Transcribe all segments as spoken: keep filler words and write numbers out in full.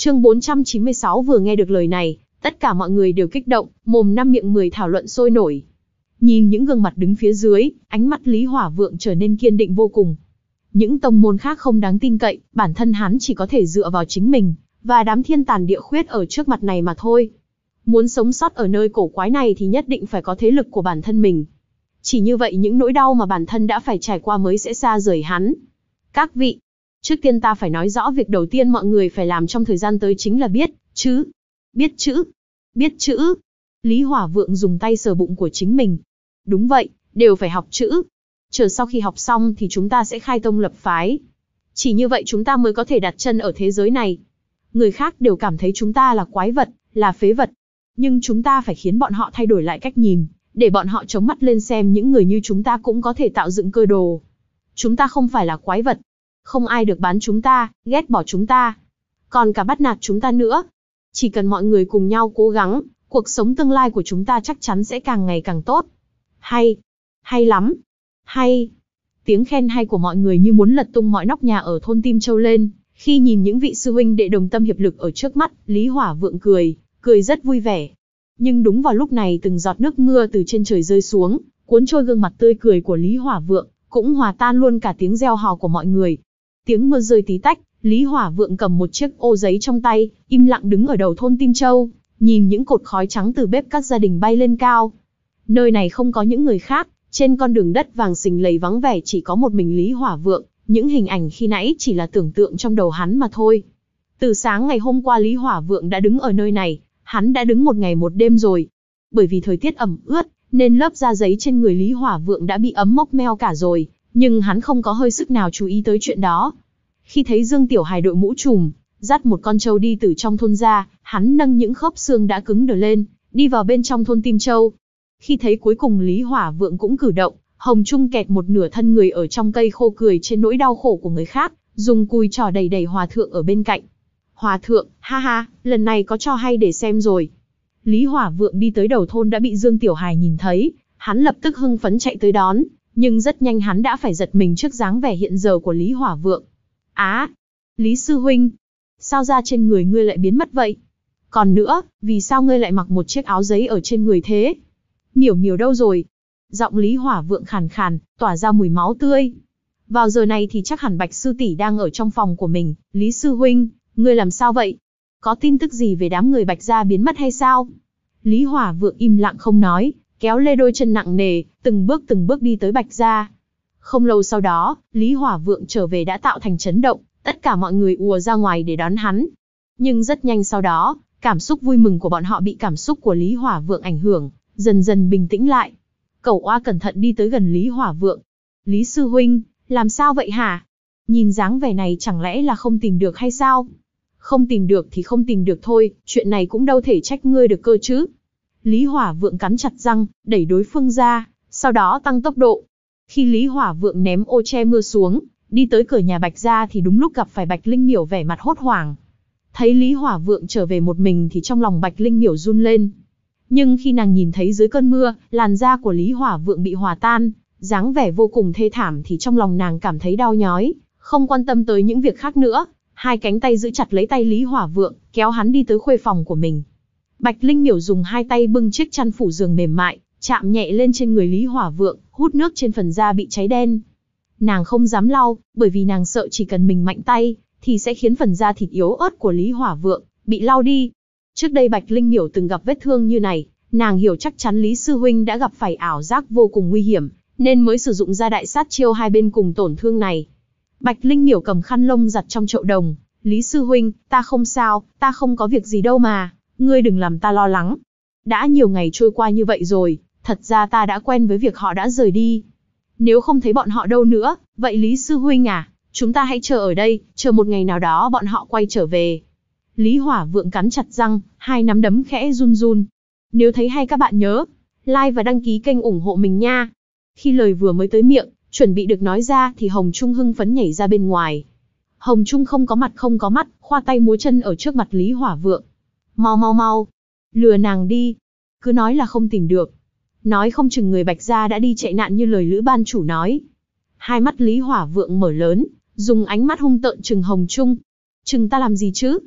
Chương bốn trăm chín mươi sáu vừa nghe được lời này, tất cả mọi người đều kích động, mồm năm miệng mười thảo luận sôi nổi. Nhìn những gương mặt đứng phía dưới, ánh mắt Lý Hỏa Vượng trở nên kiên định vô cùng. Những tông môn khác không đáng tin cậy, bản thân hắn chỉ có thể dựa vào chính mình, và đám thiên tàn địa khuyết ở trước mặt này mà thôi. Muốn sống sót ở nơi cổ quái này thì nhất định phải có thế lực của bản thân mình. Chỉ như vậy những nỗi đau mà bản thân đã phải trải qua mới sẽ xa rời hắn. Các vị, trước tiên ta phải nói rõ việc đầu tiên mọi người phải làm trong thời gian tới chính là biết chữ. Biết chữ. Biết chữ. Lý Hỏa Vượng dùng tay sờ bụng của chính mình. Đúng vậy, đều phải học chữ. Chờ sau khi học xong thì chúng ta sẽ khai tông lập phái. Chỉ như vậy chúng ta mới có thể đặt chân ở thế giới này. Người khác đều cảm thấy chúng ta là quái vật, là phế vật. Nhưng chúng ta phải khiến bọn họ thay đổi lại cách nhìn, để bọn họ chống mắt lên xem những người như chúng ta cũng có thể tạo dựng cơ đồ. Chúng ta không phải là quái vật. Không ai được bán chúng ta, ghét bỏ chúng ta. Còn cả bắt nạt chúng ta nữa. Chỉ cần mọi người cùng nhau cố gắng, cuộc sống tương lai của chúng ta chắc chắn sẽ càng ngày càng tốt. Hay. Hay lắm. Hay. Tiếng khen hay của mọi người như muốn lật tung mọi nóc nhà ở thôn Tim Châu lên. Khi nhìn những vị sư huynh đệ đồng tâm hiệp lực ở trước mắt, Lý Hỏa Vượng cười, cười rất vui vẻ. Nhưng đúng vào lúc này từng giọt nước mưa từ trên trời rơi xuống, cuốn trôi gương mặt tươi cười của Lý Hỏa Vượng, cũng hòa tan luôn cả tiếng reo hò của mọi người. Tiếng mưa rơi tí tách, Lý Hỏa Vượng cầm một chiếc ô giấy trong tay, im lặng đứng ở đầu thôn Tim Châu, nhìn những cột khói trắng từ bếp các gia đình bay lên cao. Nơi này không có những người khác, trên con đường đất vàng xình lầy vắng vẻ chỉ có một mình Lý Hỏa Vượng, những hình ảnh khi nãy chỉ là tưởng tượng trong đầu hắn mà thôi. Từ sáng ngày hôm qua Lý Hỏa Vượng đã đứng ở nơi này, hắn đã đứng một ngày một đêm rồi. Bởi vì thời tiết ẩm ướt, nên lớp da giấy trên người Lý Hỏa Vượng đã bị ấm mốc meo cả rồi, nhưng hắn không có hơi sức nào chú ý tới chuyện đó. Khi thấy Dương Tiểu Hài đội mũ trùm, dắt một con trâu đi từ trong thôn ra, hắn nâng những khớp xương đã cứng đờ lên, đi vào bên trong thôn Tim Châu. Khi thấy cuối cùng Lý Hỏa Vượng cũng cử động, Hồng Trung kẹt một nửa thân người ở trong cây khô cười trên nỗi đau khổ của người khác, dùng cùi trò đầy đầy Hòa Thượng ở bên cạnh. Hòa Thượng, ha ha, lần này có trò hay để xem rồi. Lý Hỏa Vượng đi tới đầu thôn đã bị Dương Tiểu Hài nhìn thấy, hắn lập tức hưng phấn chạy tới đón, nhưng rất nhanh hắn đã phải giật mình trước dáng vẻ hiện giờ của Lý Hỏa Vượng. Á, Lý Sư Huynh, sao da trên người ngươi lại biến mất vậy? Còn nữa, vì sao ngươi lại mặc một chiếc áo giấy ở trên người thế? Miểu Miểu đâu rồi? Giọng Lý Hỏa Vượng khàn khàn, tỏa ra mùi máu tươi. Vào giờ này thì chắc hẳn Bạch Sư Tỷ đang ở trong phòng của mình. Lý Sư Huynh, ngươi làm sao vậy? Có tin tức gì về đám người Bạch gia biến mất hay sao? Lý Hỏa Vượng im lặng không nói, kéo lê đôi chân nặng nề, từng bước từng bước đi tới Bạch gia. Không lâu sau đó, Lý Hỏa Vượng trở về đã tạo thành chấn động, tất cả mọi người ùa ra ngoài để đón hắn. Nhưng rất nhanh sau đó, cảm xúc vui mừng của bọn họ bị cảm xúc của Lý Hỏa Vượng ảnh hưởng, dần dần bình tĩnh lại. Cẩu Oa cẩn thận đi tới gần Lý Hỏa Vượng. Lý Sư Huynh, làm sao vậy hả? Nhìn dáng vẻ này chẳng lẽ là không tìm được hay sao? Không tìm được thì không tìm được thôi, chuyện này cũng đâu thể trách ngươi được cơ chứ. Lý Hỏa Vượng cắn chặt răng, đẩy đối phương ra, sau đó tăng tốc độ. Khi Lý Hỏa Vượng ném ô che mưa xuống, đi tới cửa nhà Bạch gia thì đúng lúc gặp phải Bạch Linh Miểu vẻ mặt hốt hoảng. Thấy Lý Hỏa Vượng trở về một mình thì trong lòng Bạch Linh Miểu run lên. Nhưng khi nàng nhìn thấy dưới cơn mưa, làn da của Lý Hỏa Vượng bị hòa tan, dáng vẻ vô cùng thê thảm thì trong lòng nàng cảm thấy đau nhói, không quan tâm tới những việc khác nữa. Hai cánh tay giữ chặt lấy tay Lý Hỏa Vượng, kéo hắn đi tới khuê phòng của mình. Bạch Linh Miểu dùng hai tay bưng chiếc chăn phủ giường mềm mại, chạm nhẹ lên trên người Lý Hỏa Vượng, hút nước trên phần da bị cháy đen. Nàng không dám lau, bởi vì nàng sợ chỉ cần mình mạnh tay, thì sẽ khiến phần da thịt yếu ớt của Lý Hỏa Vượng bị lau đi. Trước đây Bạch Linh Miểu từng gặp vết thương như này, nàng hiểu chắc chắn Lý Sư Huynh đã gặp phải ảo giác vô cùng nguy hiểm, nên mới sử dụng ra đại sát chiêu hai bên cùng tổn thương này. Bạch Linh Miểu cầm khăn lông giặt trong chậu đồng. Lý Sư Huynh, ta không sao, ta không có việc gì đâu mà, ngươi đừng làm ta lo lắng. Đã nhiều ngày trôi qua như vậy rồi, thật ra ta đã quen với việc họ đã rời đi. Nếu không thấy bọn họ đâu nữa, vậy Lý Sư Huynh à, chúng ta hãy chờ ở đây, chờ một ngày nào đó bọn họ quay trở về. Lý Hỏa Vượng cắn chặt răng, hai nắm đấm khẽ run run. Nếu thấy hay các bạn nhớ, like và đăng ký kênh ủng hộ mình nha. Khi lời vừa mới tới miệng, chuẩn bị được nói ra thì Hồng Trung hưng phấn nhảy ra bên ngoài. Hồng Trung không có mặt không có mắt, khoa tay múa chân ở trước mặt Lý Hỏa Vượng. Mau mau mau, lừa nàng đi. Cứ nói là không tìm được. Nói không chừng người Bạch gia đã đi chạy nạn như lời Lữ ban chủ nói. Hai mắt Lý Hỏa Vượng mở lớn, dùng ánh mắt hung tợn trừng Hồng Trung. Trừng ta làm gì chứ?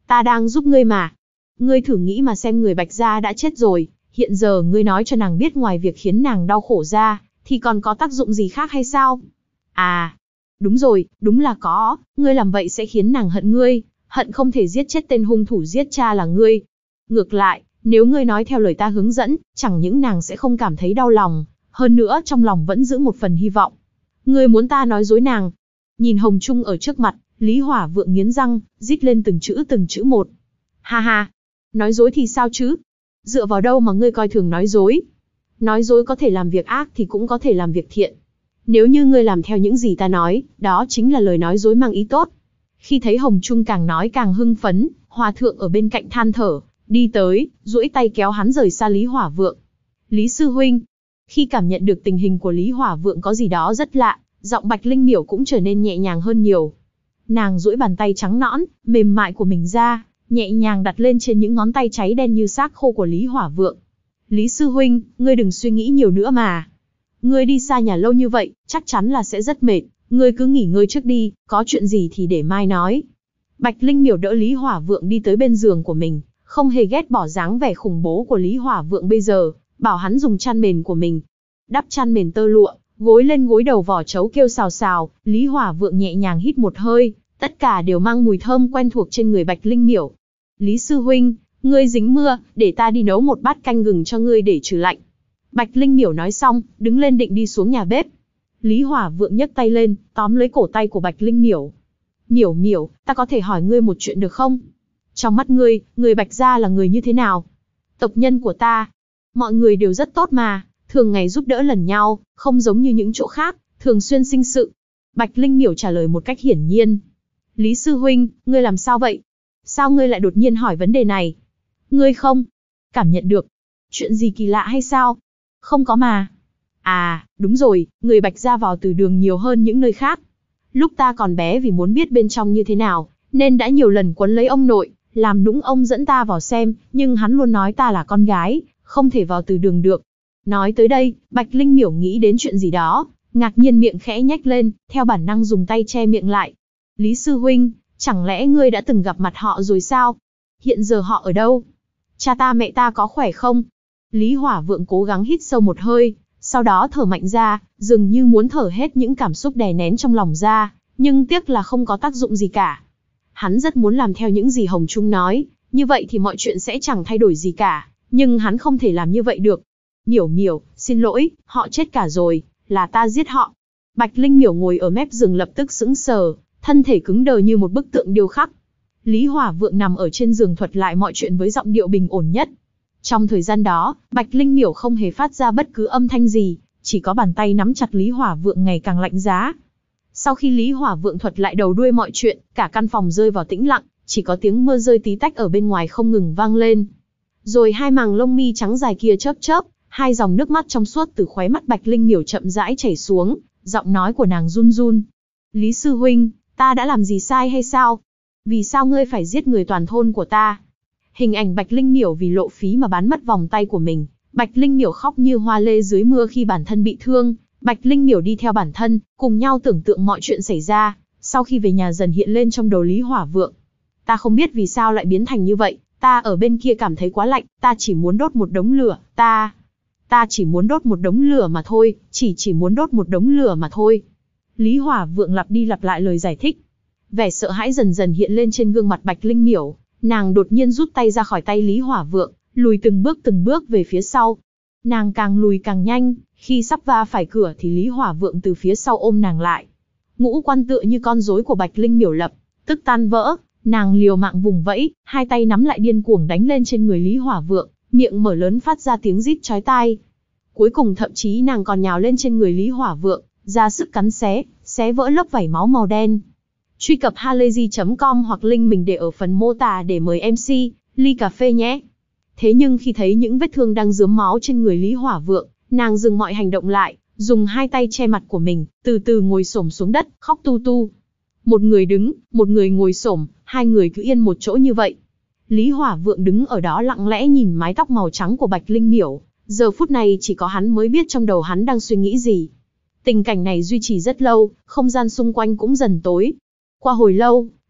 Ta đang giúp ngươi mà. Ngươi thử nghĩ mà xem, người Bạch gia đã chết rồi, hiện giờ ngươi nói cho nàng biết ngoài việc khiến nàng đau khổ ra, thì còn có tác dụng gì khác hay sao? À, đúng rồi, đúng là có, ngươi làm vậy sẽ khiến nàng hận ngươi, hận không thể giết chết tên hung thủ giết cha là ngươi. Ngược lại, nếu ngươi nói theo lời ta hướng dẫn, chẳng những nàng sẽ không cảm thấy đau lòng, hơn nữa trong lòng vẫn giữ một phần hy vọng. Ngươi muốn ta nói dối nàng? Nhìn Hồng Trung ở trước mặt, Lý Hỏa Vượng nghiến răng, rít lên từng chữ từng chữ một. Ha ha, nói dối thì sao chứ? Dựa vào đâu mà ngươi coi thường nói dối? Nói dối có thể làm việc ác thì cũng có thể làm việc thiện. Nếu như ngươi làm theo những gì ta nói, đó chính là lời nói dối mang ý tốt. Khi thấy Hồng Trung càng nói càng hưng phấn, Hòa thượng ở bên cạnh than thở, đi tới, duỗi tay kéo hắn rời xa Lý Hỏa Vượng. Lý sư huynh. Khi cảm nhận được tình hình của Lý Hỏa Vượng có gì đó rất lạ, giọng Bạch Linh Miểu cũng trở nên nhẹ nhàng hơn nhiều. Nàng duỗi bàn tay trắng nõn, mềm mại của mình ra, nhẹ nhàng đặt lên trên những ngón tay cháy đen như xác khô của Lý Hỏa Vượng. Lý sư huynh, ngươi đừng suy nghĩ nhiều nữa mà. Ngươi đi xa nhà lâu như vậy, chắc chắn là sẽ rất mệt, ngươi cứ nghỉ ngơi trước đi, có chuyện gì thì để mai nói. Bạch Linh Miểu đỡ Lý Hỏa Vượng đi tới bên giường của mình, không hề ghét bỏ dáng vẻ khủng bố của Lý Hỏa Vượng bây giờ, bảo hắn dùng chăn mền của mình. Đắp chăn mền tơ lụa, gối lên gối đầu vỏ trấu kêu xào xào, Lý Hỏa Vượng nhẹ nhàng hít một hơi, tất cả đều mang mùi thơm quen thuộc trên người Bạch Linh Miểu. Lý sư huynh, ngươi dính mưa, để ta đi nấu một bát canh gừng cho ngươi để trừ lạnh. Bạch Linh Miểu nói xong, đứng lên định đi xuống nhà bếp. Lý Hỏa Vượng nhấc tay lên, tóm lấy cổ tay của Bạch Linh Miểu. Miểu Miểu, ta có thể hỏi ngươi một chuyện được không? Trong mắt ngươi, người Bạch gia là người như thế nào? Tộc nhân của ta, mọi người đều rất tốt mà, thường ngày giúp đỡ lần nhau, không giống như những chỗ khác, thường xuyên sinh sự. Bạch Linh Miểu trả lời một cách hiển nhiên. Lý sư huynh, ngươi làm sao vậy? Sao ngươi lại đột nhiên hỏi vấn đề này? Ngươi không cảm nhận được chuyện gì kỳ lạ hay sao? Không có mà. À, đúng rồi, người Bạch gia vào từ đường nhiều hơn những nơi khác. Lúc ta còn bé vì muốn biết bên trong như thế nào, nên đã nhiều lần quấn lấy ông nội, làm nũng ông dẫn ta vào xem, nhưng hắn luôn nói ta là con gái, không thể vào từ đường được. Nói tới đây, Bạch Linh Miểu nghĩ đến chuyện gì đó, ngạc nhiên miệng khẽ nhếch lên, theo bản năng dùng tay che miệng lại. Lý sư huynh, chẳng lẽ ngươi đã từng gặp mặt họ rồi sao? Hiện giờ họ ở đâu? Cha ta mẹ ta có khỏe không? Lý Hỏa Vượng cố gắng hít sâu một hơi, sau đó thở mạnh ra, dường như muốn thở hết những cảm xúc đè nén trong lòng ra, nhưng tiếc là không có tác dụng gì cả. Hắn rất muốn làm theo những gì Hồng Trung nói, như vậy thì mọi chuyện sẽ chẳng thay đổi gì cả, nhưng hắn không thể làm như vậy được. Miểu Miểu, xin lỗi, họ chết cả rồi, là ta giết họ. Bạch Linh Miểu ngồi ở mép giường lập tức sững sờ, thân thể cứng đờ như một bức tượng điêu khắc. Lý Hỏa Vượng nằm ở trên giường thuật lại mọi chuyện với giọng điệu bình ổn nhất. Trong thời gian đó, Bạch Linh Miểu không hề phát ra bất cứ âm thanh gì, chỉ có bàn tay nắm chặt Lý Hỏa Vượng ngày càng lạnh giá. Sau khi Lý Hỏa Vượng thuật lại đầu đuôi mọi chuyện, cả căn phòng rơi vào tĩnh lặng, chỉ có tiếng mưa rơi tí tách ở bên ngoài không ngừng vang lên. Rồi hai màng lông mi trắng dài kia chớp chớp, hai dòng nước mắt trong suốt từ khóe mắt Bạch Linh Miểu chậm rãi chảy xuống, giọng nói của nàng run run. Lý sư huynh, ta đã làm gì sai hay sao? Vì sao ngươi phải giết người toàn thôn của ta? Hình ảnh Bạch Linh Miểu vì lộ phí mà bán mất vòng tay của mình. Bạch Linh Miểu khóc như hoa lê dưới mưa khi bản thân bị thương. Bạch Linh Miểu đi theo bản thân, cùng nhau tưởng tượng mọi chuyện xảy ra. Sau khi về nhà dần hiện lên trong đầu Lý Hỏa Vượng. Ta không biết vì sao lại biến thành như vậy. Ta ở bên kia cảm thấy quá lạnh. Ta chỉ muốn đốt một đống lửa. Ta... Ta chỉ muốn đốt một đống lửa mà thôi. Chỉ chỉ muốn đốt một đống lửa mà thôi. Lý Hỏa Vượng lặp đi lặp lại lời giải thích. Vẻ sợ hãi dần dần hiện lên trên gương mặt Bạch Linh Miểu. Nàng đột nhiên rút tay ra khỏi tay Lý Hỏa Vượng, lùi từng bước từng bước về phía sau. Nàng càng lùi càng nhanh, khi sắp va phải cửa thì Lý Hỏa Vượng từ phía sau ôm nàng lại. Ngũ quan tựa như con rối của Bạch Linh Miểu lập tức tan vỡ, nàng liều mạng vùng vẫy, hai tay nắm lại điên cuồng đánh lên trên người Lý Hỏa Vượng, miệng mở lớn phát ra tiếng rít chói tai. Cuối cùng thậm chí nàng còn nhào lên trên người Lý Hỏa Vượng, ra sức cắn xé, xé vỡ lớp vảy máu màu đen. Truy cập halayzi chấm com hoặc link mình để ở phần mô tả để mời em xê, ly cà phê nhé. Thế nhưng khi thấy những vết thương đang rớm máu trên người Lý Hỏa Vượng, nàng dừng mọi hành động lại, dùng hai tay che mặt của mình, từ từ ngồi xổm xuống đất, khóc tu tu. Một người đứng, một người ngồi xổm, hai người cứ yên một chỗ như vậy. Lý Hỏa Vượng đứng ở đó lặng lẽ nhìn mái tóc màu trắng của Bạch Linh Miểu, giờ phút này chỉ có hắn mới biết trong đầu hắn đang suy nghĩ gì. Tình cảnh này duy trì rất lâu, không gian xung quanh cũng dần tối. Qua hồi lâu,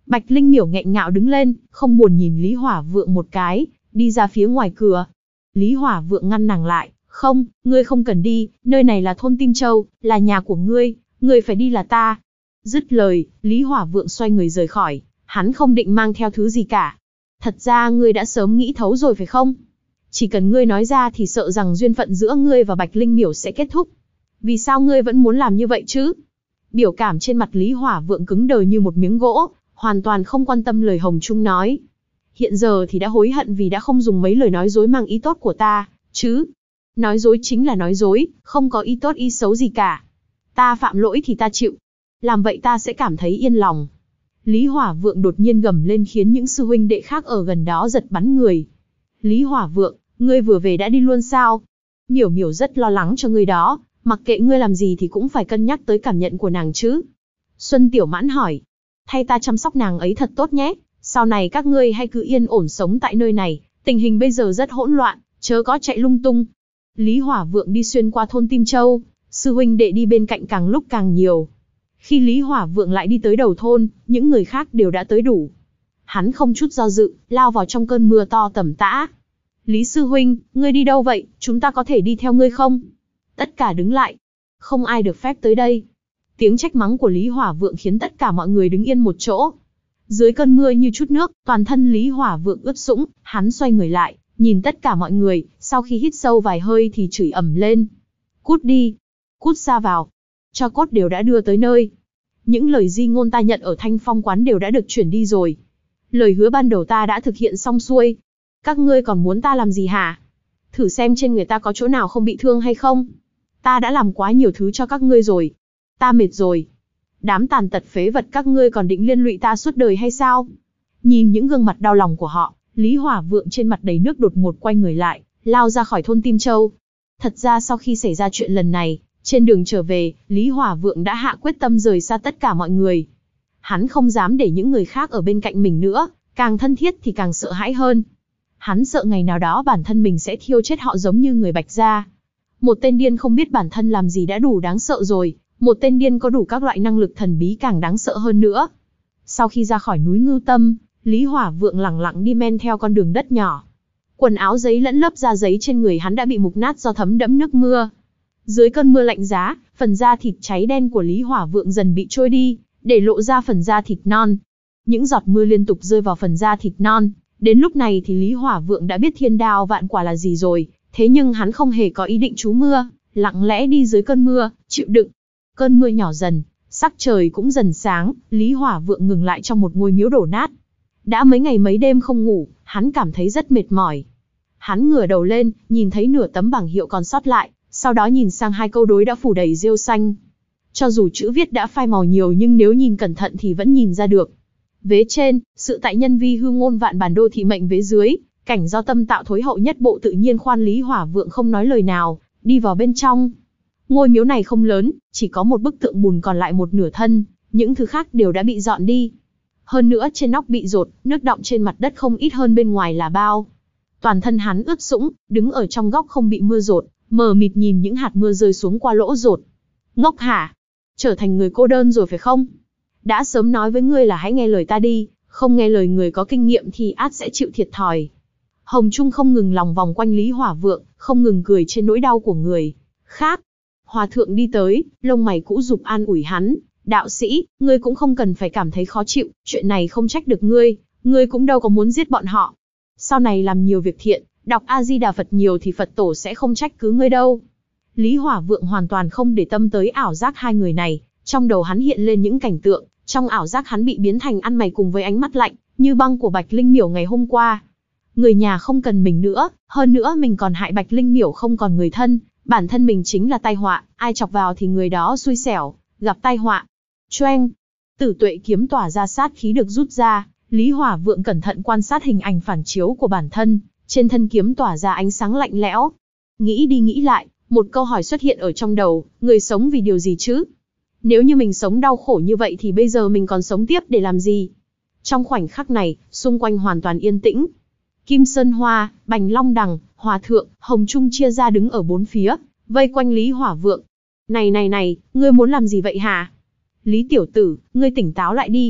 Bạch Linh Miểu nghẹn ngạo đứng lên, không buồn nhìn Lý Hỏa Vượng một cái, đi ra phía ngoài cửa. Lý Hỏa Vượng ngăn nàng lại, không, ngươi không cần đi, nơi này là thôn Tim Châu, là nhà của ngươi, ngươi phải đi là ta. Dứt lời, Lý Hỏa Vượng xoay người rời khỏi, hắn không định mang theo thứ gì cả. Thật ra ngươi đã sớm nghĩ thấu rồi phải không? Chỉ cần ngươi nói ra thì sợ rằng duyên phận giữa ngươi và Bạch Linh Miểu sẽ kết thúc. Vì sao ngươi vẫn muốn làm như vậy chứ? Biểu cảm trên mặt Lý Hỏa Vượng cứng đờ như một miếng gỗ, hoàn toàn không quan tâm lời Hồng Trung nói. Hiện giờ thì đã hối hận vì đã không dùng mấy lời nói dối mang ý tốt của ta, chứ. Nói dối chính là nói dối, không có ý tốt ý xấu gì cả. Ta phạm lỗi thì ta chịu. Làm vậy ta sẽ cảm thấy yên lòng. Lý Hỏa Vượng đột nhiên gầm lên khiến những sư huynh đệ khác ở gần đó giật bắn người. Lý Hỏa Vượng, ngươi vừa về đã đi luôn sao? Miểu Miểu rất lo lắng cho ngươi đó, mặc kệ ngươi làm gì thì cũng phải cân nhắc tới cảm nhận của nàng chứ. Xuân Tiểu Mãn hỏi, thay ta chăm sóc nàng ấy thật tốt nhé, sau này các ngươi hãy cứ yên ổn sống tại nơi này, tình hình bây giờ rất hỗn loạn, chớ có chạy lung tung. Lý Hỏa Vượng đi xuyên qua thôn Tim Châu, sư huynh đệ đi bên cạnh càng lúc càng nhiều. Khi Lý Hỏa Vượng lại đi tới đầu thôn, những người khác đều đã tới đủ. Hắn không chút do dự, lao vào trong cơn mưa to tầm tã. Lý sư huynh, ngươi đi đâu vậy, chúng ta có thể đi theo ngươi không? Tất cả đứng lại. Không ai được phép tới đây. Tiếng trách mắng của Lý Hỏa Vượng khiến tất cả mọi người đứng yên một chỗ. Dưới cơn mưa như chút nước, toàn thân Lý Hỏa Vượng ướt sũng, hắn xoay người lại, nhìn tất cả mọi người, sau khi hít sâu vài hơi thì chửi ầm lên. Cút đi, cút xa vào. Cho cốt đều đã đưa tới nơi. Những lời di ngôn ta nhận ở Thanh Phong quán đều đã được chuyển đi rồi. Lời hứa ban đầu ta đã thực hiện xong xuôi. Các ngươi còn muốn ta làm gì hả? Thử xem trên người ta có chỗ nào không bị thương hay không? Ta đã làm quá nhiều thứ cho các ngươi rồi. Ta mệt rồi. Đám tàn tật phế vật các ngươi còn định liên lụy ta suốt đời hay sao? Nhìn những gương mặt đau lòng của họ, Lý Hỏa Vượng trên mặt đầy nước đột ngột quay người lại, lao ra khỏi thôn Tim Châu. Thật ra sau khi xảy ra chuyện lần này, trên đường trở về, Lý Hỏa Vượng đã hạ quyết tâm rời xa tất cả mọi người. Hắn không dám để những người khác ở bên cạnh mình nữa, càng thân thiết thì càng sợ hãi hơn. Hắn sợ ngày nào đó bản thân mình sẽ thiêu chết họ giống như người Bạch gia. Một tên điên không biết bản thân làm gì đã đủ đáng sợ rồi, một tên điên có đủ các loại năng lực thần bí càng đáng sợ hơn nữa. Sau khi ra khỏi núi Ngưu Tâm, Lý Hỏa Vượng lẳng lặng đi men theo con đường đất nhỏ. Quần áo giấy lẫn lớp da giấy trên người hắn đã bị mục nát do thấm đẫm nước mưa. Dưới cơn mưa lạnh giá, phần da thịt cháy đen của Lý Hỏa Vượng dần bị trôi đi, để lộ ra phần da thịt non. Những giọt mưa liên tục rơi vào phần da thịt non. Đến lúc này thì Lý Hỏa Vượng đã biết thiên đao vạn quả là gì rồi, thế nhưng hắn không hề có ý định trú mưa, lặng lẽ đi dưới cơn mưa, chịu đựng. Cơn mưa nhỏ dần, sắc trời cũng dần sáng, Lý Hỏa Vượng ngừng lại trong một ngôi miếu đổ nát. Đã mấy ngày mấy đêm không ngủ, hắn cảm thấy rất mệt mỏi. Hắn ngửa đầu lên, nhìn thấy nửa tấm bảng hiệu còn sót lại, sau đó nhìn sang hai câu đối đã phủ đầy rêu xanh. Cho dù chữ viết đã phai màu nhiều nhưng nếu nhìn cẩn thận thì vẫn nhìn ra được. Vế trên, sự tại nhân vi hư ngôn vạn bản đô thị mệnh vế dưới, cảnh do tâm tạo thối hậu nhất bộ tự nhiên khoan. Lý Hỏa Vượng không nói lời nào, đi vào bên trong. Ngôi miếu này không lớn, chỉ có một bức tượng bùn còn lại một nửa thân, những thứ khác đều đã bị dọn đi. Hơn nữa trên nóc bị dột, nước đọng trên mặt đất không ít hơn bên ngoài là bao. Toàn thân hắn ướt sũng, đứng ở trong góc không bị mưa dột, mờ mịt nhìn những hạt mưa rơi xuống qua lỗ dột. Ngốc hả? Trở thành người cô đơn rồi phải không? Đã sớm nói với ngươi là hãy nghe lời ta đi, không nghe lời người có kinh nghiệm thì ắt sẽ chịu thiệt thòi. Hồng Trung không ngừng lòng vòng quanh Lý Hỏa Vượng, không ngừng cười trên nỗi đau của người khác. Hòa thượng đi tới, lông mày cũ rụp an ủi hắn, đạo sĩ, ngươi cũng không cần phải cảm thấy khó chịu, chuyện này không trách được ngươi, ngươi cũng đâu có muốn giết bọn họ. Sau này làm nhiều việc thiện, đọc A-di-đà Phật nhiều thì Phật tổ sẽ không trách cứ ngươi đâu. Lý Hỏa Vượng hoàn toàn không để tâm tới ảo giác hai người này, trong đầu hắn hiện lên những cảnh tượng, trong ảo giác hắn bị biến thành ăn mày cùng với ánh mắt lạnh, như băng của Bạch Linh Miểu ngày hôm qua. Người nhà không cần mình nữa, hơn nữa mình còn hại Bạch Linh Miểu không còn người thân, bản thân mình chính là tai họa, ai chọc vào thì người đó xui xẻo, gặp tai họa. Choeng, tử tuệ kiếm tỏa ra sát khí được rút ra, Lý Hỏa Vượng cẩn thận quan sát hình ảnh phản chiếu của bản thân, trên thân kiếm tỏa ra ánh sáng lạnh lẽo. Nghĩ đi nghĩ lại, một câu hỏi xuất hiện ở trong đầu, người sống vì điều gì chứ? Nếu như mình sống đau khổ như vậy thì bây giờ mình còn sống tiếp để làm gì? Trong khoảnh khắc này, xung quanh hoàn toàn yên tĩnh. Kim Sơn Hoa, Bành Long Đằng, Hòa Thượng, Hồng Trung chia ra đứng ở bốn phía, vây quanh Lý Hỏa Vượng. Này này này, ngươi muốn làm gì vậy hả? Lý tiểu tử, ngươi tỉnh táo lại đi.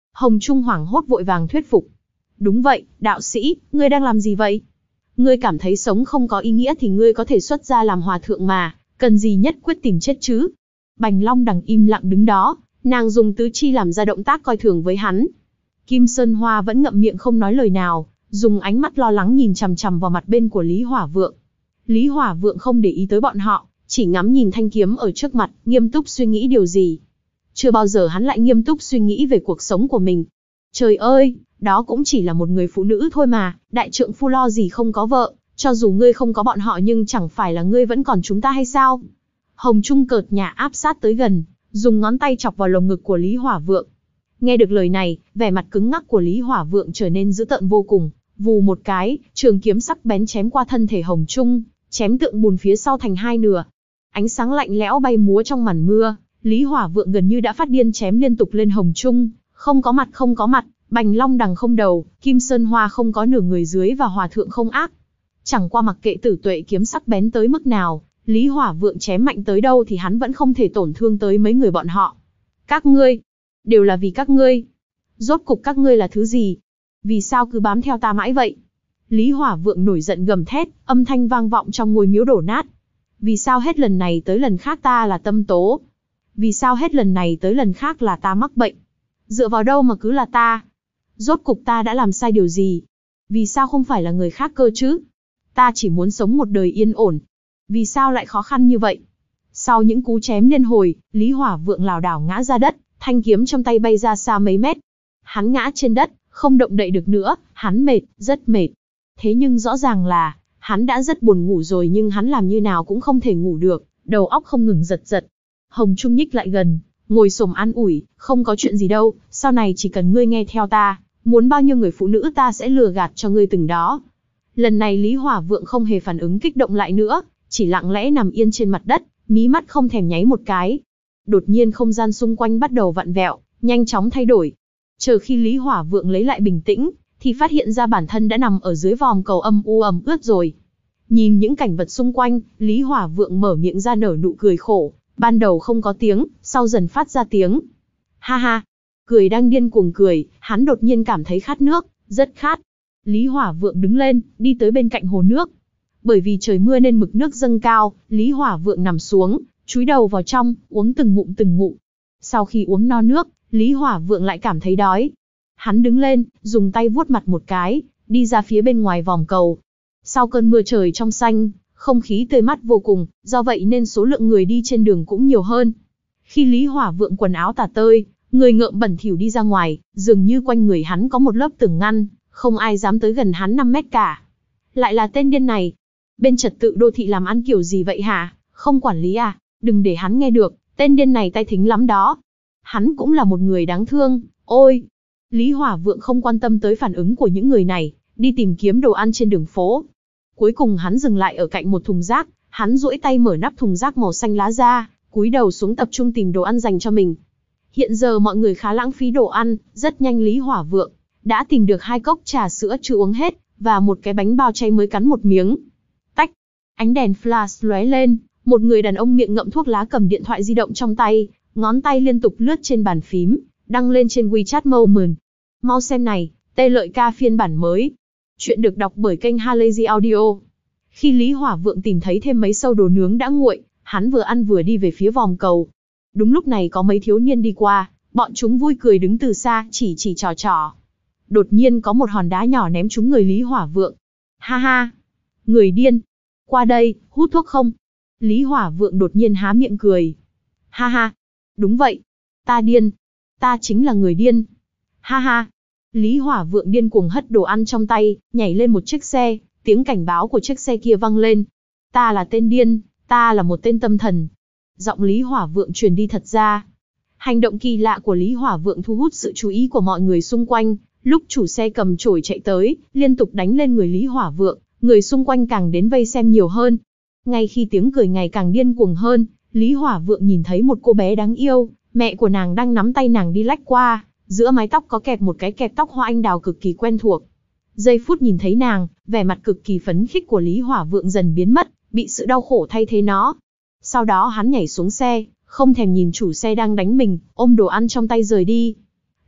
Hồng Trung hoảng hốt vội vàng thuyết phục. Đúng vậy, đạo sĩ, ngươi đang làm gì vậy? Ngươi cảm thấy sống không có ý nghĩa thì ngươi có thể xuất gia làm hòa thượng mà, cần gì nhất quyết tìm chết chứ? Bành Long Đằng im lặng đứng đó, nàng dùng tứ chi làm ra động tác coi thường với hắn. Kim Sơn Hoa vẫn ngậm miệng không nói lời nào, dùng ánh mắt lo lắng nhìn chằm chằm vào mặt bên của Lý Hỏa Vượng. Lý Hỏa Vượng không để ý tới bọn họ, chỉ ngắm nhìn thanh kiếm ở trước mặt, nghiêm túc suy nghĩ điều gì. Chưa bao giờ hắn lại nghiêm túc suy nghĩ về cuộc sống của mình. Trời ơi, đó cũng chỉ là một người phụ nữ thôi mà, đại trượng phu lo gì không có vợ, cho dù ngươi không có bọn họ nhưng chẳng phải là ngươi vẫn còn chúng ta hay sao? Hồng Trung cợt nhả áp sát tới gần, dùng ngón tay chọc vào lồng ngực của Lý Hỏa Vượng. Nghe được lời này, vẻ mặt cứng ngắc của Lý Hỏa Vượng trở nên dữ tợn vô cùng, vù một cái, trường kiếm sắc bén chém qua thân thể Hồng Trung, chém tượng bùn phía sau thành hai nửa. Ánh sáng lạnh lẽo bay múa trong màn mưa, Lý Hỏa Vượng gần như đã phát điên chém liên tục lên Hồng Trung, không có mặt không có mặt, Bành Long Đằng không đầu, Kim Sơn Hoa không có nửa người dưới và Hòa Thượng không ác. Chẳng qua mặc kệ tử tuệ kiếm sắc bén tới mức nào, Lý Hỏa Vượng chém mạnh tới đâu thì hắn vẫn không thể tổn thương tới mấy người bọn họ. Các ngươi, đều là vì các ngươi. Rốt cục các ngươi là thứ gì? Vì sao cứ bám theo ta mãi vậy? Lý Hỏa Vượng nổi giận gầm thét, âm thanh vang vọng trong ngôi miếu đổ nát. Vì sao hết lần này tới lần khác ta là tâm tố? Vì sao hết lần này tới lần khác là ta mắc bệnh? Dựa vào đâu mà cứ là ta? Rốt cục ta đã làm sai điều gì? Vì sao không phải là người khác cơ chứ? Ta chỉ muốn sống một đời yên ổn. Vì sao lại khó khăn như vậy? Sau những cú chém liên hồi, Lý Hỏa Vượng lảo đảo ngã ra đất, thanh kiếm trong tay bay ra xa mấy mét. Hắn ngã trên đất, không động đậy được nữa, hắn mệt, rất mệt. Thế nhưng rõ ràng là, hắn đã rất buồn ngủ rồi nhưng hắn làm như nào cũng không thể ngủ được, đầu óc không ngừng giật giật. Hồng Trung nhích lại gần, ngồi xổm an ủi, không có chuyện gì đâu, sau này chỉ cần ngươi nghe theo ta, muốn bao nhiêu người phụ nữ ta sẽ lừa gạt cho ngươi từng đó. Lần này Lý Hỏa Vượng không hề phản ứng kích động lại nữa, chỉ lặng lẽ nằm yên trên mặt đất, mí mắt không thèm nháy một cái. Đột nhiên không gian xung quanh bắt đầu vặn vẹo, nhanh chóng thay đổi. Chờ khi Lý Hỏa Vượng lấy lại bình tĩnh, thì phát hiện ra bản thân đã nằm ở dưới vòm cầu âm u ẩm ướt rồi. Nhìn những cảnh vật xung quanh, Lý Hỏa Vượng mở miệng ra nở nụ cười khổ, ban đầu không có tiếng, sau dần phát ra tiếng. Ha ha, cười đang điên cuồng cười, hắn đột nhiên cảm thấy khát nước, rất khát. Lý Hỏa Vượng đứng lên, đi tới bên cạnh hồ nước. Bởi vì trời mưa nên mực nước dâng cao, Lý Hỏa Vượng nằm xuống, chúi đầu vào trong, uống từng ngụm từng ngụm. Sau khi uống no nước, Lý Hỏa Vượng lại cảm thấy đói. Hắn đứng lên, dùng tay vuốt mặt một cái, đi ra phía bên ngoài vòm cầu. Sau cơn mưa trời trong xanh, không khí tươi mát vô cùng, do vậy nên số lượng người đi trên đường cũng nhiều hơn. Khi Lý Hỏa Vượng quần áo tả tơi, người ngợm bẩn thỉu đi ra ngoài, dường như quanh người hắn có một lớp tường ngăn, không ai dám tới gần hắn năm mét cả. Lại là tên điên này. Bên trật tự đô thị làm ăn kiểu gì vậy hả? Không quản lý à? Đừng để hắn nghe được, tên điên này tai thính lắm đó. Hắn cũng là một người đáng thương, ôi. Lý Hỏa Vượng không quan tâm tới phản ứng của những người này, đi tìm kiếm đồ ăn trên đường phố. Cuối cùng hắn dừng lại ở cạnh một thùng rác, hắn duỗi tay mở nắp thùng rác màu xanh lá ra, cúi đầu xuống tập trung tìm đồ ăn dành cho mình. Hiện giờ mọi người khá lãng phí đồ ăn, rất nhanh Lý Hỏa Vượng đã tìm được hai cốc trà sữa chưa uống hết, và một cái bánh bao chay mới cắn một miếng. Tách, ánh đèn flash lóe lên, một người đàn ông miệng ngậm thuốc lá cầm điện thoại di động trong tay, ngón tay liên tục lướt trên bàn phím, đăng lên trên WeChat Moment. Mau xem này, Tê Lợi Ca phiên bản mới. Chuyện được đọc bởi kênh Halazy Audio. Khi Lý Hỏa Vượng tìm thấy thêm mấy sâu đồ nướng đã nguội, hắn vừa ăn vừa đi về phía vòm cầu. Đúng lúc này có mấy thiếu niên đi qua, bọn chúng vui cười đứng từ xa, chỉ chỉ trò trò. Đột nhiên có một hòn đá nhỏ ném trúng người Lý Hỏa Vượng. Ha ha! Người điên! Qua đây, hút thuốc không? Lý Hỏa Vượng đột nhiên há miệng cười. Ha ha! Đúng vậy! Ta điên! Ta chính là người điên! Ha ha! Lý Hỏa Vượng điên cuồng hất đồ ăn trong tay, nhảy lên một chiếc xe, tiếng cảnh báo của chiếc xe kia vang lên. Ta là tên điên, ta là một tên tâm thần. Giọng Lý Hỏa Vượng truyền đi thật ra. Hành động kỳ lạ của Lý Hỏa Vượng thu hút sự chú ý của mọi người xung quanh. Lúc chủ xe cầm chổi chạy tới, liên tục đánh lên người Lý Hỏa Vượng, người xung quanh càng đến vây xem nhiều hơn. Ngay khi tiếng cười ngày càng điên cuồng hơn, Lý Hỏa Vượng nhìn thấy một cô bé đáng yêu, mẹ của nàng đang nắm tay nàng đi lách qua, giữa mái tóc có kẹp một cái kẹp tóc hoa anh đào cực kỳ quen thuộc. Giây phút nhìn thấy nàng, vẻ mặt cực kỳ phấn khích của Lý Hỏa Vượng dần biến mất, bị sự đau khổ thay thế nó. Sau đó hắn nhảy xuống xe, không thèm nhìn chủ xe đang đánh mình, ôm đồ ăn trong tay rời đi.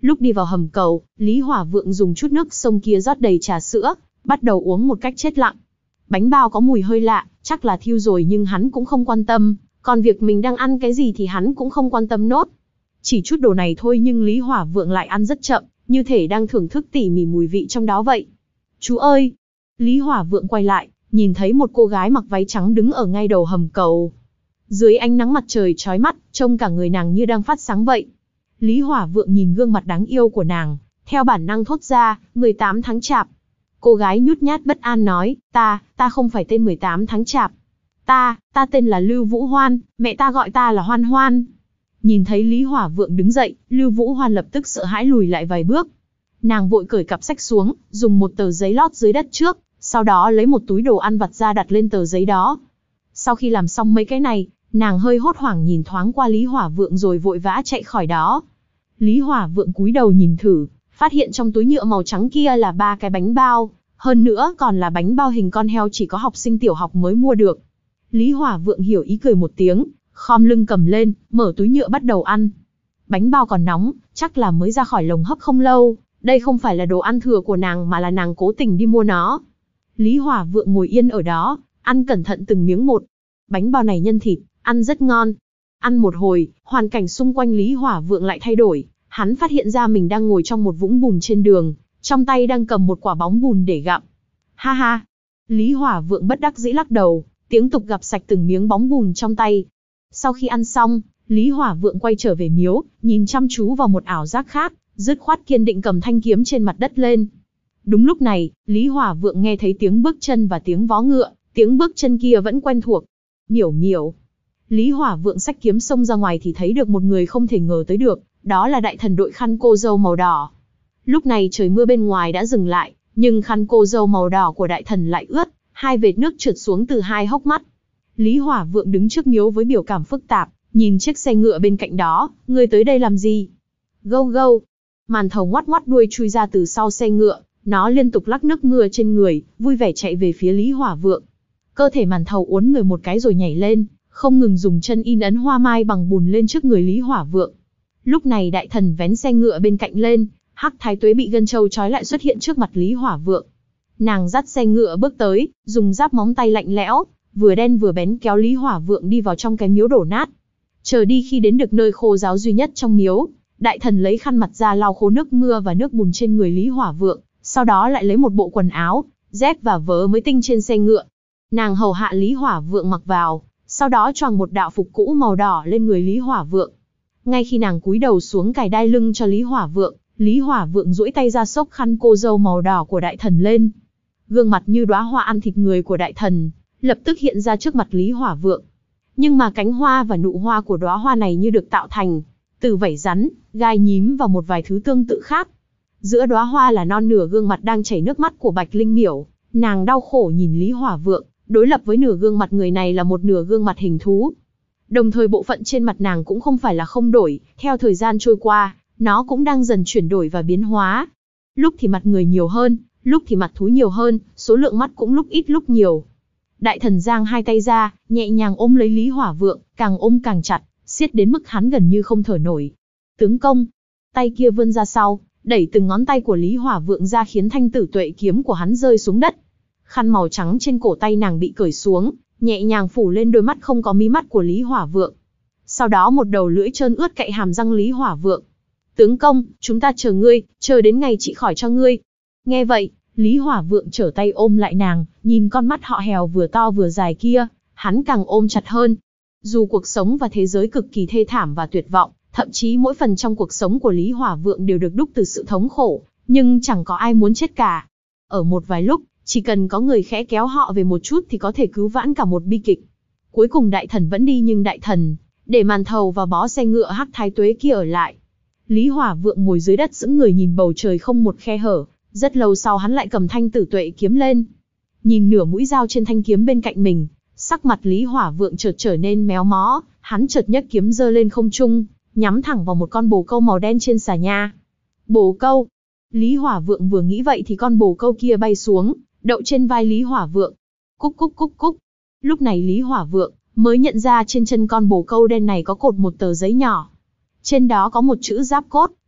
Lúc đi vào hầm cầu, Lý Hỏa Vượng dùng chút nước sông kia rót đầy trà sữa, bắt đầu uống một cách chết lặng. Bánh bao có mùi hơi lạ, chắc là thiêu rồi nhưng hắn cũng không quan tâm, còn việc mình đang ăn cái gì thì hắn cũng không quan tâm nốt. Chỉ chút đồ này thôi nhưng Lý Hỏa Vượng lại ăn rất chậm, như thể đang thưởng thức tỉ mỉ mùi vị trong đó vậy. Chú ơi! Lý Hỏa Vượng quay lại, nhìn thấy một cô gái mặc váy trắng đứng ở ngay đầu hầm cầu. Dưới ánh nắng mặt trời chói mắt, trông cả người nàng như đang phát sáng vậy. Lý Hỏa Vượng nhìn gương mặt đáng yêu của nàng, theo bản năng thốt ra, mười tám tháng chạp. Cô gái nhút nhát bất an nói, ta, ta không phải tên mười tám tháng chạp. Ta, ta tên là Lưu Vũ Hoan, mẹ ta gọi ta là Hoan Hoan. Nhìn thấy Lý Hỏa Vượng đứng dậy, Lưu Vũ Hoan lập tức sợ hãi lùi lại vài bước. Nàng vội cởi cặp sách xuống, dùng một tờ giấy lót dưới đất trước, sau đó lấy một túi đồ ăn vặt ra đặt lên tờ giấy đó. Sau khi làm xong mấy cái này, nàng hơi hốt hoảng nhìn thoáng qua Lý Hỏa Vượng rồi vội vã chạy khỏi đó. Lý Hỏa Vượng cúi đầu nhìn thử, phát hiện trong túi nhựa màu trắng kia là ba cái bánh bao, hơn nữa còn là bánh bao hình con heo chỉ có học sinh tiểu học mới mua được. Lý Hỏa Vượng hiểu ý cười một tiếng, khom lưng cầm lên, mở túi nhựa bắt đầu ăn. Bánh bao còn nóng, chắc là mới ra khỏi lồng hấp không lâu, đây không phải là đồ ăn thừa của nàng mà là nàng cố tình đi mua nó. Lý Hỏa Vượng ngồi yên ở đó, ăn cẩn thận từng miếng một. Bánh bao này nhân thịt, ăn rất ngon. Ăn một hồi, hoàn cảnh xung quanh Lý Hỏa Vượng lại thay đổi, hắn phát hiện ra mình đang ngồi trong một vũng bùn trên đường, trong tay đang cầm một quả bóng bùn để gặm. Ha ha! Lý Hỏa Vượng bất đắc dĩ lắc đầu, tiếng tục gặm sạch từng miếng bóng bùn trong tay. Sau khi ăn xong, Lý Hỏa Vượng quay trở về miếu, nhìn chăm chú vào một ảo giác khác, dứt khoát kiên định cầm thanh kiếm trên mặt đất lên. Đúng lúc này, Lý Hỏa Vượng nghe thấy tiếng bước chân và tiếng vó ngựa, tiếng bước chân kia vẫn quen thuộc. Miểu miểu. Lý Hỏa Vượng xách kiếm xông ra ngoài thì thấy được một người không thể ngờ tới được, đó là đại thần đội khăn cô dâu màu đỏ. Lúc này trời mưa bên ngoài đã dừng lại, nhưng khăn cô dâu màu đỏ của đại thần lại ướt, hai vệt nước trượt xuống từ hai hốc mắt. Lý Hỏa Vượng đứng trước miếu với biểu cảm phức tạp, nhìn chiếc xe ngựa bên cạnh đó, ngươi tới đây làm gì? Gâu gâu. Màn thầu ngoắt ngoắt đuôi chui ra từ sau xe ngựa, nó liên tục lắc nước mưa trên người, vui vẻ chạy về phía Lý Hỏa Vượng. Cơ thể màn thầu uốn người một cái rồi nhảy lên, không ngừng dùng chân in ấn hoa mai bằng bùn lên trước người Lý Hỏa Vượng. Lúc này đại thần vén xe ngựa bên cạnh lên, Hắc Thái Tuế bị gân trâu trói lại xuất hiện trước mặt Lý Hỏa Vượng. Nàng dắt xe ngựa bước tới, dùng giáp móng tay lạnh lẽo, vừa đen vừa bén kéo Lý Hỏa Vượng đi vào trong cái miếu đổ nát. Chờ đi khi đến được nơi khô ráo duy nhất trong miếu, đại thần lấy khăn mặt ra lau khô nước mưa và nước bùn trên người Lý Hỏa Vượng, sau đó lại lấy một bộ quần áo, dép và vớ mới tinh trên xe ngựa. Nàng hầu hạ Lý Hỏa Vượng mặc vào, sau đó choàng một đạo phục cũ màu đỏ lên người Lý Hỏa Vượng. Ngay khi nàng cúi đầu xuống cài đai lưng cho Lý Hỏa Vượng, Lý Hỏa Vượng duỗi tay ra xốc khăn cô dâu màu đỏ của đại thần lên. Gương mặt như đóa hoa ăn thịt người của đại thần lập tức hiện ra trước mặt Lý Hỏa Vượng. Nhưng mà cánh hoa và nụ hoa của đóa hoa này như được tạo thành từ vảy rắn, gai nhím và một vài thứ tương tự khác. Giữa đóa hoa là non nửa gương mặt đang chảy nước mắt của Bạch Linh Miểu, nàng đau khổ nhìn Lý Hỏa Vượng, đối lập với nửa gương mặt người này là một nửa gương mặt hình thú. Đồng thời bộ phận trên mặt nàng cũng không phải là không đổi, theo thời gian trôi qua, nó cũng đang dần chuyển đổi và biến hóa. Lúc thì mặt người nhiều hơn, lúc thì mặt thú nhiều hơn, số lượng mắt cũng lúc ít lúc nhiều. Đại thần giang hai tay ra, nhẹ nhàng ôm lấy Lý Hỏa Vượng, càng ôm càng chặt, siết đến mức hắn gần như không thở nổi. Tướng công, tay kia vươn ra sau, đẩy từng ngón tay của Lý Hỏa Vượng ra khiến thanh tử tuệ kiếm của hắn rơi xuống đất. Khăn màu trắng trên cổ tay nàng bị cởi xuống, nhẹ nhàng phủ lên đôi mắt không có mí mắt của Lý Hỏa Vượng. Sau đó một đầu lưỡi trơn ướt cạy hàm răng Lý Hỏa Vượng. Tướng công, chúng ta chờ ngươi, chờ đến ngày trị khỏi cho ngươi. Nghe vậy, Lý Hỏa Vượng trở tay ôm lại nàng, nhìn con mắt họ hèo vừa to vừa dài kia, hắn càng ôm chặt hơn. Dù cuộc sống và thế giới cực kỳ thê thảm và tuyệt vọng, thậm chí mỗi phần trong cuộc sống của Lý Hỏa Vượng đều được đúc từ sự thống khổ, nhưng chẳng có ai muốn chết cả. Ở một vài lúc, chỉ cần có người khẽ kéo họ về một chút thì có thể cứu vãn cả một bi kịch. Cuối cùng đại thần vẫn đi nhưng đại thần để màn thầu và bó xe ngựa Hắc Thái Tuế kia ở lại. Lý Hỏa Vượng ngồi dưới đất sững người nhìn bầu trời không một khe hở, rất lâu sau hắn lại cầm thanh tử tuệ kiếm lên. Nhìn nửa mũi dao trên thanh kiếm bên cạnh mình, sắc mặt Lý Hỏa Vượng chợt trở nên méo mó, hắn chợt nhấc kiếm giơ lên không trung, nhắm thẳng vào một con bồ câu màu đen trên xà nha. Bồ câu! Lý Hỏa Vượng vừa nghĩ vậy thì con bồ câu kia bay xuống, đậu trên vai Lý Hỏa Vượng. Cúc cúc cúc cúc. Lúc này Lý Hỏa Vượng mới nhận ra trên chân con bồ câu đen này có cột một tờ giấy nhỏ. Trên đó có một chữ giáp cốt,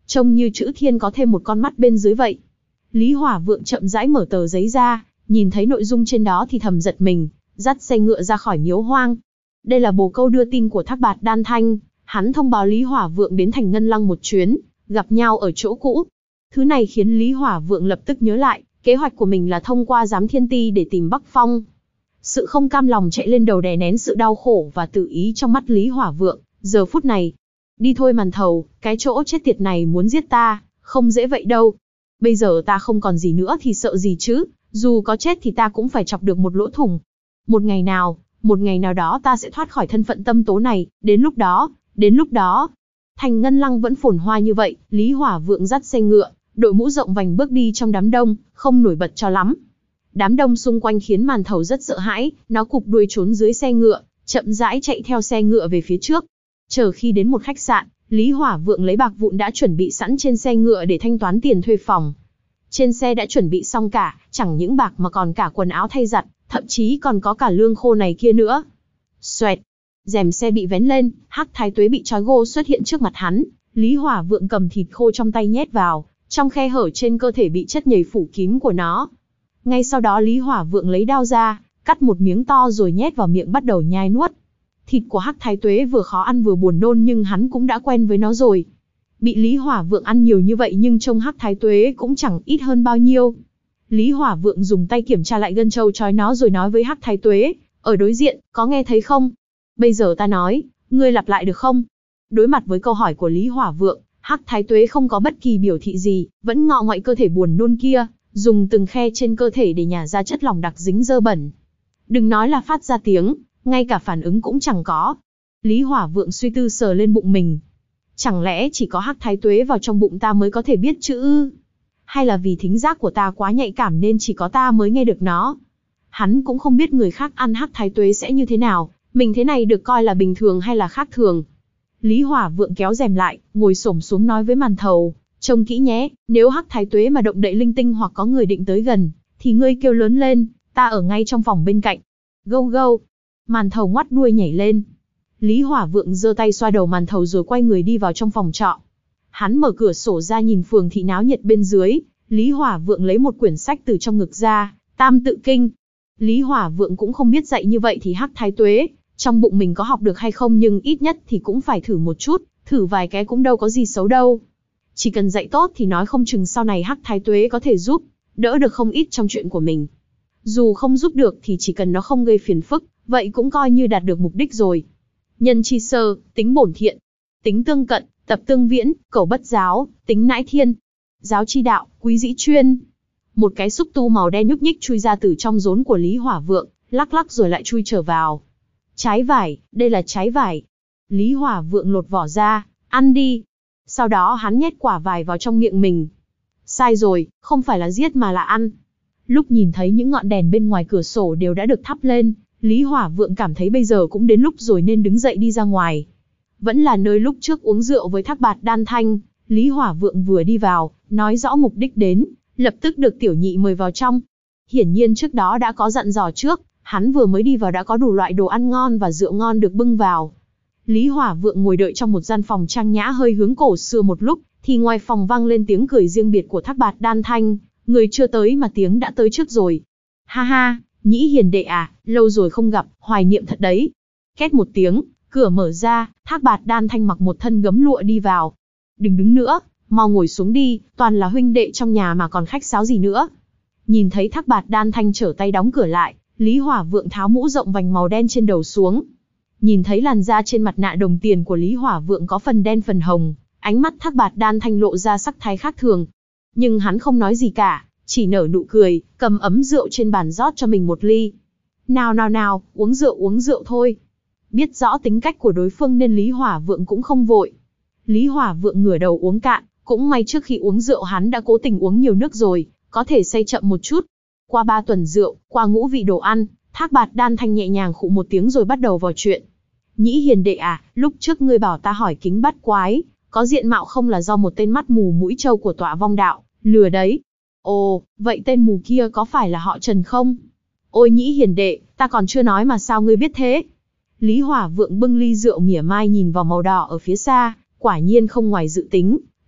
trông như chữ thiên có thêm một con mắt bên dưới vậy. Lý Hỏa Vượng chậm rãi mở tờ giấy ra, nhìn thấy nội dung trên đó thì thầm giật mình, dắt xe ngựa ra khỏi miếu hoang. Đây là bồ câu đưa tin của Thác Bạt Đan Thanh, hắn thông báo Lý Hỏa Vượng đến thành Ngân Lăng một chuyến, gặp nhau ở chỗ cũ. Thứ này khiến Lý Hỏa Vượng lập tức nhớ lại, kế hoạch của mình là thông qua Giám Thiên Ti để tìm Bắc Phong. Sự không cam lòng chạy lên đầu đè nén sự đau khổ và tự ý trong mắt Lý Hỏa Vượng, giờ phút này. Đi thôi Màn Thầu, cái chỗ chết tiệt này muốn giết ta, không dễ vậy đâu. Bây giờ ta không còn gì nữa thì sợ gì chứ, dù có chết thì ta cũng phải chọc được một lỗ thủng. Một ngày nào, một ngày nào đó ta sẽ thoát khỏi thân phận tâm tố này, đến lúc đó, đến lúc đó. Thành Ngân Lăng vẫn phồn hoa như vậy, Lý Hỏa Vượng dắt xe ngựa, đội mũ rộng vành bước đi trong đám đông, không nổi bật cho lắm. Đám đông xung quanh khiến Màn Thầu rất sợ hãi, nó cụp đuôi trốn dưới xe ngựa, chậm rãi chạy theo xe ngựa về phía trước. Chờ khi đến một khách sạn, Lý Hỏa Vượng lấy bạc vụn đã chuẩn bị sẵn trên xe ngựa để thanh toán tiền thuê phòng. Trên xe đã chuẩn bị xong cả, chẳng những bạc mà còn cả quần áo thay giặt, thậm chí còn có cả lương khô này kia nữa. Xoẹt, rèm xe bị vén lên, Hắc Thái Tuế bị trói gô xuất hiện trước mặt hắn. Lý Hỏa Vượng cầm thịt khô trong tay nhét vào, trong khe hở trên cơ thể bị chất nhầy phủ kín của nó. Ngay sau đó Lý Hỏa Vượng lấy đao ra, cắt một miếng to rồi nhét vào miệng bắt đầu nhai nuốt. Thịt của Hắc Thái Tuế vừa khó ăn vừa buồn nôn nhưng hắn cũng đã quen với nó rồi. Bị Lý Hỏa Vượng ăn nhiều như vậy nhưng trông Hắc Thái Tuế cũng chẳng ít hơn bao nhiêu. Lý Hỏa Vượng dùng tay kiểm tra lại gân trâu trói nó rồi nói với Hắc Thái Tuế, ở đối diện, có nghe thấy không? Bây giờ ta nói, ngươi lặp lại được không? Đối mặt với câu hỏi của Lý Hỏa Vượng, Hắc Thái Tuế không có bất kỳ biểu thị gì, vẫn ngọ ngoại cơ thể buồn nôn kia, dùng từng khe trên cơ thể để nhả ra chất lỏng đặc dính dơ bẩn. Đừng nói là phát ra tiếng, ngay cả phản ứng cũng chẳng có. Lý Hỏa Vượng suy tư sờ lên bụng mình. Chẳng lẽ chỉ có Hắc Thái Tuế vào trong bụng ta mới có thể biết chữ ư? Hay là vì thính giác của ta quá nhạy cảm nên chỉ có ta mới nghe được nó? Hắn cũng không biết người khác ăn Hắc Thái Tuế sẽ như thế nào, mình thế này được coi là bình thường hay là khác thường. Lý Hỏa Vượng kéo rèm lại, ngồi xổm xuống nói với Màn Thầu, trông kỹ nhé, nếu Hắc Thái Tuế mà động đậy linh tinh hoặc có người định tới gần, thì ngươi kêu lớn lên, ta ở ngay trong phòng bên cạnh. Gâu gâu. Màn Thầu ngoắt đuôi nhảy lên. Lý Hỏa Vượng giơ tay xoa đầu Màn Thầu rồi quay người đi vào trong phòng trọ. Hắn mở cửa sổ ra nhìn phường thị náo nhiệt bên dưới. Lý Hỏa Vượng lấy một quyển sách từ trong ngực ra, Tam Tự Kinh. Lý Hỏa Vượng cũng không biết dạy như vậy thì Hắc Thái Tuế trong bụng mình có học được hay không, nhưng ít nhất thì cũng phải thử một chút, thử vài cái cũng đâu có gì xấu đâu. Chỉ cần dạy tốt thì nói không chừng sau này Hắc Thái Tuế có thể giúp đỡ được không ít trong chuyện của mình. Dù không giúp được thì chỉ cần nó không gây phiền phức, vậy cũng coi như đạt được mục đích rồi. Nhân chi sơ, tính bổn thiện, tính tương cận, tập tương viễn, cẩu bất giáo, tính nãi thiên, giáo chi đạo, quý dĩ chuyên. Một cái xúc tu màu đen nhúc nhích chui ra từ trong rốn của Lý Hỏa Vượng, lắc lắc rồi lại chui trở vào. Trái vải, đây là trái vải. Lý Hỏa Vượng lột vỏ ra, ăn đi. Sau đó hắn nhét quả vải vào trong miệng mình. Sai rồi, không phải là giết mà là ăn. Lúc nhìn thấy những ngọn đèn bên ngoài cửa sổ đều đã được thắp lên, Lý Hỏa Vượng cảm thấy bây giờ cũng đến lúc rồi nên đứng dậy đi ra ngoài. Vẫn là nơi lúc trước uống rượu với Thác Bạt Đan Thanh, Lý Hỏa Vượng vừa đi vào, nói rõ mục đích đến, lập tức được tiểu nhị mời vào trong. Hiển nhiên trước đó đã có dặn dò trước, hắn vừa mới đi vào đã có đủ loại đồ ăn ngon và rượu ngon được bưng vào. Lý Hỏa Vượng ngồi đợi trong một gian phòng trang nhã hơi hướng cổ xưa một lúc, thì ngoài phòng vang lên tiếng cười riêng biệt của Thác Bạt Đan Thanh, người chưa tới mà tiếng đã tới trước rồi. Ha ha, Nhĩ hiền đệ à, lâu rồi không gặp, hoài niệm thật đấy. Két một tiếng, cửa mở ra, Thác Bạt Đan Thanh mặc một thân gấm lụa đi vào. Đừng đứng nữa, mau ngồi xuống đi, toàn là huynh đệ trong nhà mà còn khách sáo gì nữa. Nhìn thấy Thác Bạt Đan Thanh trở tay đóng cửa lại, Lý Hỏa Vượng tháo mũ rộng vành màu đen trên đầu xuống. Nhìn thấy làn da trên mặt nạ đồng tiền của Lý Hỏa Vượng có phần đen phần hồng, ánh mắt Thác Bạt Đan Thanh lộ ra sắc thái khác thường. Nhưng hắn không nói gì cả, chỉ nở nụ cười, cầm ấm rượu trên bàn rót cho mình một ly. Nào nào nào, uống rượu uống rượu thôi. Biết rõ tính cách của đối phương nên Lý Hỏa Vượng cũng không vội. Lý Hỏa Vượng ngửa đầu uống cạn, cũng may trước khi uống rượu hắn đã cố tình uống nhiều nước rồi, có thể say chậm một chút. Qua ba tuần rượu, qua ngũ vị đồ ăn, Thác Bạt Đan Thanh nhẹ nhàng khụ một tiếng rồi bắt đầu vào chuyện. Nhĩ hiền đệ à, lúc trước ngươi bảo ta hỏi Kính Bát Quái, có diện mạo không là do một tên mắt mù mũi trâu của Tọa Vong Đạo lừa đấy. Ồ, vậy tên mù kia có phải là họ Trần không? Ôi Nhĩ hiền đệ, ta còn chưa nói mà sao ngươi biết thế? Lý Hỏa Vượng bưng ly rượu mỉa mai nhìn vào màu đỏ ở phía xa, quả nhiên không ngoài dự tính.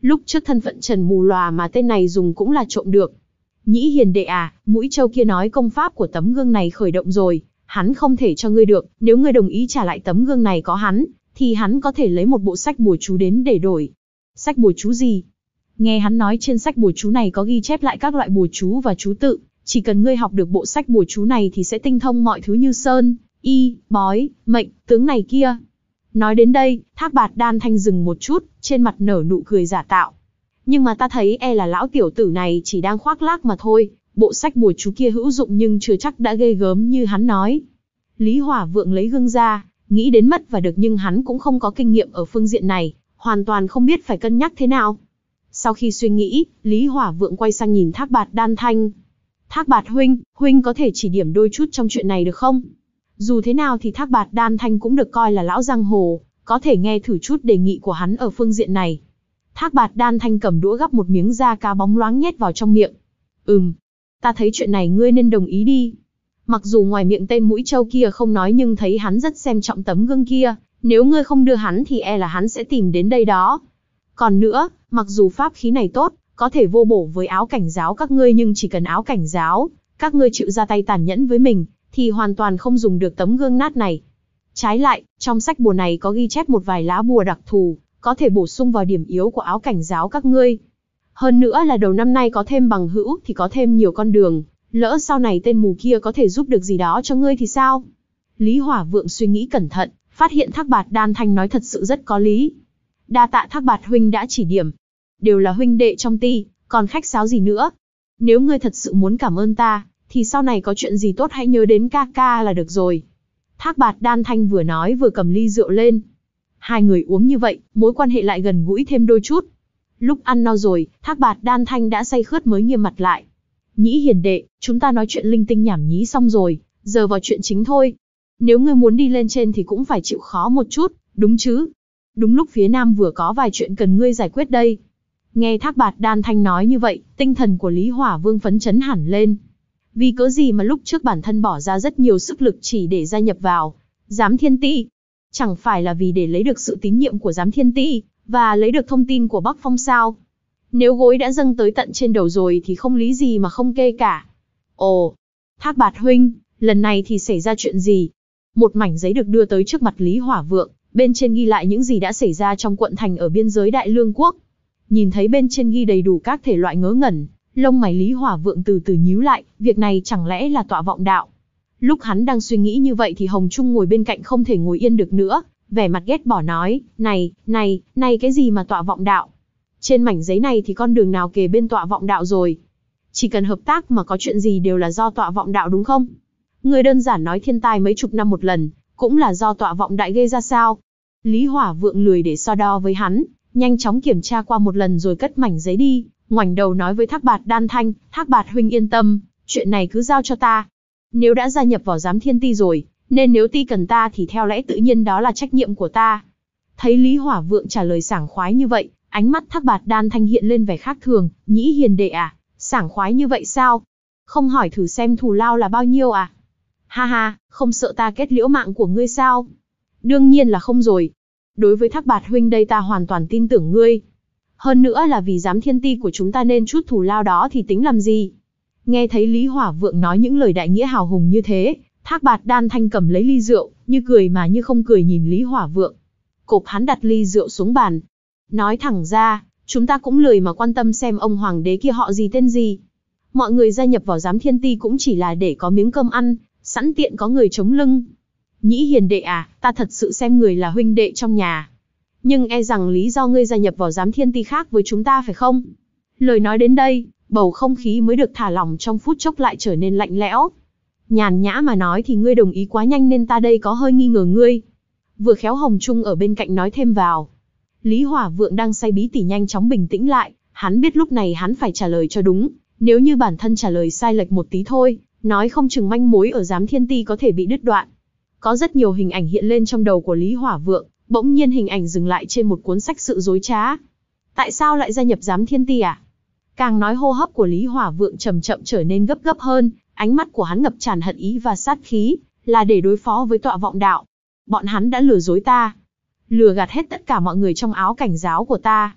Lúc trước thân phận trần mù lòa mà tên này dùng cũng là trộm được. Nhĩ hiền đệ à, mũi trâu kia nói công pháp của tấm gương này khởi động rồi, hắn không thể cho ngươi được, nếu ngươi đồng ý trả lại tấm gương này có hắn, thì hắn có thể lấy một bộ sách bùa chú đến để đổi. Sách bùa chú gì? Nghe hắn nói trên sách bùa chú này có ghi chép lại các loại bùa chú và chú tự, chỉ cần ngươi học được bộ sách bùa chú này thì sẽ tinh thông mọi thứ như sơn, y, bói, mệnh, tướng này kia. Nói đến đây, Thác Bạt Đan Thanh dừng một chút, trên mặt nở nụ cười giả tạo. Nhưng mà ta thấy e là lão tiểu tử này chỉ đang khoác lác mà thôi, bộ sách bùa chú kia hữu dụng nhưng chưa chắc đã ghê gớm như hắn nói. Lý Hỏa Vượng lấy gương ra, nghĩ đến mất và được nhưng hắn cũng không có kinh nghiệm ở phương diện này, hoàn toàn không biết phải cân nhắc thế nào. Sau khi suy nghĩ, Lý Hỏa Vượng quay sang nhìn Thác Bạt Đan Thanh. Thác Bạt huynh, huynh có thể chỉ điểm đôi chút trong chuyện này được không? Dù thế nào thì Thác Bạt Đan Thanh cũng được coi là lão giang hồ, có thể nghe thử chút đề nghị của hắn ở phương diện này. Thác Bạt Đan Thanh cầm đũa gắp một miếng da cá bóng loáng nhét vào trong miệng. Ừm, ta thấy chuyện này ngươi nên đồng ý đi. Mặc dù ngoài miệng tên mũi trâu kia không nói nhưng thấy hắn rất xem trọng tấm gương kia, nếu ngươi không đưa hắn thì e là hắn sẽ tìm đến đây đó. Còn nữa, mặc dù pháp khí này tốt, có thể vô bổ với áo cảnh giáo các ngươi nhưng chỉ cần áo cảnh giáo, các ngươi chịu ra tay tàn nhẫn với mình, thì hoàn toàn không dùng được tấm gương nát này. Trái lại, trong sách bùa này có ghi chép một vài lá bùa đặc thù, có thể bổ sung vào điểm yếu của áo cảnh giáo các ngươi. Hơn nữa là đầu năm nay có thêm bằng hữu thì có thêm nhiều con đường, lỡ sau này tên mù kia có thể giúp được gì đó cho ngươi thì sao? Lý Hỏa Vượng suy nghĩ cẩn thận, phát hiện Thác Bạt Đan Thanh nói thật sự rất có lý. Đa tạ Thác Bạt huynh đã chỉ điểm. Đều là huynh đệ trong ti, còn khách sáo gì nữa. Nếu ngươi thật sự muốn cảm ơn ta, thì sau này có chuyện gì tốt hãy nhớ đến ca ca là được rồi. Thác Bạt Đan Thanh vừa nói vừa cầm ly rượu lên. Hai người uống như vậy, mối quan hệ lại gần gũi thêm đôi chút. Lúc ăn no rồi, Thác Bạt Đan Thanh đã say khướt mới nghiêm mặt lại. Nhĩ hiền đệ, chúng ta nói chuyện linh tinh nhảm nhí xong rồi, giờ vào chuyện chính thôi. Nếu ngươi muốn đi lên trên thì cũng phải chịu khó một chút, đúng chứ? Đúng lúc phía nam vừa có vài chuyện cần ngươi giải quyết đây. Nghe Thác Bạt Đan Thanh nói như vậy, tinh thần của Lý Hỏa Vương phấn chấn hẳn lên. Vì cớ gì mà lúc trước bản thân bỏ ra rất nhiều sức lực chỉ để gia nhập vào Giám Thiên Ti? Chẳng phải là vì để lấy được sự tín nhiệm của Giám Thiên Ti, và lấy được thông tin của Bắc Phong sao? Nếu gối đã dâng tới tận trên đầu rồi thì không lý gì mà không kê cả. Ồ, Thác Bạt huynh, lần này thì xảy ra chuyện gì? Một mảnh giấy được đưa tới trước mặt Lý Hỏa Vượng, bên trên ghi lại những gì đã xảy ra trong quận thành ở biên giới Đại Lương Quốc. Nhìn thấy bên trên ghi đầy đủ các thể loại ngớ ngẩn, lông mày Lý Hỏa Vượng từ từ nhíu lại, việc này chẳng lẽ là tọa vọng đạo? Lúc hắn đang suy nghĩ như vậy thì Hồng Trung ngồi bên cạnh không thể ngồi yên được nữa, vẻ mặt ghét bỏ nói, này, này, này cái gì mà tọa vọng đạo? Trên mảnh giấy này thì con đường nào kề bên tọa vọng đạo rồi? Chỉ cần hợp tác mà có chuyện gì đều là do tọa vọng đạo đúng không? Người đơn giản nói thiên tai mấy chục năm một lần, cũng là do tọa vọng đại gây ra sao? Lý Hỏa Vượng lười để so đo với hắn, nhanh chóng kiểm tra qua một lần rồi cất mảnh giấy đi, ngoảnh đầu nói với Thác Bạt Đan Thanh, Thác Bạt huynh yên tâm, chuyện này cứ giao cho ta. Nếu đã gia nhập vào Giám Thiên Ti rồi, nên nếu ti cần ta thì theo lẽ tự nhiên đó là trách nhiệm của ta. Thấy Lý Hỏa Vượng trả lời sảng khoái như vậy, ánh mắt Thác Bạt Đan Thanh hiện lên vẻ khác thường, Nhĩ hiền đệ à, sảng khoái như vậy sao? Không hỏi thử xem thù lao là bao nhiêu à? Ha ha, không sợ ta kết liễu mạng của ngươi sao? Đương nhiên là không rồi. Đối với Thác Bạt huynh đây ta hoàn toàn tin tưởng ngươi. Hơn nữa là vì Giám Thiên Ti của chúng ta nên chút thù lao đó thì tính làm gì? Nghe thấy Lý Hỏa Vượng nói những lời đại nghĩa hào hùng như thế, Thác Bạt Đan Thanh cầm lấy ly rượu, như cười mà như không cười nhìn Lý Hỏa Vượng. Cộp hắn đặt ly rượu xuống bàn. Nói thẳng ra, chúng ta cũng lười mà quan tâm xem ông hoàng đế kia họ gì tên gì. Mọi người gia nhập vào Giám Thiên Ti cũng chỉ là để có miếng cơm ăn, sẵn tiện có người chống lưng. Nhĩ hiền đệ à, ta thật sự xem người là huynh đệ trong nhà. Nhưng e rằng lý do ngươi gia nhập vào Giám Thiên Ti khác với chúng ta phải không? Lời nói đến đây, bầu không khí mới được thả lỏng trong phút chốc lại trở nên lạnh lẽo. Nhàn nhã mà nói thì ngươi đồng ý quá nhanh nên ta đây có hơi nghi ngờ ngươi. Vừa khéo Hồng Trung ở bên cạnh nói thêm vào. Lý Hỏa Vượng đang say bí tỉ nhanh chóng bình tĩnh lại, hắn biết lúc này hắn phải trả lời cho đúng, nếu như bản thân trả lời sai lệch một tí thôi, nói không chừng manh mối ở Giám Thiên Ti có thể bị đứt đoạn. Có rất nhiều hình ảnh hiện lên trong đầu của Lý Hỏa Vượng, bỗng nhiên hình ảnh dừng lại trên một cuốn sách sự dối trá. Tại sao lại gia nhập Giám Thiên Ti à? Càng nói hô hấp của Lý Hỏa Vượng chậm chậm trở nên gấp gấp hơn, ánh mắt của hắn ngập tràn hận ý và sát khí, là để đối phó với tọa vọng đạo. Bọn hắn đã lừa dối ta, lừa gạt hết tất cả mọi người trong áo cảnh giáo của ta.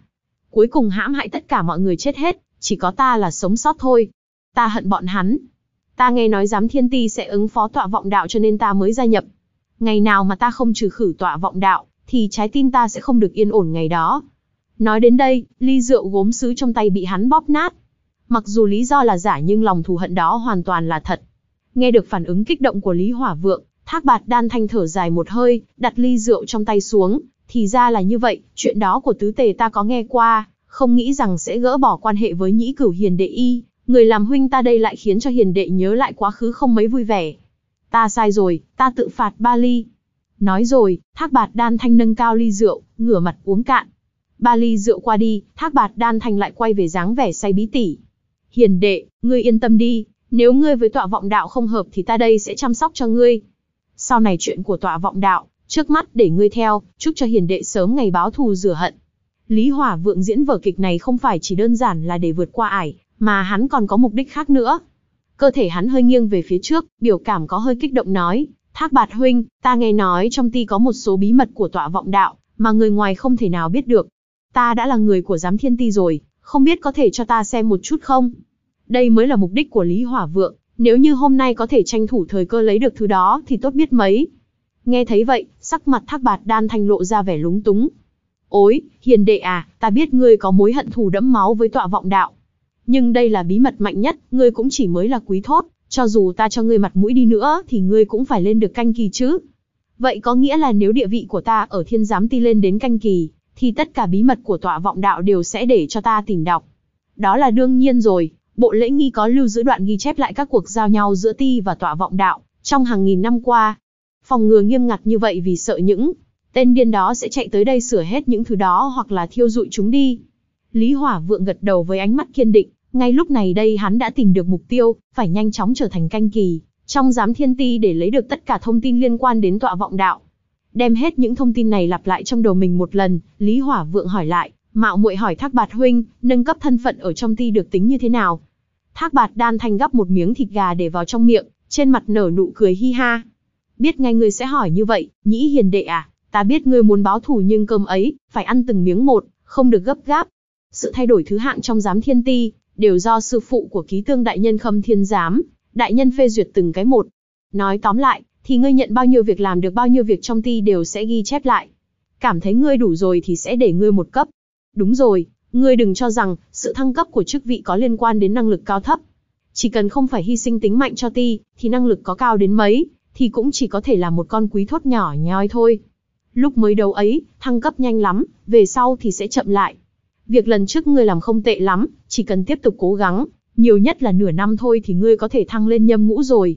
cuối cùng hãm hại tất cả mọi người chết hết, chỉ có ta là sống sót thôi. Ta hận bọn hắn. Ta nghe nói giám thiên ti sẽ ứng phó tọa vọng đạo cho nên ta mới gia nhập. Ngày nào mà ta không trừ khử tọa vọng đạo, thì trái tim ta sẽ không được yên ổn ngày đó. Nói đến đây, ly rượu gốm sứ trong tay bị hắn bóp nát. Mặc dù lý do là giả nhưng lòng thù hận đó hoàn toàn là thật. Nghe được phản ứng kích động của Lý Hỏa Vượng, Thác Bạt Đan Thanh thở dài một hơi, đặt ly rượu trong tay xuống. Thì ra là như vậy, chuyện đó của tứ tề ta có nghe qua, không nghĩ rằng sẽ gỡ bỏ quan hệ với Nhĩ Cửu hiền đệ y. Người làm huynh ta đây lại khiến cho hiền đệ nhớ lại quá khứ không mấy vui vẻ. Ta sai rồi, ta tự phạt ba ly. Nói rồi, Thác Bạt Đan Thanh nâng cao ly rượu, ngửa mặt uống cạn. Ba ly rượu qua đi, Thác Bạt Đan Thanh lại quay về dáng vẻ say bí tỉ. Hiền đệ, ngươi yên tâm đi, nếu ngươi với tọa vọng đạo không hợp thì ta đây sẽ chăm sóc cho ngươi. Sau này chuyện của tọa vọng đạo, trước mắt để ngươi theo, chúc cho hiền đệ sớm ngày báo thù rửa hận. Lý Hỏa Vượng diễn vở kịch này không phải chỉ đơn giản là để vượt qua ải, mà hắn còn có mục đích khác nữa. Cơ thể hắn hơi nghiêng về phía trước, biểu cảm có hơi kích động nói, Thác Bạt huynh, ta nghe nói trong ti có một số bí mật của tọa vọng đạo, mà người ngoài không thể nào biết được. Ta đã là người của giám thiên ti rồi, không biết có thể cho ta xem một chút không? Đây mới là mục đích của Lý Hỏa Vượng, nếu như hôm nay có thể tranh thủ thời cơ lấy được thứ đó thì tốt biết mấy. Nghe thấy vậy, sắc mặt Thác Bạt Đan Thanh lộ ra vẻ lúng túng. Ôi, hiền đệ à, ta biết ngươi có mối hận thù đẫm máu với tọa vọng đạo. Nhưng đây là bí mật mạnh nhất, ngươi cũng chỉ mới là quý thốt, cho dù ta cho ngươi mặt mũi đi nữa thì ngươi cũng phải lên được canh kỳ chứ. Vậy có nghĩa là nếu địa vị của ta ở thiên giám ti lên đến canh kỳ, thì tất cả bí mật của tọa vọng đạo đều sẽ để cho ta tìm đọc. Đó là đương nhiên rồi, bộ lễ nghi có lưu giữ đoạn ghi chép lại các cuộc giao nhau giữa ti và tọa vọng đạo, trong hàng nghìn năm qua. Phòng ngừa nghiêm ngặt như vậy vì sợ những tên điên đó sẽ chạy tới đây sửa hết những thứ đó hoặc là thiêu dụi chúng đi. Lý Hỏa Vượng gật đầu với ánh mắt kiên định, ngay lúc này đây hắn đã tìm được mục tiêu, phải nhanh chóng trở thành canh kỳ trong giám thiên ti để lấy được tất cả thông tin liên quan đến tọa vọng đạo. Đem hết những thông tin này lặp lại trong đầu mình một lần, Lý Hỏa Vượng hỏi lại, mạo muội hỏi Thác Bạt huynh, nâng cấp thân phận ở trong ti được tính như thế nào? Thác Bạt Đan Thanh gắp một miếng thịt gà để vào trong miệng, trên mặt nở nụ cười hi ha. Biết ngay ngươi sẽ hỏi như vậy, Nhĩ hiền đệ à, ta biết ngươi muốn báo thù nhưng cơm ấy, phải ăn từng miếng một, không được gấp gáp. Sự thay đổi thứ hạng trong giám thiên ti, đều do sư phụ của ký tương đại nhân Khâm Thiên Giám, đại nhân phê duyệt từng cái một. Nói tóm lại, thì ngươi nhận bao nhiêu việc làm được bao nhiêu việc trong ti đều sẽ ghi chép lại. Cảm thấy ngươi đủ rồi thì sẽ để ngươi một cấp. Đúng rồi, ngươi đừng cho rằng, sự thăng cấp của chức vị có liên quan đến năng lực cao thấp. Chỉ cần không phải hy sinh tính mạnh cho ti, thì năng lực có cao đến mấy, thì cũng chỉ có thể là một con quý thốt nhỏ nhoi thôi. Lúc mới đầu ấy, thăng cấp nhanh lắm, về sau thì sẽ chậm lại. Việc lần trước ngươi làm không tệ lắm, chỉ cần tiếp tục cố gắng, nhiều nhất là nửa năm thôi thì ngươi có thể thăng lên nhâm ngũ rồi.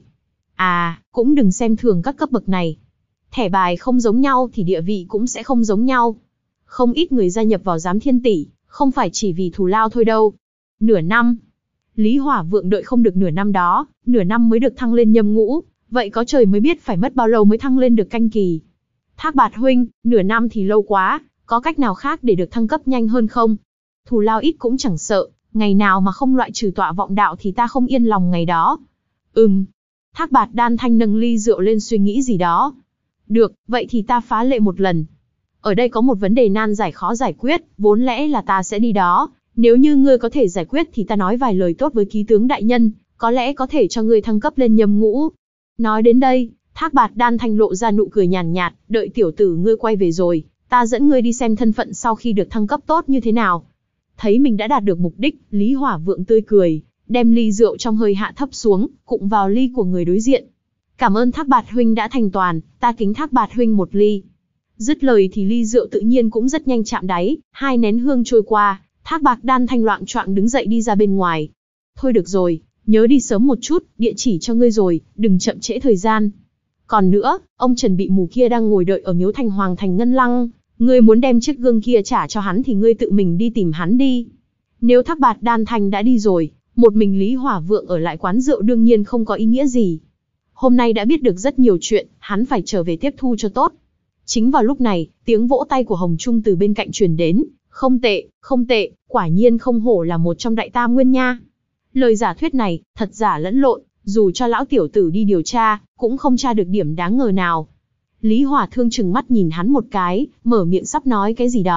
À, cũng đừng xem thường các cấp bậc này. Thẻ bài không giống nhau thì địa vị cũng sẽ không giống nhau. Không ít người gia nhập vào giám thiên tỷ, không phải chỉ vì thù lao thôi đâu. Nửa năm. Lý Hỏa Vượng đợi không được nửa năm đó, nửa năm mới được thăng lên nhâm ngũ, vậy có trời mới biết phải mất bao lâu mới thăng lên được canh kỳ. Thác Bạt huynh, nửa năm thì lâu quá, có cách nào khác để được thăng cấp nhanh hơn không? Thù lao ít cũng chẳng sợ, ngày nào mà không loại trừ tọa vọng đạo thì ta không yên lòng ngày đó. Ừm. Thác Bạt Đan Thanh nâng ly rượu lên suy nghĩ gì đó. Được, vậy thì ta phá lệ một lần. Ở đây có một vấn đề nan giải khó giải quyết, vốn lẽ là ta sẽ đi đó. Nếu như ngươi có thể giải quyết thì ta nói vài lời tốt với ký tướng đại nhân, có lẽ có thể cho ngươi thăng cấp lên nhâm ngũ. Nói đến đây, Thác Bạt Đan Thanh lộ ra nụ cười nhàn nhạt, đợi tiểu tử ngươi quay về rồi, ta dẫn ngươi đi xem thân phận sau khi được thăng cấp tốt như thế nào. Thấy mình đã đạt được mục đích, Lý Hỏa Vượng tươi cười, đem ly rượu trong hơi hạ thấp xuống, cụng vào ly của người đối diện. Cảm ơn Thác Bạt huynh đã thành toàn, ta kính Thác Bạt huynh một ly. Dứt lời thì ly rượu tự nhiên cũng rất nhanh chạm đáy, hai nén hương trôi qua, Thác Bạt Đan Thanh loạng choạng đứng dậy đi ra bên ngoài. Thôi được rồi, nhớ đi sớm một chút, địa chỉ cho ngươi rồi, đừng chậm trễ thời gian. Còn nữa, ông Trần bị mù kia đang ngồi đợi ở miếu thành Hoàng thành Ngân Lăng, ngươi muốn đem chiếc gương kia trả cho hắn thì ngươi tự mình đi tìm hắn đi. Nếu Thác Bạt Đan Thanh đã đi rồi, một mình Lý Hỏa Vượng ở lại quán rượu đương nhiên không có ý nghĩa gì. Hôm nay đã biết được rất nhiều chuyện, hắn phải trở về tiếp thu cho tốt. Chính vào lúc này, tiếng vỗ tay của Hồng Trung từ bên cạnh truyền đến. Không tệ, không tệ, quả nhiên không hổ là một trong đại tam nguyên nha. Lời giả thuyết này, thật giả lẫn lộn, dù cho lão tiểu tử đi điều tra, cũng không tra được điểm đáng ngờ nào. Lý Hỏa Thương trừng mắt nhìn hắn một cái, mở miệng sắp nói cái gì đó,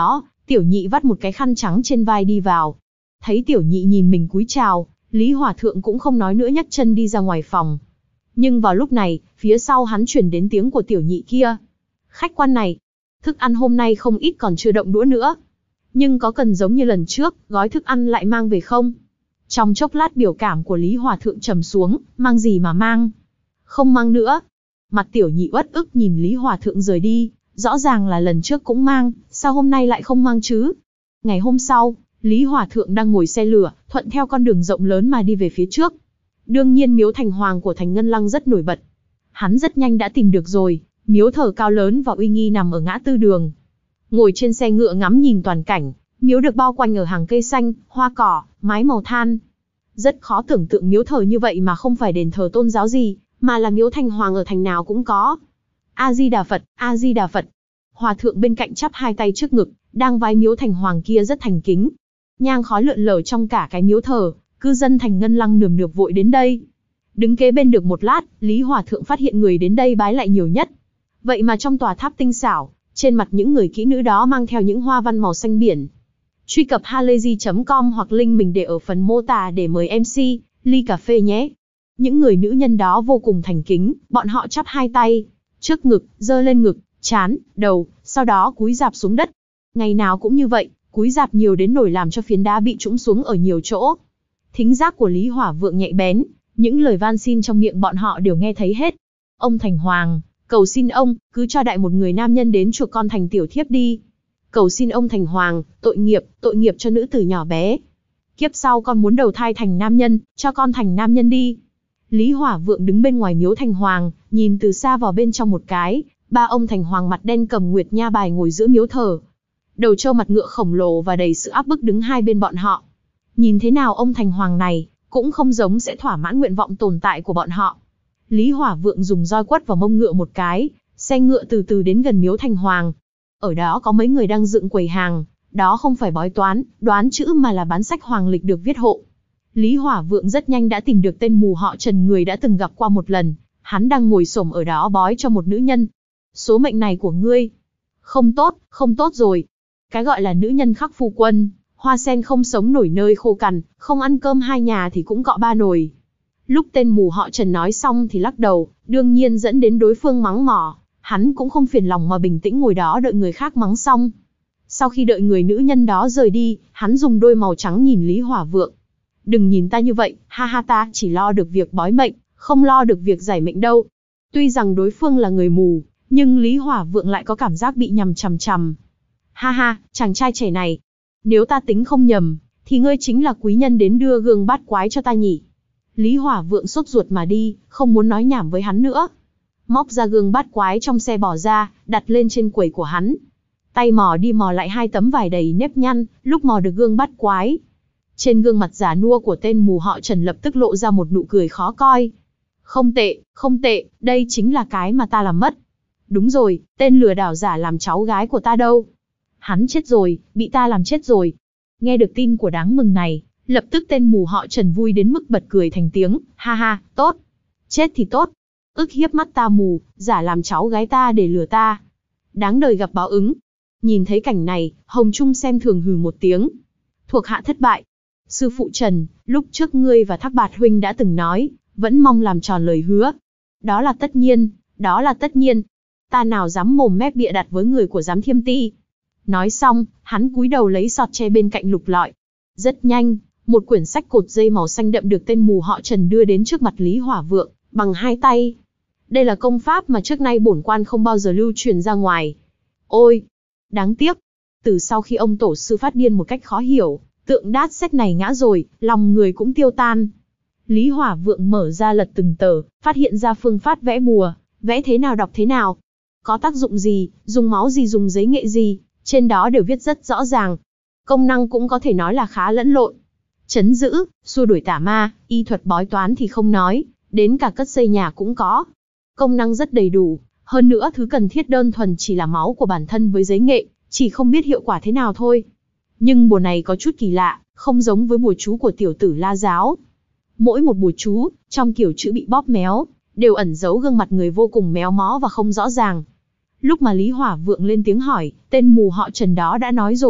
Tiểu Nhị vắt một cái khăn trắng trên vai đi vào. Thấy Tiểu Nhị nhìn mình cúi chào, Lý Hòa Thượng cũng không nói nữa nhấc chân đi ra ngoài phòng. Nhưng vào lúc này, phía sau hắn chuyển đến tiếng của Tiểu Nhị kia. Khách quan này, thức ăn hôm nay không ít còn chưa động đũa nữa. Nhưng có cần giống như lần trước, gói thức ăn lại mang về không? Trong chốc lát biểu cảm của Lý Hòa Thượng trầm xuống, mang gì mà mang? Không mang nữa. Mặt Tiểu Nhị uất ức nhìn Lý Hòa Thượng rời đi, rõ ràng là lần trước cũng mang, sao hôm nay lại không mang chứ? Ngày hôm sau, Lý Hòa Thượng đang ngồi xe lửa, thuận theo con đường rộng lớn mà đi về phía trước. Đương nhiên miếu thành hoàng của Thành Ngân Lăng rất nổi bật. Hắn rất nhanh đã tìm được rồi, miếu thờ cao lớn và uy nghi nằm ở ngã tư đường. Ngồi trên xe ngựa ngắm nhìn toàn cảnh, miếu được bao quanh ở hàng cây xanh, hoa cỏ, mái màu than. Rất khó tưởng tượng miếu thờ như vậy mà không phải đền thờ tôn giáo gì, mà là miếu thành hoàng ở thành nào cũng có. A-di-đà Phật, A-di-đà Phật. Hòa thượng bên cạnh chắp hai tay trước ngực, đang vái miếu thành hoàng kia rất thành kính. Nhang khói lượn lờ trong cả cái miếu thờ, cư dân Thành Ngân Lăng nườm nượp vội đến đây. Đứng kế bên được một lát, Lý Hòa Thượng phát hiện người đến đây bái lại nhiều nhất. Vậy mà trong tòa tháp tinh xảo, trên mặt những người kỹ nữ đó mang theo những hoa văn màu xanh biển. Truy cập halayzi chấm com hoặc link mình để ở phần mô tả để mời em xê, ly cà phê nhé. Những người nữ nhân đó vô cùng thành kính, bọn họ chắp hai tay, trước ngực, giơ lên ngực, trán, đầu, sau đó cúi rạp xuống đất. Ngày nào cũng như vậy, cúi rạp nhiều đến nổi làm cho phiến đá bị trũng xuống ở nhiều chỗ. Thính giác của Lý Hỏa Vượng nhạy bén, những lời van xin trong miệng bọn họ đều nghe thấy hết. Ông Thành Hoàng, cầu xin ông, cứ cho đại một người nam nhân đến chuộc con thành tiểu thiếp đi. Cầu xin ông Thành Hoàng, tội nghiệp, tội nghiệp cho nữ tử nhỏ bé. Kiếp sau con muốn đầu thai thành nam nhân, cho con thành nam nhân đi. Lý Hỏa Vượng đứng bên ngoài miếu Thành Hoàng, nhìn từ xa vào bên trong một cái, ba ông Thành Hoàng mặt đen cầm nguyệt nha bài ngồi giữa miếu thờ. Đầu trâu mặt ngựa khổng lồ và đầy sự áp bức đứng hai bên bọn họ. Nhìn thế nào ông Thành Hoàng này, cũng không giống sẽ thỏa mãn nguyện vọng tồn tại của bọn họ. Lý Hỏa Vượng dùng roi quất vào mông ngựa một cái, xe ngựa từ từ đến gần miếu Thành Hoàng. Ở đó có mấy người đang dựng quầy hàng, đó không phải bói toán, đoán chữ mà là bán sách hoàng lịch được viết hộ. Lý Hỏa Vượng rất nhanh đã tìm được tên mù họ Trần người đã từng gặp qua một lần, hắn đang ngồi xổm ở đó bói cho một nữ nhân. Số mệnh này của ngươi, không tốt, không tốt rồi. Cái gọi là nữ nhân khắc phu quân, hoa sen không sống nổi nơi khô cằn, không ăn cơm hai nhà thì cũng cọ ba nồi. Lúc tên mù họ Trần nói xong thì lắc đầu, đương nhiên dẫn đến đối phương mắng mỏ, hắn cũng không phiền lòng mà bình tĩnh ngồi đó đợi người khác mắng xong. Sau khi đợi người nữ nhân đó rời đi, hắn dùng đôi màu trắng nhìn Lý Hỏa Vượng. Đừng nhìn ta như vậy, ha ha, ta chỉ lo được việc bói mệnh, không lo được việc giải mệnh đâu. Tuy rằng đối phương là người mù, nhưng Lý Hỏa Vượng lại có cảm giác bị nhằm chằm chằm. Ha ha, chàng trai trẻ này, nếu ta tính không nhầm, thì ngươi chính là quý nhân đến đưa gương bát quái cho ta nhỉ. Lý Hỏa Vượng sốt ruột mà đi, không muốn nói nhảm với hắn nữa. Móc ra gương bát quái trong xe bỏ ra, đặt lên trên quầy của hắn. Tay mò đi mò lại hai tấm vải đầy nếp nhăn, lúc mò được gương bát quái. Trên gương mặt già nua của tên mù họ Trần lập tức lộ ra một nụ cười khó coi. Không tệ, không tệ, đây chính là cái mà ta làm mất. Đúng rồi, tên lừa đảo giả làm cháu gái của ta đâu? Hắn chết rồi, bị ta làm chết rồi. Nghe được tin của đáng mừng này, lập tức tên mù họ Trần vui đến mức bật cười thành tiếng, ha ha, tốt. Chết thì tốt. Ức hiếp mắt ta mù, giả làm cháu gái ta để lừa ta. Đáng đời gặp báo ứng. Nhìn thấy cảnh này, Hồng Trung xem thường hừ một tiếng. Thuộc hạ thất bại. Sư phụ Trần, lúc trước ngươi và Thác Bạt huynh đã từng nói, vẫn mong làm tròn lời hứa. Đó là tất nhiên, đó là tất nhiên. Ta nào dám mồm mép bịa đặt với người của giám thiêm ti. Nói xong, hắn cúi đầu lấy sọt tre bên cạnh lục lọi. Rất nhanh, một quyển sách cột dây màu xanh đậm được tên mù họ Trần đưa đến trước mặt Lý Hỏa Vượng, bằng hai tay. Đây là công pháp mà trước nay bổn quan không bao giờ lưu truyền ra ngoài. Ôi, đáng tiếc. Từ sau khi ông tổ sư phát điên một cách khó hiểu, tượng đát sách này ngã rồi, lòng người cũng tiêu tan. Lý Hỏa Vượng mở ra lật từng tờ, phát hiện ra phương pháp vẽ bùa, vẽ thế nào đọc thế nào. Có tác dụng gì, dùng máu gì dùng giấy nghệ gì, trên đó đều viết rất rõ ràng. Công năng cũng có thể nói là khá lẫn lộn. Trấn giữ, xua đuổi tà ma, y thuật bói toán thì không nói, đến cả cất xây nhà cũng có. Công năng rất đầy đủ, hơn nữa thứ cần thiết đơn thuần chỉ là máu của bản thân với giấy nghệ, chỉ không biết hiệu quả thế nào thôi. Nhưng bùa này có chút kỳ lạ, không giống với bùa chú của tiểu tử La Giáo. Mỗi một bùa chú, trong kiểu chữ bị bóp méo, đều ẩn giấu gương mặt người vô cùng méo mó và không rõ ràng. Lúc mà Lý Hỏa Vượng lên tiếng hỏi, tên mù họ Trần đó đã nói rồi,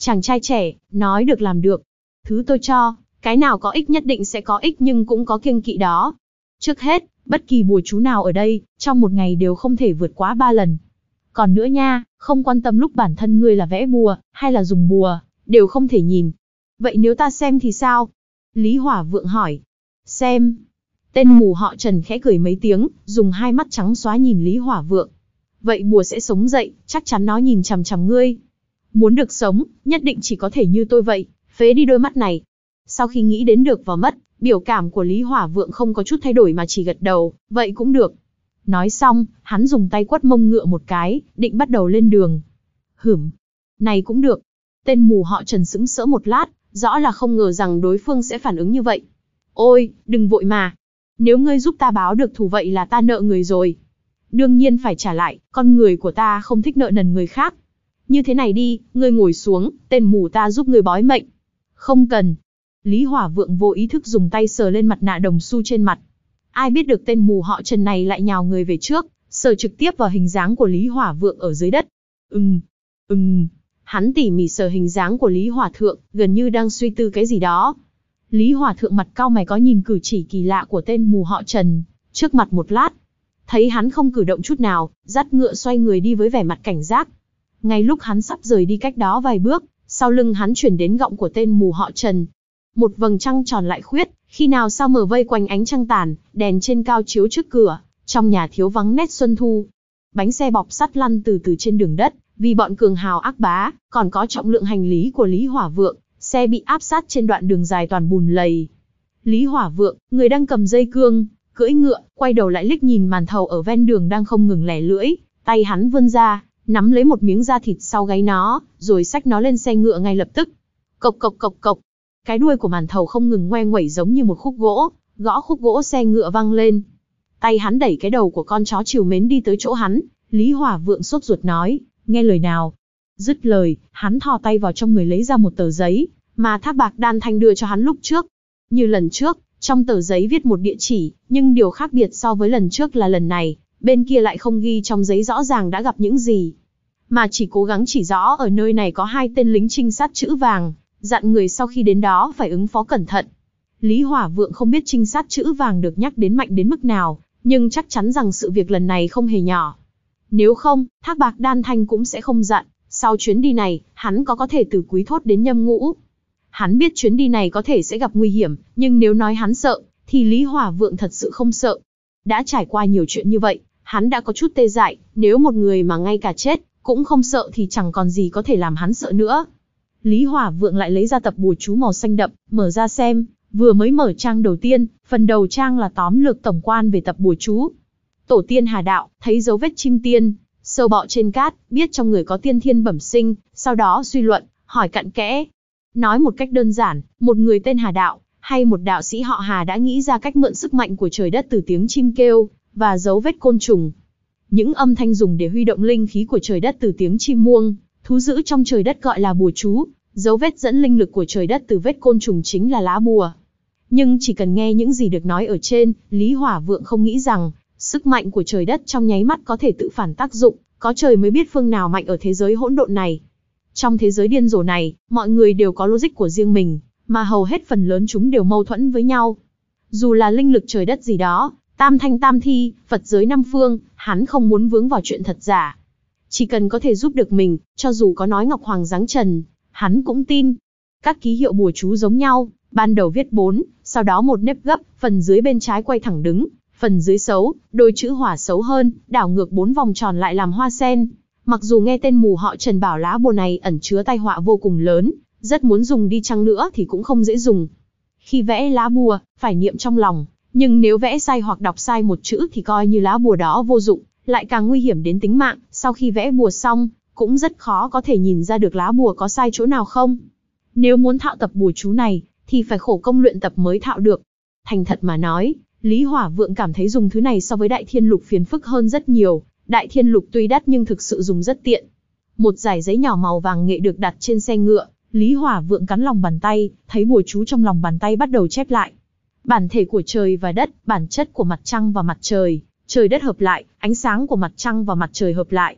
Chàng trai trẻ, nói được làm được. Thứ tôi cho, cái nào có ích nhất định sẽ có ích nhưng cũng có kiêng kỵ đó. Trước hết, bất kỳ bùa chú nào ở đây, trong một ngày đều không thể vượt quá ba lần. Còn nữa nha, không quan tâm lúc bản thân ngươi là vẽ bùa, hay là dùng bùa, đều không thể nhìn. Vậy nếu ta xem thì sao? Lý Hỏa Vượng hỏi. Xem. Tên mù họ Trần khẽ cười mấy tiếng, dùng hai mắt trắng xóa nhìn Lý Hỏa Vượng. Vậy bùa sẽ sống dậy, chắc chắn nó nhìn chằm chằm ngươi. Muốn được sống, nhất định chỉ có thể như tôi vậy, phế đi đôi mắt này. Sau khi nghĩ đến được và mất, biểu cảm của Lý Hỏa Vượng không có chút thay đổi mà chỉ gật đầu, vậy cũng được. Nói xong, hắn dùng tay quất mông ngựa một cái, định bắt đầu lên đường. Hửm, này cũng được. Tên mù họ Trần sững sỡ một lát, rõ là không ngờ rằng đối phương sẽ phản ứng như vậy. Ôi, đừng vội mà. Nếu ngươi giúp ta báo được thù vậy là ta nợ người rồi. Đương nhiên phải trả lại, con người của ta không thích nợ nần người khác. Như thế này đi, ngươi ngồi xuống, tên mù ta giúp ngươi bói mệnh. Không cần. Lý Hỏa Vượng vô ý thức dùng tay sờ lên mặt nạ đồng xu trên mặt. Ai biết được tên mù họ Trần này lại nhào người về trước, sờ trực tiếp vào hình dáng của Lý Hỏa Vượng ở dưới đất. Ừm, ừm. Hắn tỉ mỉ sờ hình dáng của Lý Hỏa Thượng, gần như đang suy tư cái gì đó. Lý Hỏa Thượng mặt cau mày có nhìn cử chỉ kỳ lạ của tên mù họ Trần, trước mặt một lát. Thấy hắn không cử động chút nào, dắt ngựa xoay người đi với vẻ mặt cảnh giác. Ngay lúc hắn sắp rời đi cách đó vài bước, sau lưng hắn chuyển đến gọng của tên mù họ Trần. Một vầng trăng tròn lại khuyết, khi nào sao mở vây quanh ánh trăng tàn, đèn trên cao chiếu trước cửa, trong nhà thiếu vắng nét xuân thu. Bánh xe bọc sắt lăn từ từ trên đường đất, vì bọn cường hào ác bá, còn có trọng lượng hành lý của Lý Hỏa Vượng, xe bị áp sát trên đoạn đường dài toàn bùn lầy. Lý Hỏa Vượng, người đang cầm dây cương, cưỡi ngựa, quay đầu lại liếc nhìn màn thầu ở ven đường đang không ngừng lẻ lưỡi, tay hắn vươn ra, nắm lấy một miếng da thịt sau gáy nó, rồi xách nó lên xe ngựa ngay lập tức. Cộc cộc cộc cộc, cái đuôi của màn thầu không ngừng ngoe nguẩy giống như một khúc gỗ, gõ khúc gỗ xe ngựa vang lên. Tay hắn đẩy cái đầu của con chó trìu mến đi tới chỗ hắn, Lý Hỏa Vượng sốt ruột nói, nghe lời nào. Dứt lời, hắn thò tay vào trong người lấy ra một tờ giấy, mà Thác Bạc Đan Thanh đưa cho hắn lúc trước. Như lần trước, trong tờ giấy viết một địa chỉ, nhưng điều khác biệt so với lần trước là lần này, bên kia lại không ghi trong giấy rõ ràng đã gặp những gì, mà chỉ cố gắng chỉ rõ ở nơi này có hai tên lính trinh sát chữ vàng, dặn người sau khi đến đó phải ứng phó cẩn thận. Lý Hỏa Vượng không biết trinh sát chữ vàng được nhắc đến mạnh đến mức nào, nhưng chắc chắn rằng sự việc lần này không hề nhỏ. Nếu không, Thác Bạc Đan Thanh cũng sẽ không dặn, sau chuyến đi này, hắn có có thể từ Quý Thốt đến Nhâm Ngũ. Hắn biết chuyến đi này có thể sẽ gặp nguy hiểm, nhưng nếu nói hắn sợ, thì Lý Hỏa Vượng thật sự không sợ. Đã trải qua nhiều chuyện như vậy, hắn đã có chút tê dại, nếu một người mà ngay cả chết, cũng không sợ thì chẳng còn gì có thể làm hắn sợ nữa. Lý Hỏa Vượng lại lấy ra tập bùa chú màu xanh đậm, mở ra xem, vừa mới mở trang đầu tiên, phần đầu trang là tóm lược tổng quan về tập bùa chú. Tổ tiên Hà Đạo, thấy dấu vết chim tiên, sâu bọ trên cát, biết trong người có tiên thiên bẩm sinh, sau đó suy luận, hỏi cặn kẽ. Nói một cách đơn giản, một người tên Hà Đạo, hay một đạo sĩ họ Hà đã nghĩ ra cách mượn sức mạnh của trời đất từ tiếng chim kêu, và dấu vết côn trùng. Những âm thanh dùng để huy động linh khí của trời đất từ tiếng chim muông, thú dữ trong trời đất gọi là bùa chú, dấu vết dẫn linh lực của trời đất từ vết côn trùng chính là lá bùa. Nhưng chỉ cần nghe những gì được nói ở trên, Lý Hỏa Vượng không nghĩ rằng, sức mạnh của trời đất trong nháy mắt có thể tự phản tác dụng, có trời mới biết phương nào mạnh ở thế giới hỗn độn này. Trong thế giới điên rồ này, mọi người đều có logic của riêng mình, mà hầu hết phần lớn chúng đều mâu thuẫn với nhau. Dù là linh lực trời đất gì đó, tam thanh tam thi, Phật giới năm phương, hắn không muốn vướng vào chuyện thật giả. Chỉ cần có thể giúp được mình, cho dù có nói Ngọc Hoàng giáng trần, hắn cũng tin. Các ký hiệu bùa chú giống nhau, ban đầu viết bốn, sau đó một nếp gấp, phần dưới bên trái quay thẳng đứng, phần dưới xấu, đôi chữ hỏa xấu hơn, đảo ngược bốn vòng tròn lại làm hoa sen. Mặc dù nghe tên mù họ Trần bảo lá bùa này ẩn chứa tai họa vô cùng lớn, rất muốn dùng đi chăng nữa thì cũng không dễ dùng. Khi vẽ lá bùa, phải niệm trong lòng, nhưng nếu vẽ sai hoặc đọc sai một chữ thì coi như lá bùa đó vô dụng, lại càng nguy hiểm đến tính mạng. Sau khi vẽ bùa xong, cũng rất khó có thể nhìn ra được lá bùa có sai chỗ nào không. Nếu muốn thạo tập bùa chú này, thì phải khổ công luyện tập mới thạo được. Thành thật mà nói, Lý Hỏa Vượng cảm thấy dùng thứ này so với Đại Thiên Lục phiền phức hơn rất nhiều. Đại Thiên Lục tuy đắt nhưng thực sự dùng rất tiện. Một dải giấy nhỏ màu vàng nghệ được đặt trên xe ngựa, Lý Hỏa Vượng cắn lòng bàn tay, thấy bùa chú trong lòng bàn tay bắt đầu chép lại. Bản thể của trời và đất, bản chất của mặt trăng và mặt trời, trời đất hợp lại, ánh sáng của mặt trăng và mặt trời hợp lại.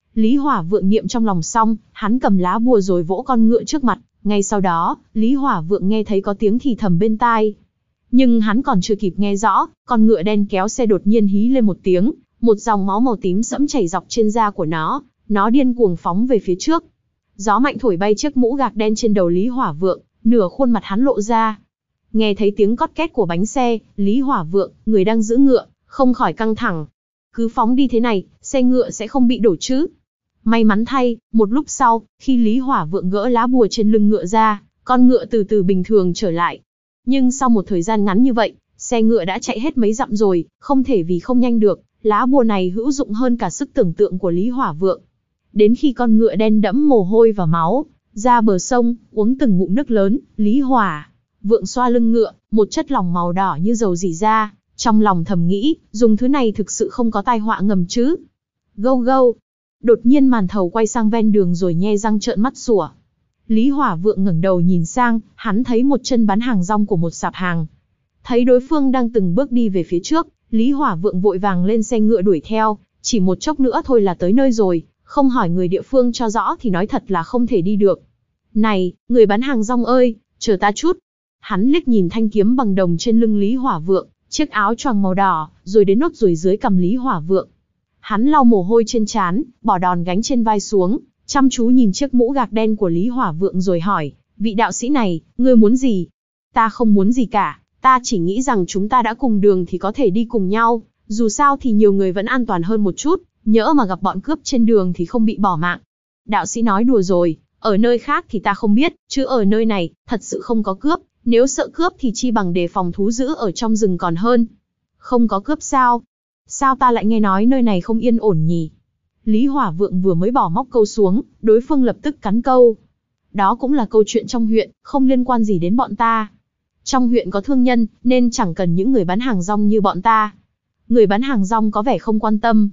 Lý Hỏa Vượng niệm trong lòng xong, hắn cầm lá bùa rồi vỗ con ngựa trước mặt, ngay sau đó, Lý Hỏa Vượng nghe thấy có tiếng thì thầm bên tai. Nhưng hắn còn chưa kịp nghe rõ, con ngựa đen kéo xe đột nhiên hí lên một tiếng, một dòng máu màu tím sẫm chảy dọc trên da của nó, nó điên cuồng phóng về phía trước. Gió mạnh thổi bay chiếc mũ gạc đen trên đầu Lý Hỏa Vượng, nửa khuôn mặt hắn lộ ra. Nghe thấy tiếng cót két của bánh xe, Lý Hỏa Vượng, người đang giữ ngựa, không khỏi căng thẳng. Cứ phóng đi thế này, xe ngựa sẽ không bị đổ chứ? May mắn thay, một lúc sau, khi Lý Hỏa Vượng gỡ lá bùa trên lưng ngựa ra, con ngựa từ từ bình thường trở lại. Nhưng sau một thời gian ngắn như vậy, xe ngựa đã chạy hết mấy dặm rồi, không thể vì không nhanh được, lá bùa này hữu dụng hơn cả sức tưởng tượng của Lý Hỏa Vượng. Đến khi con ngựa đen đẫm mồ hôi và máu, ra bờ sông, uống từng ngụm nước lớn, Lý Hỏa Vượng xoa lưng ngựa, một chất lỏng màu đỏ như dầu rỉ ra, trong lòng thầm nghĩ, dùng thứ này thực sự không có tai họa ngầm chứ. Gâu gâu. Đột nhiên màn thầu quay sang ven đường rồi nhe răng trợn mắt sủa. Lý Hỏa Vượng ngẩng đầu nhìn sang, hắn thấy một chân bán hàng rong của một sạp hàng. Thấy đối phương đang từng bước đi về phía trước, Lý Hỏa Vượng vội vàng lên xe ngựa đuổi theo, chỉ một chốc nữa thôi là tới nơi rồi, không hỏi người địa phương cho rõ thì nói thật là không thể đi được. Này, người bán hàng rong ơi, chờ ta chút. Hắn liếc nhìn thanh kiếm bằng đồng trên lưng Lý Hỏa Vượng, chiếc áo choàng màu đỏ, rồi đến nốt ruồi dưới cằm Lý Hỏa Vượng. Hắn lau mồ hôi trên trán, bỏ đòn gánh trên vai xuống, chăm chú nhìn chiếc mũ gạc đen của Lý Hỏa Vượng rồi hỏi, vị đạo sĩ này, ngươi muốn gì? Ta không muốn gì cả, ta chỉ nghĩ rằng chúng ta đã cùng đường thì có thể đi cùng nhau, dù sao thì nhiều người vẫn an toàn hơn một chút, nhỡ mà gặp bọn cướp trên đường thì không bị bỏ mạng. Đạo sĩ nói đùa rồi, ở nơi khác thì ta không biết, chứ ở nơi này, thật sự không có cướp, nếu sợ cướp thì chi bằng đề phòng thú dữ ở trong rừng còn hơn. Không có cướp sao? Sao ta lại nghe nói nơi này không yên ổn nhỉ? Lý Hỏa Vượng vừa mới bỏ móc câu xuống, đối phương lập tức cắn câu. Đó cũng là câu chuyện trong huyện, không liên quan gì đến bọn ta. Trong huyện có thương nhân, nên chẳng cần những người bán hàng rong như bọn ta. Người bán hàng rong có vẻ không quan tâm.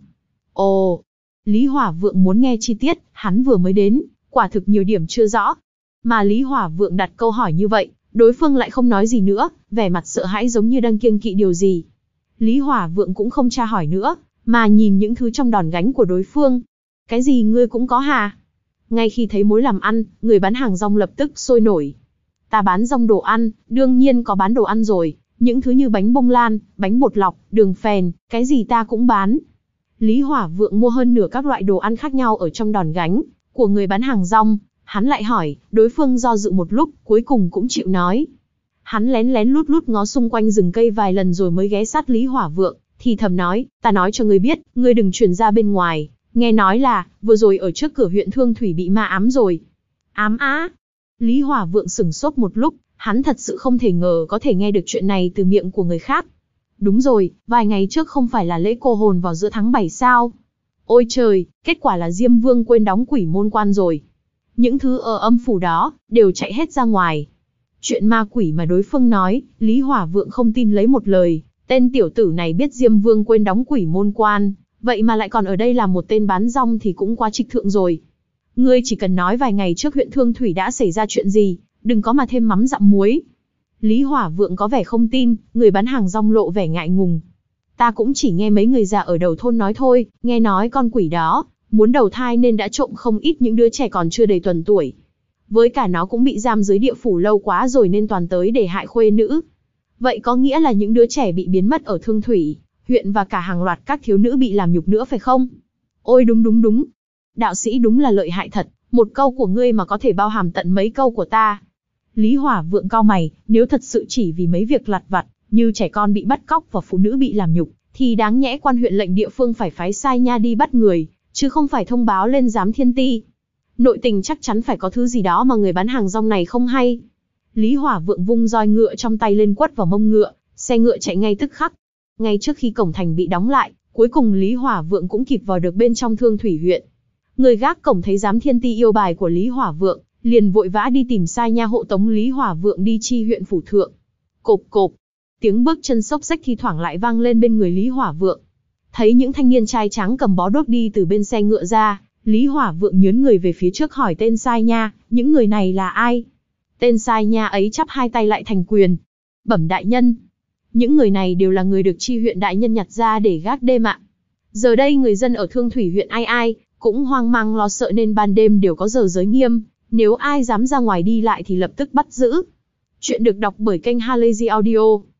Ồ, Lý Hỏa Vượng muốn nghe chi tiết, hắn vừa mới đến, quả thực nhiều điểm chưa rõ. Mà Lý Hỏa Vượng đặt câu hỏi như vậy, đối phương lại không nói gì nữa, vẻ mặt sợ hãi giống như đang kiêng kỵ điều gì. Lý Hỏa Vượng cũng không tra hỏi nữa, mà nhìn những thứ trong đòn gánh của đối phương. Cái gì ngươi cũng có hả? Ngay khi thấy mối làm ăn, người bán hàng rong lập tức sôi nổi. Ta bán rong đồ ăn, đương nhiên có bán đồ ăn rồi, những thứ như bánh bông lan, bánh bột lọc, đường phèn, cái gì ta cũng bán. Lý Hỏa Vượng mua hơn nửa các loại đồ ăn khác nhau ở trong đòn gánh của người bán hàng rong, hắn lại hỏi, đối phương do dự một lúc, cuối cùng cũng chịu nói. Hắn lén lén lút lút ngó xung quanh rừng cây vài lần rồi mới ghé sát Lý Hỏa Vượng, thì thầm nói, ta nói cho ngươi biết, ngươi đừng truyền ra bên ngoài, nghe nói là, vừa rồi ở trước cửa huyện Thương Thủy bị ma ám rồi. Ám á? Lý Hỏa Vượng sửng sốt một lúc, hắn thật sự không thể ngờ có thể nghe được chuyện này từ miệng của người khác. Đúng rồi, vài ngày trước không phải là lễ cô hồn vào giữa tháng bảy sao? Ôi trời, kết quả là Diêm Vương quên đóng quỷ môn quan rồi. Những thứ ở âm phủ đó, đều chạy hết ra ngoài. Chuyện ma quỷ mà đối phương nói, Lý Hỏa Vượng không tin lấy một lời. Tên tiểu tử này biết Diêm Vương quên đóng quỷ môn quan, vậy mà lại còn ở đây làm một tên bán rong thì cũng quá trịch thượng rồi. Ngươi chỉ cần nói vài ngày trước huyện Thương Thủy đã xảy ra chuyện gì, đừng có mà thêm mắm dặm muối. Lý Hỏa Vượng có vẻ không tin, người bán hàng rong lộ vẻ ngại ngùng. Ta cũng chỉ nghe mấy người già ở đầu thôn nói thôi, nghe nói con quỷ đó muốn đầu thai nên đã trộm không ít những đứa trẻ còn chưa đầy tuần tuổi. Với cả nó cũng bị giam dưới địa phủ lâu quá rồi nên toàn tới để hại khuê nữ. Vậy có nghĩa là những đứa trẻ bị biến mất ở Thương Thủy huyện và cả hàng loạt các thiếu nữ bị làm nhục nữa phải không? Ôi đúng đúng đúng. Đạo sĩ đúng là lợi hại thật, một câu của ngươi mà có thể bao hàm tận mấy câu của ta. Lý Hỏa Vượng cau mày, nếu thật sự chỉ vì mấy việc lặt vặt, như trẻ con bị bắt cóc và phụ nữ bị làm nhục, thì đáng nhẽ quan huyện lệnh địa phương phải phái sai nha đi bắt người, chứ không phải thông báo lên giám thiên ti. Nội tình chắc chắn phải có thứ gì đó mà người bán hàng rong này không hay. Lý Hỏa Vượng vung roi ngựa trong tay lên quất vào mông ngựa, xe ngựa chạy ngay tức khắc. Ngay trước khi cổng thành bị đóng lại, cuối cùng Lý Hỏa Vượng cũng kịp vào được bên trong Thương Thủy huyện. Người gác cổng thấy giám thiên ti yêu bài của Lý Hỏa Vượng, liền vội vã đi tìm sai nha hộ tống Lý Hỏa Vượng đi chi huyện phủ thượng. Cộp cộp, tiếng bước chân xốc xếch thi thoảng lại vang lên bên người Lý Hỏa Vượng. Thấy những thanh niên trai tráng cầm bó đuốc đi từ bên xe ngựa ra, Lý Hỏa Vượng nhướng người về phía trước hỏi tên sai nha, những người này là ai? Tên sai nha ấy chắp hai tay lại thành quyền. Bẩm đại nhân, những người này đều là người được chi huyện đại nhân nhặt ra để gác đêm ạ. Giờ đây người dân ở Thương Thủy huyện ai ai cũng hoang mang lo sợ nên ban đêm đều có giờ giới nghiêm, nếu ai dám ra ngoài đi lại thì lập tức bắt giữ. Chuyện được đọc bởi kênh Halazy Audio.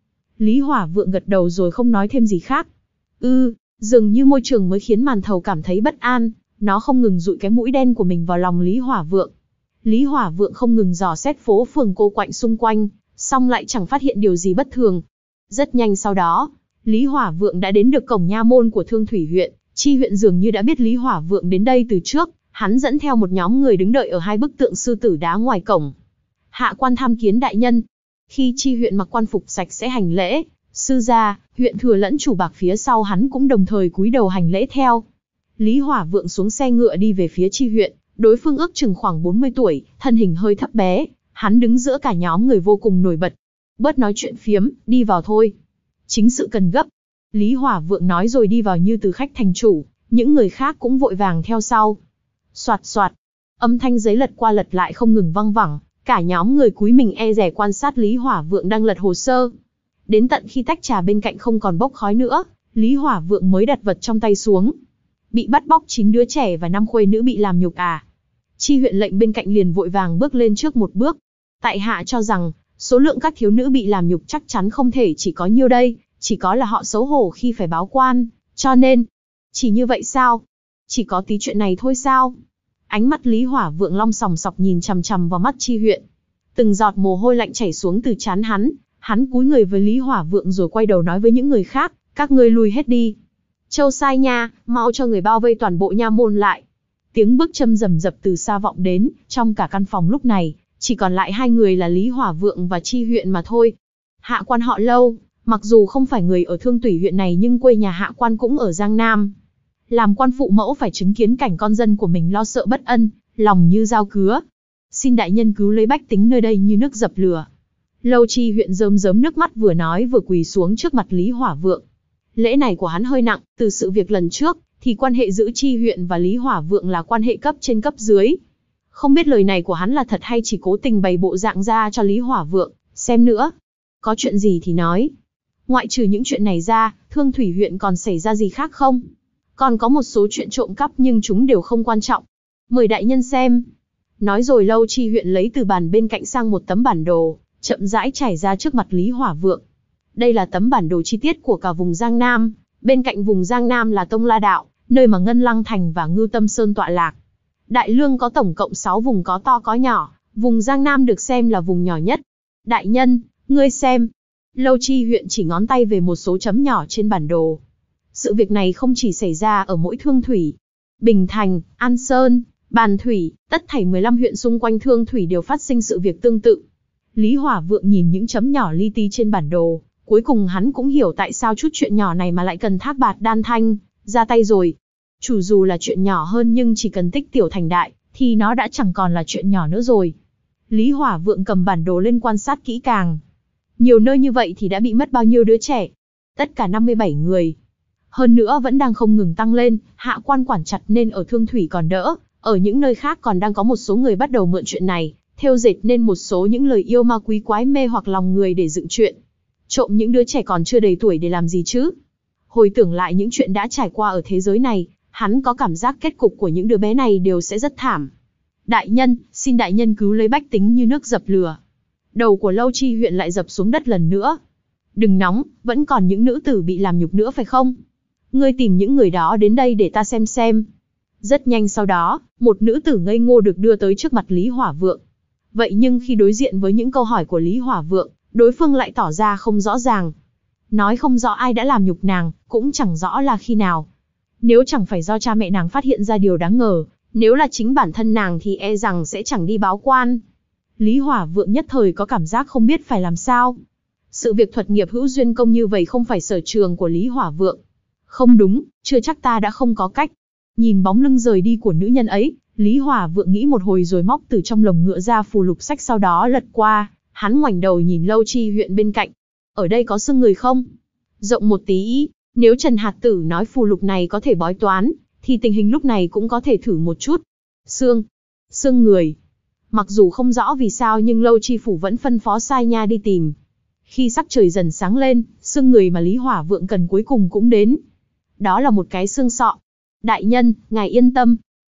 Lý Hỏa Vượng gật đầu rồi không nói thêm gì khác. Ư, ừ, dường như môi trường mới khiến màn thầu cảm thấy bất an, nó không ngừng dụi cái mũi đen của mình vào lòng Lý Hỏa Vượng. Lý Hỏa Vượng không ngừng dò xét phố phường cô quạnh xung quanh, song lại chẳng phát hiện điều gì bất thường. Rất nhanh sau đó, Lý Hỏa Vượng đã đến được cổng nha môn của Thương Thủy huyện. Chi huyện dường như đã biết Lý Hỏa Vượng đến đây từ trước, hắn dẫn theo một nhóm người đứng đợi ở hai bức tượng sư tử đá ngoài cổng. Hạ quan tham kiến đại nhân. Khi Chi huyện mặc quan phục sạch sẽ hành lễ, sư gia, huyện thừa lẫn chủ bạc phía sau hắn cũng đồng thời cúi đầu hành lễ theo. Lý Hỏa Vượng xuống xe ngựa đi về phía Chi huyện, đối phương ước chừng khoảng bốn mươi tuổi, thân hình hơi thấp bé, hắn đứng giữa cả nhóm người vô cùng nổi bật. Bớt nói chuyện phiếm, đi vào thôi. Chính sự cần gấp. Lý Hỏa Vượng nói rồi đi vào như từ khách thành chủ, những người khác cũng vội vàng theo sau. Soạt soạt, âm thanh giấy lật qua lật lại không ngừng văng vẳng, cả nhóm người cúi mình e dè quan sát Lý Hỏa Vượng đang lật hồ sơ. Đến tận khi tách trà bên cạnh không còn bốc khói nữa, Lý Hỏa Vượng mới đặt vật trong tay xuống. Bị bắt bóc chín đứa trẻ và năm khuê nữ bị làm nhục à? Chi huyện lệnh bên cạnh liền vội vàng bước lên trước một bước. Tại hạ cho rằng, số lượng các thiếu nữ bị làm nhục chắc chắn không thể chỉ có nhiêu đây, chỉ có là họ xấu hổ khi phải báo quan, cho nên... Chỉ như vậy sao? Chỉ có tí chuyện này thôi sao? Ánh mắt Lý Hỏa Vượng long sòng sọc nhìn chằm chằm vào mắt Chi huyện. Từng giọt mồ hôi lạnh chảy xuống từ trán hắn, hắn cúi người với Lý Hỏa Vượng rồi quay đầu nói với những người khác, các ngươi lui hết đi. Châu sai nha, mau cho người bao vây toàn bộ nha môn lại. Tiếng bước châm rầm rập từ xa vọng đến, trong cả căn phòng lúc này, chỉ còn lại hai người là Lý Hỏa Vượng và Chi huyện mà thôi. Hạ quan họ Lâu, mặc dù không phải người ở Thương Thủy huyện này nhưng quê nhà hạ quan cũng ở Giang Nam. Làm quan phụ mẫu phải chứng kiến cảnh con dân của mình lo sợ bất ân, lòng như dao cứa. Xin đại nhân cứu lấy bách tính nơi đây như nước dập lửa. Lâu Chi huyện rơm rớm nước mắt vừa nói vừa quỳ xuống trước mặt Lý Hỏa Vượng. Lễ này của hắn hơi nặng, từ sự việc lần trước, thì quan hệ giữa Chi huyện và Lý Hỏa Vượng là quan hệ cấp trên cấp dưới. Không biết lời này của hắn là thật hay chỉ cố tình bày bộ dạng ra cho Lý Hỏa Vượng, xem nữa. Có chuyện gì thì nói. Ngoại trừ những chuyện này ra, Thương Thủy huyện còn xảy ra gì khác không? Còn có một số chuyện trộm cắp nhưng chúng đều không quan trọng. Mời đại nhân xem. Nói rồi Lâu Chi huyện lấy từ bàn bên cạnh sang một tấm bản đồ, chậm rãi trải ra trước mặt Lý Hỏa Vượng. Đây là tấm bản đồ chi tiết của cả vùng Giang Nam. Bên cạnh vùng Giang Nam là Tông La Đạo, nơi mà Ngân Lăng Thành và Ngưu Tâm Sơn tọa lạc. Đại Lương có tổng cộng sáu vùng có to có nhỏ, vùng Giang Nam được xem là vùng nhỏ nhất. Đại nhân, ngươi xem. Lâu Chi huyện chỉ ngón tay về một số chấm nhỏ trên bản đồ. Sự việc này không chỉ xảy ra ở mỗi Thương Thủy, Bình Thành, An Sơn, Bàn Thủy, tất thảy mười lăm huyện xung quanh Thương Thủy đều phát sinh sự việc tương tự. Lý Hỏa Vượng nhìn những chấm nhỏ li ti trên bản đồ, cuối cùng hắn cũng hiểu tại sao chút chuyện nhỏ này mà lại cần Thác Bạt Đan Thanh ra tay rồi. Chủ dù là chuyện nhỏ hơn nhưng chỉ cần tích tiểu thành đại, thì nó đã chẳng còn là chuyện nhỏ nữa rồi. Lý Hỏa Vượng cầm bản đồ lên quan sát kỹ càng. Nhiều nơi như vậy thì đã bị mất bao nhiêu đứa trẻ? Tất cả năm mươi bảy người. Hơn nữa vẫn đang không ngừng tăng lên, hạ quan quản chặt nên ở Thương Thủy còn đỡ, ở những nơi khác còn đang có một số người bắt đầu mượn chuyện này, thêu dệt nên một số những lời yêu ma quý quái mê hoặc lòng người để dựng chuyện. Trộm những đứa trẻ còn chưa đầy tuổi để làm gì chứ? Hồi tưởng lại những chuyện đã trải qua ở thế giới này, hắn có cảm giác kết cục của những đứa bé này đều sẽ rất thảm. Đại nhân, xin đại nhân cứu lấy bách tính như nước dập lửa. Đầu của Lâu Chi huyện lại dập xuống đất lần nữa. Đừng nóng, vẫn còn những nữ tử bị làm nhục nữa phải không? Ngươi tìm những người đó đến đây để ta xem xem. Rất nhanh sau đó, một nữ tử ngây ngô được đưa tới trước mặt Lý Hỏa Vượng. Vậy nhưng khi đối diện với những câu hỏi của Lý Hỏa Vượng, đối phương lại tỏ ra không rõ ràng. Nói không rõ ai đã làm nhục nàng, cũng chẳng rõ là khi nào. Nếu chẳng phải do cha mẹ nàng phát hiện ra điều đáng ngờ, nếu là chính bản thân nàng thì e rằng sẽ chẳng đi báo quan. Lý Hỏa Vượng nhất thời có cảm giác không biết phải làm sao. Sự việc thuật nghiệp hữu duyên công như vậy không phải sở trường của Lý Hỏa Vượng. Không đúng, chưa chắc ta đã không có cách. Nhìn bóng lưng rời đi của nữ nhân ấy, Lý Hỏa Vượng nghĩ một hồi rồi móc từ trong lồng ngựa ra phù lục sách sau đó lật qua, hắn ngoảnh đầu nhìn Lâu Chi huyện bên cạnh. Ở đây có xương người không? Rộng một tí, nếu Trần Hạt Tử nói phù lục này có thể bói toán, thì tình hình lúc này cũng có thể thử một chút. Xương, xương người. Mặc dù không rõ vì sao nhưng Lâu Chi phủ vẫn phân phó sai nha đi tìm. Khi sắc trời dần sáng lên, xương người mà Lý Hỏa Vượng cần cuối cùng cũng đến. Đó là một cái xương sọ. Đại nhân, ngài yên tâm,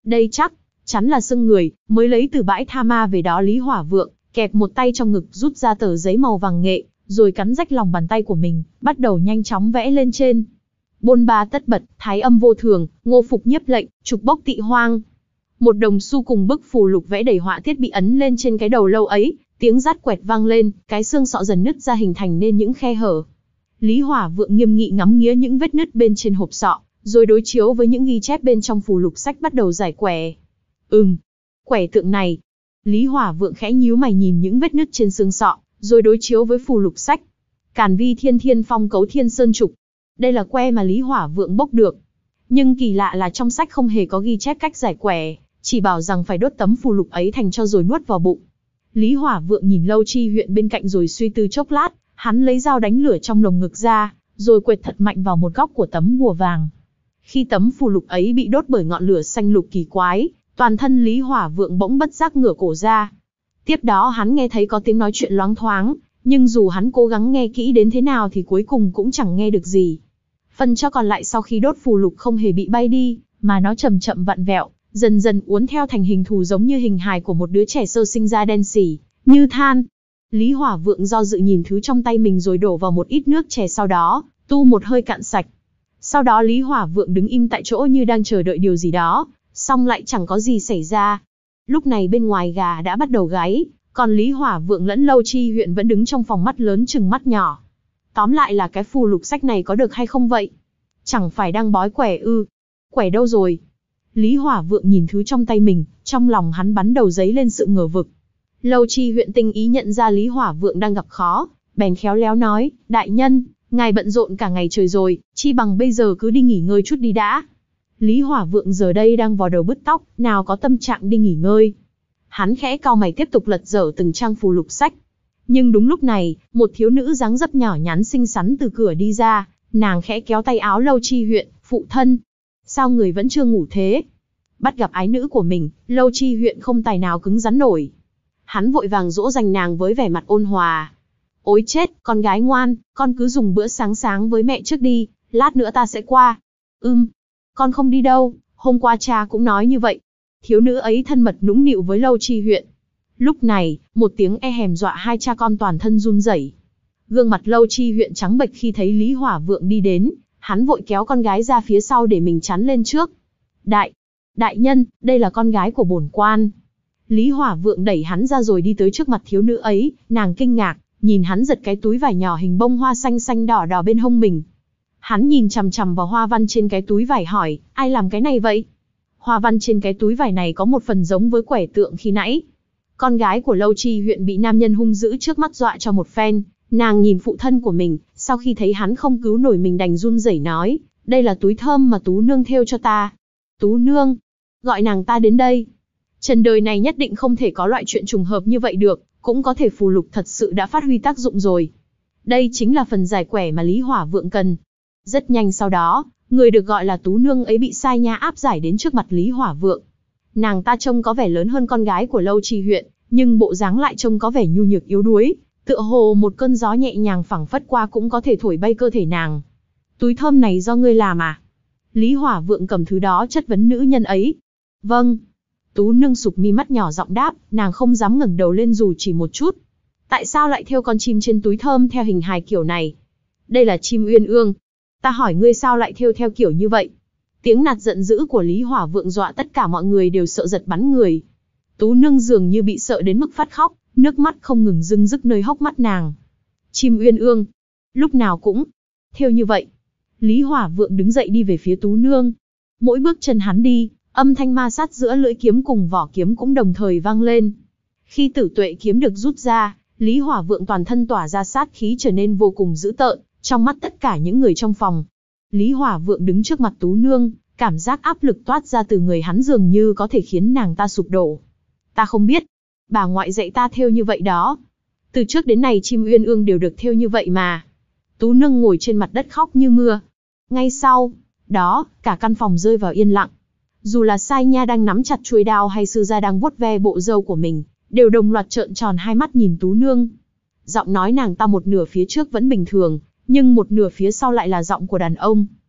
Đây chắc chắn là xương người, mới lấy từ bãi tha ma về đó. Lý Hỏa Vượng kẹp một tay trong ngực, rút ra tờ giấy màu vàng nghệ, rồi cắn rách lòng bàn tay của mình, bắt đầu nhanh chóng vẽ lên trên. Bôn ba tất bật, thái âm vô thường, ngô phục nhiếp lệnh, trục bốc tị hoang. Một đồng xu cùng bức phù lục vẽ đầy họa tiết bị ấn lên trên cái đầu lâu ấy, tiếng rát quẹt vang lên, cái xương sọ dần nứt ra hình thành nên những khe hở. Lý Hỏa Vượng nghiêm nghị ngắm nghía những vết nứt bên trên hộp sọ, rồi đối chiếu với những ghi chép bên trong phù lục sách bắt đầu giải quẻ. Ừm, quẻ tượng này. Lý Hỏa Vượng khẽ nhíu mày nhìn những vết nứt trên xương sọ, rồi đối chiếu với phù lục sách. Càn vi thiên thiên phong cấu thiên sơn trục. Đây là que mà Lý Hỏa Vượng bốc được. Nhưng kỳ lạ là trong sách không hề có ghi chép cách giải quẻ, chỉ bảo rằng phải đốt tấm phù lục ấy thành cho rồi nuốt vào bụng. Lý Hỏa Vượng nhìn Lâu Chi Huyện bên cạnh rồi suy tư chốc lát, hắn lấy dao đánh lửa trong lồng ngực ra, rồi quệt thật mạnh vào một góc của tấm bùa vàng. Khi tấm phù lục ấy bị đốt bởi ngọn lửa xanh lục kỳ quái, toàn thân Lý Hỏa Vượng bỗng bất giác ngửa cổ ra. Tiếp đó hắn nghe thấy có tiếng nói chuyện loáng thoáng, nhưng dù hắn cố gắng nghe kỹ đến thế nào thì cuối cùng cũng chẳng nghe được gì. Phần cho còn lại sau khi đốt phù lục không hề bị bay đi, mà nó chậm chậm vặn vẹo, dần dần uốn theo thành hình thù giống như hình hài của một đứa trẻ sơ sinh ra đen sì, như than. Lý Hỏa Vượng do dự nhìn thứ trong tay mình rồi đổ vào một ít nước chè, sau đó tu một hơi cạn sạch. Sau đó Lý Hỏa Vượng đứng im tại chỗ như đang chờ đợi điều gì đó, song lại chẳng có gì xảy ra. Lúc này bên ngoài gà đã bắt đầu gáy, còn Lý Hỏa Vượng lẫn Lâu Chi Huyện vẫn đứng trong phòng, mắt lớn chừng mắt nhỏ. Tóm lại là cái phù lục sách này có được hay không vậy? Chẳng phải đang bói quẻ ư? Quẻ đâu rồi? Lý Hỏa Vượng nhìn thứ trong tay mình, trong lòng hắn bắn đầu giấy lên sự ngờ vực. Lâu Chi Huyện tinh ý nhận ra Lý Hỏa Vượng đang gặp khó, bèn khéo léo nói, đại nhân, ngài bận rộn cả ngày trời rồi, chi bằng bây giờ cứ đi nghỉ ngơi chút đi đã. Lý Hỏa Vượng giờ đây đang vò đầu bứt tóc, nào có tâm trạng đi nghỉ ngơi. Hắn khẽ cau mày tiếp tục lật dở từng trang phù lục sách. Nhưng đúng lúc này, một thiếu nữ dáng dấp nhỏ nhắn xinh xắn từ cửa đi ra, nàng khẽ kéo tay áo Lâu Chi Huyện, phụ thân. Sao người vẫn chưa ngủ thế? Bắt gặp ái nữ của mình, Lâu Chi Huyện không tài nào cứng rắn nổi. Hắn vội vàng dỗ dành nàng với vẻ mặt ôn hòa. Ôi chết, con gái ngoan, con cứ dùng bữa sáng sáng với mẹ trước đi, lát nữa ta sẽ qua. Ừm, con không đi đâu, hôm qua cha cũng nói như vậy. Thiếu nữ ấy thân mật nũng nịu với Lâu Chi Huyện. Lúc này, một tiếng e hèm dọa hai cha con toàn thân run rẩy. Gương mặt Lâu Chi Huyện trắng bệch khi thấy Lý Hỏa Vượng đi đến, hắn vội kéo con gái ra phía sau để mình chắn lên trước. Đại, đại nhân, đây là con gái của bổn quan. Lý Hỏa Vượng đẩy hắn ra rồi đi tới trước mặt thiếu nữ ấy, nàng kinh ngạc, nhìn hắn giật cái túi vải nhỏ hình bông hoa xanh xanh đỏ đỏ bên hông mình. Hắn nhìn chằm chằm vào hoa văn trên cái túi vải hỏi, ai làm cái này vậy? Hoa văn trên cái túi vải này có một phần giống với quẻ tượng khi nãy. Con gái của Lâu Chi Huyện bị nam nhân hung dữ trước mắt dọa cho một phen, nàng nhìn phụ thân của mình, sau khi thấy hắn không cứu nổi mình đành run rẩy nói, đây là túi thơm mà Tú Nương thêu cho ta. Tú Nương, gọi nàng ta đến đây. Trần đời này nhất định không thể có loại chuyện trùng hợp như vậy được, cũng có thể phù lục thật sự đã phát huy tác dụng rồi. Đây chính là phần giải quẻ mà Lý Hỏa Vượng cần. Rất nhanh sau đó, người được gọi là Tú Nương ấy bị sai nha áp giải đến trước mặt Lý Hỏa Vượng. Nàng ta trông có vẻ lớn hơn con gái của Lâu Chi Huyện, nhưng bộ dáng lại trông có vẻ nhu nhược yếu đuối, tựa hồ một cơn gió nhẹ nhàng phảng phất qua cũng có thể thổi bay cơ thể nàng. Túi thơm này do ngươi làm à? Lý Hỏa Vượng cầm thứ đó chất vấn nữ nhân ấy. Vâng. Tú Nương sụp mi mắt nhỏ giọng đáp, nàng không dám ngẩng đầu lên dù chỉ một chút. Tại sao lại thêu con chim trên túi thơm theo hình hài kiểu này? Đây là chim uyên ương. Ta hỏi ngươi sao lại thêu theo kiểu như vậy? Tiếng nạt giận dữ của Lý Hỏa Vượng dọa tất cả mọi người đều sợ giật bắn người. Tú Nương dường như bị sợ đến mức phát khóc, nước mắt không ngừng rưng rức nơi hốc mắt nàng. Chim uyên ương, lúc nào cũng thêu như vậy. Lý Hỏa Vượng đứng dậy đi về phía Tú Nương. Mỗi bước chân hắn đi, âm thanh ma sát giữa lưỡi kiếm cùng vỏ kiếm cũng đồng thời vang lên. Khi tử tuệ kiếm được rút ra, Lý Hỏa Vượng toàn thân tỏa ra sát khí trở nên vô cùng dữ tợn, trong mắt tất cả những người trong phòng. Lý Hỏa Vượng đứng trước mặt Tú Nương, cảm giác áp lực toát ra từ người hắn dường như có thể khiến nàng ta sụp đổ. Ta không biết, bà ngoại dạy ta thêu như vậy đó. Từ trước đến nay chim uyên ương đều được thêu như vậy mà. Tú Nương ngồi trên mặt đất khóc như mưa. Ngay sau đó, cả căn phòng rơi vào yên lặng. Dù là Sai Nha đang nắm chặt chuôi đao hay Sư Gia đang vuốt ve bộ râu của mình, đều đồng loạt trợn tròn hai mắt nhìn Tú Nương. Giọng nói nàng ta một nửa phía trước vẫn bình thường, nhưng một nửa phía sau lại là giọng của đàn ông.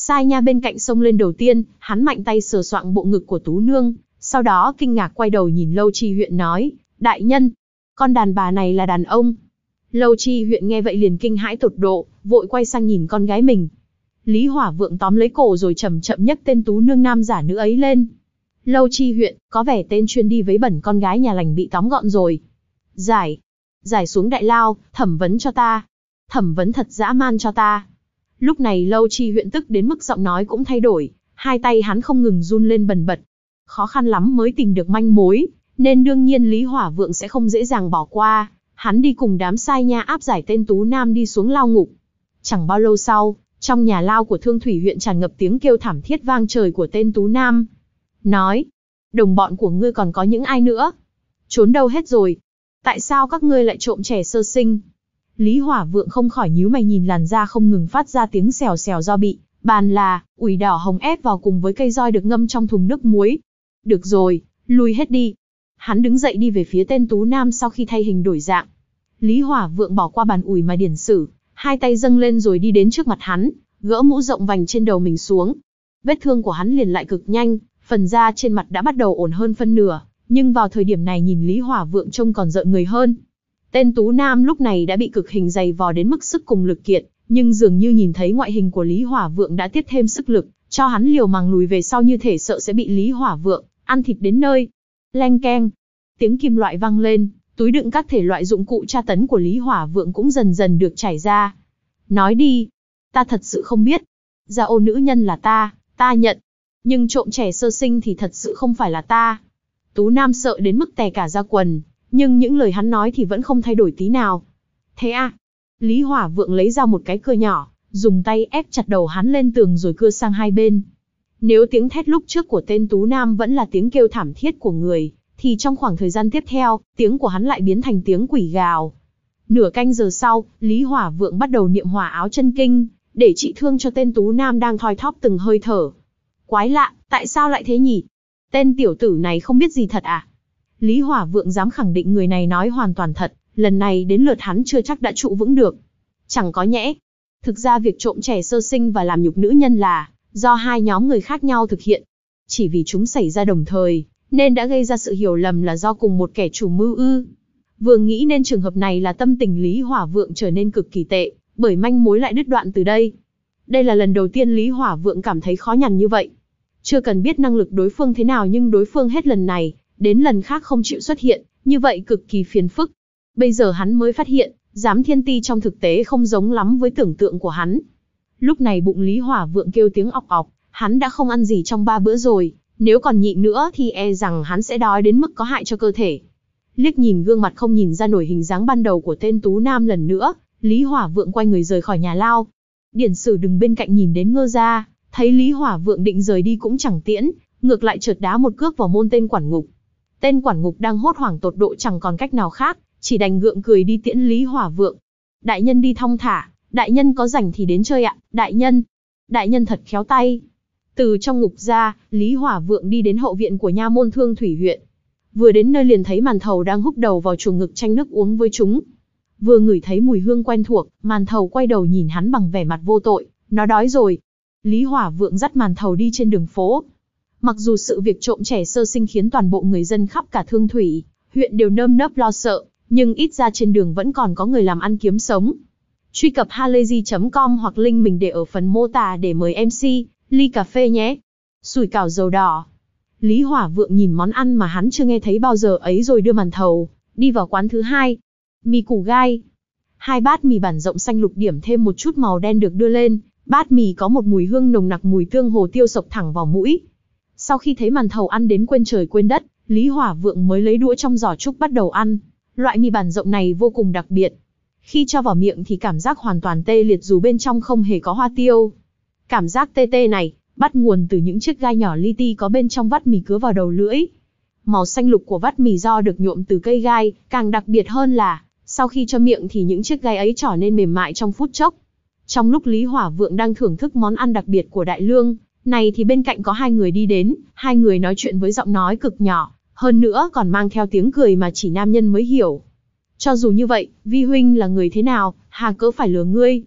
Sai Nha bên cạnh xông lên đầu tiên, hắn mạnh tay sờ soạng bộ ngực của Tú Nương, sau đó kinh ngạc quay đầu nhìn Lâu Chi Huyện nói, đại nhân, con đàn bà này là đàn ông. Lâu Chi Huyện nghe vậy liền kinh hãi tột độ, vội quay sang nhìn con gái mình. Lý Hỏa Vượng tóm lấy cổ rồi chậm chậm nhấc tên Tú Nương nam giả nữ ấy lên. Lâu Chi Huyện, có vẻ tên chuyên đi vấy bẩn con gái nhà lành bị tóm gọn rồi. Giải, giải xuống đại lao, thẩm vấn cho ta. Thẩm vấn thật dã man cho ta. Lúc này Lâu Chi Huyện tức đến mức giọng nói cũng thay đổi, hai tay hắn không ngừng run lên bần bật. Khó khăn lắm mới tìm được manh mối, nên đương nhiên Lý Hỏa Vượng sẽ không dễ dàng bỏ qua. Hắn đi cùng đám sai nha áp giải tên Tú Nam đi xuống lao ngục. Chẳng bao lâu sau, trong nhà lao của Thương Thủy huyện tràn ngập tiếng kêu thảm thiết vang trời của tên Tú Nam. Nói, đồng bọn của ngươi còn có những ai nữa? Trốn đâu hết rồi? Tại sao các ngươi lại trộm trẻ sơ sinh? Lý Hỏa Vượng không khỏi nhíu mày nhìn làn da không ngừng phát ra tiếng xèo xèo do bị bàn là, ủi đỏ hồng ép vào cùng với cây roi được ngâm trong thùng nước muối. Được rồi, lui hết đi. Hắn đứng dậy đi về phía tên Tú Nam sau khi thay hình đổi dạng. Lý Hỏa Vượng bỏ qua bàn ủi mà điển sử, hai tay dâng lên rồi đi đến trước mặt hắn, gỡ mũ rộng vành trên đầu mình xuống. Vết thương của hắn liền lại cực nhanh, phần da trên mặt đã bắt đầu ổn hơn phân nửa, nhưng vào thời điểm này nhìn Lý Hỏa Vượng trông còn rợn người hơn. Tên Tú Nam lúc này đã bị cực hình dày vò đến mức sức cùng lực kiệt, nhưng dường như nhìn thấy ngoại hình của Lý Hỏa Vượng đã tiếp thêm sức lực, cho hắn liều mạng lùi về sau như thể sợ sẽ bị Lý Hỏa Vượng ăn thịt đến nơi. Leng keng, tiếng kim loại vang lên, túi đựng các thể loại dụng cụ tra tấn của Lý Hỏa Vượng cũng dần dần được trải ra. Nói đi, ta thật sự không biết. Gia ô nữ nhân là ta, ta nhận. Nhưng trộm trẻ sơ sinh thì thật sự không phải là ta. Tú Nam sợ đến mức tè cả ra quần, nhưng những lời hắn nói thì vẫn không thay đổi tí nào. Thế à? Lý Hỏa Vượng lấy ra một cái cưa nhỏ, dùng tay ép chặt đầu hắn lên tường rồi cưa sang hai bên. Nếu tiếng thét lúc trước của tên Tú Nam vẫn là tiếng kêu thảm thiết của người, thì trong khoảng thời gian tiếp theo, tiếng của hắn lại biến thành tiếng quỷ gào. Nửa canh giờ sau, Lý Hỏa Vượng bắt đầu niệm hỏa áo chân kinh, để trị thương cho tên Tú Nam đang thoi thóp từng hơi thở. Quái lạ, tại sao lại thế nhỉ? Tên tiểu tử này không biết gì thật à? Lý Hỏa Vượng dám khẳng định người này nói hoàn toàn thật, lần này đến lượt hắn chưa chắc đã trụ vững được. Chẳng có nhẽ. Thực ra việc trộm trẻ sơ sinh và làm nhục nữ nhân là do hai nhóm người khác nhau thực hiện. Chỉ vì chúng xảy ra đồng thời, nên đã gây ra sự hiểu lầm là do cùng một kẻ chủ mưu ư. Vừa nghĩ nên trường hợp này là tâm tình Lý Hỏa Vượng trở nên cực kỳ tệ, bởi manh mối lại đứt đoạn từ đây. Đây là lần đầu tiên Lý Hỏa Vượng cảm thấy khó nhằn như vậy. Chưa cần biết năng lực đối phương thế nào nhưng đối phương hết lần này, đến lần khác không chịu xuất hiện, như vậy cực kỳ phiền phức. Bây giờ hắn mới phát hiện, Giám Thiên Ti trong thực tế không giống lắm với tưởng tượng của hắn. Lúc này bụng Lý Hỏa Vượng kêu tiếng ọc ọc, hắn đã không ăn gì trong ba bữa rồi, nếu còn nhịn nữa thì e rằng hắn sẽ đói đến mức có hại cho cơ thể. Liếc nhìn gương mặt không nhìn ra nổi hình dáng ban đầu của tên Tú Nam lần nữa, Lý Hỏa Vượng quay người rời khỏi nhà lao. Điển Sử đứng bên cạnh nhìn đến ngơ ra, thấy Lý Hỏa Vượng định rời đi cũng chẳng tiễn, ngược lại chợt đá một cước vào môn tên quản ngục. Tên quản ngục đang hốt hoảng tột độ chẳng còn cách nào khác, chỉ đành gượng cười đi tiễn Lý Hỏa Vượng. Đại nhân đi thong thả, đại nhân có rảnh thì đến chơi ạ, đại nhân. Đại nhân thật khéo tay. Từ trong ngục ra, Lý Hỏa Vượng đi đến hậu viện của nha môn Thương Thủy huyện. Vừa đến nơi liền thấy Màn Thầu đang húc đầu vào chuồng ngực tranh nước uống với chúng. Vừa ngửi thấy mùi hương quen thuộc, Màn Thầu quay đầu nhìn hắn bằng vẻ mặt vô tội, nó đói rồi. Lý Hỏa Vượng dắt Màn Thầu đi trên đường phố. Mặc dù sự việc trộm trẻ sơ sinh khiến toàn bộ người dân khắp cả Thương Thủy huyện đều nơm nớp lo sợ, nhưng ít ra trên đường vẫn còn có người làm ăn kiếm sống. Truy cập halayzi chấm com hoặc link mình để ở phần mô tả để mời em xê ly cà phê nhé. Sủi cảo dầu đỏ. Lý Hỏa Vượng nhìn món ăn mà hắn chưa nghe thấy bao giờ ấy rồi đưa Màn Thầu đi vào quán thứ hai. Mì củ gai. Hai bát mì bản rộng xanh lục điểm thêm một chút màu đen được đưa lên, bát mì có một mùi hương nồng nặc mùi tương hồ tiêu xộc thẳng vào mũi. Sau khi thấy Màn Thầu ăn đến quên trời quên đất, Lý Hỏa Vượng mới lấy đũa trong giỏ trúc bắt đầu ăn. Loại mì bản rộng này vô cùng đặc biệt. Khi cho vào miệng thì cảm giác hoàn toàn tê liệt dù bên trong không hề có hoa tiêu. Cảm giác tê tê này bắt nguồn từ những chiếc gai nhỏ li ti có bên trong vắt mì cứa vào đầu lưỡi. Màu xanh lục của vắt mì do được nhuộm từ cây gai, càng đặc biệt hơn là sau khi cho miệng thì những chiếc gai ấy trở nên mềm mại trong phút chốc. Trong lúc Lý Hỏa Vượng đang thưởng thức món ăn đặc biệt của Đại Lương này thì bên cạnh có hai người đi đến, hai người nói chuyện với giọng nói cực nhỏ, hơn nữa còn mang theo tiếng cười mà chỉ nam nhân mới hiểu. Cho dù như vậy, Vi huynh là người thế nào, hà cớ phải lừa ngươi?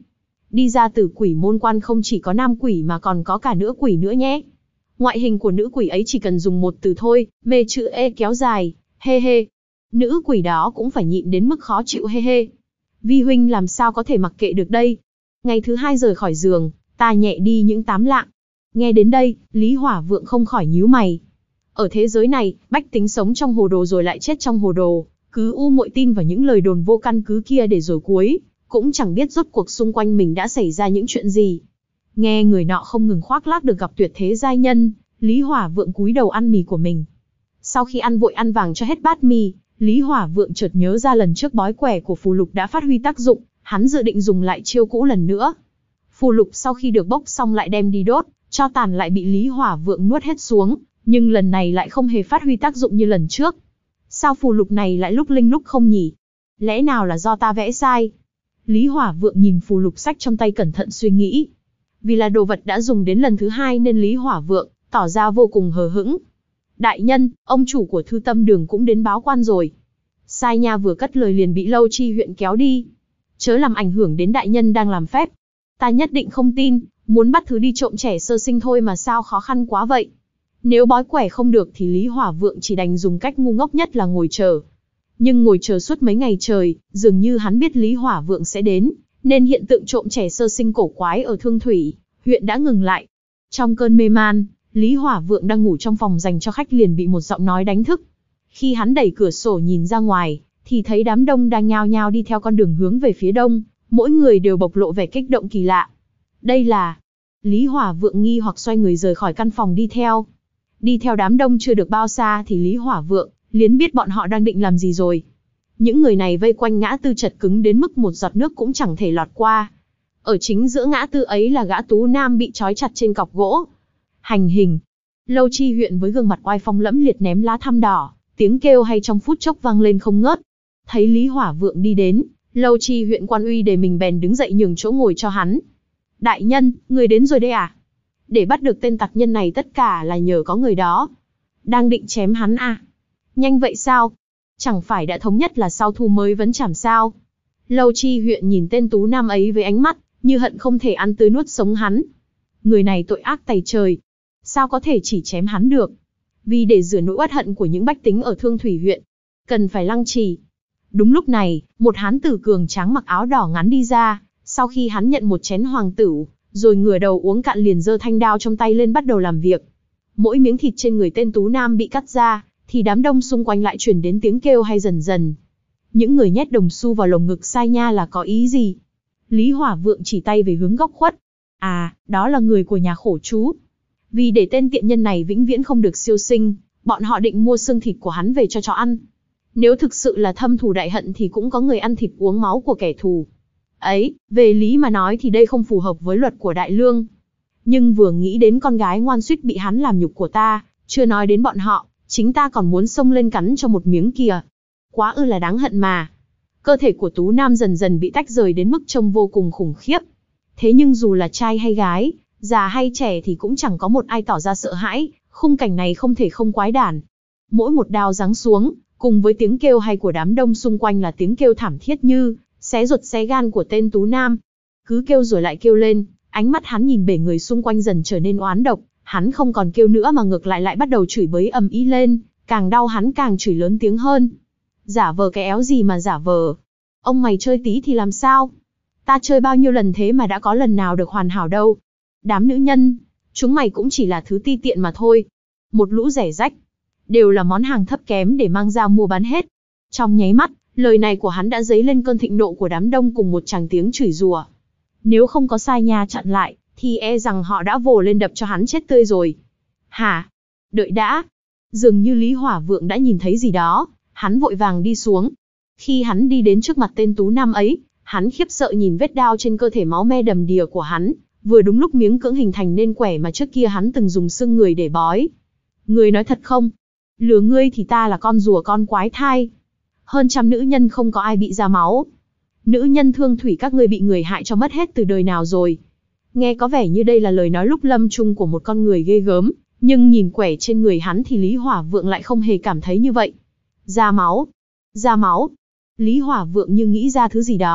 đi ra từ quỷ môn quan không chỉ có nam quỷ mà còn có cả nữ quỷ nữa nhé. Ngoại hình của nữ quỷ ấy chỉ cần dùng một từ thôi, mê chữ E kéo dài, hê hê. Nữ quỷ đó cũng phải nhịn đến mức khó chịu hê hê. Vi huynh làm sao có thể mặc kệ được đây. Ngày thứ hai rời khỏi giường, ta nhẹ đi những tám lạng. Nghe đến đây, Lý Hỏa Vượng không khỏi nhíu mày. Ở thế giới này, bách tính sống trong hồ đồ rồi lại chết trong hồ đồ, cứ u muội tin vào những lời đồn vô căn cứ kia để rồi cuối, cũng chẳng biết rốt cuộc xung quanh mình đã xảy ra những chuyện gì. Nghe người nọ không ngừng khoác lác được gặp tuyệt thế giai nhân, Lý Hỏa Vượng cúi đầu ăn mì của mình. Sau khi ăn vội ăn vàng cho hết bát mì, Lý Hỏa Vượng chợt nhớ ra lần trước bói quẻ của phù lục đã phát huy tác dụng, hắn dự định dùng lại chiêu cũ lần nữa. Phù lục sau khi được bốc xong lại đem đi đốt, tro tàn lại bị Lý Hỏa Vượng nuốt hết xuống, nhưng lần này lại không hề phát huy tác dụng như lần trước. Sao phù lục này lại lúc linh lúc không nhỉ? Lẽ nào là do ta vẽ sai? Lý Hỏa Vượng nhìn phù lục sách trong tay cẩn thận suy nghĩ. Vì là đồ vật đã dùng đến lần thứ hai nên Lý Hỏa Vượng tỏ ra vô cùng hờ hững. Đại nhân, ông chủ của Thư Tâm Đường cũng đến báo quan rồi. Sai Nha vừa cất lời liền bị Lâu Chi huyện kéo đi. Chớ làm ảnh hưởng đến đại nhân đang làm phép. Ta nhất định không tin, muốn bắt thứ đi trộm trẻ sơ sinh thôi mà sao khó khăn quá vậy. Nếu bói quẻ không được thì Lý Hỏa Vượng chỉ đành dùng cách ngu ngốc nhất là ngồi chờ. Nhưng ngồi chờ suốt mấy ngày trời, dường như hắn biết Lý Hỏa Vượng sẽ đến, nên hiện tượng trộm trẻ sơ sinh cổ quái ở Thương Thủy huyện đã ngừng lại. Trong cơn mê man, Lý Hỏa Vượng đang ngủ trong phòng dành cho khách liền bị một giọng nói đánh thức. Khi hắn đẩy cửa sổ nhìn ra ngoài, thì thấy đám đông đang nhao nhao đi theo con đường hướng về phía đông, mỗi người đều bộc lộ vẻ kích động kỳ lạ. Đây là... Lý Hỏa Vượng nghi hoặc xoay người rời khỏi căn phòng đi theo. Đi theo đám đông chưa được bao xa thì Lý Hỏa Vượng liền biết bọn họ đang định làm gì rồi. Những người này vây quanh ngã tư chật cứng đến mức một giọt nước cũng chẳng thể lọt qua. Ở chính giữa ngã tư ấy là gã tú nam bị trói chặt trên cọc gỗ. Hành hình. Lâu Chi huyện với gương mặt oai phong lẫm liệt ném lá thăm đỏ, tiếng kêu hay trong phút chốc vang lên không ngớt. Thấy Lý Hỏa Vượng đi đến, Lâu Chi huyện quan uy để mình bèn đứng dậy nhường chỗ ngồi cho hắn. Đại nhân, người đến rồi đây à? Để bắt được tên tặc nhân này tất cả là nhờ có người đó. Đang định chém hắn à? Nhanh vậy sao? Chẳng phải đã thống nhất là sau thu mới vấn chảm sao? Lâu Chi huyện nhìn tên tú nam ấy với ánh mắt như hận không thể ăn tươi nuốt sống hắn. Người này tội ác tày trời, sao có thể chỉ chém hắn được? Vì để rửa nỗi uất hận của những bách tính ở Thương Thủy huyện, cần phải lăng trì. Đúng lúc này, một hán tử cường tráng mặc áo đỏ ngắn đi ra, sau khi hắn nhận một chén hoàng tửu, rồi ngửa đầu uống cạn liền giơ thanh đao trong tay lên bắt đầu làm việc. Mỗi miếng thịt trên người tên tú nam bị cắt ra, thì đám đông xung quanh lại truyền đến tiếng kêu hay dần dần. Những người nhét đồng xu vào lồng ngực Sai Nha là có ý gì? Lý Hỏa Vượng chỉ tay về hướng góc khuất. À, đó là người của nhà khổ chú. Vì để tên tiện nhân này vĩnh viễn không được siêu sinh, bọn họ định mua xương thịt của hắn về cho chó ăn. Nếu thực sự là thâm thù đại hận thì cũng có người ăn thịt uống máu của kẻ thù. Ấy, về lý mà nói thì đây không phù hợp với luật của Đại Lương. Nhưng vừa nghĩ đến con gái ngoan suýt bị hắn làm nhục của ta, chưa nói đến bọn họ, chính ta còn muốn xông lên cắn cho một miếng kìa. Quá ư là đáng hận mà. Cơ thể của Tú Nam dần dần bị tách rời đến mức trông vô cùng khủng khiếp. Thế nhưng dù là trai hay gái, già hay trẻ thì cũng chẳng có một ai tỏ ra sợ hãi, khung cảnh này không thể không quái đản. Mỗi một đao giáng xuống, cùng với tiếng kêu hay của đám đông xung quanh là tiếng kêu thảm thiết như xé ruột xé gan của tên Tú Nam. Cứ kêu rồi lại kêu lên, ánh mắt hắn nhìn bể người xung quanh dần trở nên oán độc, hắn không còn kêu nữa mà ngược lại lại bắt đầu chửi bới ầm ĩ lên, càng đau hắn càng chửi lớn tiếng hơn. Giả vờ cái éo gì mà giả vờ? Ông mày chơi tí thì làm sao? Ta chơi bao nhiêu lần thế mà đã có lần nào được hoàn hảo đâu. Đám nữ nhân, chúng mày cũng chỉ là thứ ti tiện mà thôi. Một lũ rẻ rách, đều là món hàng thấp kém để mang ra mua bán hết. Trong nháy mắt, lời này của hắn đã dấy lên cơn thịnh nộ của đám đông cùng một tràng tiếng chửi rủa. Nếu không có Sai Nha chặn lại, thì e rằng họ đã vồ lên đập cho hắn chết tươi rồi. Hả? Đợi đã. Dường như Lý Hỏa Vượng đã nhìn thấy gì đó, hắn vội vàng đi xuống. Khi hắn đi đến trước mặt tên Tú Nam ấy, hắn khiếp sợ nhìn vết đao trên cơ thể máu me đầm đìa của hắn, vừa đúng lúc miếng cưỡng hình thành nên quẻ mà trước kia hắn từng dùng xương người để bói. Ngươi nói thật không? Lừa ngươi thì ta là con rùa con quái thai. Hơn trăm nữ nhân không có ai bị ra máu. Nữ nhân Thương Thủy các ngươi bị người hại cho mất hết từ đời nào rồi? Nghe có vẻ như đây là lời nói lúc lâm chung của một con người ghê gớm, nhưng nhìn quẻ trên người hắn thì Lý Hỏa Vượng lại không hề cảm thấy như vậy. Ra máu, ra máu. Lý Hỏa Vượng như nghĩ ra thứ gì đó,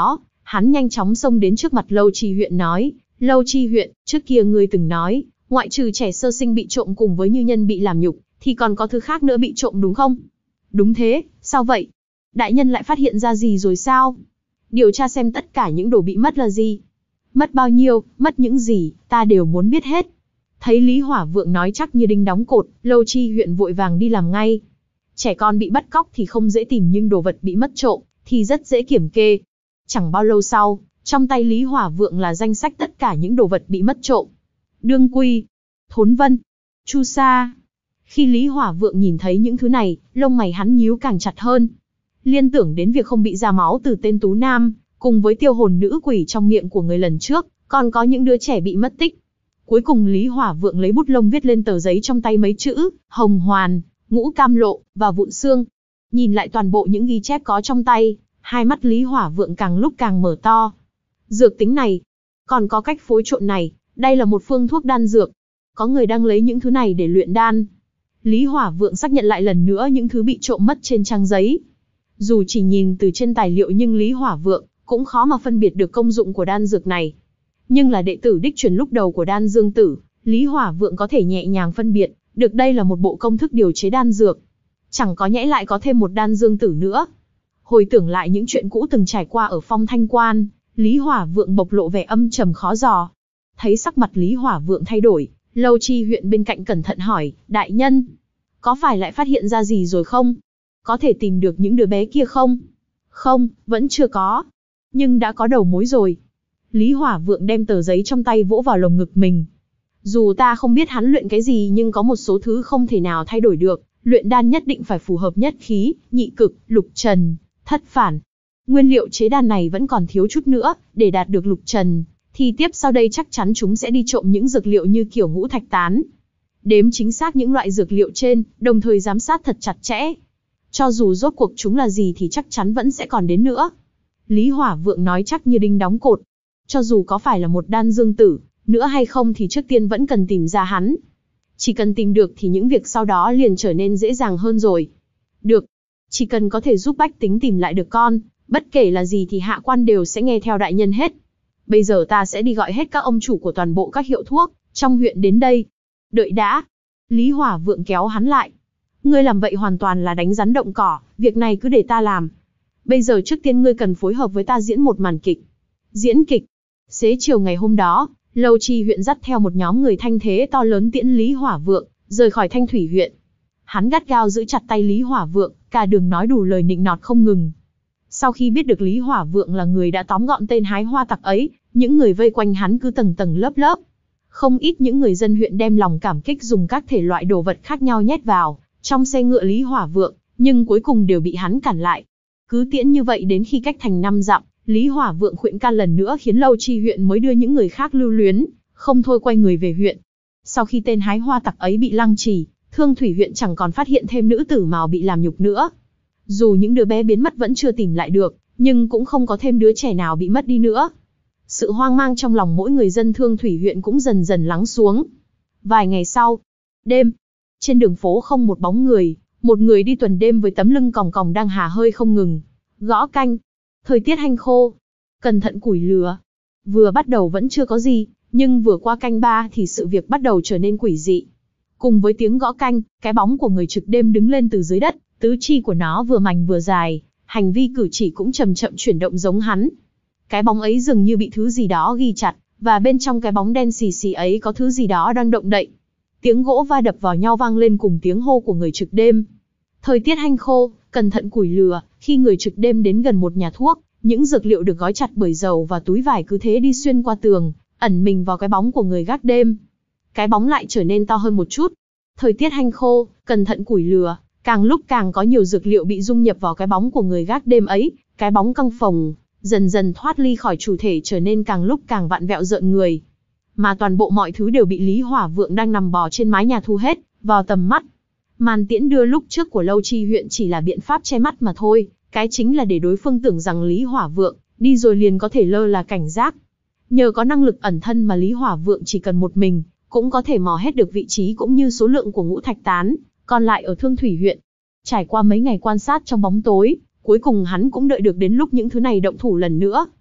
Hắn nhanh chóng xông đến trước mặt Lâu Chi huyện nói, Lâu Chi huyện, trước kia ngươi từng nói, ngoại trừ trẻ sơ sinh bị trộm cùng với Như Nhân bị làm nhục, thì còn có thứ khác nữa bị trộm đúng không? Đúng thế, sao vậy? Đại nhân lại phát hiện ra gì rồi sao? Điều tra xem tất cả những đồ bị mất là gì? Mất bao nhiêu, mất những gì, ta đều muốn biết hết. Thấy Lý Hỏa Vượng nói chắc như đinh đóng cột, Lâu Chi huyện vội vàng đi làm ngay. Trẻ con bị bắt cóc thì không dễ tìm nhưng đồ vật bị mất trộm thì rất dễ kiểm kê. Chẳng bao lâu sau, trong tay Lý Hỏa Vượng là danh sách tất cả những đồ vật bị mất trộm. Đương Quy, Thốn Vân, Chu Sa. Khi Lý Hỏa Vượng nhìn thấy những thứ này, lông mày hắn nhíu càng chặt hơn. Liên tưởng đến việc không bị ra máu từ tên Tú Nam, cùng với tiêu hồn nữ quỷ trong miệng của người lần trước, còn có những đứa trẻ bị mất tích. Cuối cùng Lý Hỏa Vượng lấy bút lông viết lên tờ giấy trong tay mấy chữ, Hồng Hoàn, Ngũ Cam Lộ, và Vụn Xương. Nhìn lại toàn bộ những ghi chép có trong tay, hai mắt Lý Hỏa Vượng càng lúc càng mở to. Dược tính này, còn có cách phối trộn này, đây là một phương thuốc đan dược. Có người đang lấy những thứ này để luyện đan. Lý Hỏa Vượng xác nhận lại lần nữa những thứ bị trộm mất trên trang giấy. Dù chỉ nhìn từ trên tài liệu nhưng Lý Hỏa Vượng cũng khó mà phân biệt được công dụng của đan dược này. Nhưng là đệ tử đích truyền lúc đầu của Đan Dương Tử, Lý Hỏa Vượng có thể nhẹ nhàng phân biệt được đây là một bộ công thức điều chế đan dược. Chẳng có nhẽ lại có thêm một Đan Dương Tử nữa. Hồi tưởng lại những chuyện cũ từng trải qua ở Phong Thanh Quan, Lý Hỏa Vượng bộc lộ vẻ âm trầm khó dò. Thấy sắc mặt Lý Hỏa Vượng thay đổi, Lâu Chi huyện bên cạnh cẩn thận hỏi, đại nhân, có phải lại phát hiện ra gì rồi không? Có thể tìm được những đứa bé kia không? Không, vẫn chưa có. Nhưng đã có đầu mối rồi. Lý Hỏa Vượng đem tờ giấy trong tay vỗ vào lồng ngực mình. Dù ta không biết hắn luyện cái gì nhưng có một số thứ không thể nào thay đổi được. Luyện đan nhất định phải phù hợp nhất khí, nhị cực, lục trần, thất phản. Nguyên liệu chế đan này vẫn còn thiếu chút nữa, để đạt được lục trần, thì tiếp sau đây chắc chắn chúng sẽ đi trộm những dược liệu như kiểu ngũ thạch tán. Đếm chính xác những loại dược liệu trên, đồng thời giám sát thật chặt chẽ. Cho dù rốt cuộc chúng là gì thì chắc chắn vẫn sẽ còn đến nữa. Lý Hỏa Vượng nói chắc như đinh đóng cột. Cho dù có phải là một Đan Dương Tử nữa hay không thì trước tiên vẫn cần tìm ra hắn. Chỉ cần tìm được thì những việc sau đó liền trở nên dễ dàng hơn rồi. Được, chỉ cần có thể giúp bách tính tìm lại được con, bất kể là gì thì hạ quan đều sẽ nghe theo đại nhân hết. Bây giờ ta sẽ đi gọi hết các ông chủ của toàn bộ các hiệu thuốc trong huyện đến đây. Đợi đã. Lý Hỏa Vượng kéo hắn lại. Ngươi làm vậy hoàn toàn là đánh rắn động cỏ, việc này cứ để ta làm. Bây giờ trước tiên ngươi cần phối hợp với ta diễn một màn kịch. Diễn kịch. Xế chiều ngày hôm đó, Lâu Chi huyện dắt theo một nhóm người thanh thế to lớn tiễn Lý Hỏa Vượng rời khỏi Thanh Thủy huyện. Hắn gắt gao giữ chặt tay Lý Hỏa Vượng, cả đường nói đủ lời nịnh nọt không ngừng. Sau khi biết được Lý Hỏa Vượng là người đã tóm gọn tên hái hoa tặc ấy, những người vây quanh hắn cứ tầng tầng lớp lớp. Không ít những người dân huyện đem lòng cảm kích dùng các thể loại đồ vật khác nhau nhét vào trong xe ngựa Lý Hỏa Vượng, nhưng cuối cùng đều bị hắn cản lại. Cứ tiễn như vậy đến khi cách thành năm dặm, Lý Hỏa Vượng khuyên can lần nữa khiến Lâu Chi huyện mới đưa những người khác lưu luyến, không thôi quay người về huyện. Sau khi tên hái hoa tặc ấy bị lăng trì, Thương Thủy huyện chẳng còn phát hiện thêm nữ tử nào bị làm nhục nữa. Dù những đứa bé biến mất vẫn chưa tìm lại được, nhưng cũng không có thêm đứa trẻ nào bị mất đi nữa. Sự hoang mang trong lòng mỗi người dân Thương Thủy huyện cũng dần dần lắng xuống. Vài ngày sau, đêm, trên đường phố không một bóng người, một người đi tuần đêm với tấm lưng còng còng đang hà hơi không ngừng gõ canh. Thời tiết hanh khô, cẩn thận củi lửa. Vừa bắt đầu vẫn chưa có gì, nhưng vừa qua canh ba thì sự việc bắt đầu trở nên quỷ dị. Cùng với tiếng gõ canh, cái bóng của người trực đêm đứng lên từ dưới đất, tứ chi của nó vừa mảnh vừa dài, hành vi cử chỉ cũng chậm chậm chuyển động giống hắn. Cái bóng ấy dường như bị thứ gì đó ghi chặt, và bên trong cái bóng đen xì xì ấy có thứ gì đó đang động đậy. Tiếng gỗ va đập vào nhau vang lên cùng tiếng hô của người trực đêm. Thời tiết hanh khô, cẩn thận củi lửa, khi người trực đêm đến gần một nhà thuốc, những dược liệu được gói chặt bởi dầu và túi vải cứ thế đi xuyên qua tường, ẩn mình vào cái bóng của người gác đêm. Cái bóng lại trở nên to hơn một chút. Thời tiết hanh khô, cẩn thận củi lửa, càng lúc càng có nhiều dược liệu bị dung nhập vào cái bóng của người gác đêm ấy, cái bóng căng phồng, dần dần thoát ly khỏi chủ thể trở nên càng lúc càng vặn vẹo rợn người. Mà toàn bộ mọi thứ đều bị Lý Hỏa Vượng đang nằm bò trên mái nhà thu hết vào tầm mắt. Màn tiễn đưa lúc trước của Lâu Chi huyện chỉ là biện pháp che mắt mà thôi, cái chính là để đối phương tưởng rằng Lý Hỏa Vượng đi rồi liền có thể lơ là cảnh giác. Nhờ có năng lực ẩn thân mà Lý Hỏa Vượng chỉ cần một mình cũng có thể mò hết được vị trí cũng như số lượng của ngũ thạch tán còn lại ở Thương Thủy huyện. Trải qua mấy ngày quan sát trong bóng tối, cuối cùng hắn cũng đợi được đến lúc những thứ này động thủ lần nữa.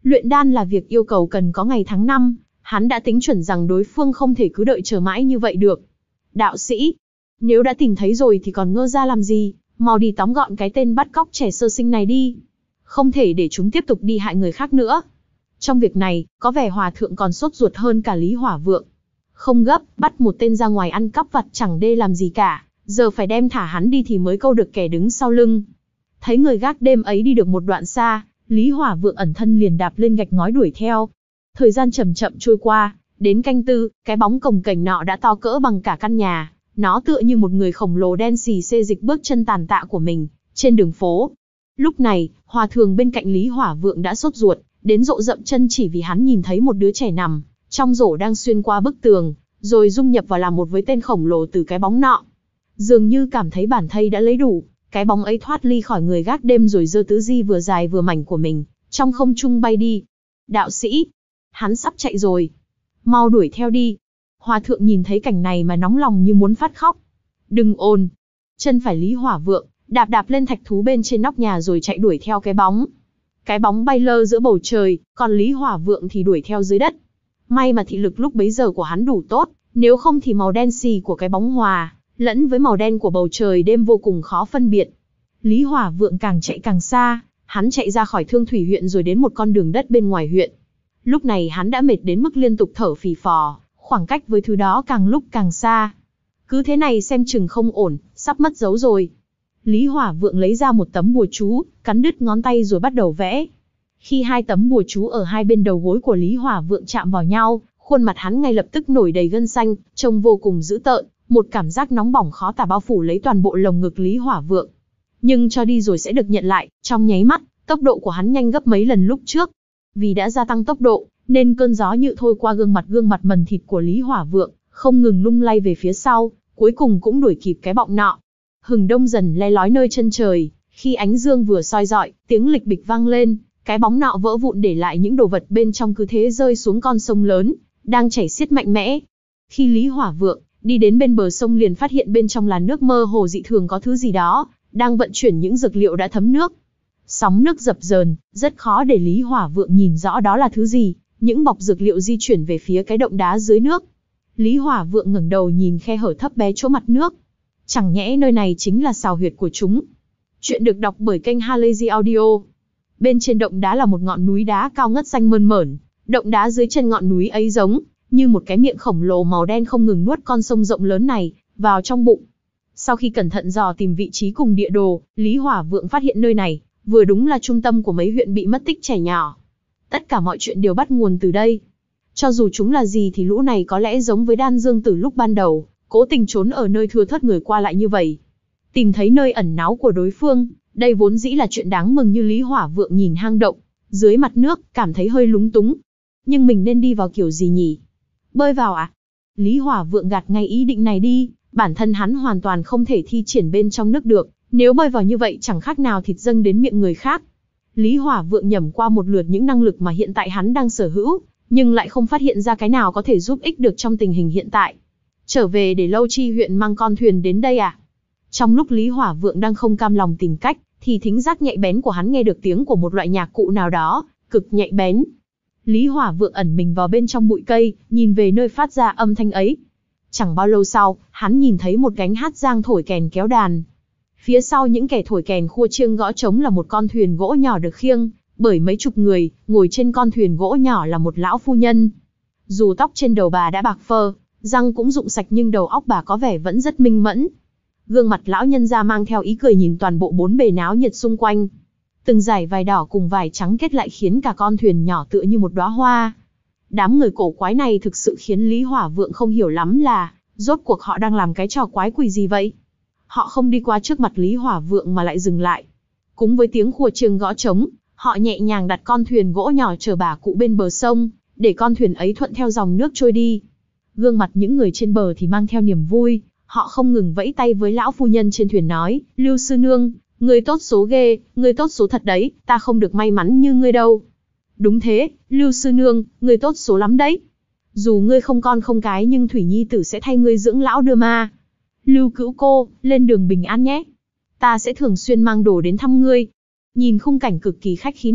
Luyện đan là việc yêu cầu cần có ngày tháng năm, hắn đã tính chuẩn rằng đối phương không thể cứ đợi chờ mãi như vậy được. Đạo sĩ, nếu đã tìm thấy rồi thì còn ngơ ra làm gì, mau đi tóm gọn cái tên bắt cóc trẻ sơ sinh này đi. Không thể để chúng tiếp tục đi hại người khác nữa. Trong việc này, có vẻ hòa thượng còn sốt ruột hơn cả Lý Hỏa Vượng. Không gấp, bắt một tên ra ngoài ăn cắp vặt chẳng đê làm gì cả, giờ phải đem thả hắn đi thì mới câu được kẻ đứng sau lưng. Thấy người gác đêm ấy đi được một đoạn xa, Lý Hỏa Vượng ẩn thân liền đạp lên gạch ngói đuổi theo. Thời gian chậm chậm trôi qua, đến canh tư, cái bóng cồng kềnh nọ đã to cỡ bằng cả căn nhà. Nó tựa như một người khổng lồ đen xì xê dịch bước chân tàn tạ của mình trên đường phố. Lúc này, hòa thượng bên cạnh Lý Hỏa Vượng đã sốt ruột, đến rộ rậm chân chỉ vì hắn nhìn thấy một đứa trẻ nằm trong rổ đang xuyên qua bức tường, rồi dung nhập vào làm một với tên khổng lồ từ cái bóng nọ. Dường như cảm thấy bản thây đã lấy đủ, cái bóng ấy thoát ly khỏi người gác đêm rồi giơ tứ di vừa dài vừa mảnh của mình, trong không trung bay đi. Đạo sĩ, hắn sắp chạy rồi, mau đuổi theo đi. Hòa thượng nhìn thấy cảnh này mà nóng lòng như muốn phát khóc. Đừng ồn. Chân phải Lý Hỏa Vượng đạp đạp lên thạch thú bên trên nóc nhà rồi chạy đuổi theo cái bóng. Cái bóng bay lơ giữa bầu trời, còn Lý Hỏa Vượng thì đuổi theo dưới đất. May mà thị lực lúc bấy giờ của hắn đủ tốt, nếu không thì màu đen xì của cái bóng hòa lẫn với màu đen của bầu trời đêm vô cùng khó phân biệt. Lý Hỏa Vượng càng chạy càng xa, hắn chạy ra khỏi Thương Thủy huyện rồi đến một con đường đất bên ngoài huyện. Lúc này hắn đã mệt đến mức liên tục thở phì phò, khoảng cách với thứ đó càng lúc càng xa. Cứ thế này xem chừng không ổn, sắp mất dấu rồi. Lý Hỏa Vượng lấy ra một tấm bùa chú, cắn đứt ngón tay rồi bắt đầu vẽ. Khi hai tấm bùa chú ở hai bên đầu gối của Lý Hỏa Vượng chạm vào nhau, khuôn mặt hắn ngay lập tức nổi đầy gân xanh, trông vô cùng dữ tợn, một cảm giác nóng bỏng khó tả bao phủ lấy toàn bộ lồng ngực Lý Hỏa Vượng. Nhưng cho đi rồi sẽ được nhận lại, trong nháy mắt, tốc độ của hắn nhanh gấp mấy lần lúc trước. Vì đã gia tăng tốc độ, nên cơn gió nhự thôi qua gương mặt gương mặt mần thịt của Lý Hỏa Vượng, không ngừng lung lay về phía sau, cuối cùng cũng đuổi kịp cái bọng nọ. Hừng đông dần le lói nơi chân trời, khi ánh dương vừa soi rọi, tiếng lịch bịch vang lên, cái bóng nọ vỡ vụn để lại những đồ vật bên trong cứ thế rơi xuống con sông lớn, đang chảy xiết mạnh mẽ. Khi Lý Hỏa Vượng đi đến bên bờ sông liền phát hiện bên trong làn nước mơ hồ dị thường có thứ gì đó đang vận chuyển những dược liệu đã thấm nước. Sóng nước dập dờn, rất khó để Lý Hỏa Vượng nhìn rõ đó là thứ gì, những bọc dược liệu di chuyển về phía cái động đá dưới nước. Lý Hỏa Vượng ngẩng đầu nhìn khe hở thấp bé chỗ mặt nước. Chẳng nhẽ nơi này chính là sào huyệt của chúng. Chuyện được đọc bởi kênh Halazy Audio. Bên trên động đá là một ngọn núi đá cao ngất xanh mơn mởn, động đá dưới chân ngọn núi ấy giống như một cái miệng khổng lồ màu đen không ngừng nuốt con sông rộng lớn này vào trong bụng. Sau khi cẩn thận dò tìm vị trí cùng địa đồ, Lý Hỏa Vượng phát hiện nơi này vừa đúng là trung tâm của mấy huyện bị mất tích trẻ nhỏ. Tất cả mọi chuyện đều bắt nguồn từ đây. Cho dù chúng là gì thì lũ này có lẽ giống với Đan Dương Tử lúc ban đầu, cố tình trốn ở nơi thưa thớt người qua lại như vậy. Tìm thấy nơi ẩn náu của đối phương, đây vốn dĩ là chuyện đáng mừng, như Lý Hỏa Vượng nhìn hang động dưới mặt nước, cảm thấy hơi lúng túng. Nhưng mình nên đi vào kiểu gì nhỉ? Bơi vào à? Lý Hỏa Vượng gạt ngay ý định này đi, bản thân hắn hoàn toàn không thể thi triển bên trong nước được, nếu bơi vào như vậy chẳng khác nào thịt dâng đến miệng người khác. Lý Hỏa Vượng nhẩm qua một lượt những năng lực mà hiện tại hắn đang sở hữu, nhưng lại không phát hiện ra cái nào có thể giúp ích được trong tình hình hiện tại. Trở về để Lâu Chi huyện mang con thuyền đến đây à? Trong lúc Lý Hỏa Vượng đang không cam lòng tìm cách, thì thính giác nhạy bén của hắn nghe được tiếng của một loại nhạc cụ nào đó, cực nhạy bén. Lý Hỏa Vượng ẩn mình vào bên trong bụi cây, nhìn về nơi phát ra âm thanh ấy. Chẳng bao lâu sau, hắn nhìn thấy một gánh hát giang thổi kèn kéo đàn. Phía sau những kẻ thổi kèn khua chiêng gõ trống là một con thuyền gỗ nhỏ được khiêng bởi mấy chục người, ngồi trên con thuyền gỗ nhỏ là một lão phu nhân. Dù tóc trên đầu bà đã bạc phơ, răng cũng rụng sạch nhưng đầu óc bà có vẻ vẫn rất minh mẫn. Gương mặt lão nhân ra mang theo ý cười nhìn toàn bộ bốn bề náo nhiệt xung quanh. Từng dải vải đỏ cùng vải trắng kết lại khiến cả con thuyền nhỏ tựa như một đóa hoa. Đám người cổ quái này thực sự khiến Lý Hỏa Vượng không hiểu lắm là, rốt cuộc họ đang làm cái trò quái quỷ gì vậy? Họ không đi qua trước mặt Lý Hỏa Vượng mà lại dừng lại. Cùng với tiếng khua chiêng gõ trống, họ nhẹ nhàng đặt con thuyền gỗ nhỏ chở bà cụ bên bờ sông, để con thuyền ấy thuận theo dòng nước trôi đi. Gương mặt những người trên bờ thì mang theo niềm vui, họ không ngừng vẫy tay với lão phu nhân trên thuyền nói, Lưu sư nương, ngươi tốt số ghê, ngươi tốt số thật đấy, ta không được may mắn như ngươi đâu. Đúng thế, Lưu sư nương, ngươi tốt số lắm đấy. Dù ngươi không con không cái nhưng Thủy Nhi tử sẽ thay ngươi dưỡng lão đưa ma. Lưu cữu cô, lên đường bình an nhé. Ta sẽ thường xuyên mang đồ đến thăm ngươi. Nhìn khung cảnh cực kỳ khách khí này,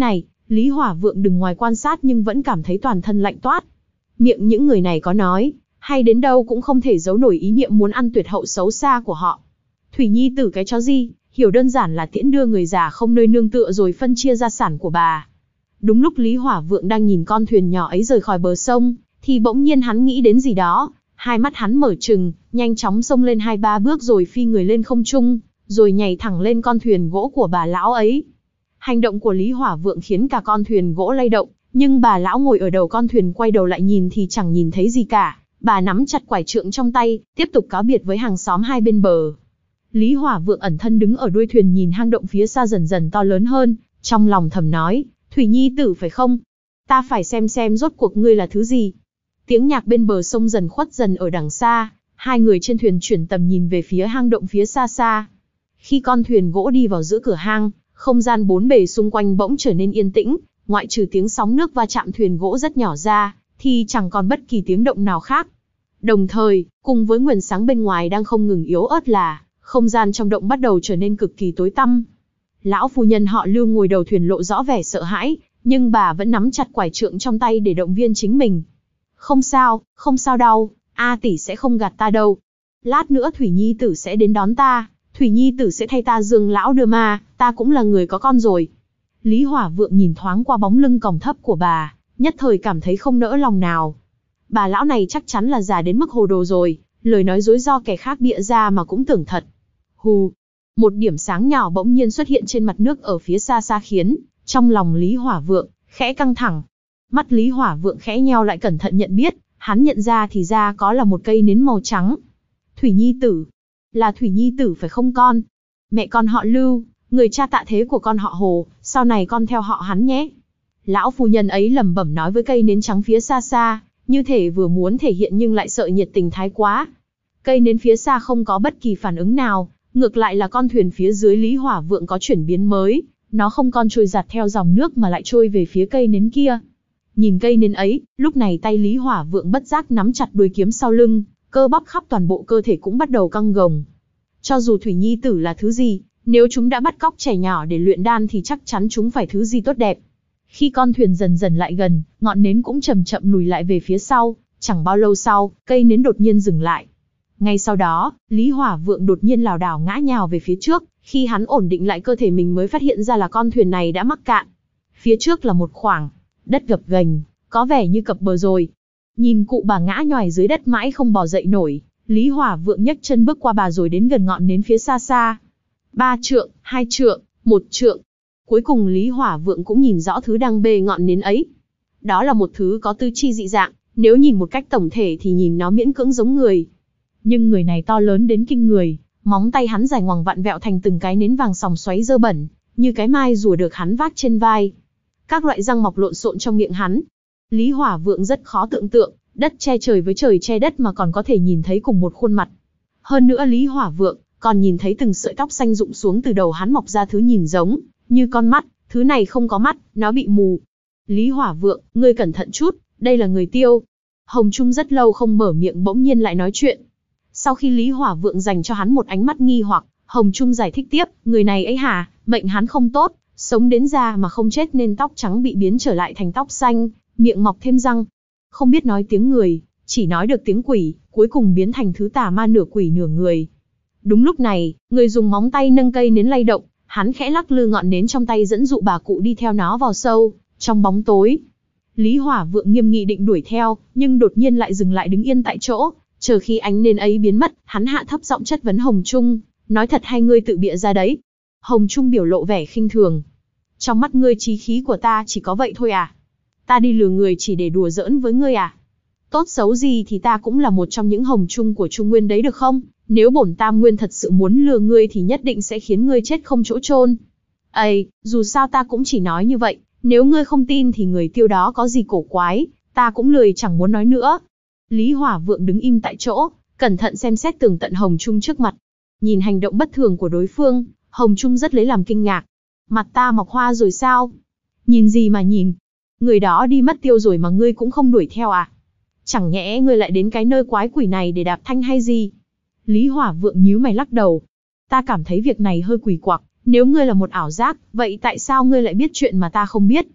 Lý Hỏa Vượng đừng ngoài quan sát nhưng vẫn cảm thấy toàn thân lạnh toát. Miệng những người này có nói, hay đến đâu cũng không thể giấu nổi ý niệm muốn ăn tuyệt hậu xấu xa của họ. Thủy Nhi tử cái chó gì, hiểu đơn giản là tiễn đưa người già không nơi nương tựa rồi phân chia gia sản của bà. Đúng lúc Lý Hỏa Vượng đang nhìn con thuyền nhỏ ấy rời khỏi bờ sông, thì bỗng nhiên hắn nghĩ đến gì đó, hai mắt hắn mở trừng, nhanh chóng xông lên hai ba bước rồi phi người lên không trung, rồi nhảy thẳng lên con thuyền gỗ của bà lão ấy. Hành động của Lý Hỏa Vượng khiến cả con thuyền gỗ lay động, nhưng bà lão ngồi ở đầu con thuyền quay đầu lại nhìn thì chẳng nhìn thấy gì cả. Bà nắm chặt quải trượng trong tay, tiếp tục cáo biệt với hàng xóm hai bên bờ. Lý Hỏa Vượng ẩn thân đứng ở đuôi thuyền nhìn hang động phía xa dần dần to lớn hơn, trong lòng thầm nói, Thủy Nhi tử phải không? Ta phải xem xem rốt cuộc ngươi là thứ gì. Tiếng nhạc bên bờ sông dần khuất dần ở đằng xa, hai người trên thuyền chuyển tầm nhìn về phía hang động phía xa xa. Khi con thuyền gỗ đi vào giữa cửa hang, không gian bốn bề xung quanh bỗng trở nên yên tĩnh, ngoại trừ tiếng sóng nước va chạm thuyền gỗ rất nhỏ ra, thì chẳng còn bất kỳ tiếng động nào khác. Đồng thời, cùng với nguồn sáng bên ngoài đang không ngừng yếu ớt là, không gian trong động bắt đầu trở nên cực kỳ tối tăm. Lão phu nhân họ Lưu ngồi đầu thuyền lộ rõ vẻ sợ hãi, nhưng bà vẫn nắm chặt quải trượng trong tay để động viên chính mình. Không sao, không sao đâu, A tỷ sẽ không gạt ta đâu. Lát nữa Thủy Nhi tử sẽ đến đón ta, Thủy Nhi tử sẽ thay ta dâng lão đưa ma, ta cũng là người có con rồi. Lý Hỏa Vượng nhìn thoáng qua bóng lưng còng thấp của bà, nhất thời cảm thấy không nỡ lòng nào. Bà lão này chắc chắn là già đến mức hồ đồ rồi, lời nói dối do kẻ khác bịa ra mà cũng tưởng thật. Hù, một điểm sáng nhỏ bỗng nhiên xuất hiện trên mặt nước ở phía xa xa khiến trong lòng Lý Hỏa Vượng khẽ căng thẳng. Mắt Lý Hỏa Vượng khẽ nheo lại cẩn thận nhận biết, hắn nhận ra thì ra có là một cây nến màu trắng. Thủy Nhi tử, là Thủy Nhi tử phải không con? Mẹ con họ Lưu, người cha tạ thế của con họ Hồ, sau này con theo họ hắn nhé. Lão phu nhân ấy lẩm bẩm nói với cây nến trắng phía xa xa, như thể vừa muốn thể hiện nhưng lại sợ nhiệt tình thái quá. Cây nến phía xa không có bất kỳ phản ứng nào, ngược lại là con thuyền phía dưới Lý Hỏa Vượng có chuyển biến mới, nó không còn trôi giạt theo dòng nước mà lại trôi về phía cây nến kia. Nhìn cây nến ấy, lúc này tay Lý Hỏa Vượng bất giác nắm chặt đuôi kiếm sau lưng, cơ bắp khắp toàn bộ cơ thể cũng bắt đầu căng gồng. Cho dù Thủy Nhi tử là thứ gì, nếu chúng đã bắt cóc trẻ nhỏ để luyện đan thì chắc chắn chúng phải thứ gì tốt đẹp. Khi con thuyền dần dần lại gần, ngọn nến cũng chậm chậm lùi lại về phía sau, chẳng bao lâu sau, cây nến đột nhiên dừng lại. Ngay sau đó, Lý Hỏa Vượng đột nhiên lảo đảo ngã nhào về phía trước, khi hắn ổn định lại cơ thể mình mới phát hiện ra là con thuyền này đã mắc cạn. Phía trước là một khoảng đất gập ghềnh, có vẻ như cập bờ rồi. Nhìn cụ bà ngã nhoài dưới đất mãi không bò dậy nổi, Lý Hỏa Vượng nhấc chân bước qua bà rồi đến gần ngọn nến phía xa xa. Ba trượng, hai trượng, một trượng. Cuối cùng Lý Hỏa Vượng cũng nhìn rõ thứ đang bê ngọn nến ấy. Đó là một thứ có tư chi dị dạng, nếu nhìn một cách tổng thể thì nhìn nó miễn cưỡng giống người. Nhưng người này to lớn đến kinh người, móng tay hắn dài ngoằng vặn vẹo thành từng cái nến vàng sòng xoáy dơ bẩn, như cái mai rùa được hắn vác trên vai. Các loại răng mọc lộn xộn trong miệng hắn. Lý Hỏa Vượng rất khó tưởng tượng, đất che trời với trời che đất mà còn có thể nhìn thấy cùng một khuôn mặt. Hơn nữa Lý Hỏa Vượng còn nhìn thấy từng sợi tóc xanh rụng xuống từ đầu hắn mọc ra thứ nhìn giống như con mắt, thứ này không có mắt, nó bị mù. Lý Hỏa Vượng, ngươi cẩn thận chút, đây là người Tiêu. Hồng Trung rất lâu không mở miệng bỗng nhiên lại nói chuyện. Sau khi Lý Hỏa Vượng dành cho hắn một ánh mắt nghi hoặc, Hồng Trung giải thích tiếp, người này ấy hả, mệnh hắn không tốt, sống đến già mà không chết nên tóc trắng bị biến trở lại thành tóc xanh, miệng mọc thêm răng. Không biết nói tiếng người, chỉ nói được tiếng quỷ, cuối cùng biến thành thứ tà ma nửa quỷ nửa người. Đúng lúc này, người dùng móng tay nâng cây nến lay động, hắn khẽ lắc lư ngọn nến trong tay dẫn dụ bà cụ đi theo nó vào sâu trong bóng tối. Lý Hỏa Vượng nghiêm nghị định đuổi theo, nhưng đột nhiên lại dừng lại đứng yên tại chỗ, chờ khi ánh nến ấy biến mất, hắn hạ thấp giọng chất vấn Hồng Trung, nói thật hay ngươi tự bịa ra đấy? Hồng Trung biểu lộ vẻ khinh thường. Trong mắt ngươi chí khí của ta chỉ có vậy thôi à? Ta đi lừa người chỉ để đùa giỡn với ngươi à? Tốt xấu gì thì ta cũng là một trong những Hồng Trung của Trung Nguyên đấy được không? Nếu bổn Tam Nguyên thật sự muốn lừa ngươi thì nhất định sẽ khiến ngươi chết không chỗ chôn. Ây, dù sao ta cũng chỉ nói như vậy, nếu ngươi không tin thì người Tiêu đó có gì cổ quái, ta cũng lười chẳng muốn nói nữa. Lý Hỏa Vượng đứng im tại chỗ, cẩn thận xem xét tường tận Hồng Trung trước mặt. Nhìn hành động bất thường của đối phương, Hồng Trung rất lấy làm kinh ngạc. Mặt ta mọc hoa rồi sao? Nhìn gì mà nhìn? Người đó đi mất tiêu rồi mà ngươi cũng không đuổi theo à? Chẳng nhẽ ngươi lại đến cái nơi quái quỷ này để đạp thanh hay gì? Lý Hỏa Vượng nhíu mày lắc đầu. Ta cảm thấy việc này hơi quỷ quặc, nếu ngươi là một ảo giác, vậy tại sao ngươi lại biết chuyện mà ta không biết?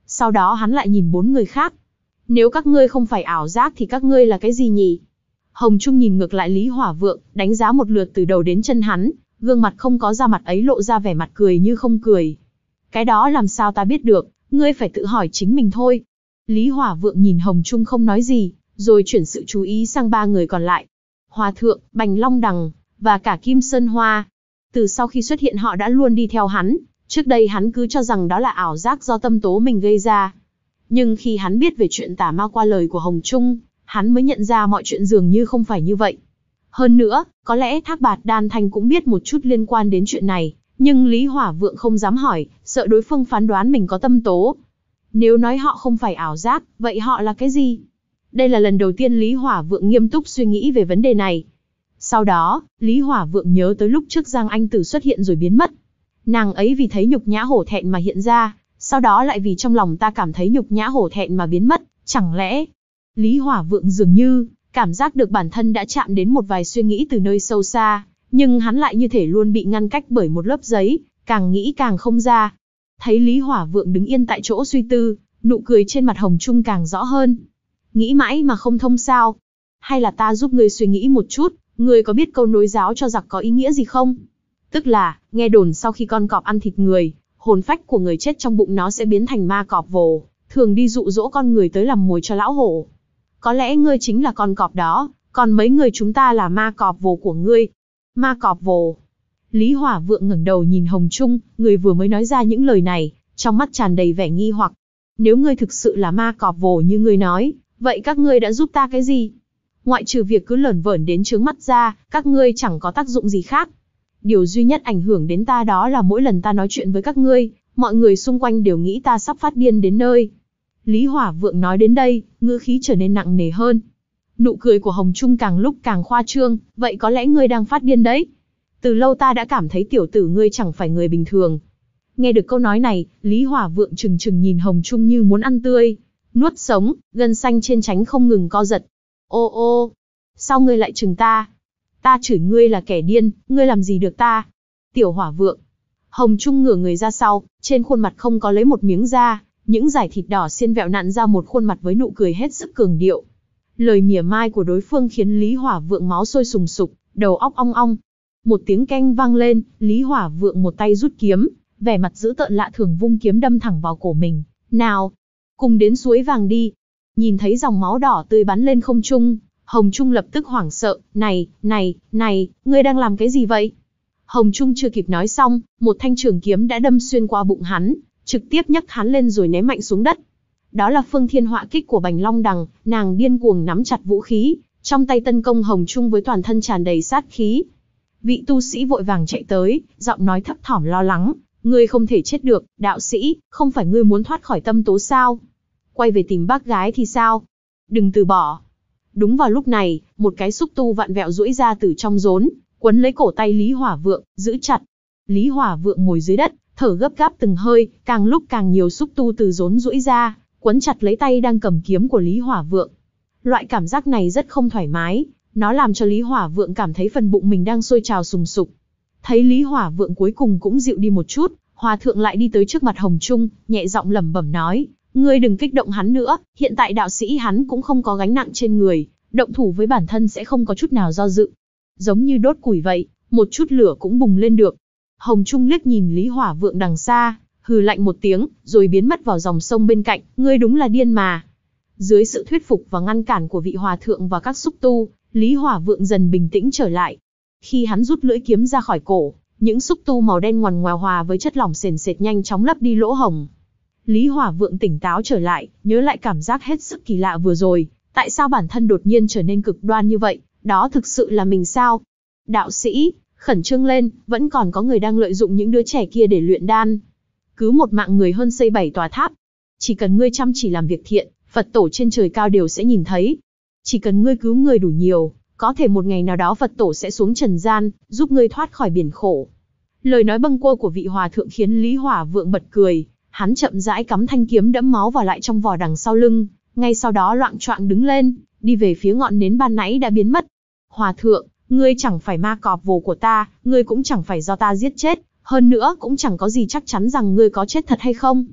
Sau đó hắn lại nhìn bốn người khác. Nếu các ngươi không phải ảo giác thì các ngươi là cái gì nhỉ? Hồng Trung nhìn ngược lại Lý Hỏa Vượng, đánh giá một lượt từ đầu đến chân hắn, gương mặt không có da mặt ấy lộ ra vẻ mặt cười như không cười. Cái đó làm sao ta biết được, ngươi phải tự hỏi chính mình thôi. Lý Hỏa Vượng nhìn Hồng Trung không nói gì, rồi chuyển sự chú ý sang ba người còn lại. Hòa Thượng, Bành Long Đằng, và cả Kim Sơn Hoa. Từ sau khi xuất hiện họ đã luôn đi theo hắn, trước đây hắn cứ cho rằng đó là ảo giác do tâm tố mình gây ra. Nhưng khi hắn biết về chuyện tà ma qua lời của Hồng Trung, hắn mới nhận ra mọi chuyện dường như không phải như vậy. Hơn nữa, có lẽ Thác Bạt Đan Thanh cũng biết một chút liên quan đến chuyện này, nhưng Lý Hỏa Vượng không dám hỏi, sợ đối phương phán đoán mình có tâm tố. Nếu nói họ không phải ảo giác, vậy họ là cái gì? Đây là lần đầu tiên Lý Hỏa Vượng nghiêm túc suy nghĩ về vấn đề này. Sau đó, Lý Hỏa Vượng nhớ tới lúc trước Giang Anh Tử xuất hiện rồi biến mất. Nàng ấy vì thấy nhục nhã hổ thẹn mà hiện ra, sau đó lại vì trong lòng ta cảm thấy nhục nhã hổ thẹn mà biến mất, chẳng lẽ... Lý Hỏa Vượng dường như cảm giác được bản thân đã chạm đến một vài suy nghĩ từ nơi sâu xa, nhưng hắn lại như thể luôn bị ngăn cách bởi một lớp giấy, càng nghĩ càng không ra. Thấy Lý Hỏa Vượng đứng yên tại chỗ suy tư, nụ cười trên mặt Hồng Trung càng rõ hơn. Nghĩ mãi mà không thông sao? Hay là ta giúp ngươi suy nghĩ một chút, ngươi có biết câu nối giáo cho giặc có ý nghĩa gì không? Tức là, nghe đồn sau khi con cọp ăn thịt người, hồn phách của người chết trong bụng nó sẽ biến thành ma cọp vồ, thường đi dụ dỗ con người tới làm mồi cho lão hổ. Có lẽ ngươi chính là con cọp đó, còn mấy người chúng ta là ma cọp vồ của ngươi. Ma cọp vồ. Lý Hỏa Vượng ngẩng đầu nhìn Hồng Trung, người vừa mới nói ra những lời này, trong mắt tràn đầy vẻ nghi hoặc. Nếu ngươi thực sự là ma cọp vồ như ngươi nói, vậy các ngươi đã giúp ta cái gì? Ngoại trừ việc cứ lởn vởn đến chướng mắt ra, các ngươi chẳng có tác dụng gì khác. Điều duy nhất ảnh hưởng đến ta đó là mỗi lần ta nói chuyện với các ngươi, mọi người xung quanh đều nghĩ ta sắp phát điên đến nơi. Lý Hỏa Vượng nói đến đây, ngữ khí trở nên nặng nề hơn. Nụ cười của Hồng Trung càng lúc càng khoa trương, vậy có lẽ ngươi đang phát điên đấy. Từ lâu ta đã cảm thấy tiểu tử ngươi chẳng phải người bình thường. Nghe được câu nói này, Lý Hỏa Vượng trừng trừng nhìn Hồng Trung như muốn ăn tươi, nuốt sống, gân xanh trên trán không ngừng co giật. Ô ô, sao ngươi lại trừng ta? Ta chửi ngươi là kẻ điên, ngươi làm gì được ta? Tiểu Hỏa Vượng. Hồng Trung ngửa người ra sau, trên khuôn mặt không có lấy một miếng da, những dải thịt đỏ xiên vẹo nặn ra một khuôn mặt với nụ cười hết sức cường điệu. Lời mỉa mai của đối phương khiến Lý Hỏa Vượng máu sôi sùng sục, đầu óc ong ong. Một tiếng keng vang lên, Lý Hỏa Vượng một tay rút kiếm, vẻ mặt dữ tợn lạ thường vung kiếm đâm thẳng vào cổ mình. Nào, cùng đến suối vàng đi. Nhìn thấy dòng máu đỏ tươi bắn lên không trung, Hồng Trung lập tức hoảng sợ. Này, này, này, ngươi đang làm cái gì vậy? Hồng Trung chưa kịp nói xong, một thanh trường kiếm đã đâm xuyên qua bụng hắn, trực tiếp nhấc hắn lên rồi ném mạnh xuống đất. Đó là Phương Thiên Họa Kích của Bành Long Đằng, nàng điên cuồng nắm chặt vũ khí, trong tay tấn công Hồng Trung với toàn thân tràn đầy sát khí. Vị tu sĩ vội vàng chạy tới, giọng nói thấp thỏm lo lắng, ngươi không thể chết được, đạo sĩ, không phải ngươi muốn thoát khỏi tâm tố sao? Quay về tìm bác gái thì sao? Đừng từ bỏ. Đúng vào lúc này, một cái xúc tu vặn vẹo duỗi ra từ trong rốn, quấn lấy cổ tay Lý Hỏa Vượng, giữ chặt. Lý Hỏa Vượng ngồi dưới đất, thở gấp gáp từng hơi, càng lúc càng nhiều xúc tu từ rốn duỗi ra, quấn chặt lấy tay đang cầm kiếm của Lý Hỏa Vượng. Loại cảm giác này rất không thoải mái, nó làm cho Lý Hỏa Vượng cảm thấy phần bụng mình đang sôi trào sùng sục. Thấy Lý Hỏa Vượng cuối cùng cũng dịu đi một chút, Hòa Thượng lại đi tới trước mặt Hồng Trung, nhẹ giọng lẩm bẩm nói, ngươi đừng kích động hắn nữa, hiện tại đạo sĩ hắn cũng không có gánh nặng trên người, động thủ với bản thân sẽ không có chút nào do dự. Giống như đốt củi vậy, một chút lửa cũng bùng lên được. Hồng Trung liếc nhìn Lý Hỏa Vượng đằng xa, hừ lạnh một tiếng, rồi biến mất vào dòng sông bên cạnh, ngươi đúng là điên mà. Dưới sự thuyết phục và ngăn cản của vị Hòa Thượng và các xúc tu, Lý Hỏa Vượng dần bình tĩnh trở lại. Khi hắn rút lưỡi kiếm ra khỏi cổ, những xúc tu màu đen ngoằn ngoèo hòa với chất lỏng sền sệt nhanh chóng lấp đi lỗ hổng. Lý Hỏa Vượng tỉnh táo trở lại, nhớ lại cảm giác hết sức kỳ lạ vừa rồi, tại sao bản thân đột nhiên trở nên cực đoan như vậy, đó thực sự là mình sao? Đạo sĩ, khẩn trương lên, vẫn còn có người đang lợi dụng những đứa trẻ kia để luyện đan. Cứ một mạng người hơn xây bảy tòa tháp. Chỉ cần ngươi chăm chỉ làm việc thiện, Phật tổ trên trời cao đều sẽ nhìn thấy. Chỉ cần ngươi cứu người đủ nhiều, có thể một ngày nào đó Phật tổ sẽ xuống trần gian, giúp ngươi thoát khỏi biển khổ. Lời nói bâng quơ của vị Hòa Thượng khiến Lý Hỏa Vượng bật cười, hắn chậm rãi cắm thanh kiếm đẫm máu vào lại trong vỏ đằng sau lưng, ngay sau đó loạng choạng đứng lên, đi về phía ngọn nến ban nãy đã biến mất. Hòa Thượng, ngươi chẳng phải ma cọp vồ của ta, ngươi cũng chẳng phải do ta giết chết, hơn nữa cũng chẳng có gì chắc chắn rằng ngươi có chết thật hay không.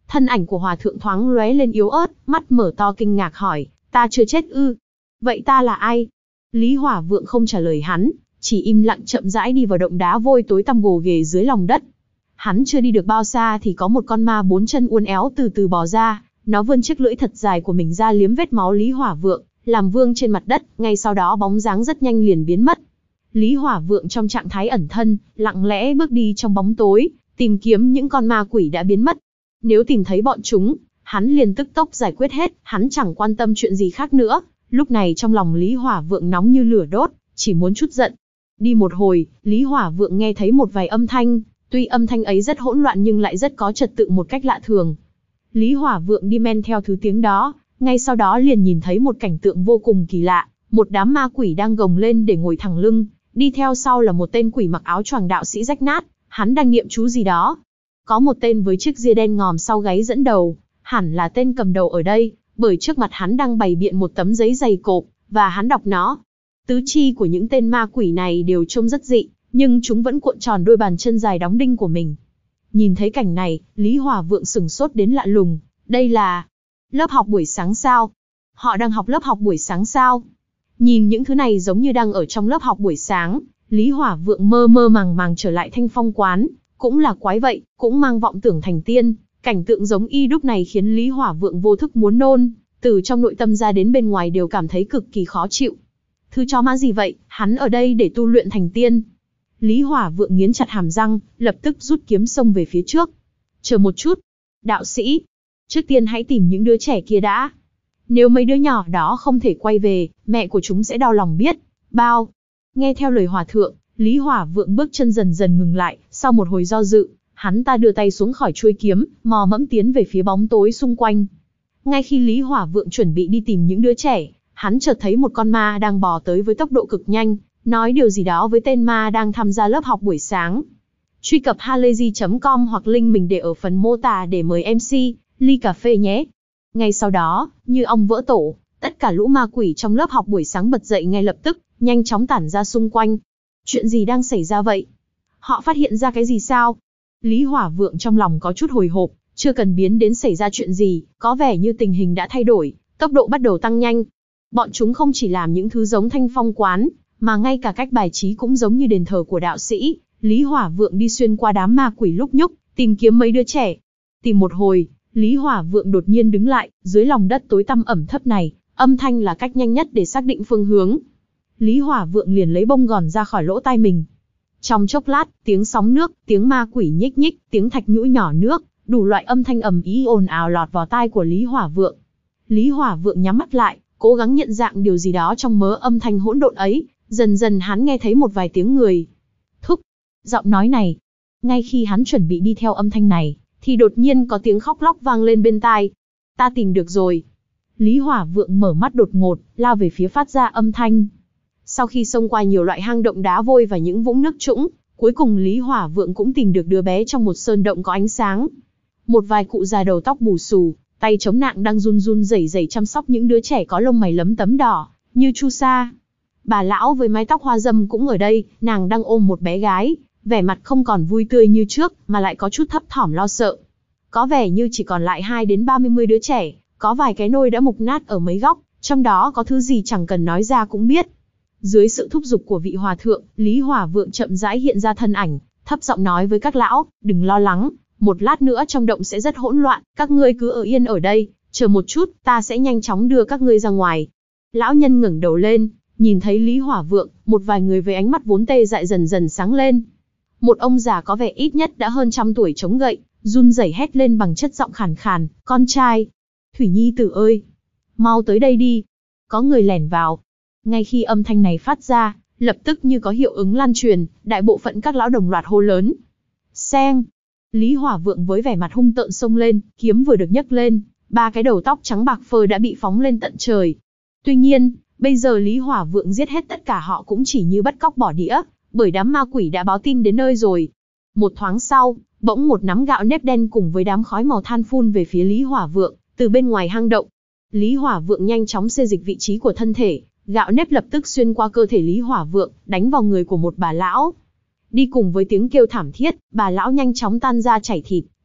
Thân ảnh của hòa thượng thoáng lóe lên yếu ớt, mắt mở to kinh ngạc hỏi, ta chưa chết ư? Vậy ta là ai? Lý Hỏa Vượng không trả lời hắn, chỉ im lặng chậm rãi đi vào động đá vôi tối tăm gồ ghề dưới lòng đất. Hắn chưa đi được bao xa thì có một con ma bốn chân uốn éo từ từ bò ra, nó vươn chiếc lưỡi thật dài của mình ra liếm vết máu Lý Hỏa Vượng, làm vương trên mặt đất, ngay sau đó bóng dáng rất nhanh liền biến mất. Lý Hỏa Vượng trong trạng thái ẩn thân, lặng lẽ bước đi trong bóng tối, tìm kiếm những con ma quỷ đã biến mất. Nếu tìm thấy bọn chúng, hắn liền tức tốc giải quyết hết, hắn chẳng quan tâm chuyện gì khác nữa. Lúc này trong lòng Lý Hỏa Vượng nóng như lửa đốt, chỉ muốn trút giận. Đi một hồi, Lý Hỏa Vượng nghe thấy một vài âm thanh, tuy âm thanh ấy rất hỗn loạn nhưng lại rất có trật tự một cách lạ thường. Lý Hỏa Vượng đi men theo thứ tiếng đó, ngay sau đó liền nhìn thấy một cảnh tượng vô cùng kỳ lạ, một đám ma quỷ đang gồng lên để ngồi thẳng lưng, đi theo sau là một tên quỷ mặc áo choàng đạo sĩ rách nát, hắn đang niệm chú gì đó. Có một tên với chiếc ria đen ngòm sau gáy dẫn đầu, hẳn là tên cầm đầu ở đây, bởi trước mặt hắn đang bày biện một tấm giấy dày cộp, và hắn đọc nó. Tứ chi của những tên ma quỷ này đều trông rất dị, nhưng chúng vẫn cuộn tròn đôi bàn chân dài đóng đinh của mình. Nhìn thấy cảnh này, Lý Hỏa Vượng sửng sốt đến lạ lùng, đây là lớp học buổi sáng sao? Họ đang học lớp học buổi sáng sao? Nhìn những thứ này giống như đang ở trong lớp học buổi sáng, Lý Hỏa Vượng mơ mơ màng màng trở lại Thanh Phong quán, cũng là quái vậy, cũng mang vọng tưởng thành tiên, cảnh tượng giống y đúc này khiến Lý Hỏa Vượng vô thức muốn nôn, từ trong nội tâm ra đến bên ngoài đều cảm thấy cực kỳ khó chịu. Thứ chó má gì vậy, hắn ở đây để tu luyện thành tiên. Lý Hỏa Vượng nghiến chặt hàm răng, lập tức rút kiếm xông về phía trước. Chờ một chút, đạo sĩ, trước tiên hãy tìm những đứa trẻ kia đã. Nếu mấy đứa nhỏ đó không thể quay về, mẹ của chúng sẽ đau lòng biết bao. Nghe theo lời hòa thượng, Lý Hỏa Vượng bước chân dần dần ngừng lại, sau một hồi do dự, hắn ta đưa tay xuống khỏi chuôi kiếm, mò mẫm tiến về phía bóng tối xung quanh. Ngay khi Lý Hỏa Vượng chuẩn bị đi tìm những đứa trẻ, hắn chợt thấy một con ma đang bò tới với tốc độ cực nhanh, nói điều gì đó với tên ma đang tham gia lớp học buổi sáng. Truy cập halayzi chấm com hoặc link mình để ở phần mô tả để mời em xê, ly cà phê nhé. Ngay sau đó, như ong vỡ tổ, tất cả lũ ma quỷ trong lớp học buổi sáng bật dậy ngay lập tức, nhanh chóng tản ra xung quanh. Chuyện gì đang xảy ra vậy? Họ phát hiện ra cái gì sao? Lý Hỏa Vượng trong lòng có chút hồi hộp, chưa cần biến đến xảy ra chuyện gì, có vẻ như tình hình đã thay đổi, tốc độ bắt đầu tăng nhanh. Bọn chúng không chỉ làm những thứ giống Thanh Phong quán, mà ngay cả cách bài trí cũng giống như đền thờ của đạo sĩ. Lý Hỏa Vượng đi xuyên qua đám ma quỷ lúc nhúc, tìm kiếm mấy đứa trẻ. Tìm một hồi, Lý Hỏa Vượng đột nhiên đứng lại, dưới lòng đất tối tăm ẩm thấp này, âm thanh là cách nhanh nhất để xác định phương hướng. Lý Hỏa Vượng liền lấy bông gòn ra khỏi lỗ tai mình. Trong chốc lát, tiếng sóng nước, tiếng ma quỷ nhích nhích, tiếng thạch nhũ nhỏ nước, đủ loại âm thanh ầm ĩ ồn ào lọt vào tai của Lý Hỏa Vượng. Lý Hỏa Vượng nhắm mắt lại, cố gắng nhận dạng điều gì đó trong mớ âm thanh hỗn độn ấy, dần dần hắn nghe thấy một vài tiếng người. Thúc, giọng nói này. Ngay khi hắn chuẩn bị đi theo âm thanh này, thì đột nhiên có tiếng khóc lóc vang lên bên tai. Ta tìm được rồi. Lý Hỏa Vượng mở mắt đột ngột, lao về phía phát ra âm thanh. Sau khi xông qua nhiều loại hang động đá vôi và những vũng nước trũng, cuối cùng Lý Hỏa Vượng cũng tìm được đứa bé trong một sơn động có ánh sáng. Một vài cụ già đầu tóc bù xù, tay chống nạng đang run run rẩy rẩy chăm sóc những đứa trẻ có lông mày lấm tấm đỏ, như chu sa. Bà lão với mái tóc hoa râm cũng ở đây, nàng đang ôm một bé gái, vẻ mặt không còn vui tươi như trước, mà lại có chút thấp thỏm lo sợ. Có vẻ như chỉ còn lại hai đến ba mươi đứa trẻ, có vài cái nôi đã mục nát ở mấy góc, trong đó có thứ gì chẳng cần nói ra cũng biết. Dưới sự thúc giục của vị hòa thượng, Lý Hỏa Vượng chậm rãi hiện ra thân ảnh, thấp giọng nói với các lão, đừng lo lắng, một lát nữa trong động sẽ rất hỗn loạn, các ngươi cứ ở yên ở đây, chờ một chút, ta sẽ nhanh chóng đưa các ngươi ra ngoài. Lão nhân ngẩng đầu lên, nhìn thấy Lý Hỏa Vượng, một vài người với ánh mắt vốn tê dại dần dần sáng lên. Một ông già có vẻ ít nhất đã hơn trăm tuổi chống gậy, run rẩy hét lên bằng chất giọng khàn khàn, con trai, Thủy Nhi tử ơi, mau tới đây đi. Có người lẻn vào. Ngay khi âm thanh này phát ra, lập tức như có hiệu ứng lan truyền, đại bộ phận các lão đồng loạt hô lớn. Xeng! Lý Hỏa Vượng với vẻ mặt hung tợn xông lên, kiếm vừa được nhấc lên, ba cái đầu tóc trắng bạc phơ đã bị phóng lên tận trời. Tuy nhiên, bây giờ Lý Hỏa Vượng giết hết tất cả họ cũng chỉ như bắt cóc bỏ đĩa, bởi đám ma quỷ đã báo tin đến nơi rồi. Một thoáng sau, bỗng một nắm gạo nếp đen cùng với đám khói màu than phun về phía Lý Hỏa Vượng, từ bên ngoài hang động. Lý Hỏa Vượng nhanh chóng xê dịch vị trí của thân thể, gạo nếp lập tức xuyên qua cơ thể Lý Hỏa Vượng, đánh vào người của một bà lão. Đi cùng với tiếng kêu thảm thiết, bà lão nhanh chóng tan ra chảy thịt,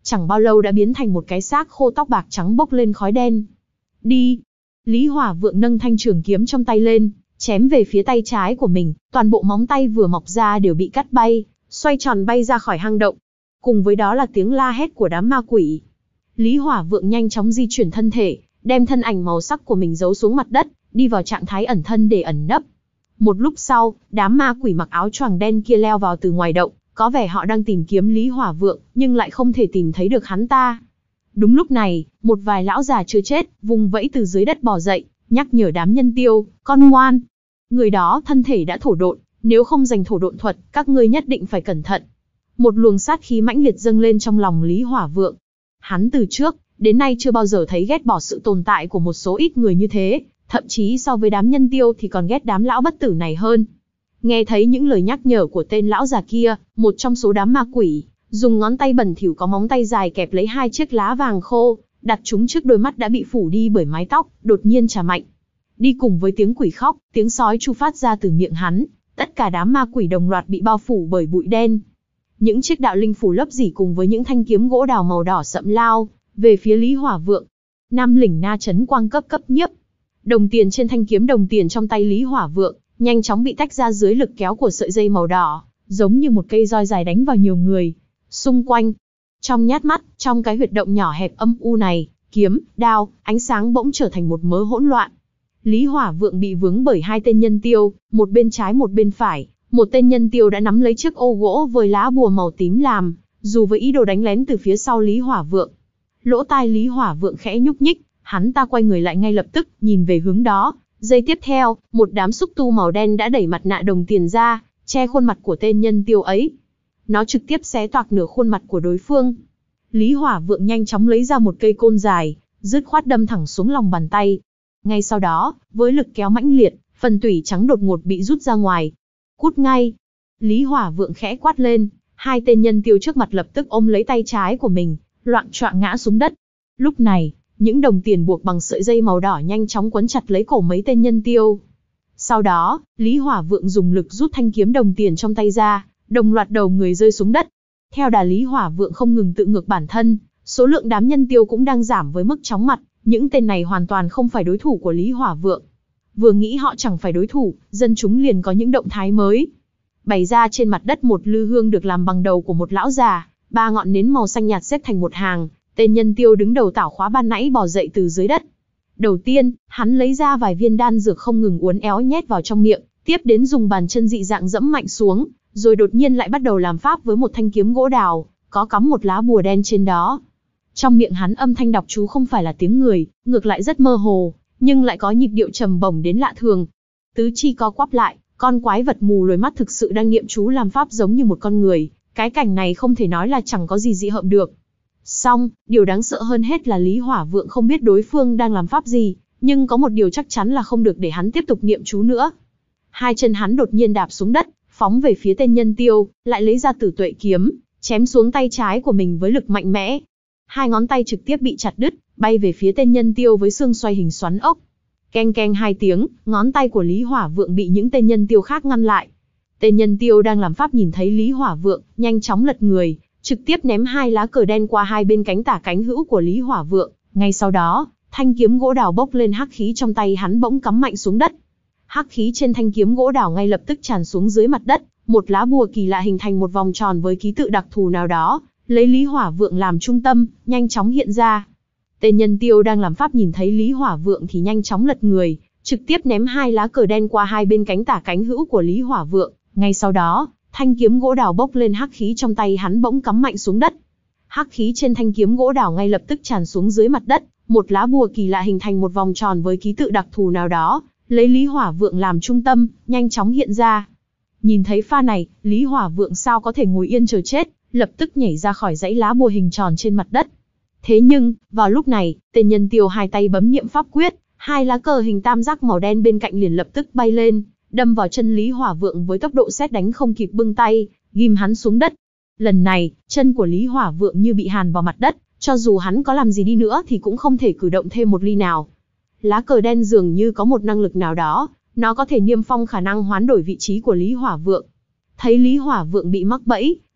chẳng bao lâu đã biến thành một cái xác khô tóc bạc trắng bốc lên khói đen. Đi! Lý Hỏa Vượng nâng thanh trường kiếm trong tay lên, chém về phía tay trái của mình, toàn bộ móng tay vừa mọc ra đều bị cắt bay, xoay tròn bay ra khỏi hang động. Cùng với đó là tiếng la hét của đám ma quỷ. Lý Hỏa Vượng nhanh chóng di chuyển thân thể, đem thân ảnh màu sắc của mình giấu xuống mặt đất, đi vào trạng thái ẩn thân để ẩn nấp. Một lúc sau, đám ma quỷ mặc áo choàng đen kia leo vào từ ngoài động, có vẻ họ đang tìm kiếm Lý Hỏa Vượng, nhưng lại không thể tìm thấy được hắn ta. Đúng lúc này, một vài lão già chưa chết, vùng vẫy từ dưới đất bò dậy, nhắc nhở đám nhân tiêu, con ngoan. Người đó thân thể đã thổ độn, nếu không giành thổ độn thuật, các ngươi nhất định phải cẩn thận. Một luồng sát khí mãnh liệt dâng lên trong lòng Lý Hỏa Vượng. Hắn từ trước, đến nay chưa bao giờ thấy ghét bỏ sự tồn tại của một số ít người như thế, thậm chí so với đám nhân tiêu thì còn ghét đám lão bất tử này hơn. Nghe thấy những lời nhắc nhở của tên lão già kia, một trong số đám ma quỷ, dùng ngón tay bẩn thỉu có móng tay dài kẹp lấy hai chiếc lá vàng khô, đặt chúng trước đôi mắt đã bị phủ đi bởi mái tóc, đột nhiên chà mạnh. Đi cùng với tiếng quỷ khóc, tiếng sói chu phát ra từ miệng hắn, tất cả đám ma quỷ đồng loạt bị bao phủ bởi bụi đen. Những chiếc đạo linh phủ lấp dỉ cùng với những thanh kiếm gỗ đào màu đỏ sậm lao về phía Lý Hỏa Vượng. Nam lĩnh na chấn quang cấp cấp nhiếp. Đồng tiền trên thanh kiếm đồng tiền trong tay Lý Hỏa Vượng nhanh chóng bị tách ra dưới lực kéo của sợi dây màu đỏ, giống như một cây roi dài đánh vào nhiều người. Xung quanh, trong nhát mắt, trong cái huyệt động nhỏ hẹp âm u này, kiếm, đao, ánh sáng bỗng trở thành một mớ hỗn loạn. Lý Hỏa Vượng bị vướng bởi hai tên nhân tiêu, một bên trái một bên phải. Một tên nhân tiêu đã nắm lấy chiếc ô gỗ với lá bùa màu tím làm, dù với ý đồ đánh lén từ phía sau Lý Hỏa Vượng. Lỗ tai Lý Hỏa Vượng khẽ nhúc nhích, hắn ta quay người lại ngay lập tức, nhìn về hướng đó. Giây tiếp theo, một đám xúc tu màu đen đã đẩy mặt nạ đồng tiền ra, che khuôn mặt của tên nhân tiêu ấy. Nó trực tiếp xé toạc nửa khuôn mặt của đối phương. Lý Hỏa Vượng nhanh chóng lấy ra một cây côn dài, dứt khoát đâm thẳng xuống lòng bàn tay. Ngay sau đó, với lực kéo mãnh liệt, phần tủy trắng đột ngột bị rút ra ngoài. Cút ngay! Lý Hỏa Vượng khẽ quát lên, hai tên nhân tiêu trước mặt lập tức ôm lấy tay trái của mình, loạng choạng ngã xuống đất. Lúc này, những đồng tiền buộc bằng sợi dây màu đỏ nhanh chóng quấn chặt lấy cổ mấy tên nhân tiêu. Sau đó, Lý Hỏa Vượng dùng lực rút thanh kiếm đồng tiền trong tay ra, đồng loạt đầu người rơi xuống đất. Theo đà Lý Hỏa Vượng không ngừng tự ngược bản thân, số lượng đám nhân tiêu cũng đang giảm với mức chóng mặt, những tên này hoàn toàn không phải đối thủ của Lý Hỏa Vượng. Vừa nghĩ họ chẳng phải đối thủ, dân chúng liền có những động thái mới. Bày ra trên mặt đất một lư hương được làm bằng đầu của một lão già, ba ngọn nến màu xanh nhạt xếp thành một hàng, tên nhân tiêu đứng đầu tảo khóa ban nãy bò dậy từ dưới đất. Đầu tiên, hắn lấy ra vài viên đan dược không ngừng uốn éo nhét vào trong miệng, tiếp đến dùng bàn chân dị dạng dẫm mạnh xuống, rồi đột nhiên lại bắt đầu làm pháp với một thanh kiếm gỗ đào, có cắm một lá bùa đen trên đó. Trong miệng hắn âm thanh đọc chú không phải là tiếng người, ngược lại rất mơ hồ, nhưng lại có nhịp điệu trầm bổng đến lạ thường. Tứ chi co quắp lại, con quái vật mù lồi mắt thực sự đang niệm chú làm pháp giống như một con người, cái cảnh này không thể nói là chẳng có gì dị hợm được. Song, điều đáng sợ hơn hết là Lý Hỏa Vượng không biết đối phương đang làm pháp gì, nhưng có một điều chắc chắn là không được để hắn tiếp tục niệm chú nữa. Hai chân hắn đột nhiên đạp xuống đất, phóng về phía tên nhân tiêu, lại lấy ra Tử Tuệ kiếm, chém xuống tay trái của mình với lực mạnh mẽ. Hai ngón tay trực tiếp bị chặt đứt, bay về phía tên nhân tiêu với xương xoay hình xoắn ốc. Keng keng hai tiếng, ngón tay của Lý Hỏa Vượng bị những tên nhân tiêu khác ngăn lại. Tên nhân tiêu đang làm pháp nhìn thấy Lý Hỏa Vượng, nhanh chóng lật người, trực tiếp ném hai lá cờ đen qua hai bên cánh tả cánh hữu của Lý Hỏa Vượng. Ngay sau đó, thanh kiếm gỗ đào bốc lên hắc khí trong tay hắn bỗng cắm mạnh xuống đất. Hắc khí trên thanh kiếm gỗ đào ngay lập tức tràn xuống dưới mặt đất, một lá bùa kỳ lạ hình thành một vòng tròn với ký tự đặc thù nào đó, lấy Lý Hỏa Vượng làm trung tâm, nhanh chóng hiện ra. Tên nhân tiêu đang làm pháp nhìn thấy Lý Hỏa Vượng thì nhanh chóng lật người, trực tiếp ném hai lá cờ đen qua hai bên cánh tả cánh hữu của Lý Hỏa Vượng. Ngay sau đó, thanh kiếm gỗ đào bốc lên hắc khí trong tay hắn bỗng cắm mạnh xuống đất. Hắc khí trên thanh kiếm gỗ đào ngay lập tức tràn xuống dưới mặt đất, một lá bùa kỳ lạ hình thành một vòng tròn với ký tự đặc thù nào đó, lấy Lý Hỏa Vượng làm trung tâm, nhanh chóng hiện ra. Nhìn thấy pha này, Lý Hỏa Vượng sao có thể ngồi yên chờ chết, lập tức nhảy ra khỏi dãy lá bùa hình tròn trên mặt đất. Thế nhưng, vào lúc này, tên nhân tiêu hai tay bấm niệm pháp quyết, hai lá cờ hình tam giác màu đen bên cạnh liền lập tức bay lên, đâm vào chân Lý Hỏa Vượng với tốc độ sét đánh không kịp bưng tay, ghim hắn xuống đất. Lần này, chân của Lý Hỏa Vượng như bị hàn vào mặt đất, cho dù hắn có làm gì đi nữa thì cũng không thể cử động thêm một ly nào. Lá cờ đen dường như có một năng lực nào đó, nó có thể niêm phong khả năng hoán đổi vị trí của Lý Hỏa Vượng. Thấy Lý Hỏa Vượng bị mắc bẫy,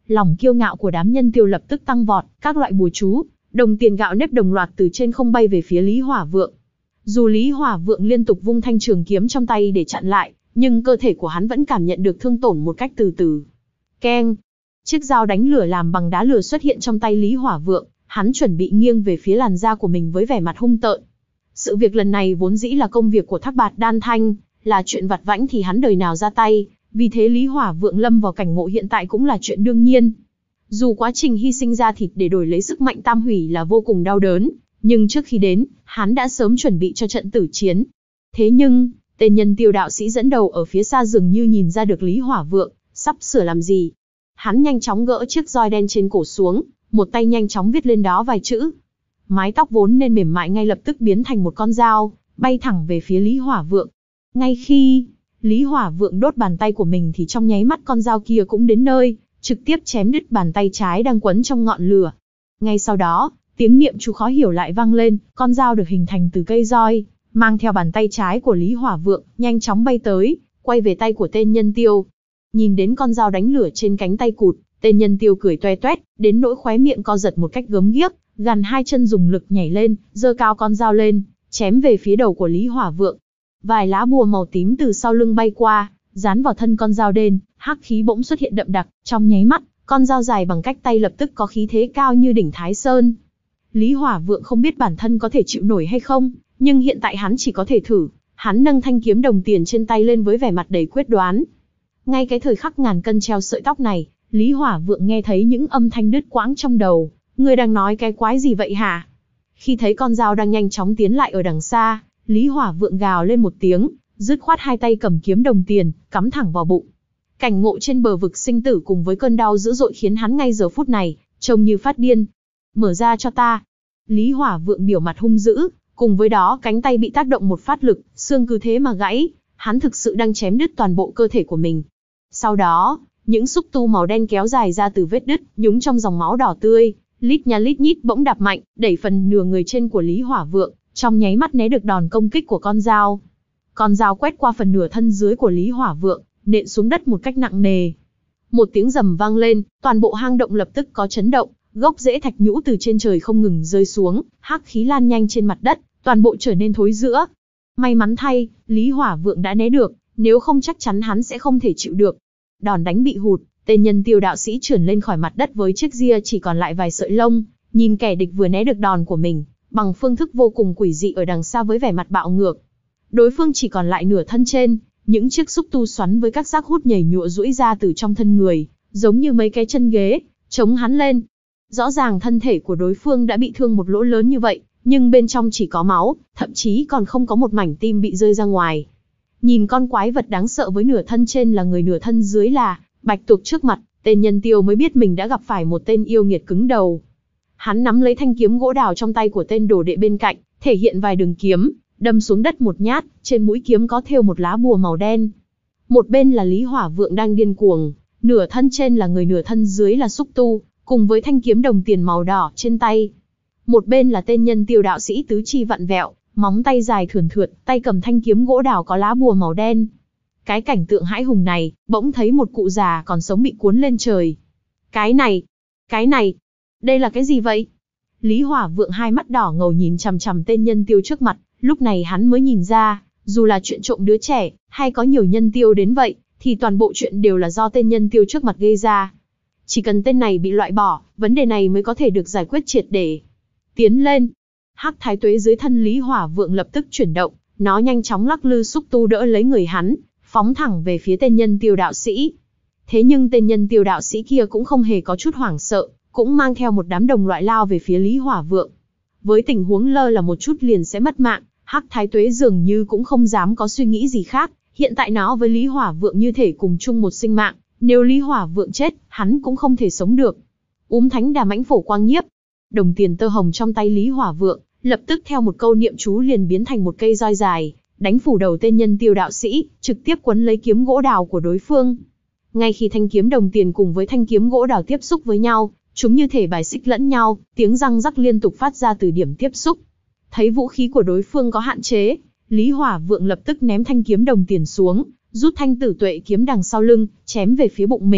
Lòng kiêu ngạo của đám nhân tiêu lập tức tăng vọt, các loại bùa chú, đồng tiền gạo nếp đồng loạt từ trên không bay về phía Lý Hỏa Vượng. Dù Lý Hỏa Vượng liên tục vung thanh trường kiếm trong tay để chặn lại, nhưng cơ thể của hắn vẫn cảm nhận được thương tổn một cách từ từ. Keng! Chiếc dao đánh lửa làm bằng đá lửa xuất hiện trong tay Lý Hỏa Vượng, hắn chuẩn bị nghiêng về phía làn da của mình với vẻ mặt hung tợn. Sự việc lần này vốn dĩ là công việc của Thác Bạt Đan Thanh, là chuyện vặt vãnh thì hắn đời nào ra tay, vì thế Lý Hỏa Vượng lâm vào cảnh ngộ hiện tại cũng là chuyện đương nhiên. Dù quá trình hy sinh ra thịt để đổi lấy sức mạnh tam hủy là vô cùng đau đớn, nhưng trước khi đến, hắn đã sớm chuẩn bị cho trận tử chiến. Thế nhưng, tên nhân tiêu đạo sĩ dẫn đầu ở phía xa dường như nhìn ra được Lý Hỏa Vượng sắp sửa làm gì. Hắn nhanh chóng gỡ chiếc roi đen trên cổ xuống, một tay nhanh chóng viết lên đó vài chữ. Mái tóc vốn nên mềm mại ngay lập tức biến thành một con dao, bay thẳng về phía Lý Hỏa Vượng. Ngay khi Lý Hỏa Vượng đốt bàn tay của mình thì trong nháy mắt con dao kia cũng đến nơi, trực tiếp chém đứt bàn tay trái đang quấn trong ngọn lửa. Ngay sau đó, tiếng niệm chú khó hiểu lại vang lên, con dao được hình thành từ cây roi, mang theo bàn tay trái của Lý Hỏa Vượng, nhanh chóng bay tới, quay về tay của tên nhân tiêu. Nhìn đến con dao đánh lửa trên cánh tay cụt, tên nhân tiêu cười toe toét, đến nỗi khóe miệng co giật một cách gớm ghiếc, gằn hai chân dùng lực nhảy lên, giơ cao con dao lên, chém về phía đầu của Lý Hỏa Vượng. Vài lá bùa màu tím từ sau lưng bay qua, dán vào thân con dao đen, hắc khí bỗng xuất hiện đậm đặc, trong nháy mắt, con dao dài bằng cách tay lập tức có khí thế cao như đỉnh Thái Sơn. Lý Hỏa Vượng không biết bản thân có thể chịu nổi hay không, nhưng hiện tại hắn chỉ có thể thử. Hắn nâng thanh kiếm đồng tiền trên tay lên với vẻ mặt đầy quyết đoán. Ngay cái thời khắc ngàn cân treo sợi tóc này, Lý Hỏa Vượng nghe thấy những âm thanh đứt quãng trong đầu. Người đang nói cái quái gì vậy hả? Khi thấy con dao đang nhanh chóng tiến lại ở đằng xa, Lý Hỏa Vượng gào lên một tiếng, dứt khoát hai tay cầm kiếm đồng tiền, cắm thẳng vào bụng. Cảnh ngộ trên bờ vực sinh tử cùng với cơn đau dữ dội khiến hắn ngay giờ phút này trông như phát điên. Mở ra cho ta! Lý Hỏa Vượng biểu mặt hung dữ, cùng với đó cánh tay bị tác động một phát lực, xương cứ thế mà gãy. Hắn thực sự đang chém đứt toàn bộ cơ thể của mình. Sau đó, những xúc tu màu đen kéo dài ra từ vết đứt, nhúng trong dòng máu đỏ tươi, lít nha lít nhít bỗng đạp mạnh, đẩy phần nửa người trên của Lý Hỏa Vượng, trong nháy mắt né được đòn công kích của con dao. Con dao quét qua phần nửa thân dưới của Lý Hỏa Vượng, nện xuống đất một cách nặng nề. Một tiếng rầm vang lên, toàn bộ hang động lập tức có chấn động, gốc rễ thạch nhũ từ trên trời không ngừng rơi xuống, hắc khí lan nhanh trên mặt đất, toàn bộ trở nên thối rữa. May mắn thay, Lý Hỏa Vượng đã né được, nếu không chắc chắn hắn sẽ không thể chịu được. Đòn đánh bị hụt, tên nhân tiêu đạo sĩ trườn lên khỏi mặt đất với chiếc ria chỉ còn lại vài sợi lông, nhìn kẻ địch vừa né được đòn của mình, bằng phương thức vô cùng quỷ dị ở đằng xa với vẻ mặt bạo ngược. Đối phương chỉ còn lại nửa thân trên, những chiếc xúc tu xoắn với các xác hút nhảy nhụa rũi ra từ trong thân người, giống như mấy cái chân ghế, chống hắn lên. Rõ ràng thân thể của đối phương đã bị thương một lỗ lớn như vậy, nhưng bên trong chỉ có máu, thậm chí còn không có một mảnh tim bị rơi ra ngoài. Nhìn con quái vật đáng sợ với nửa thân trên là người nửa thân dưới là bạch tuộc trước mặt, tên nhân tiêu mới biết mình đã gặp phải một tên yêu nghiệt cứng đầu. Hắn nắm lấy thanh kiếm gỗ đào trong tay của tên đồ đệ bên cạnh, thể hiện vài đường kiếm, đâm xuống đất một nhát, trên mũi kiếm có thêu một lá bùa màu đen. Một bên là Lý Hỏa Vượng đang điên cuồng, nửa thân trên là người nửa thân dưới là xúc tu, cùng với thanh kiếm đồng tiền màu đỏ trên tay. Một bên là tên nhân tiêu đạo sĩ tứ chi vặn vẹo, móng tay dài thườn thượt, tay cầm thanh kiếm gỗ đào có lá bùa màu đen. Cái cảnh tượng hãi hùng này, bỗng thấy một cụ già còn sống bị cuốn lên trời. Cái này, cái này, đây là cái gì vậy? Lý Hỏa Vượng hai mắt đỏ ngầu nhìn chằm chằm tên nhân tiêu trước mặt, lúc này hắn mới nhìn ra, dù là chuyện trộm đứa trẻ, hay có nhiều nhân tiêu đến vậy, thì toàn bộ chuyện đều là do tên nhân tiêu trước mặt gây ra. Chỉ cần tên này bị loại bỏ, vấn đề này mới có thể được giải quyết triệt để. Tiến lên. Hắc thái tuế dưới thân Lý Hỏa Vượng lập tức chuyển động, nó nhanh chóng lắc lư xúc tu đỡ lấy người hắn, phóng thẳng về phía tên nhân tiêu đạo sĩ. Thế nhưng tên nhân tiêu đạo sĩ kia cũng không hề có chút hoảng sợ, cũng mang theo một đám đồng loại lao về phía Lý Hỏa Vượng. Với tình huống lơ là một chút liền sẽ mất mạng, Hắc thái tuế dường như cũng không dám có suy nghĩ gì khác, hiện tại nó với Lý Hỏa Vượng như thể cùng chung một sinh mạng, nếu Lý Hỏa Vượng chết, hắn cũng không thể sống được. Úm thánh đà mãnh phổ quang nhiếp. Đồng tiền tơ hồng trong tay Lý Hỏa Vượng, lập tức theo một câu niệm chú liền biến thành một cây roi dài, đánh phủ đầu tên nhân tiêu đạo sĩ, trực tiếp quấn lấy kiếm gỗ đào của đối phương. Ngay khi thanh kiếm đồng tiền cùng với thanh kiếm gỗ đào tiếp xúc với nhau, chúng như thể bài xích lẫn nhau, tiếng răng rắc liên tục phát ra từ điểm tiếp xúc. Thấy vũ khí của đối phương có hạn chế, Lý Hỏa Vượng lập tức ném thanh kiếm đồng tiền xuống, rút thanh tử tuệ kiếm đằng sau lưng, chém về phía bụng mình,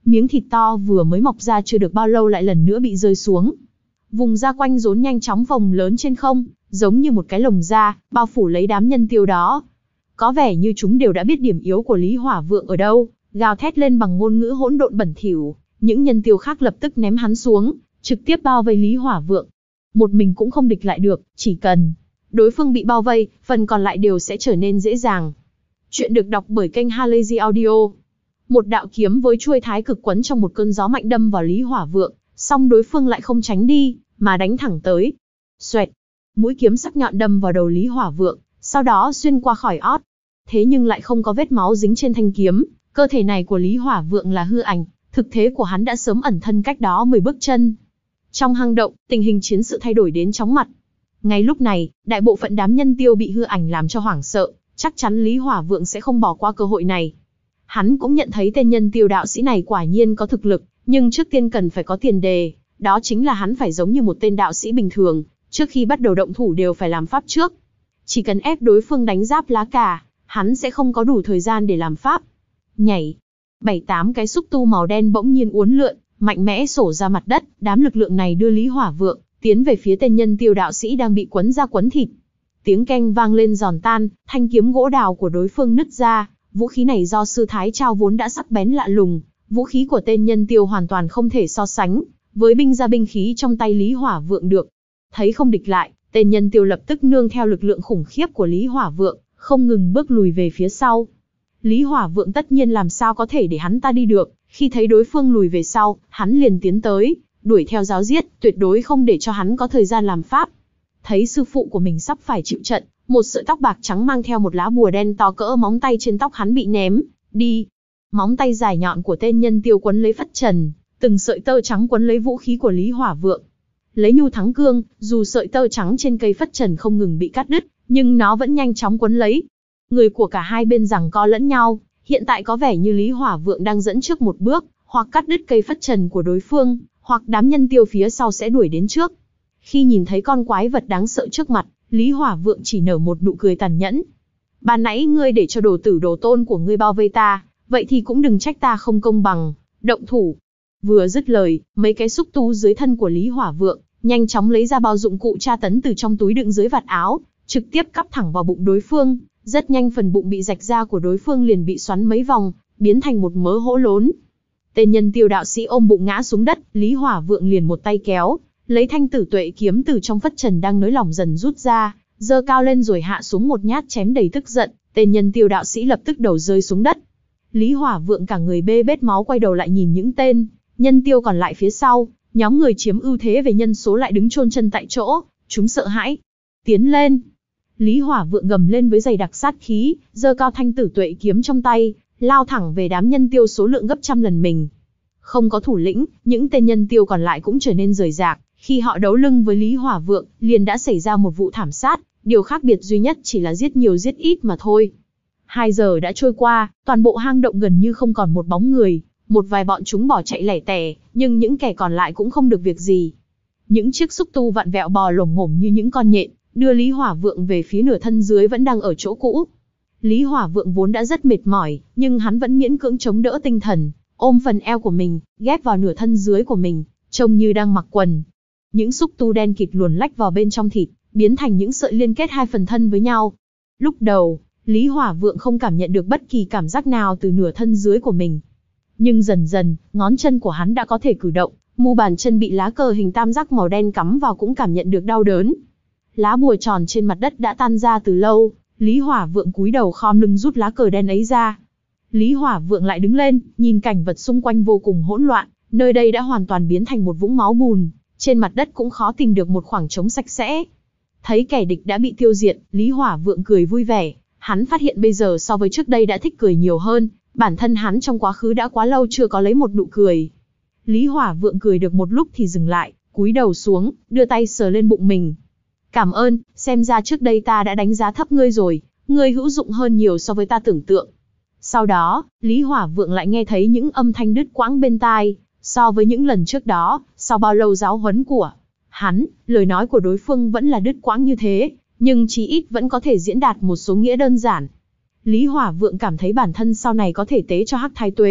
Miếng thịt to vừa mới mọc ra chưa được bao lâu lại lần nữa bị rơi xuống. Vùng da quanh rốn nhanh chóng phồng lớn trên không, giống như một cái lồng da, bao phủ lấy đám nhân tiêu đó. Có vẻ như chúng đều đã biết điểm yếu của Lý Hỏa Vượng ở đâu, gào thét lên bằng ngôn ngữ hỗn độn bẩn thỉu. Những nhân tiêu khác lập tức ném hắn xuống, trực tiếp bao vây Lý Hỏa Vượng. Một mình cũng không địch lại được, chỉ cần đối phương bị bao vây, phần còn lại đều sẽ trở nên dễ dàng. Chuyện được đọc bởi kênh Halazy Audio. Một đạo kiếm với chuôi thái cực quấn trong một cơn gió mạnh đâm vào Lý Hỏa Vượng, song đối phương lại không tránh đi, mà đánh thẳng tới. Xoẹt, mũi kiếm sắc nhọn đâm vào đầu Lý Hỏa Vượng, sau đó xuyên qua khỏi ót. Thế nhưng lại không có vết máu dính trên thanh kiếm, cơ thể này của Lý Hỏa Vượng là hư ảnh, thực thế của hắn đã sớm ẩn thân cách đó mười bước chân. Trong hang động, tình hình chiến sự thay đổi đến chóng mặt. Ngay lúc này, đại bộ phận đám nhân tiêu bị hư ảnh làm cho hoảng sợ, chắc chắn Lý Hỏa Vượng sẽ không bỏ qua cơ hội này. Hắn cũng nhận thấy tên nhân tiêu đạo sĩ này quả nhiên có thực lực, nhưng trước tiên cần phải có tiền đề, đó chính là hắn phải giống như một tên đạo sĩ bình thường, trước khi bắt đầu động thủ đều phải làm pháp trước. Chỉ cần ép đối phương đánh giáp lá cà, hắn sẽ không có đủ thời gian để làm pháp. Nhảy, bảy tám cái xúc tu màu đen bỗng nhiên uốn lượn, mạnh mẽ sổ ra mặt đất, đám lực lượng này đưa Lý Hỏa Vượng tiến về phía tên nhân tiêu đạo sĩ đang bị quấn ra quấn thịt. Tiếng keng vang lên giòn tan, thanh kiếm gỗ đào của đối phương nứt ra, vũ khí này do sư thái trao vốn đã sắc bén lạ lùng, vũ khí của tên nhân tiêu hoàn toàn không thể so sánh với binh gia binh khí trong tay Lý Hỏa Vượng được. Thấy không địch lại, tên nhân tiêu lập tức nương theo lực lượng khủng khiếp của Lý Hỏa Vượng, không ngừng bước lùi về phía sau. Lý Hỏa Vượng tất nhiên làm sao có thể để hắn ta đi được, khi thấy đối phương lùi về sau, hắn liền tiến tới, đuổi theo giáo giết, tuyệt đối không để cho hắn có thời gian làm pháp. Thấy sư phụ của mình sắp phải chịu trận, một sợi tóc bạc trắng mang theo một lá bùa đen to cỡ móng tay trên tóc hắn bị ném đi. Móng tay dài nhọn của tên nhân tiêu quấn lấy phất trần, từng sợi tơ trắng quấn lấy vũ khí của Lý Hỏa Vượng. Lấy nhu thắng cương, dù sợi tơ trắng trên cây phất trần không ngừng bị cắt đứt, nhưng nó vẫn nhanh chóng quấn lấy. Người của cả hai bên giằng co lẫn nhau, hiện tại có vẻ như Lý Hỏa Vượng đang dẫn trước một bước, hoặc cắt đứt cây phất trần của đối phương, hoặc đám nhân tiêu phía sau sẽ đuổi đến trước. Khi nhìn thấy con quái vật đáng sợ trước mặt, Lý Hỏa Vượng chỉ nở một nụ cười tàn nhẫn. Ban nãy ngươi để cho đồ tử đồ tôn của ngươi bao vây ta, vậy thì cũng đừng trách ta không công bằng, động thủ. Vừa dứt lời, mấy cái xúc tu dưới thân của Lý Hỏa Vượng nhanh chóng lấy ra bao dụng cụ tra tấn từ trong túi đựng dưới vạt áo, trực tiếp cắp thẳng vào bụng đối phương. Rất nhanh phần bụng bị rạch ra của đối phương liền bị xoắn mấy vòng, biến thành một mớ hỗn lốn. Tên nhân tiêu đạo sĩ ôm bụng ngã xuống đất, Lý Hỏa Vượng liền một tay kéo, lấy thanh tử tuệ kiếm từ trong phất trần đang nới lỏng dần rút ra, giơ cao lên rồi hạ xuống một nhát chém đầy tức giận, tên nhân tiêu đạo sĩ lập tức đầu rơi xuống đất. Lý Hỏa Vượng cả người bê bết máu quay đầu lại nhìn những tên nhân tiêu còn lại phía sau, nhóm người chiếm ưu thế về nhân số lại đứng chôn chân tại chỗ, chúng sợ hãi. Tiến lên! Lý Hỏa Vượng gầm lên với dày đặc sát khí, giơ cao thanh tử tuệ kiếm trong tay, lao thẳng về đám nhân tiêu số lượng gấp trăm lần mình. Không có thủ lĩnh, những tên nhân tiêu còn lại cũng trở nên rời rạc, khi họ đấu lưng với Lý Hỏa Vượng, liền đã xảy ra một vụ thảm sát, điều khác biệt duy nhất chỉ là giết nhiều giết ít mà thôi. Hai giờ đã trôi qua, toàn bộ hang động gần như không còn một bóng người, một vài bọn chúng bỏ chạy lẻ tẻ, nhưng những kẻ còn lại cũng không được việc gì. Những chiếc xúc tu vặn vẹo bò lổm ngổm như những con nhện, đưa Lý Hỏa Vượng về phía nửa thân dưới vẫn đang ở chỗ cũ. Lý Hỏa Vượng vốn đã rất mệt mỏi, nhưng hắn vẫn miễn cưỡng chống đỡ tinh thần, ôm phần eo của mình, ghép vào nửa thân dưới của mình, trông như đang mặc quần. Những xúc tu đen kịt luồn lách vào bên trong thịt, biến thành những sợi liên kết hai phần thân với nhau. Lúc đầu, Lý Hỏa Vượng không cảm nhận được bất kỳ cảm giác nào từ nửa thân dưới của mình. Nhưng dần dần, ngón chân của hắn đã có thể cử động, mu bàn chân bị lá cờ hình tam giác màu đen cắm vào cũng cảm nhận được đau đớn. Lá bùa tròn trên mặt đất đã tan ra từ lâu, Lý Hỏa Vượng cúi đầu khom lưng rút lá cờ đen ấy ra. Lý Hỏa Vượng lại đứng lên, nhìn cảnh vật xung quanh vô cùng hỗn loạn, nơi đây đã hoàn toàn biến thành một vũng máu bùn, trên mặt đất cũng khó tìm được một khoảng trống sạch sẽ. Thấy kẻ địch đã bị tiêu diệt, Lý Hỏa Vượng cười vui vẻ, hắn phát hiện bây giờ so với trước đây đã thích cười nhiều hơn, bản thân hắn trong quá khứ đã quá lâu chưa có lấy một nụ cười. Lý Hỏa Vượng cười được một lúc thì dừng lại, cúi đầu xuống, đưa tay sờ lên bụng mình. Cảm ơn, xem ra trước đây ta đã đánh giá thấp ngươi rồi, ngươi hữu dụng hơn nhiều so với ta tưởng tượng. Sau đó, Lý Hỏa Vượng lại nghe thấy những âm thanh đứt quãng bên tai, so với những lần trước đó, sau bao lâu giáo huấn của hắn, lời nói của đối phương vẫn là đứt quãng như thế, nhưng chí ít vẫn có thể diễn đạt một số nghĩa đơn giản. Lý Hỏa Vượng cảm thấy bản thân sau này có thể tế cho Hắc Thái Tuế,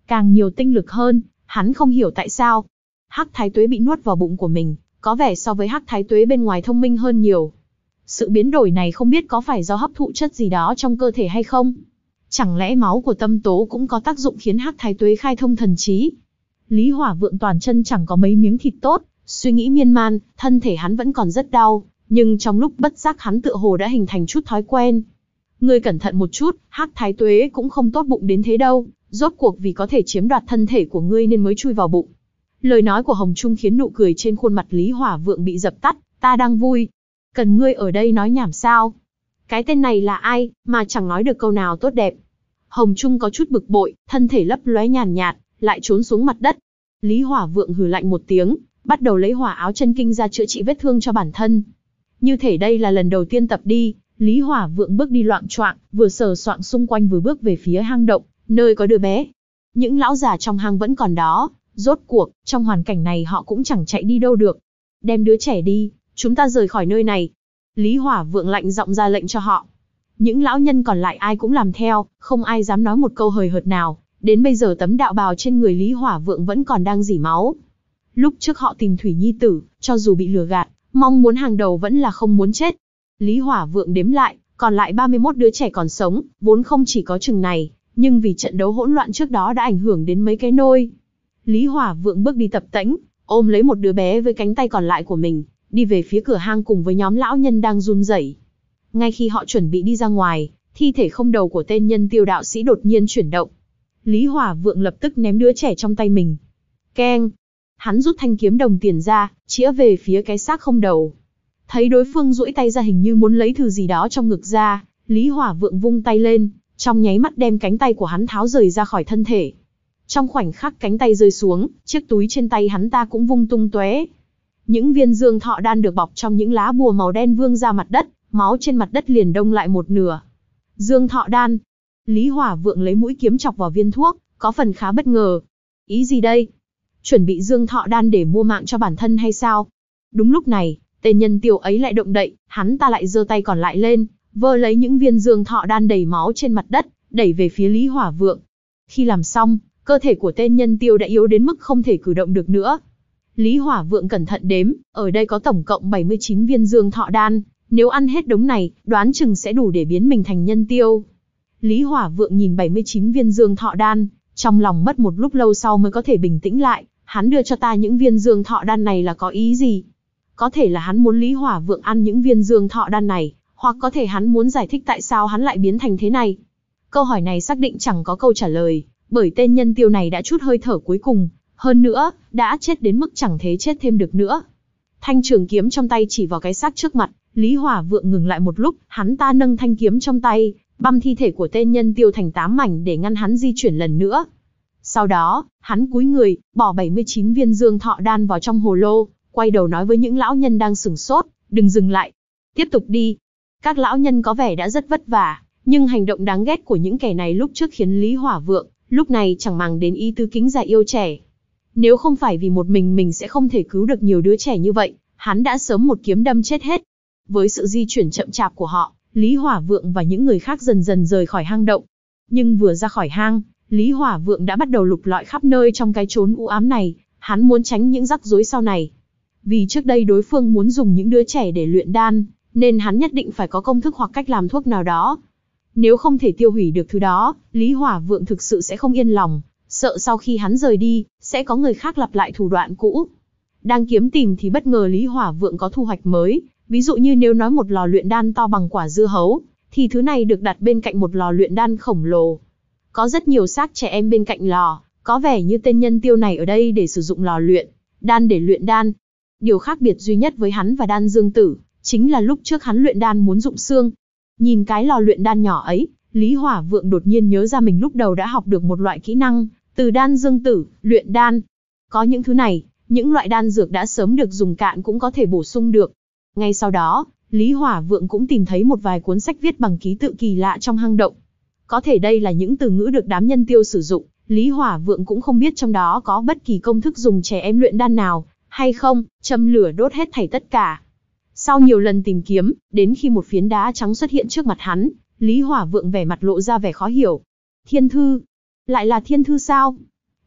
càng nhiều tinh lực hơn, hắn không hiểu tại sao. Hắc Thái Tuế bị nuốt vào bụng của mình, có vẻ so với Hắc Thái Tuế bên ngoài thông minh hơn nhiều. Sự biến đổi này không biết có phải do hấp thụ chất gì đó trong cơ thể hay không? Chẳng lẽ máu của Tâm Tố cũng có tác dụng khiến Hắc Thái Tuế khai thông thần trí? Lý Hỏa Vượng toàn chân chẳng có mấy miếng thịt tốt, suy nghĩ miên man, thân thể hắn vẫn còn rất đau, nhưng trong lúc bất giác hắn tựa hồ đã hình thành chút thói quen. Ngươi cẩn thận một chút, Hắc Thái Tuế cũng không tốt bụng đến thế đâu, rốt cuộc vì có thể chiếm đoạt thân thể của ngươi nên mới chui vào bụng. Lời nói của Hồng Trung khiến nụ cười trên khuôn mặt Lý Hỏa Vượng bị dập tắt, ta đang vui. Cần ngươi ở đây nói nhảm sao? Cái tên này là ai, mà chẳng nói được câu nào tốt đẹp. Hồng Trung có chút bực bội, thân thể lấp lóe nhàn nhạt, lại trốn xuống mặt đất. Lý Hỏa Vượng hừ lạnh một tiếng, bắt đầu lấy hỏa áo chân kinh ra chữa trị vết thương cho bản thân. Như thể đây là lần đầu tiên tập đi, Lý Hỏa Vượng bước đi loạng choạng, vừa sờ soạng xung quanh vừa bước về phía hang động, nơi có đứa bé. Những lão già trong hang vẫn còn đó, rốt cuộc, trong hoàn cảnh này họ cũng chẳng chạy đi đâu được. Đem đứa trẻ đi, chúng ta rời khỏi nơi này. Lý Hỏa Vượng lạnh giọng ra lệnh cho họ. Những lão nhân còn lại ai cũng làm theo, không ai dám nói một câu hời hợt nào. Đến bây giờ tấm đạo bào trên người Lý Hỏa Vượng vẫn còn đang rỉ máu. Lúc trước họ tìm Thủy Nhi Tử, cho dù bị lừa gạt, mong muốn hàng đầu vẫn là không muốn chết. Lý Hỏa Vượng đếm lại, còn lại ba mươi mốt đứa trẻ còn sống, vốn không chỉ có chừng này, nhưng vì trận đấu hỗn loạn trước đó đã ảnh hưởng đến mấy cái nôi. Lý Hỏa Vượng bước đi tập tễnh, ôm lấy một đứa bé với cánh tay còn lại của mình, đi về phía cửa hang cùng với nhóm lão nhân đang run rẩy. Ngay khi họ chuẩn bị đi ra ngoài, thi thể không đầu của tên nhân tiêu đạo sĩ đột nhiên chuyển động. Lý Hỏa Vượng lập tức ném đứa trẻ trong tay mình. Keng! Hắn rút thanh kiếm đồng tiền ra, chĩa về phía cái xác không đầu. Thấy đối phương duỗi tay ra hình như muốn lấy thứ gì đó trong ngực ra, Lý Hỏa Vượng vung tay lên, trong nháy mắt đem cánh tay của hắn tháo rời ra khỏi thân thể. Trong khoảnh khắc cánh tay rơi xuống, chiếc túi trên tay hắn ta cũng vung tung tóe. Những viên dương thọ đan được bọc trong những lá bùa màu đen vương ra mặt đất, máu trên mặt đất liền đông lại một nửa. Dương thọ đan. Lý Hỏa Vượng lấy mũi kiếm chọc vào viên thuốc, có phần khá bất ngờ. Ý gì đây? Chuẩn bị dương thọ đan để mua mạng cho bản thân hay sao? Đúng lúc này, tên nhân tiêu ấy lại động đậy, hắn ta lại giơ tay còn lại lên, vơ lấy những viên dương thọ đan đầy máu trên mặt đất, đẩy về phía Lý Hỏa Vượng. Khi làm xong, cơ thể của tên nhân tiêu đã yếu đến mức không thể cử động được nữa. Lý Hỏa Vượng cẩn thận đếm, ở đây có tổng cộng bảy mươi chín viên dương thọ đan, nếu ăn hết đống này, đoán chừng sẽ đủ để biến mình thành nhân tiêu. Lý Hỏa Vượng nhìn bảy mươi chín viên dương thọ đan, trong lòng mất một lúc lâu sau mới có thể bình tĩnh lại, hắn đưa cho ta những viên dương thọ đan này là có ý gì? Có thể là hắn muốn Lý Hỏa Vượng ăn những viên dương thọ đan này, hoặc có thể hắn muốn giải thích tại sao hắn lại biến thành thế này. Câu hỏi này xác định chẳng có câu trả lời, bởi tên nhân tiêu này đã chút hơi thở cuối cùng, hơn nữa, đã chết đến mức chẳng thể chết thêm được nữa. Thanh trường kiếm trong tay chỉ vào cái xác trước mặt, Lý Hỏa Vượng ngừng lại một lúc, hắn ta nâng thanh kiếm trong tay, băm thi thể của tên nhân tiêu thành tám mảnh để ngăn hắn di chuyển lần nữa. Sau đó, hắn cúi người, bỏ bảy mươi chín viên dương thọ đan vào trong hồ lô, quay đầu nói với những lão nhân đang sửng sốt, đừng dừng lại, tiếp tục đi. Các lão nhân có vẻ đã rất vất vả, nhưng hành động đáng ghét của những kẻ này lúc trước khiến Lý Hỏa Vượng, lúc này chẳng màng đến ý tứ kính già yêu trẻ. Nếu không phải vì một mình mình sẽ không thể cứu được nhiều đứa trẻ như vậy, hắn đã sớm một kiếm đâm chết hết. Với sự di chuyển chậm chạp của họ, Lý Hỏa Vượng và những người khác dần dần rời khỏi hang động. Nhưng vừa ra khỏi hang, Lý Hỏa Vượng đã bắt đầu lục lọi khắp nơi trong cái chốn u ám này, hắn muốn tránh những rắc rối sau này. Vì trước đây đối phương muốn dùng những đứa trẻ để luyện đan, nên hắn nhất định phải có công thức hoặc cách làm thuốc nào đó. Nếu không thể tiêu hủy được thứ đó, Lý Hỏa Vượng thực sự sẽ không yên lòng, sợ sau khi hắn rời đi, sẽ có người khác lặp lại thủ đoạn cũ. Đang kiếm tìm thì bất ngờ Lý Hỏa Vượng có thu hoạch mới, ví dụ như nếu nói một lò luyện đan to bằng quả dưa hấu, thì thứ này được đặt bên cạnh một lò luyện đan khổng lồ. Có rất nhiều xác trẻ em bên cạnh lò, có vẻ như tên nhân tiêu này ở đây để sử dụng lò luyện đan để luyện đan. Điều khác biệt duy nhất với hắn và Đan Dương Tử, chính là lúc trước hắn luyện đan muốn dụng xương. Nhìn cái lò luyện đan nhỏ ấy, Lý Hỏa Vượng đột nhiên nhớ ra mình lúc đầu đã học được một loại kỹ năng, từ Đan Dương Tử, luyện đan. Có những thứ này, những loại đan dược đã sớm được dùng cạn cũng có thể bổ sung được. Ngay sau đó, Lý Hỏa Vượng cũng tìm thấy một vài cuốn sách viết bằng ký tự kỳ lạ trong hang động. Có thể đây là những từ ngữ được đám nhân tiêu sử dụng, Lý Hỏa Vượng cũng không biết trong đó có bất kỳ công thức dùng trẻ em luyện đan nào, hay không, châm lửa đốt hết thảy tất cả. Sau nhiều lần tìm kiếm, đến khi một phiến đá trắng xuất hiện trước mặt hắn, Lý Hỏa Vượng vẻ mặt lộ ra vẻ khó hiểu. Thiên thư? Lại là thiên thư sao?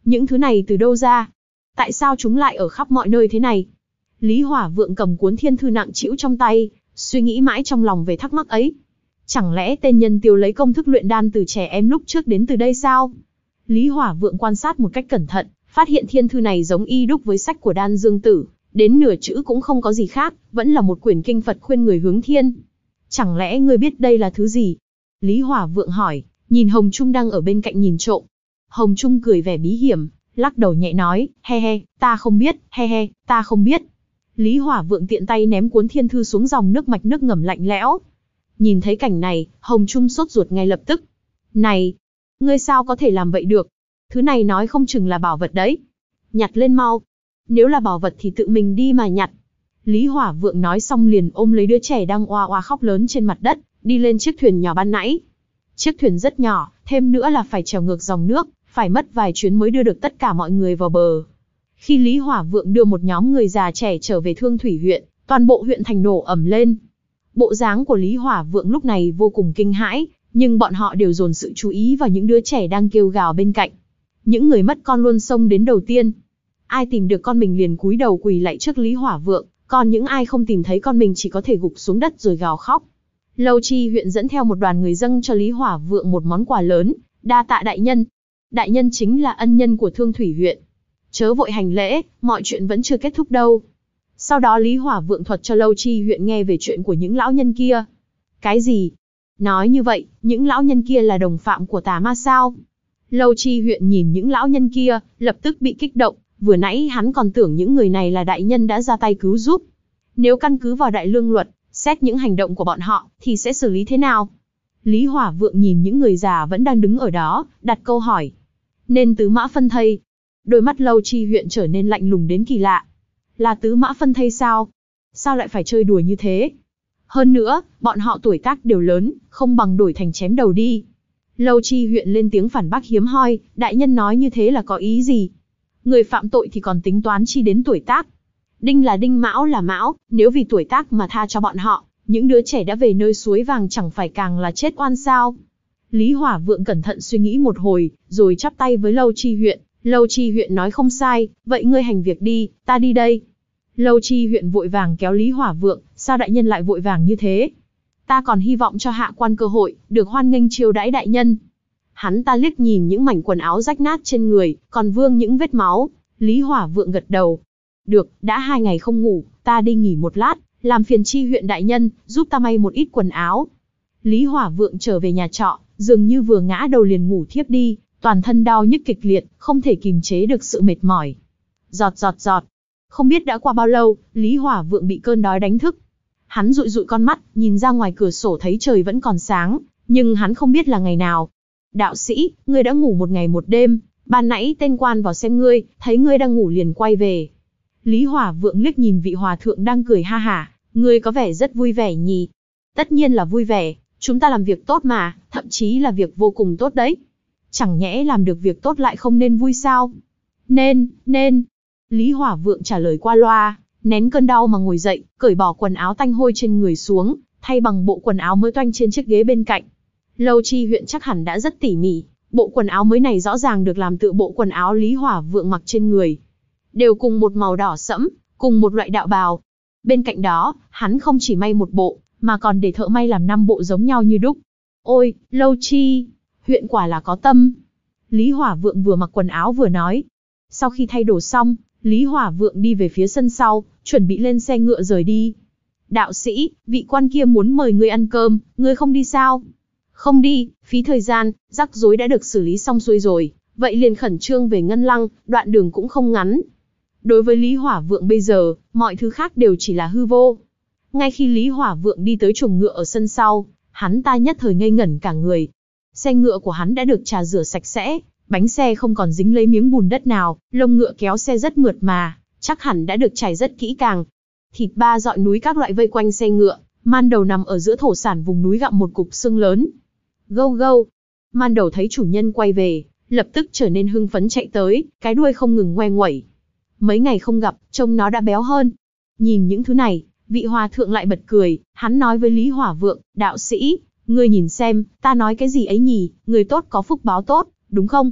Những thứ này từ đâu ra? Tại sao chúng lại ở khắp mọi nơi thế này? Lý Hỏa Vượng cầm cuốn thiên thư nặng trĩu trong tay, suy nghĩ mãi trong lòng về thắc mắc ấy. Chẳng lẽ tên nhân tiêu lấy công thức luyện đan từ trẻ em lúc trước đến từ đây sao? Lý Hỏa Vượng quan sát một cách cẩn thận, phát hiện thiên thư này giống y đúc với sách của Đan Dương Tử, đến nửa chữ cũng không có gì khác, vẫn là một quyển kinh Phật khuyên người hướng thiên. Chẳng lẽ ngươi biết đây là thứ gì? Lý Hỏa Vượng hỏi, nhìn Hồng Trung đang ở bên cạnh nhìn trộm. Hồng Trung cười vẻ bí hiểm, lắc đầu nhẹ nói, he he, ta không biết, he he, ta không biết. Lý Hỏa Vượng tiện tay ném cuốn thiên thư xuống dòng nước mạch nước ngầm lạnh lẽo. Nhìn thấy cảnh này, Hồng Trung sốt ruột ngay lập tức. Này, ngươi sao có thể làm vậy được? Thứ này nói không chừng là bảo vật đấy. Nhặt lên mau. Nếu là bảo vật thì tự mình đi mà nhặt. Lý Hỏa Vượng nói xong liền ôm lấy đứa trẻ đang oa oa khóc lớn trên mặt đất, đi lên chiếc thuyền nhỏ ban nãy. Chiếc thuyền rất nhỏ, thêm nữa là phải trèo ngược dòng nước, phải mất vài chuyến mới đưa được tất cả mọi người vào bờ. Khi Lý Hỏa Vượng đưa một nhóm người già trẻ trở về Thương Thủy huyện, toàn bộ huyện thành nổ ầm lên. Bộ dáng của Lý Hỏa Vượng lúc này vô cùng kinh hãi, nhưng bọn họ đều dồn sự chú ý vào những đứa trẻ đang kêu gào bên cạnh. Những người mất con luôn xông đến đầu tiên. Ai tìm được con mình liền cúi đầu quỳ lạy trước Lý Hỏa Vượng, còn những ai không tìm thấy con mình chỉ có thể gục xuống đất rồi gào khóc. Lâu Chi huyện dẫn theo một đoàn người dâng cho Lý Hỏa Vượng một món quà lớn, đa tạ đại nhân. Đại nhân chính là ân nhân của Thương Thủy huyện. Chớ vội hành lễ, mọi chuyện vẫn chưa kết thúc đâu. Sau đó Lý Hỏa Vượng thuật cho Lâu Chi huyện nghe về chuyện của những lão nhân kia. Cái gì? Nói như vậy, những lão nhân kia là đồng phạm của tà ma sao? Lâu Chi huyện nhìn những lão nhân kia, lập tức bị kích động, vừa nãy hắn còn tưởng những người này là đại nhân đã ra tay cứu giúp. Nếu căn cứ vào đại lương luật, xét những hành động của bọn họ, thì sẽ xử lý thế nào? Lý Hỏa Vượng nhìn những người già vẫn đang đứng ở đó, đặt câu hỏi. Nên tứ mã phân thây. Đôi mắt Lâu Chi huyện trở nên lạnh lùng đến kỳ lạ. Là tứ mã phân thây sao? Sao lại phải chơi đùa như thế? Hơn nữa, bọn họ tuổi tác đều lớn, không bằng đổi thành chém đầu đi. Lâu Chi huyện lên tiếng phản bác hiếm hoi, đại nhân nói như thế là có ý gì? Người phạm tội thì còn tính toán chi đến tuổi tác. Đinh là đinh, mão là mão, nếu vì tuổi tác mà tha cho bọn họ, những đứa trẻ đã về nơi suối vàng chẳng phải càng là chết oan sao? Lý Hỏa Vượng cẩn thận suy nghĩ một hồi, rồi chắp tay với Lâu Chi huyện. Lâu Chi huyện nói không sai, vậy ngươi hành việc đi, ta đi đây. Lâu Chi huyện vội vàng kéo Lý Hỏa Vượng, sao đại nhân lại vội vàng như thế? Ta còn hy vọng cho hạ quan cơ hội, được hoan nghênh chiêu đãi đại nhân. Hắn ta liếc nhìn những mảnh quần áo rách nát trên người, còn vương những vết máu. Lý Hỏa Vượng gật đầu. Được, đã hai ngày không ngủ, ta đi nghỉ một lát, làm phiền Chi huyện đại nhân, giúp ta may một ít quần áo. Lý Hỏa Vượng trở về nhà trọ, dường như vừa ngã đầu liền ngủ thiếp đi, toàn thân đau nhức kịch liệt, không thể kìm chế được sự mệt mỏi. Giọt giọt giọt. Không biết đã qua bao lâu, Lý Hỏa Vượng bị cơn đói đánh thức. Hắn dụi dụi con mắt, nhìn ra ngoài cửa sổ thấy trời vẫn còn sáng, nhưng hắn không biết là ngày nào. Đạo sĩ, ngươi đã ngủ một ngày một đêm, ban nãy tên quan vào xem ngươi, thấy ngươi đang ngủ liền quay về. Lý Hỏa Vượng liếc nhìn vị hòa thượng đang cười ha hả, ngươi có vẻ rất vui vẻ nhỉ? Tất nhiên là vui vẻ, chúng ta làm việc tốt mà, thậm chí là việc vô cùng tốt đấy. Chẳng nhẽ làm được việc tốt lại không nên vui sao? Nên, nên. Lý Hỏa Vượng trả lời qua loa, nén cơn đau mà ngồi dậy, cởi bỏ quần áo tanh hôi trên người xuống, thay bằng bộ quần áo mới toanh trên chiếc ghế bên cạnh. Lâu Chi huyện chắc hẳn đã rất tỉ mỉ, bộ quần áo mới này rõ ràng được làm từ bộ quần áo Lý Hỏa Vượng mặc trên người. Đều cùng một màu đỏ sẫm, cùng một loại đạo bào. Bên cạnh đó, hắn không chỉ may một bộ, mà còn để thợ may làm năm bộ giống nhau như đúc. Ôi, Lâu Chi huyện quả là có tâm. Lý Hỏa Vượng vừa mặc quần áo vừa nói. Sau khi thay đồ xong, Lý Hỏa Vượng đi về phía sân sau, chuẩn bị lên xe ngựa rời đi. Đạo sĩ, vị quan kia muốn mời ngươi ăn cơm, ngươi không đi sao? Không đi, phí thời gian, rắc rối đã được xử lý xong xuôi rồi, vậy liền khẩn trương về Ngân Lăng, đoạn đường cũng không ngắn. Đối với Lý Hỏa Vượng bây giờ, mọi thứ khác đều chỉ là hư vô. Ngay khi Lý Hỏa Vượng đi tới chuồng ngựa ở sân sau, hắn ta nhất thời ngây ngẩn cả người. Xe ngựa của hắn đã được trà rửa sạch sẽ, bánh xe không còn dính lấy miếng bùn đất nào, lông ngựa kéo xe rất mượt mà, chắc hẳn đã được trải rất kỹ càng. Thịt ba dọi núi các loại vây quanh xe ngựa, man đầu nằm ở giữa thổ sản vùng núi gặm một cục xương lớn. Gâu gâu. Man đầu thấy chủ nhân quay về, lập tức trở nên hưng phấn chạy tới, cái đuôi không ngừng ngoe nguẩy. Mấy ngày không gặp, trông nó đã béo hơn. Nhìn những thứ này, vị hòa thượng lại bật cười, hắn nói với Lý Hỏa Vượng, đạo sĩ, ngươi nhìn xem, ta nói cái gì ấy nhỉ, người tốt có phúc báo tốt, đúng không?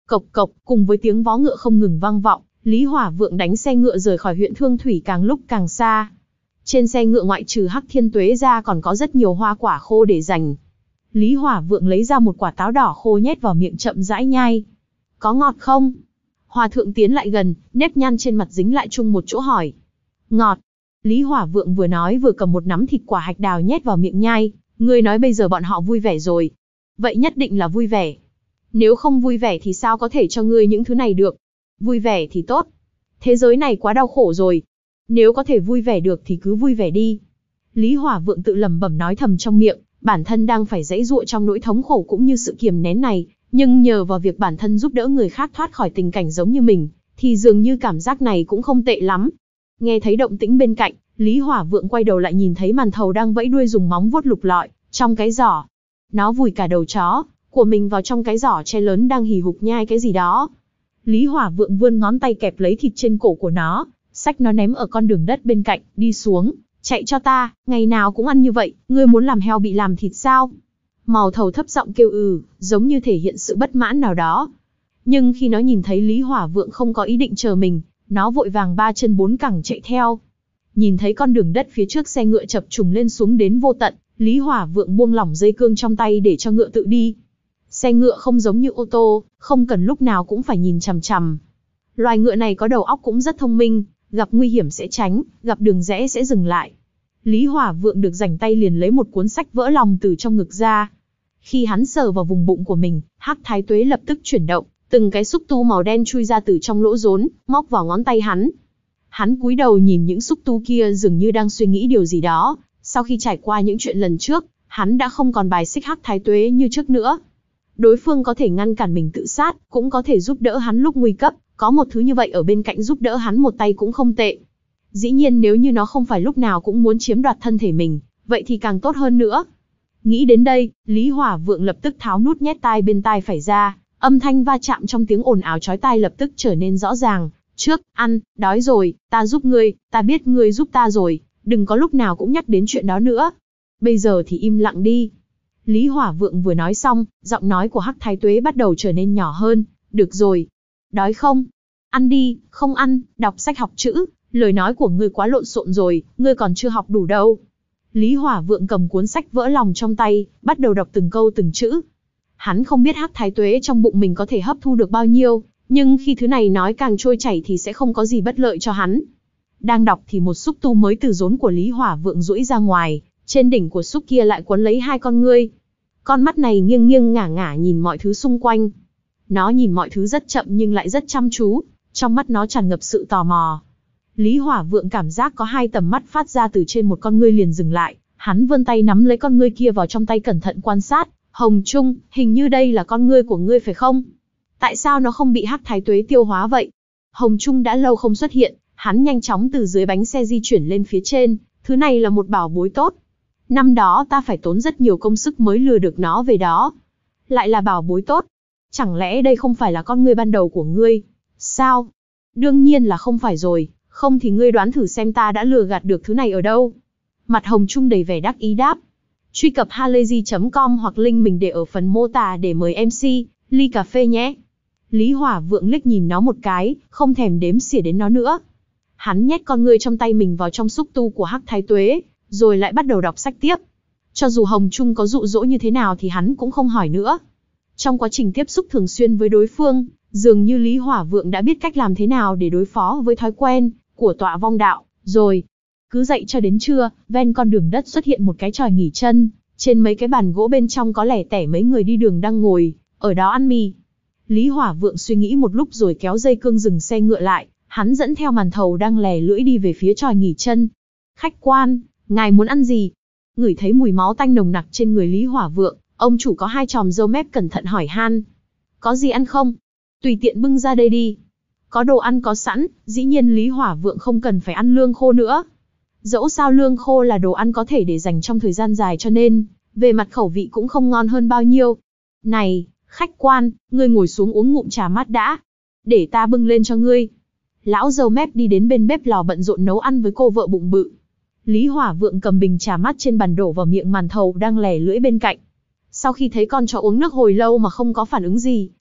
Cộc cộc, cùng với tiếng vó ngựa không ngừng vang vọng, Lý Hỏa Vượng đánh xe ngựa rời khỏi huyện Thương Thủy càng lúc càng xa. Trên xe ngựa ngoại trừ Hắc Thiên Tuế ra còn có rất nhiều hoa quả khô để dành. Lý Hỏa Vượng lấy ra một quả táo đỏ khô nhét vào miệng chậm rãi nhai. Có ngọt không? Hòa thượng tiến lại gần, nếp nhăn trên mặt dính lại chung một chỗ hỏi. Ngọt. Lý Hỏa Vượng vừa nói vừa cầm một nắm thịt quả hạch đào nhét vào miệng nhai. Ngươi nói bây giờ bọn họ vui vẻ rồi. Vậy nhất định là vui vẻ. Nếu không vui vẻ thì sao có thể cho ngươi những thứ này được? Vui vẻ thì tốt. Thế giới này quá đau khổ rồi. Nếu có thể vui vẻ được thì cứ vui vẻ đi. Lý Hỏa Vượng tự lẩm bẩm nói thầm trong miệng, bản thân đang phải giãy giụa trong nỗi thống khổ cũng như sự kiềm nén này, nhưng nhờ vào việc bản thân giúp đỡ người khác thoát khỏi tình cảnh giống như mình, thì dường như cảm giác này cũng không tệ lắm. Nghe thấy động tĩnh bên cạnh, Lý Hỏa Vượng quay đầu lại nhìn thấy màn thầu đang vẫy đuôi dùng móng vuốt lục lọi trong cái giỏ. Nó vùi cả đầu chó của mình vào trong cái giỏ tre lớn đang hì hục nhai cái gì đó. Lý Hỏa Vượng vươn ngón tay kẹp lấy thịt trên cổ của nó, xách nó ném ở con đường đất bên cạnh, đi xuống, chạy cho ta, ngày nào cũng ăn như vậy, ngươi muốn làm heo bị làm thịt sao? Màu thầu thấp giọng kêu ừ, giống như thể hiện sự bất mãn nào đó. Nhưng khi nó nhìn thấy Lý Hỏa Vượng không có ý định chờ mình, nó vội vàng ba chân bốn cẳng chạy theo. Nhìn thấy con đường đất phía trước xe ngựa chập trùng lên xuống đến vô tận, Lý Hỏa Vượng buông lỏng dây cương trong tay để cho ngựa tự đi. Xe ngựa không giống như ô tô, không cần lúc nào cũng phải nhìn chằm chằm. Loài ngựa này có đầu óc cũng rất thông minh, gặp nguy hiểm sẽ tránh, gặp đường rẽ sẽ dừng lại. Lý Hỏa Vượng được rảnh tay liền lấy một cuốn sách vỡ lòng từ trong ngực ra. Khi hắn sờ vào vùng bụng của mình, Hắc Thái Tuế lập tức chuyển động, từng cái xúc tu màu đen chui ra từ trong lỗ rốn, móc vào ngón tay hắn. Hắn cúi đầu nhìn những xúc tu kia dường như đang suy nghĩ điều gì đó. Sau khi trải qua những chuyện lần trước, hắn đã không còn bài xích Hắc Thái Tuế như trước nữa. Đối phương có thể ngăn cản mình tự sát, cũng có thể giúp đỡ hắn lúc nguy cấp, có một thứ như vậy ở bên cạnh giúp đỡ hắn một tay cũng không tệ. Dĩ nhiên nếu như nó không phải lúc nào cũng muốn chiếm đoạt thân thể mình, vậy thì càng tốt hơn nữa. Nghĩ đến đây, Lý Hỏa Vượng lập tức tháo nút nhét tai bên tai phải ra, âm thanh va chạm trong tiếng ồn ào chói tai lập tức trở nên rõ ràng. Trước, ăn, đói rồi, ta giúp ngươi, ta biết ngươi giúp ta rồi, đừng có lúc nào cũng nhắc đến chuyện đó nữa. Bây giờ thì im lặng đi. Lý Hỏa Vượng vừa nói xong, giọng nói của Hắc Thái Tuế bắt đầu trở nên nhỏ hơn. Được rồi. Đói không? Ăn đi, không ăn, đọc sách học chữ, lời nói của ngươi quá lộn xộn rồi, ngươi còn chưa học đủ đâu. Lý Hỏa Vượng cầm cuốn sách vỡ lòng trong tay, bắt đầu đọc từng câu từng chữ. Hắn không biết Hắc Thái Tuế trong bụng mình có thể hấp thu được bao nhiêu, nhưng khi thứ này nói càng trôi chảy thì sẽ không có gì bất lợi cho hắn. Đang đọc thì một xúc tu mới từ rốn của Lý Hỏa Vượng duỗi ra ngoài, trên đỉnh của xúc kia lại quấn lấy hai con ngươi. Con mắt này nghiêng nghiêng ngả ngả nhìn mọi thứ xung quanh. Nó nhìn mọi thứ rất chậm nhưng lại rất chăm chú, trong mắt nó tràn ngập sự tò mò. Lý Hỏa Vượng cảm giác có hai tầm mắt phát ra từ trên một con ngươi liền dừng lại, hắn vươn tay nắm lấy con ngươi kia vào trong tay cẩn thận quan sát. Hồng Trung, hình như đây là con ngươi của ngươi phải không? Tại sao nó không bị Hắc Thái Tuế tiêu hóa vậy? Hồng Trung đã lâu không xuất hiện, hắn nhanh chóng từ dưới bánh xe di chuyển lên phía trên, thứ này là một bảo bối tốt. Năm đó ta phải tốn rất nhiều công sức mới lừa được nó về đó. Lại là bảo bối tốt. Chẳng lẽ đây không phải là con ngươi ban đầu của ngươi? Sao? Đương nhiên là không phải rồi, không thì ngươi đoán thử xem ta đã lừa gạt được thứ này ở đâu. Mặt Hồng Trung đầy vẻ đắc ý đáp. Truy cập halayzi chấm com hoặc link mình để ở phần mô tả để mời em xê, ly cà phê nhé. Lý Hỏa Vượng liếc nhìn nó một cái, không thèm đếm xỉa đến nó nữa. Hắn nhét con ngươi trong tay mình vào trong xúc tu của Hắc Thái Tuế, rồi lại bắt đầu đọc sách tiếp. Cho dù Hồng Trung có dụ dỗ như thế nào thì hắn cũng không hỏi nữa. Trong quá trình tiếp xúc thường xuyên với đối phương, dường như Lý Hỏa Vượng đã biết cách làm thế nào để đối phó với thói quen của tọa vong đạo, rồi. Cứ dậy cho đến trưa, ven con đường đất xuất hiện một cái chòi nghỉ chân, trên mấy cái bàn gỗ bên trong có lẻ tẻ mấy người đi đường đang ngồi, ở đó ăn mì. Lý Hỏa Vượng suy nghĩ một lúc rồi kéo dây cương dừng xe ngựa lại, hắn dẫn theo màn thầu đang lè lưỡi đi về phía chòi nghỉ chân. Khách quan, ngài muốn ăn gì? Ngửi thấy mùi máu tanh nồng nặc trên người Lý Hỏa Vượng, ông chủ có hai chòm râu mép cẩn thận hỏi han. Có gì ăn không? Tùy tiện bưng ra đây đi. Có đồ ăn có sẵn, dĩ nhiên Lý Hỏa Vượng không cần phải ăn lương khô nữa. Dẫu sao lương khô là đồ ăn có thể để dành trong thời gian dài cho nên, về mặt khẩu vị cũng không ngon hơn bao nhiêu. Này, khách quan, ngươi ngồi xuống uống ngụm trà mát đã. Để ta bưng lên cho ngươi. Lão râu mép đi đến bên bếp lò bận rộn nấu ăn với cô vợ bụng bự. Lý Hỏa Vượng cầm bình trà mát trên bàn đổ vào miệng màn thầu đang lè lưỡi bên cạnh. Sau khi thấy con chó uống nước hồi lâu mà không có phản ứng gì,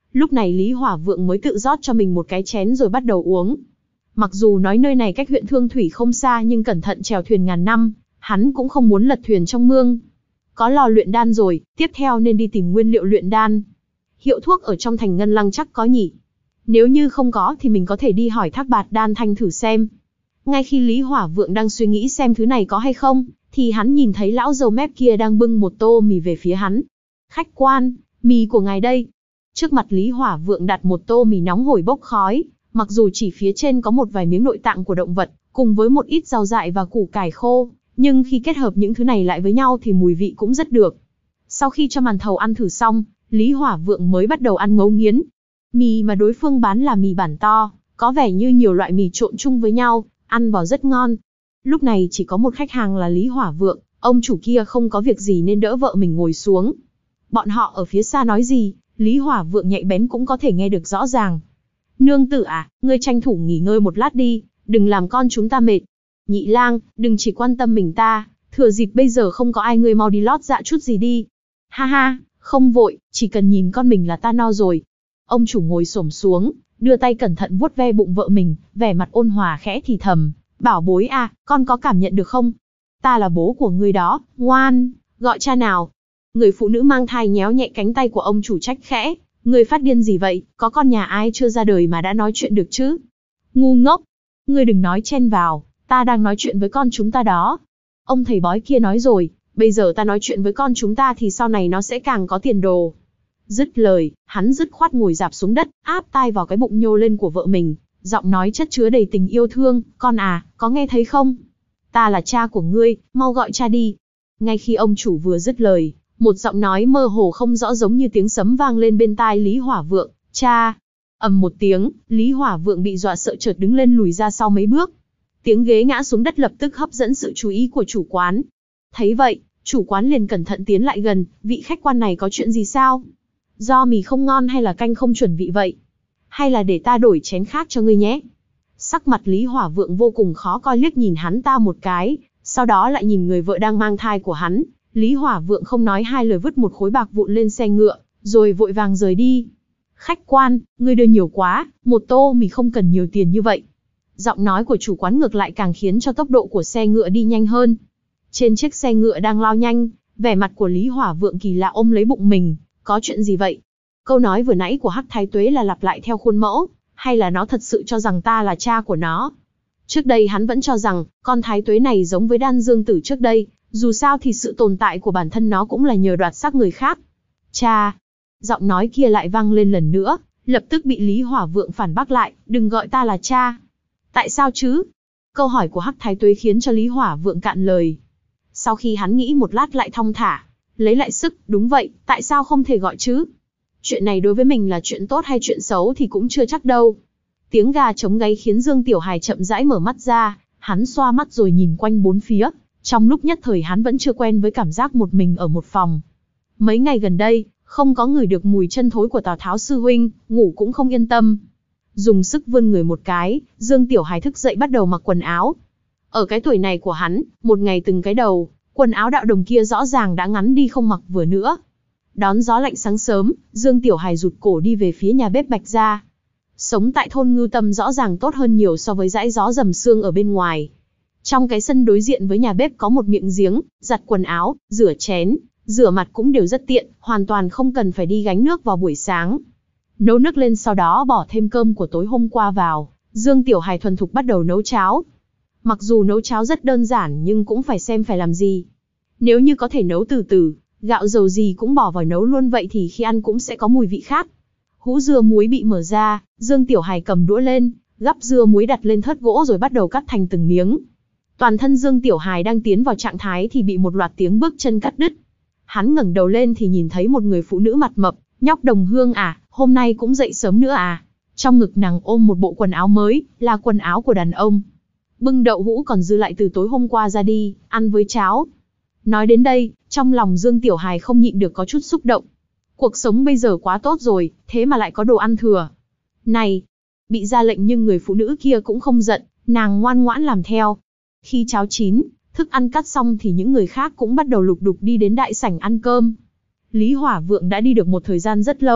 Lúc này Lý Hỏa Vượng mới tự rót cho mình một cái chén rồi bắt đầu uống. Mặc dù nói nơi này cách huyện Thương Thủy không xa nhưng cẩn thận chèo thuyền ngàn năm, hắn cũng không muốn lật thuyền trong mương. Có lò luyện đan rồi, tiếp theo nên đi tìm nguyên liệu luyện đan. Hiệu thuốc ở trong thành Ngân Lăng chắc có nhỉ. Nếu như không có thì mình có thể đi hỏi Thác Bạt Đan Thanh thử xem. Ngay khi Lý Hỏa Vượng đang suy nghĩ xem thứ này có hay không, thì hắn nhìn thấy lão râu mép kia đang bưng một tô mì về phía hắn. Khách quan, mì của ngài đây. Trước mặt Lý Hỏa Vượng đặt một tô mì nóng hổi bốc khói, mặc dù chỉ phía trên có một vài miếng nội tạng của động vật, cùng với một ít rau dại và củ cải khô, nhưng khi kết hợp những thứ này lại với nhau thì mùi vị cũng rất được. Sau khi cho màn thầu ăn thử xong, Lý Hỏa Vượng mới bắt đầu ăn ngấu nghiến. Mì mà đối phương bán là mì bản to, có vẻ như nhiều loại mì trộn chung với nhau, ăn vào rất ngon. Lúc này chỉ có một khách hàng là Lý Hỏa Vượng, ông chủ kia không có việc gì nên đỡ vợ mình ngồi xuống. Bọn họ ở phía xa nói gì, Lý Hỏa Vượng nhạy bén cũng có thể nghe được rõ ràng. Nương tử à, ngươi tranh thủ nghỉ ngơi một lát đi, đừng làm con chúng ta mệt. Nhị lang, đừng chỉ quan tâm mình ta, thừa dịp bây giờ không có ai, ngươi mau đi lót dạ chút gì đi. Ha ha, không vội, chỉ cần nhìn con mình là ta no rồi. Ông chủ ngồi xổm xuống, đưa tay cẩn thận vuốt ve bụng vợ mình, vẻ mặt ôn hòa khẽ thì thầm, bảo bối à, con có cảm nhận được không? Ta là bố của ngươi đó, ngoan, gọi cha nào. Người phụ nữ mang thai nhéo nhẹ cánh tay của ông chủ trách khẽ, ngươi phát điên gì vậy, có con nhà ai chưa ra đời mà đã nói chuyện được chứ? Ngu ngốc, ngươi đừng nói chen vào, ta đang nói chuyện với con chúng ta đó. Ông thầy bói kia nói rồi, bây giờ ta nói chuyện với con chúng ta thì sau này nó sẽ càng có tiền đồ. Dứt lời, hắn dứt khoát ngồi rạp xuống đất, áp tai vào cái bụng nhô lên của vợ mình, giọng nói chất chứa đầy tình yêu thương, con à, có nghe thấy không? Ta là cha của ngươi, mau gọi cha đi. Ngay khi ông chủ vừa dứt lời, một giọng nói mơ hồ không rõ giống như tiếng sấm vang lên bên tai Lý Hỏa Vượng, cha. Ầm một tiếng, Lý Hỏa Vượng bị dọa sợ chợt đứng lên lùi ra sau mấy bước. Tiếng ghế ngã xuống đất lập tức hấp dẫn sự chú ý của chủ quán. Thấy vậy, chủ quán liền cẩn thận tiến lại gần, vị khách quan này có chuyện gì sao? Do mì không ngon hay là canh không chuẩn vị vậy? Hay là để ta đổi chén khác cho ngươi nhé? Sắc mặt Lý Hỏa Vượng vô cùng khó coi, liếc nhìn hắn ta một cái, sau đó lại nhìn người vợ đang mang thai của hắn. Lý Hỏa Vượng không nói hai lời vứt một khối bạc vụn lên xe ngựa, rồi vội vàng rời đi. Khách quan, ngươi đưa nhiều quá, một tô mì không cần nhiều tiền như vậy. Giọng nói của chủ quán ngược lại càng khiến cho tốc độ của xe ngựa đi nhanh hơn. Trên chiếc xe ngựa đang lao nhanh, vẻ mặt của Lý Hỏa Vượng kỳ lạ ôm lấy bụng mình, có chuyện gì vậy? Câu nói vừa nãy của Hắc Thái Tuế là lặp lại theo khuôn mẫu, hay là nó thật sự cho rằng ta là cha của nó? Trước đây hắn vẫn cho rằng, con Thái Tuế này giống với Đan Dương Tử trước đây, dù sao thì sự tồn tại của bản thân nó cũng là nhờ đoạt xác người khác. Cha! Giọng nói kia lại vang lên lần nữa, lập tức bị Lý Hỏa Vượng phản bác lại, đừng gọi ta là cha. Tại sao chứ? Câu hỏi của Hắc Thái Tuế khiến cho Lý Hỏa Vượng cạn lời. Sau khi hắn nghĩ một lát lại thong thả, lấy lại sức, đúng vậy, tại sao không thể gọi chứ? Chuyện này đối với mình là chuyện tốt hay chuyện xấu thì cũng chưa chắc đâu. Tiếng gà trống gáy khiến Dương Tiểu Hài chậm rãi mở mắt ra, hắn xoa mắt rồi nhìn quanh bốn phía. Trong lúc nhất thời hắn vẫn chưa quen với cảm giác một mình ở một phòng. Mấy ngày gần đây, không có người được mùi chân thối của Tào Tháo sư huynh, ngủ cũng không yên tâm. Dùng sức vươn người một cái, Dương Tiểu Hài thức dậy bắt đầu mặc quần áo. Ở cái tuổi này của hắn, một ngày từng cái đầu, quần áo đạo đồng kia rõ ràng đã ngắn đi không mặc vừa nữa. Đón gió lạnh sáng sớm, Dương Tiểu Hài rụt cổ đi về phía nhà bếp Bạch gia. Sống tại thôn Ngưu Tâm rõ ràng tốt hơn nhiều so với dãi gió rầm sương ở bên ngoài. Trong cái sân đối diện với nhà bếp có một miệng giếng, giặt quần áo, rửa chén, rửa mặt cũng đều rất tiện, hoàn toàn không cần phải đi gánh nước vào buổi sáng. Nấu nước lên sau đó bỏ thêm cơm của tối hôm qua vào, Dương Tiểu Hài thuần thục bắt đầu nấu cháo. Mặc dù nấu cháo rất đơn giản nhưng cũng phải xem phải làm gì. Nếu như có thể nấu từ từ, gạo dầu gì cũng bỏ vào nấu luôn vậy thì khi ăn cũng sẽ có mùi vị khác. Hũ dưa muối bị mở ra, Dương Tiểu Hài cầm đũa lên, gắp dưa muối đặt lên thớt gỗ rồi bắt đầu cắt thành từng miếng. Toàn thân Dương Tiểu Hài đang tiến vào trạng thái thì bị một loạt tiếng bước chân cắt đứt. Hắn ngẩng đầu lên thì nhìn thấy một người phụ nữ mặt mập, nhóc Đồng Hương à, hôm nay cũng dậy sớm nữa à. Trong ngực nàng ôm một bộ quần áo mới, là quần áo của đàn ông. Bưng đậu hũ còn dư lại từ tối hôm qua ra đi, ăn với cháo. Nói đến đây, trong lòng Dương Tiểu Hài không nhịn được có chút xúc động. Cuộc sống bây giờ quá tốt rồi, thế mà lại có đồ ăn thừa. Này, bị ra lệnh nhưng người phụ nữ kia cũng không giận, nàng ngoan ngoãn làm theo. Khi cháo chín, thức ăn cắt xong thì những người khác cũng bắt đầu lục đục đi đến đại sảnh ăn cơm. Lý Hỏa Vượng đã đi được một thời gian rất lâu,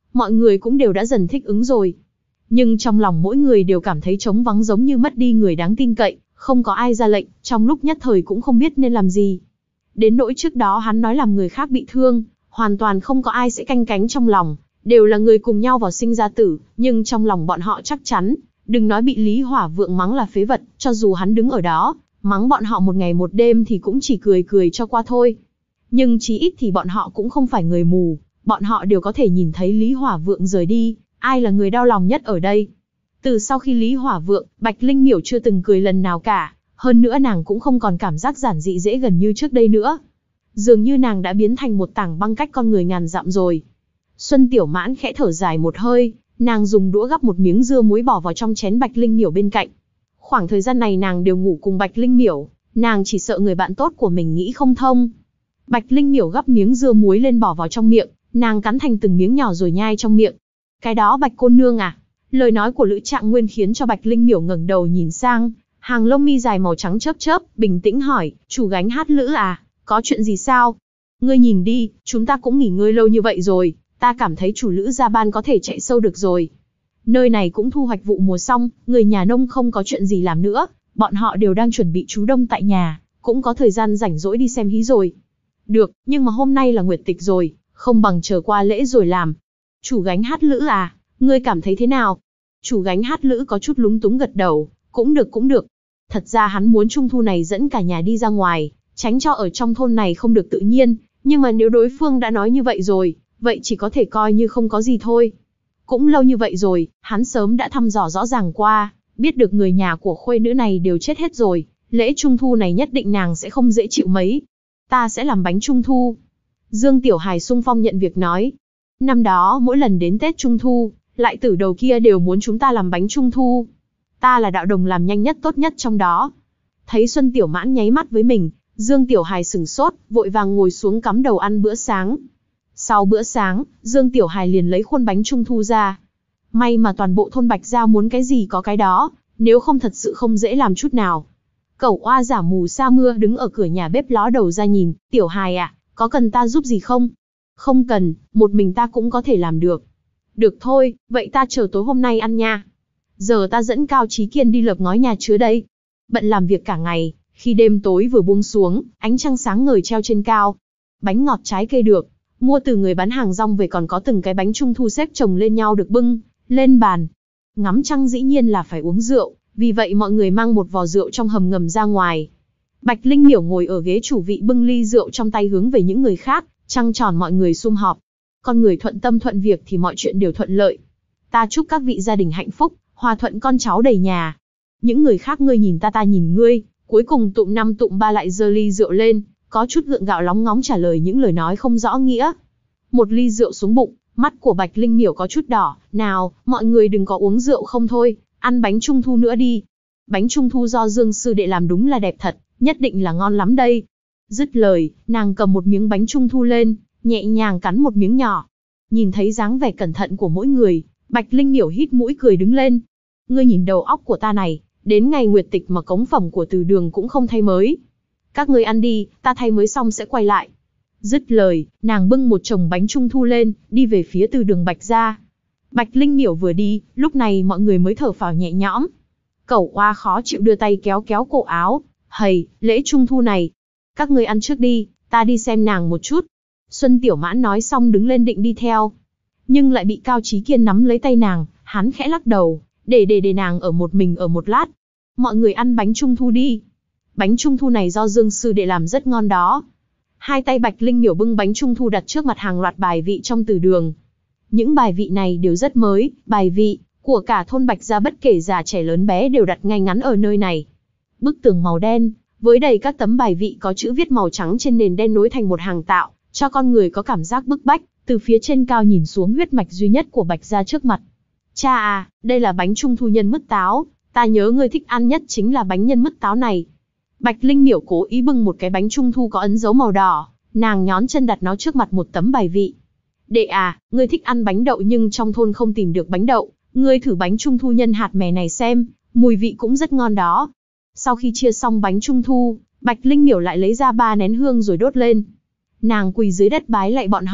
mọi người cũng đều đã dần thích ứng rồi. Nhưng trong lòng mỗi người đều cảm thấy trống vắng, giống như mất đi người đáng tin cậy, không có ai ra lệnh, trong lúc nhất thời cũng không biết nên làm gì. Đến nỗi trước đó hắn nói làm người khác bị thương, hoàn toàn không có ai sẽ canh cánh trong lòng, đều là người cùng nhau vào sinh ra tử, nhưng trong lòng bọn họ chắc chắn, đừng nói bị Lý Hỏa Vượng mắng là phế vật, cho dù hắn đứng ở đó, mắng bọn họ một ngày một đêm thì cũng chỉ cười cười cho qua thôi. Nhưng chí ít thì bọn họ cũng không phải người mù, bọn họ đều có thể nhìn thấy Lý Hỏa Vượng rời đi, ai là người đau lòng nhất ở đây. Từ sau khi Lý Hỏa Vượng, Bạch Linh Miểu chưa từng cười lần nào cả, hơn nữa nàng cũng không còn cảm giác giản dị dễ gần như trước đây nữa. Dường như nàng đã biến thành một tảng băng cách con người ngàn dặm rồi. Xuân Tiểu Mãn khẽ thở dài một hơi, nàng dùng đũa gắp một miếng dưa muối bỏ vào trong chén Bạch Linh Miểu bên cạnh. Khoảng thời gian này nàng đều ngủ cùng Bạch Linh Miểu, nàng chỉ sợ người bạn tốt của mình nghĩ không thông. Bạch Linh Miểu gắp miếng dưa muối lên bỏ vào trong miệng, nàng cắn thành từng miếng nhỏ rồi nhai trong miệng. Cái đó Bạch cô nương à? Lời nói của Lữ Trạng Nguyên khiến cho Bạch Linh Miểu ngẩng đầu nhìn sang, hàng lông mi dài màu trắng chớp chớp, bình tĩnh hỏi, chủ gánh hát Lữ à, có chuyện gì sao? Ngươi nhìn đi, chúng ta cũng nghỉ ngơi lâu như vậy rồi, ta cảm thấy chủ Lữ gia ban có thể chạy sâu được rồi. Nơi này cũng thu hoạch vụ mùa xong, người nhà nông không có chuyện gì làm nữa, bọn họ đều đang chuẩn bị trú đông tại nhà, cũng có thời gian rảnh rỗi đi xem hí rồi. Được, nhưng mà hôm nay là nguyệt tịch rồi, không bằng chờ qua lễ rồi làm. Chủ gánh hát Lữ à, ngươi cảm thấy thế nào? Chủ gánh hát Lữ có chút lúng túng gật đầu, cũng được cũng được. Thật ra hắn muốn trung thu này dẫn cả nhà đi ra ngoài, tránh cho ở trong thôn này không được tự nhiên, nhưng mà nếu đối phương đã nói như vậy rồi, vậy chỉ có thể coi như không có gì thôi. Cũng lâu như vậy rồi, hắn sớm đã thăm dò rõ ràng qua, biết được người nhà của khuê nữ này đều chết hết rồi, lễ trung thu này nhất định nàng sẽ không dễ chịu mấy. Ta sẽ làm bánh trung thu. Dương Tiểu Hài sung phong nhận việc nói. Năm đó mỗi lần đến Tết Trung Thu, lại tử đầu kia đều muốn chúng ta làm bánh trung thu. Ta là đạo đồng làm nhanh nhất tốt nhất trong đó. Thấy Xuân Tiểu Mãn nháy mắt với mình, Dương Tiểu Hài sừng sốt, vội vàng ngồi xuống cắm đầu ăn bữa sáng. Sau bữa sáng, Dương Tiểu Hài liền lấy khuôn bánh trung thu ra. May mà toàn bộ thôn Bạch Gia muốn cái gì có cái đó, nếu không thật sự không dễ làm chút nào. Cẩu oa giả mù sa mưa đứng ở cửa nhà bếp ló đầu ra nhìn, Tiểu Hài à, có cần ta giúp gì không? Không cần, một mình ta cũng có thể làm được. Được thôi, vậy ta chờ tối hôm nay ăn nha. Giờ ta dẫn Cao Chí Kiên đi lợp ngói nhà chứa đây. Bận làm việc cả ngày, khi đêm tối vừa buông xuống, ánh trăng sáng ngời treo trên cao. Bánh ngọt trái cây được, mua từ người bán hàng rong về, còn có từng cái bánh trung thu xếp chồng lên nhau được bưng lên bàn. Ngắm trăng dĩ nhiên là phải uống rượu, vì vậy mọi người mang một vò rượu trong hầm ngầm ra ngoài. Bạch Linh Miểu ngồi ở ghế chủ vị bưng ly rượu trong tay hướng về những người khác, trăng tròn mọi người sum họp. Con người thuận tâm thuận việc thì mọi chuyện đều thuận lợi. Ta chúc các vị gia đình hạnh phúc, hòa thuận con cháu đầy nhà. Những người khác ngươi nhìn ta ta nhìn ngươi, cuối cùng tụm năm tụm ba lại giơ ly rượu lên, có chút gượng gạo lóng ngóng trả lời những lời nói không rõ nghĩa. Một ly rượu xuống bụng, mắt của Bạch Linh Miểu có chút đỏ, nào, mọi người đừng có uống rượu không thôi, ăn bánh trung thu nữa đi. Bánh trung thu do Dương sư đệ làm đúng là đẹp thật, nhất định là ngon lắm đây. Dứt lời, nàng cầm một miếng bánh trung thu lên, nhẹ nhàng cắn một miếng nhỏ. Nhìn thấy dáng vẻ cẩn thận của mỗi người, Bạch Linh Miểu hít mũi cười đứng lên. Ngươi nhìn đầu óc của ta này, đến ngày nguyệt tịch mà cống phẩm của Từ Đường cũng không thay mới. Các ngươi ăn đi, ta thay mới xong sẽ quay lại. Dứt lời, nàng bưng một chồng bánh trung thu lên, đi về phía Từ Đường Bạch gia. Bạch Linh Miểu vừa đi, lúc này mọi người mới thở phào nhẹ nhõm. Cẩu oa khó chịu đưa tay kéo kéo cổ áo, hầy, lễ trung thu này, các ngươi ăn trước đi, ta đi xem nàng một chút. Xuân Tiểu Mãn nói xong đứng lên định đi theo, nhưng lại bị Cao Chí Kiên nắm lấy tay nàng, hắn khẽ lắc đầu, để để để nàng ở một mình ở một lát. Mọi người ăn bánh trung thu đi. Bánh trung thu này do Dương sư đệ làm rất ngon đó. Hai tay Bạch Linh Miểu bưng bánh trung thu đặt trước mặt hàng loạt bài vị trong Từ Đường. Những bài vị này đều rất mới, bài vị của cả thôn Bạch gia bất kể già trẻ lớn bé đều đặt ngay ngắn ở nơi này. Bức tường màu đen, với đầy các tấm bài vị có chữ viết màu trắng trên nền đen nối thành một hàng tạo, cho con người có cảm giác bức bách, từ phía trên cao nhìn xuống huyết mạch duy nhất của Bạch gia trước mặt. Cha à, đây là bánh trung thu nhân mứt táo, ta nhớ ngươi thích ăn nhất chính là bánh nhân mứt táo này. Bạch Linh Miểu cố ý bưng một cái bánh trung thu có ấn dấu màu đỏ, nàng nhón chân đặt nó trước mặt một tấm bài vị. Đệ à, ngươi thích ăn bánh đậu nhưng trong thôn không tìm được bánh đậu, ngươi thử bánh trung thu nhân hạt mè này xem, mùi vị cũng rất ngon đó. Sau khi chia xong bánh trung thu, Bạch Linh Miểu lại lấy ra ba nén hương rồi đốt lên. Nàng quỳ dưới đất bái lạy bọn họ,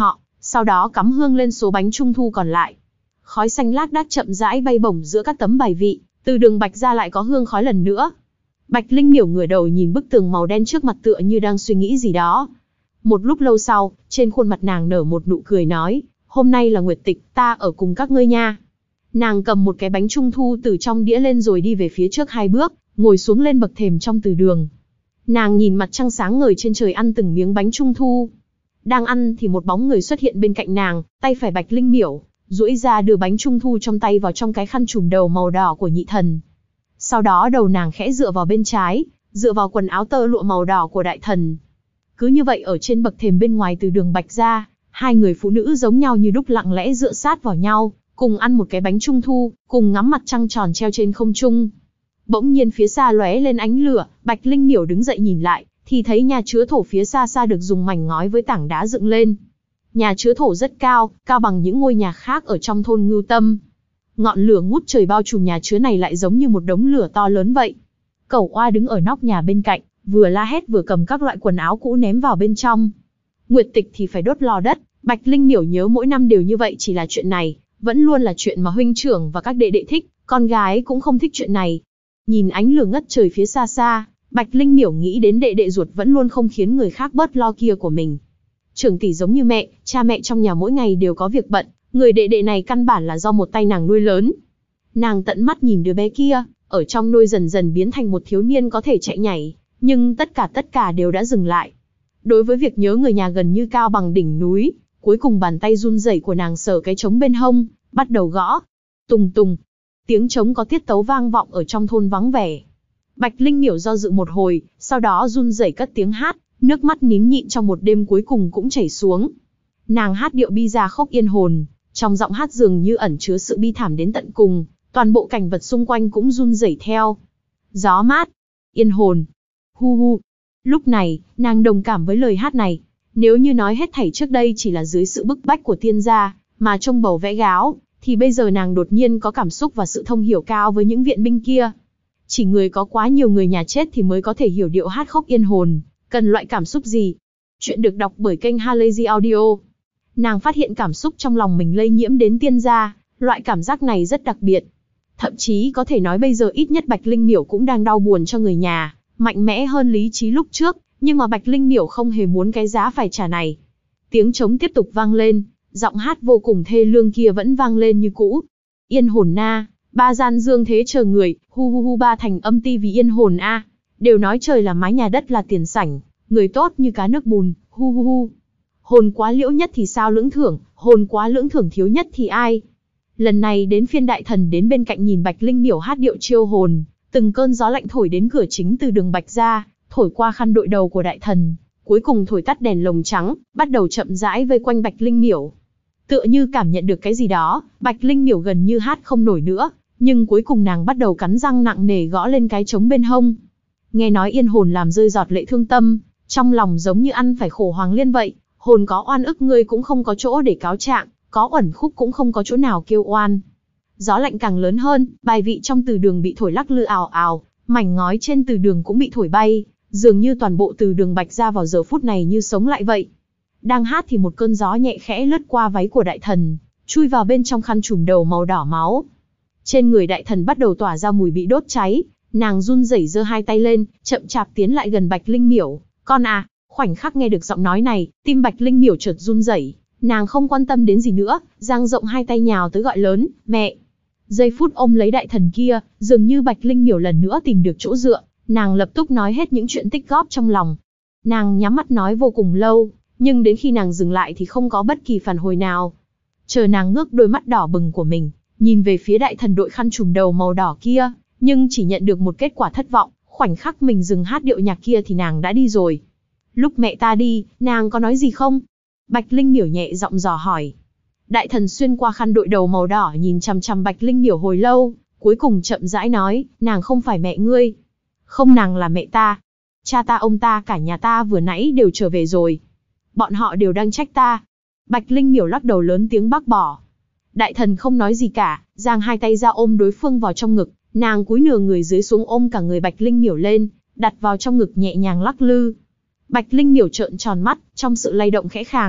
sau đó cắm hương lên số bánh trung thu còn lại. Khói xanh lác đác chậm rãi bay bổng giữa các tấm bài vị, từ đường Bạch gia lại có hương khói lần nữa. Bạch Linh Miểu ngửa đầu nhìn bức tường màu đen trước mặt tựa như đang suy nghĩ gì đó. Một lúc lâu sau, trên khuôn mặt nàng nở một nụ cười nói, hôm nay là nguyệt tịch, ta ở cùng các ngươi nha. Nàng cầm một cái bánh trung thu từ trong đĩa lên rồi đi về phía trước hai bước, ngồi xuống lên bậc thềm trong từ đường. Nàng nhìn mặt trăng sáng ngời trên trời ăn từng miếng bánh trung thu. Đang ăn thì một bóng người xuất hiện bên cạnh nàng, tay phải Bạch Linh Miểu, duỗi ra đưa bánh trung thu trong tay vào trong cái khăn trùm đầu màu đỏ của nhị thần. Sau đó đầu nàng khẽ dựa vào bên trái, dựa vào quần áo tơ lụa màu đỏ của đại thần. Cứ như vậy ở trên bậc thềm bên ngoài từ đường Bạch gia, hai người phụ nữ giống nhau như đúc lặng lẽ dựa sát vào nhau, cùng ăn một cái bánh trung thu, cùng ngắm mặt trăng tròn treo trên không trung. Bỗng nhiên phía xa lóe lên ánh lửa, Bạch Linh Miểu đứng dậy nhìn lại, thì thấy nhà chứa thổ phía xa xa được dùng mảnh ngói với tảng đá dựng lên. Nhà chứa thổ rất cao, cao bằng những ngôi nhà khác ở trong thôn Ngưu Tâm. Ngọn lửa ngút trời bao trùm nhà chứa này lại giống như một đống lửa to lớn vậy. Cẩu Oa đứng ở nóc nhà bên cạnh, vừa la hét vừa cầm các loại quần áo cũ ném vào bên trong. Nguyệt tịch thì phải đốt lò đất, Bạch Linh Miểu nhớ mỗi năm đều như vậy, chỉ là chuyện này vẫn luôn là chuyện mà huynh trưởng và các đệ đệ thích, con gái cũng không thích chuyện này. Nhìn ánh lửa ngất trời phía xa xa, Bạch Linh Miểu nghĩ đến đệ đệ ruột vẫn luôn không khiến người khác bớt lo kia của mình. Trưởng tỷ giống như mẹ, cha mẹ trong nhà mỗi ngày đều có việc bận, người đệ đệ này căn bản là do một tay nàng nuôi lớn. Nàng tận mắt nhìn đứa bé kia, ở trong nôi dần dần biến thành một thiếu niên có thể chạy nhảy, nhưng tất cả tất cả đều đã dừng lại. Đối với việc nhớ người nhà gần như cao bằng đỉnh núi, cuối cùng bàn tay run rẩy của nàng sờ cái trống bên hông, bắt đầu gõ. Tùng tùng, tiếng trống có tiết tấu vang vọng ở trong thôn vắng vẻ. Bạch Linh Miểu do dự một hồi, sau đó run rẩy cất tiếng hát, nước mắt nín nhịn trong một đêm cuối cùng cũng chảy xuống. Nàng hát điệu bi ra khóc yên hồn, trong giọng hát dường như ẩn chứa sự bi thảm đến tận cùng, toàn bộ cảnh vật xung quanh cũng run rẩy theo. Gió mát, yên hồn, hu hu. Lúc này, nàng đồng cảm với lời hát này. Nếu như nói hết thảy trước đây chỉ là dưới sự bức bách của tiên gia, mà trông bầu vẽ gáo, thì bây giờ nàng đột nhiên có cảm xúc và sự thông hiểu cao với những viện binh kia. Chỉ người có quá nhiều người nhà chết thì mới có thể hiểu điệu hát khóc yên hồn, cần loại cảm xúc gì. Chuyện được đọc bởi kênh Halazy Audio. Nàng phát hiện cảm xúc trong lòng mình lây nhiễm đến tiên gia, loại cảm giác này rất đặc biệt. Thậm chí có thể nói bây giờ ít nhất Bạch Linh Miểu cũng đang đau buồn cho người nhà, mạnh mẽ hơn lý trí lúc trước, nhưng mà Bạch Linh Miểu không hề muốn cái giá phải trả này. Tiếng trống tiếp tục vang lên, giọng hát vô cùng thê lương kia vẫn vang lên như cũ. Yên hồn na, ba gian dương thế chờ người, hu hu hu ba thành âm ti vì yên hồn a. Đều nói trời là mái nhà đất là tiền sảnh, người tốt như cá nước bùn, hu hu hu. Hồn quá liễu nhất thì sao lưỡng thưởng, hồn quá lưỡng thưởng thiếu nhất thì ai. Lần này đến phiên đại thần đến bên cạnh nhìn Bạch Linh Miểu hát điệu chiêu hồn, từng cơn gió lạnh thổi đến cửa chính từ đường Bạch gia, thổi qua khăn đội đầu của đại thần, cuối cùng thổi tắt đèn lồng trắng, bắt đầu chậm rãi vây quanh Bạch Linh Miểu. Tựa như cảm nhận được cái gì đó, Bạch Linh Miểu gần như hát không nổi nữa, nhưng cuối cùng nàng bắt đầu cắn răng nặng nề gõ lên cái trống bên hông. Nghe nói yên hồn làm rơi giọt lệ thương tâm, trong lòng giống như ăn phải khổ hoàng liên vậy, hồn có oan ức ngươi cũng không có chỗ để cáo trạng, có uẩn khúc cũng không có chỗ nào kêu oan. Gió lạnh càng lớn hơn, bài vị trong từ đường bị thổi lắc lư ào ào, mảnh ngói trên từ đường cũng bị thổi bay, dường như toàn bộ từ đường Bạch gia vào giờ phút này như sống lại vậy. Đang hát thì một cơn gió nhẹ khẽ lướt qua váy của đại thần, chui vào bên trong khăn trùm đầu màu đỏ máu. Trên người đại thần bắt đầu tỏa ra mùi bị đốt cháy, nàng run rẩy giơ hai tay lên, chậm chạp tiến lại gần Bạch Linh Miểu. Con à, khoảnh khắc nghe được giọng nói này, tim Bạch Linh Miểu chợt run rẩy, nàng không quan tâm đến gì nữa, dang rộng hai tay nhào tới gọi lớn, mẹ. Giây phút ôm lấy đại thần kia, dường như Bạch Linh Miểu lần nữa tìm được chỗ dựa, nàng lập tức nói hết những chuyện tích góp trong lòng. Nàng nhắm mắt nói vô cùng lâu, nhưng đến khi nàng dừng lại thì không có bất kỳ phản hồi nào. Chờ nàng ngước đôi mắt đỏ bừng của mình, nhìn về phía đại thần đội khăn trùm đầu màu đỏ kia, nhưng chỉ nhận được một kết quả thất vọng, khoảnh khắc mình dừng hát điệu nhạc kia thì nàng đã đi rồi. Lúc mẹ ta đi, nàng có nói gì không? Bạch Linh Miểu nhẹ giọng dò hỏi. Đại thần xuyên qua khăn đội đầu màu đỏ nhìn chằm chằm Bạch Linh Miểu hồi lâu, cuối cùng chậm rãi nói, nàng không phải mẹ ngươi. Không, nàng là mẹ ta. Cha ta, ông ta, cả nhà ta vừa nãy đều trở về rồi. Bọn họ đều đang trách ta. Bạch Linh Miểu lắc đầu lớn tiếng bác bỏ. Đại thần không nói gì cả, giang hai tay ra ôm đối phương vào trong ngực, nàng cúi nửa người dưới xuống ôm cả người Bạch Linh Miểu lên, đặt vào trong ngực nhẹ nhàng lắc lư. Bạch Linh Miểu trợn tròn mắt, trong sự lay động khẽ khàng,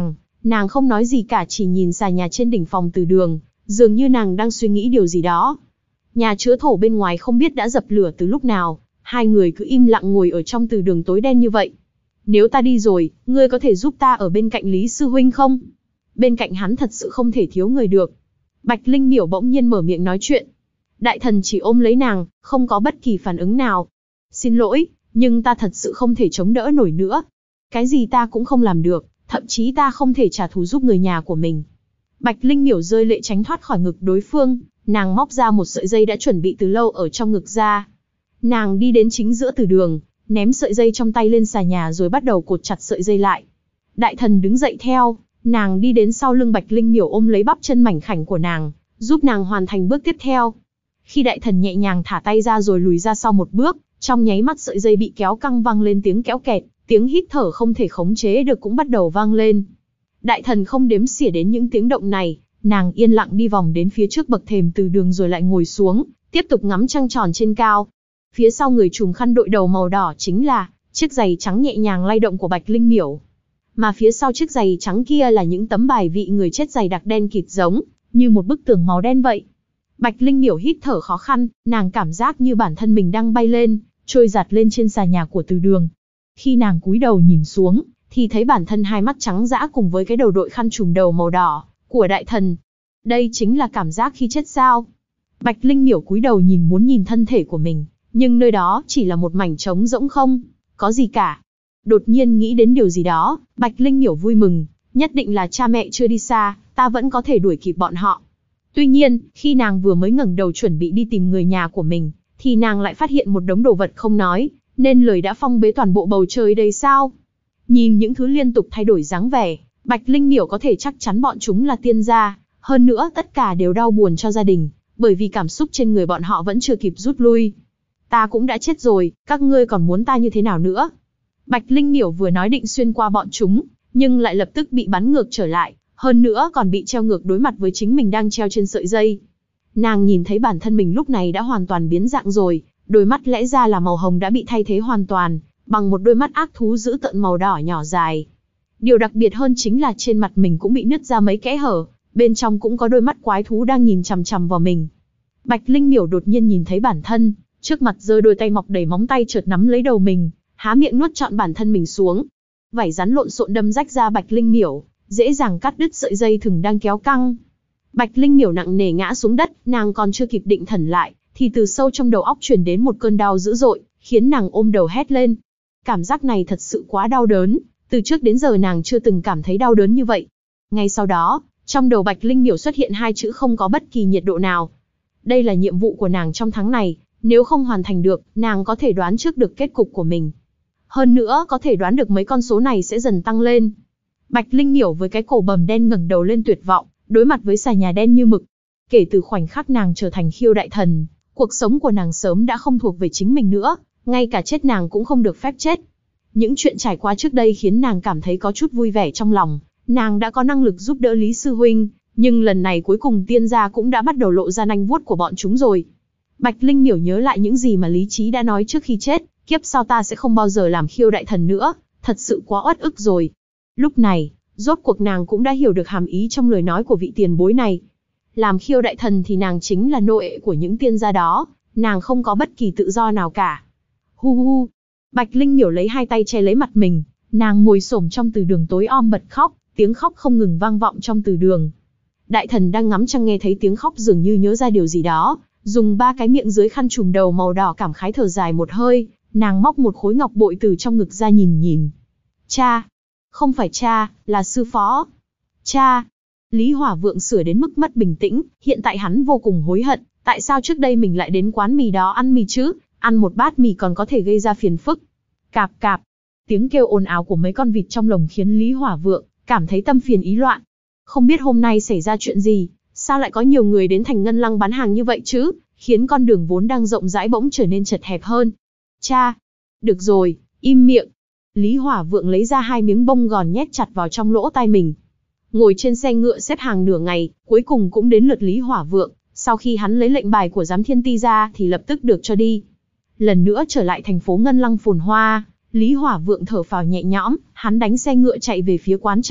Nàng không nói gì cả, chỉ nhìn xà nhà trên đỉnh phòng từ đường, dường như nàng đang suy nghĩ điều gì đó. Nhà chứa thổ bên ngoài không biết đã dập lửa từ lúc nào, hai người cứ im lặng ngồi ở trong từ đường tối đen như vậy. Nếu ta đi rồi, ngươi có thể giúp ta ở bên cạnh Lý Sư Huynh không? Bên cạnh hắn thật sự không thể thiếu người được. Bạch Linh Miểu bỗng nhiên mở miệng nói chuyện. Đại thần chỉ ôm lấy nàng, không có bất kỳ phản ứng nào. Xin lỗi, nhưng ta thật sự không thể chống đỡ nổi nữa. Cái gì ta cũng không làm được, thậm chí ta không thể trả thù giúp người nhà của mình. Bạch Linh Miểu rơi lệ tránh thoát khỏi ngực đối phương, nàng móc ra một sợi dây đã chuẩn bị từ lâu ở trong ngực ra. Nàng đi đến chính giữa từ đường, ném sợi dây trong tay lên xà nhà rồi bắt đầu cột chặt sợi dây lại. Đại thần đứng dậy theo, nàng đi đến sau lưng Bạch Linh Miểu ôm lấy bắp chân mảnh khảnh của nàng, giúp nàng hoàn thành bước tiếp theo. Khi đại thần nhẹ nhàng thả tay ra rồi lùi ra sau một bước, trong nháy mắt sợi dây bị kéo căng vang lên tiếng kéo kẹt, tiếng hít thở không thể khống chế được cũng bắt đầu vang lên. Đại thần không đếm xỉa đến những tiếng động này, nàng yên lặng đi vòng đến phía trước bậc thềm từ đường rồi lại ngồi xuống, tiếp tục ngắm trăng tròn trên cao. Phía sau người trùm khăn đội đầu màu đỏ chính là chiếc giày trắng nhẹ nhàng lay động của Bạch Linh Miểu. Mà phía sau chiếc giày trắng kia là những tấm bài vị người chết dày đặc đen kịt giống như một bức tường màu đen vậy. Bạch Linh Miểu hít thở khó khăn, nàng cảm giác như bản thân mình đang bay lên, trôi giạt lên trên xà nhà của từ đường. Khi nàng cúi đầu nhìn xuống, thì thấy bản thân hai mắt trắng dã cùng với cái đầu đội khăn trùm đầu màu đỏ của đại thần. Đây chính là cảm giác khi chết sao? Bạch Linh Miểu cúi đầu nhìn muốn nhìn thân thể của mình, nhưng nơi đó chỉ là một mảnh trống rỗng không có gì cả. Đột nhiên nghĩ đến điều gì đó, Bạch Linh Miểu vui mừng, nhất định là cha mẹ chưa đi xa, ta vẫn có thể đuổi kịp bọn họ. Tuy nhiên, khi nàng vừa mới ngẩng đầu chuẩn bị đi tìm người nhà của mình, thì nàng lại phát hiện một đống đồ vật không nói, nên lời đã phong bế toàn bộ bầu trời đây sao? Nhìn những thứ liên tục thay đổi dáng vẻ, Bạch Linh Miểu có thể chắc chắn bọn chúng là tiên gia, hơn nữa tất cả đều đau buồn cho gia đình, bởi vì cảm xúc trên người bọn họ vẫn chưa kịp rút lui. Ta cũng đã chết rồi, các ngươi còn muốn ta như thế nào nữa? Bạch Linh Miểu vừa nói định xuyên qua bọn chúng, nhưng lại lập tức bị bắn ngược trở lại, hơn nữa còn bị treo ngược đối mặt với chính mình đang treo trên sợi dây. Nàng nhìn thấy bản thân mình lúc này đã hoàn toàn biến dạng rồi, đôi mắt lẽ ra là màu hồng đã bị thay thế hoàn toàn, bằng một đôi mắt ác thú dữ tợn màu đỏ nhỏ dài. Điều đặc biệt hơn chính là trên mặt mình cũng bị nứt ra mấy kẽ hở, bên trong cũng có đôi mắt quái thú đang nhìn chằm chằm vào mình. Bạch Linh Miểu đột nhiên nhìn thấy bản thân, trước mặt giơ đôi tay mọc đầy móng tay chợt nắm lấy đầu mình, há miệng nuốt trọn bản thân mình xuống. Vảy rắn lộn xộn đâm rách ra Bạch Linh Miểu, dễ dàng cắt đứt sợi dây thừng đang kéo căng. Bạch Linh Miểu nặng nề ngã xuống đất, nàng còn chưa kịp định thần lại, thì từ sâu trong đầu óc truyền đến một cơn đau dữ dội, khiến nàng ôm đầu hét lên. Cảm giác này thật sự quá đau đớn, từ trước đến giờ nàng chưa từng cảm thấy đau đớn như vậy. Ngay sau đó, trong đầu Bạch Linh Miểu xuất hiện hai chữ không có bất kỳ nhiệt độ nào. Đây là nhiệm vụ của nàng trong tháng này, nếu không hoàn thành được, nàng có thể đoán trước được kết cục của mình. Hơn nữa, có thể đoán được mấy con số này sẽ dần tăng lên. Bạch Linh Miểu với cái cổ bầm đen ngẩng đầu lên tuyệt vọng, đối mặt với xà nhà đen như mực. Kể từ khoảnh khắc nàng trở thành khiêu đại thần, cuộc sống của nàng sớm đã không thuộc về chính mình nữa, ngay cả chết nàng cũng không được phép chết. Những chuyện trải qua trước đây khiến nàng cảm thấy có chút vui vẻ trong lòng, nàng đã có năng lực giúp đỡ Lý Sư Huynh, nhưng lần này cuối cùng tiên gia cũng đã bắt đầu lộ ra nanh vuốt của bọn chúng rồi. Bạch Linh Miểu nhớ lại những gì mà Lý Trí đã nói trước khi chết, kiếp sau ta sẽ không bao giờ làm khiêu đại thần nữa, thật sự quá uất ức rồi. Lúc này, rốt cuộc nàng cũng đã hiểu được hàm ý trong lời nói của vị tiền bối này. Làm khiêu đại thần thì nàng chính là nô ệ của những tiên gia đó, nàng không có bất kỳ tự do nào cả. Hu hu, Bạch Linh Miểu lấy hai tay che lấy mặt mình, nàng ngồi xổm trong từ đường tối om bật khóc, tiếng khóc không ngừng vang vọng trong từ đường. Đại thần đang ngắm trăng nghe thấy tiếng khóc dường như nhớ ra điều gì đó, dùng ba cái miệng dưới khăn trùm đầu màu đỏ cảm khái thở dài một hơi, nàng móc một khối ngọc bội từ trong ngực ra nhìn nhìn. Cha! Không phải cha, là sư phó. Cha! Lý Hỏa Vượng sửa đến mức mất bình tĩnh, hiện tại hắn vô cùng hối hận, tại sao trước đây mình lại đến quán mì đó ăn mì chứ, ăn một bát mì còn có thể gây ra phiền phức. Cạp cạp! Tiếng kêu ồn ào của mấy con vịt trong lồng khiến Lý Hỏa Vượng cảm thấy tâm phiền ý loạn. Không biết hôm nay xảy ra chuyện gì, sao lại có nhiều người đến thành Ngân Lăng bán hàng như vậy chứ, khiến con đường vốn đang rộng rãi bỗng trở nên chật hẹp hơn. Cha! Được rồi, im miệng! Lý Hỏa Vượng lấy ra hai miếng bông gòn nhét chặt vào trong lỗ tai mình. Ngồi trên xe ngựa xếp hàng nửa ngày, cuối cùng cũng đến lượt Lý Hỏa Vượng, sau khi hắn lấy lệnh bài của giám thiên ti ra thì lập tức được cho đi. Lần nữa trở lại thành phố Ngân Lăng phồn hoa, Lý Hỏa Vượng thở phào nhẹ nhõm, hắn đánh xe ngựa chạy về phía quán trọ,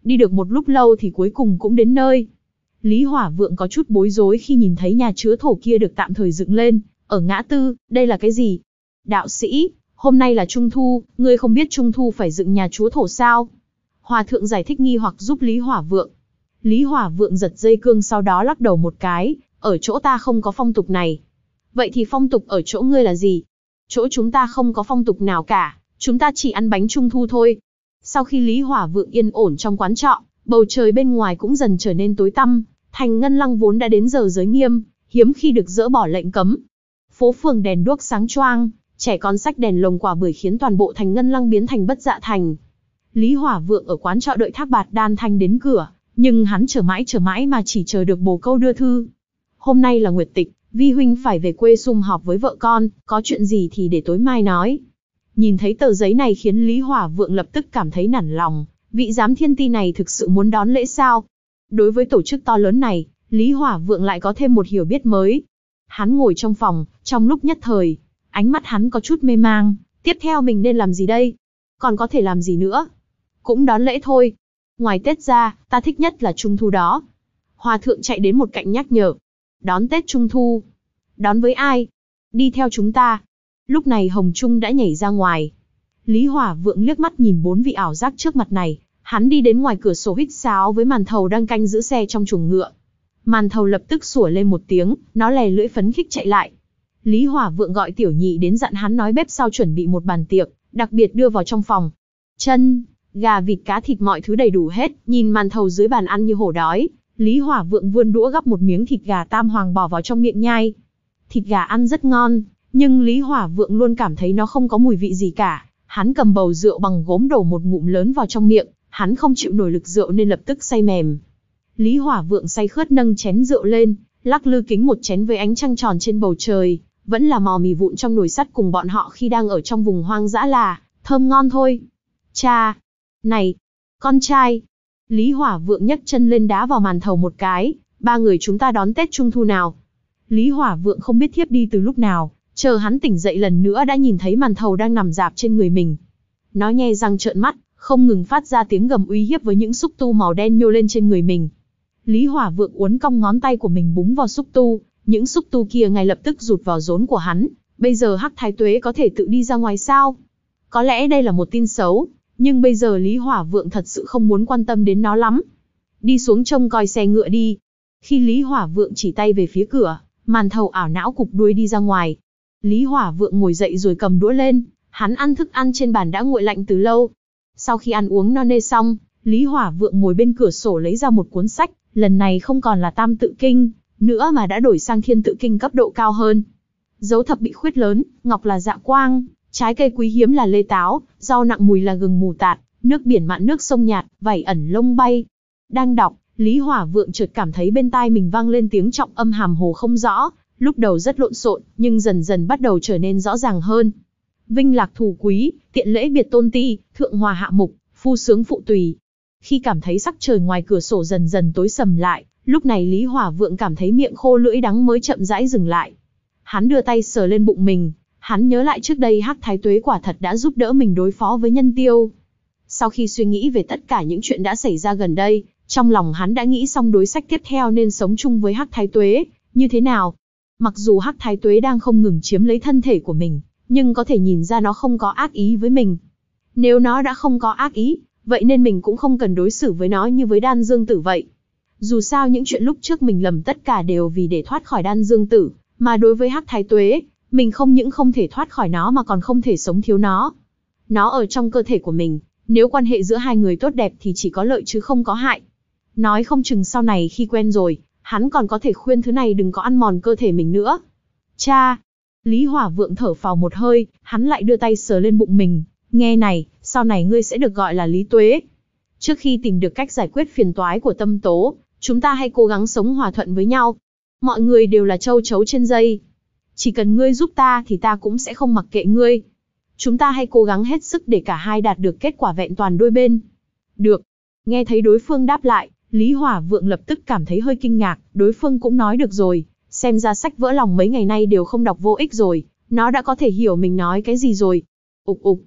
Đi được một lúc lâu thì cuối cùng cũng đến nơi. Lý Hỏa Vượng có chút bối rối khi nhìn thấy nhà chứa thổ kia được tạm thời dựng lên, ở ngã tư, đây là cái gì? Đạo sĩ, hôm nay là Trung Thu, ngươi không biết Trung Thu phải dựng nhà chúa thổ sao? Hòa thượng giải thích nghi hoặc giúp Lý Hỏa Vượng. Lý Hỏa Vượng giật dây cương sau đó lắc đầu một cái, ở chỗ ta không có phong tục này. Vậy thì phong tục ở chỗ ngươi là gì? Chỗ chúng ta không có phong tục nào cả, chúng ta chỉ ăn bánh Trung Thu thôi. Sau khi Lý Hỏa Vượng yên ổn trong quán trọ, bầu trời bên ngoài cũng dần trở nên tối tăm, thành Ngân Lăng vốn đã đến giờ giới nghiêm, hiếm khi được dỡ bỏ lệnh cấm. Phố phường đèn đuốc sáng choang, trẻ con xách đèn lồng quả bưởi khiến toàn bộ thành Ngân Lăng biến thành Bất Dạ Thành. Lý Hỏa Vượng ở quán trọ đợi Thác Bạt Đan Thanh đến cửa, nhưng hắn chờ mãi chờ mãi mà chỉ chờ được bồ câu đưa thư. Hôm nay là nguyệt tịch, vi huynh phải về quê sum họp với vợ con, có chuyện gì thì để tối mai nói. Nhìn thấy tờ giấy này khiến Lý Hỏa Vượng lập tức cảm thấy nản lòng, vị giám thiên ti này thực sự muốn đón lễ sao? Đối với tổ chức to lớn này, Lý Hỏa Vượng lại có thêm một hiểu biết mới. Hắn ngồi trong phòng, trong lúc nhất thời, ánh mắt hắn có chút mê mang, tiếp theo mình nên làm gì đây? Còn có thể làm gì nữa? Cũng đón lễ thôi. Ngoài Tết ra, ta thích nhất là Trung Thu đó. Hòa thượng chạy đến một cạnh nhắc nhở. Đón Tết Trung Thu. Đón với ai? Đi theo chúng ta. Lúc này Hồng Trung đã nhảy ra ngoài. Lý Hỏa Vượng liếc mắt nhìn bốn vị ảo giác trước mặt này. Hắn đi đến ngoài cửa sổ huýt sáo với Màn Thầu đang canh giữ xe trong chuồng ngựa. Màn Thầu lập tức sủa lên một tiếng, nó lè lưỡi phấn khích chạy lại. Lý Hỏa Vượng gọi Tiểu Nhị đến dặn hắn nói bếp sau chuẩn bị một bàn tiệc, đặc biệt đưa vào trong phòng. Chân, gà vịt cá thịt mọi thứ đầy đủ hết, nhìn Màn Thầu dưới bàn ăn như hổ đói. Lý Hỏa Vượng vươn đũa gắp một miếng thịt gà tam hoàng bỏ vào trong miệng nhai. Thịt gà ăn rất ngon, nhưng Lý Hỏa Vượng luôn cảm thấy nó không có mùi vị gì cả. Hắn cầm bầu rượu bằng gốm đổ một ngụm lớn vào trong miệng, hắn không chịu nổi lực rượu nên lập tức say mềm. Lý Hỏa Vượng say khướt nâng chén rượu lên, lắc lư kính một chén với ánh trăng tròn trên bầu trời, vẫn là mò mì vụn trong nồi sắt cùng bọn họ khi đang ở trong vùng hoang dã là, thơm ngon thôi. Cha! Này! Con trai! Lý Hỏa Vượng nhấc chân lên đá vào Màn Thầu một cái, ba người chúng ta đón Tết Trung Thu nào. Lý Hỏa Vượng không biết thiếp đi từ lúc nào, chờ hắn tỉnh dậy lần nữa đã nhìn thấy Màn Thầu đang nằm rạp trên người mình. Nó nhe răng trợn mắt, không ngừng phát ra tiếng gầm uy hiếp với những xúc tu màu đen nhô lên trên người mình. Lý Hỏa Vượng uốn cong ngón tay của mình búng vào xúc tu, những xúc tu kia ngay lập tức rụt vào rốn của hắn. Bây giờ Hắc Thái Tuế có thể tự đi ra ngoài sao? Có lẽ đây là một tin xấu, nhưng bây giờ Lý Hỏa Vượng thật sự không muốn quan tâm đến nó lắm. Đi xuống trông coi xe ngựa đi. Khi Lý Hỏa Vượng chỉ tay về phía cửa, Màn Thầu ảo não cụp đuôi đi ra ngoài. Lý Hỏa Vượng ngồi dậy rồi cầm đũa lên, hắn ăn thức ăn trên bàn đã nguội lạnh từ lâu. Sau khi ăn uống no nê xong, Lý Hỏa Vượng ngồi bên cửa sổ lấy ra một cuốn sách, lần này không còn là Tam Tự Kinh nữa mà đã đổi sang Thiên Tự Kinh cấp độ cao hơn. Dấu thập bị khuyết lớn, ngọc là dạ quang, trái cây quý hiếm là lê táo, rau nặng mùi là gừng mù tạt, nước biển mặn nước sông nhạt, vảy ẩn lông bay. Đang đọc, Lý Hỏa Vượng chợt cảm thấy bên tai mình vang lên tiếng trọng âm hàm hồ không rõ, lúc đầu rất lộn xộn, nhưng dần dần bắt đầu trở nên rõ ràng hơn. Vinh lạc thủ quý, tiện lễ biệt tôn ti, thượng hòa hạ mục, phu sướng phụ tùy. Khi cảm thấy sắc trời ngoài cửa sổ dần dần tối sầm lại, lúc này Lý Hỏa Vượng cảm thấy miệng khô lưỡi đắng mới chậm rãi dừng lại. Hắn đưa tay sờ lên bụng mình, hắn nhớ lại trước đây Hắc Thái Tuế quả thật đã giúp đỡ mình đối phó với Nhân Tiêu. Sau khi suy nghĩ về tất cả những chuyện đã xảy ra gần đây, trong lòng hắn đã nghĩ xong đối sách tiếp theo nên sống chung với Hắc Thái Tuế như thế nào. Mặc dù Hắc Thái Tuế đang không ngừng chiếm lấy thân thể của mình, nhưng có thể nhìn ra nó không có ác ý với mình. Nếu nó đã không có ác ý, vậy nên mình cũng không cần đối xử với nó như với Đan Dương Tử vậy. Dù sao những chuyện lúc trước mình lầm tất cả đều vì để thoát khỏi Đan Dương Tử, mà đối với Hắc Thái Tuế, mình không những không thể thoát khỏi nó mà còn không thể sống thiếu nó. Nó ở trong cơ thể của mình, nếu quan hệ giữa hai người tốt đẹp thì chỉ có lợi chứ không có hại. Nói không chừng sau này khi quen rồi, hắn còn có thể khuyên thứ này đừng có ăn mòn cơ thể mình nữa. Cha! Lý Hỏa Vượng thở phào một hơi, hắn lại đưa tay sờ lên bụng mình. Nghe này, sau này ngươi sẽ được gọi là Lý Tuế. Trước khi tìm được cách giải quyết phiền toái của Tâm Tố, chúng ta hãy cố gắng sống hòa thuận với nhau. Mọi người đều là châu chấu trên dây. Chỉ cần ngươi giúp ta thì ta cũng sẽ không mặc kệ ngươi. Chúng ta hãy cố gắng hết sức để cả hai đạt được kết quả vẹn toàn đôi bên. Được. Nghe thấy đối phương đáp lại, Lý Hỏa Vượng lập tức cảm thấy hơi kinh ngạc, đối phương cũng nói được rồi. Xem ra sách vỡ lòng mấy ngày nay đều không đọc vô ích rồi, nó đã có thể hiểu mình nói cái gì rồi. Ục ục.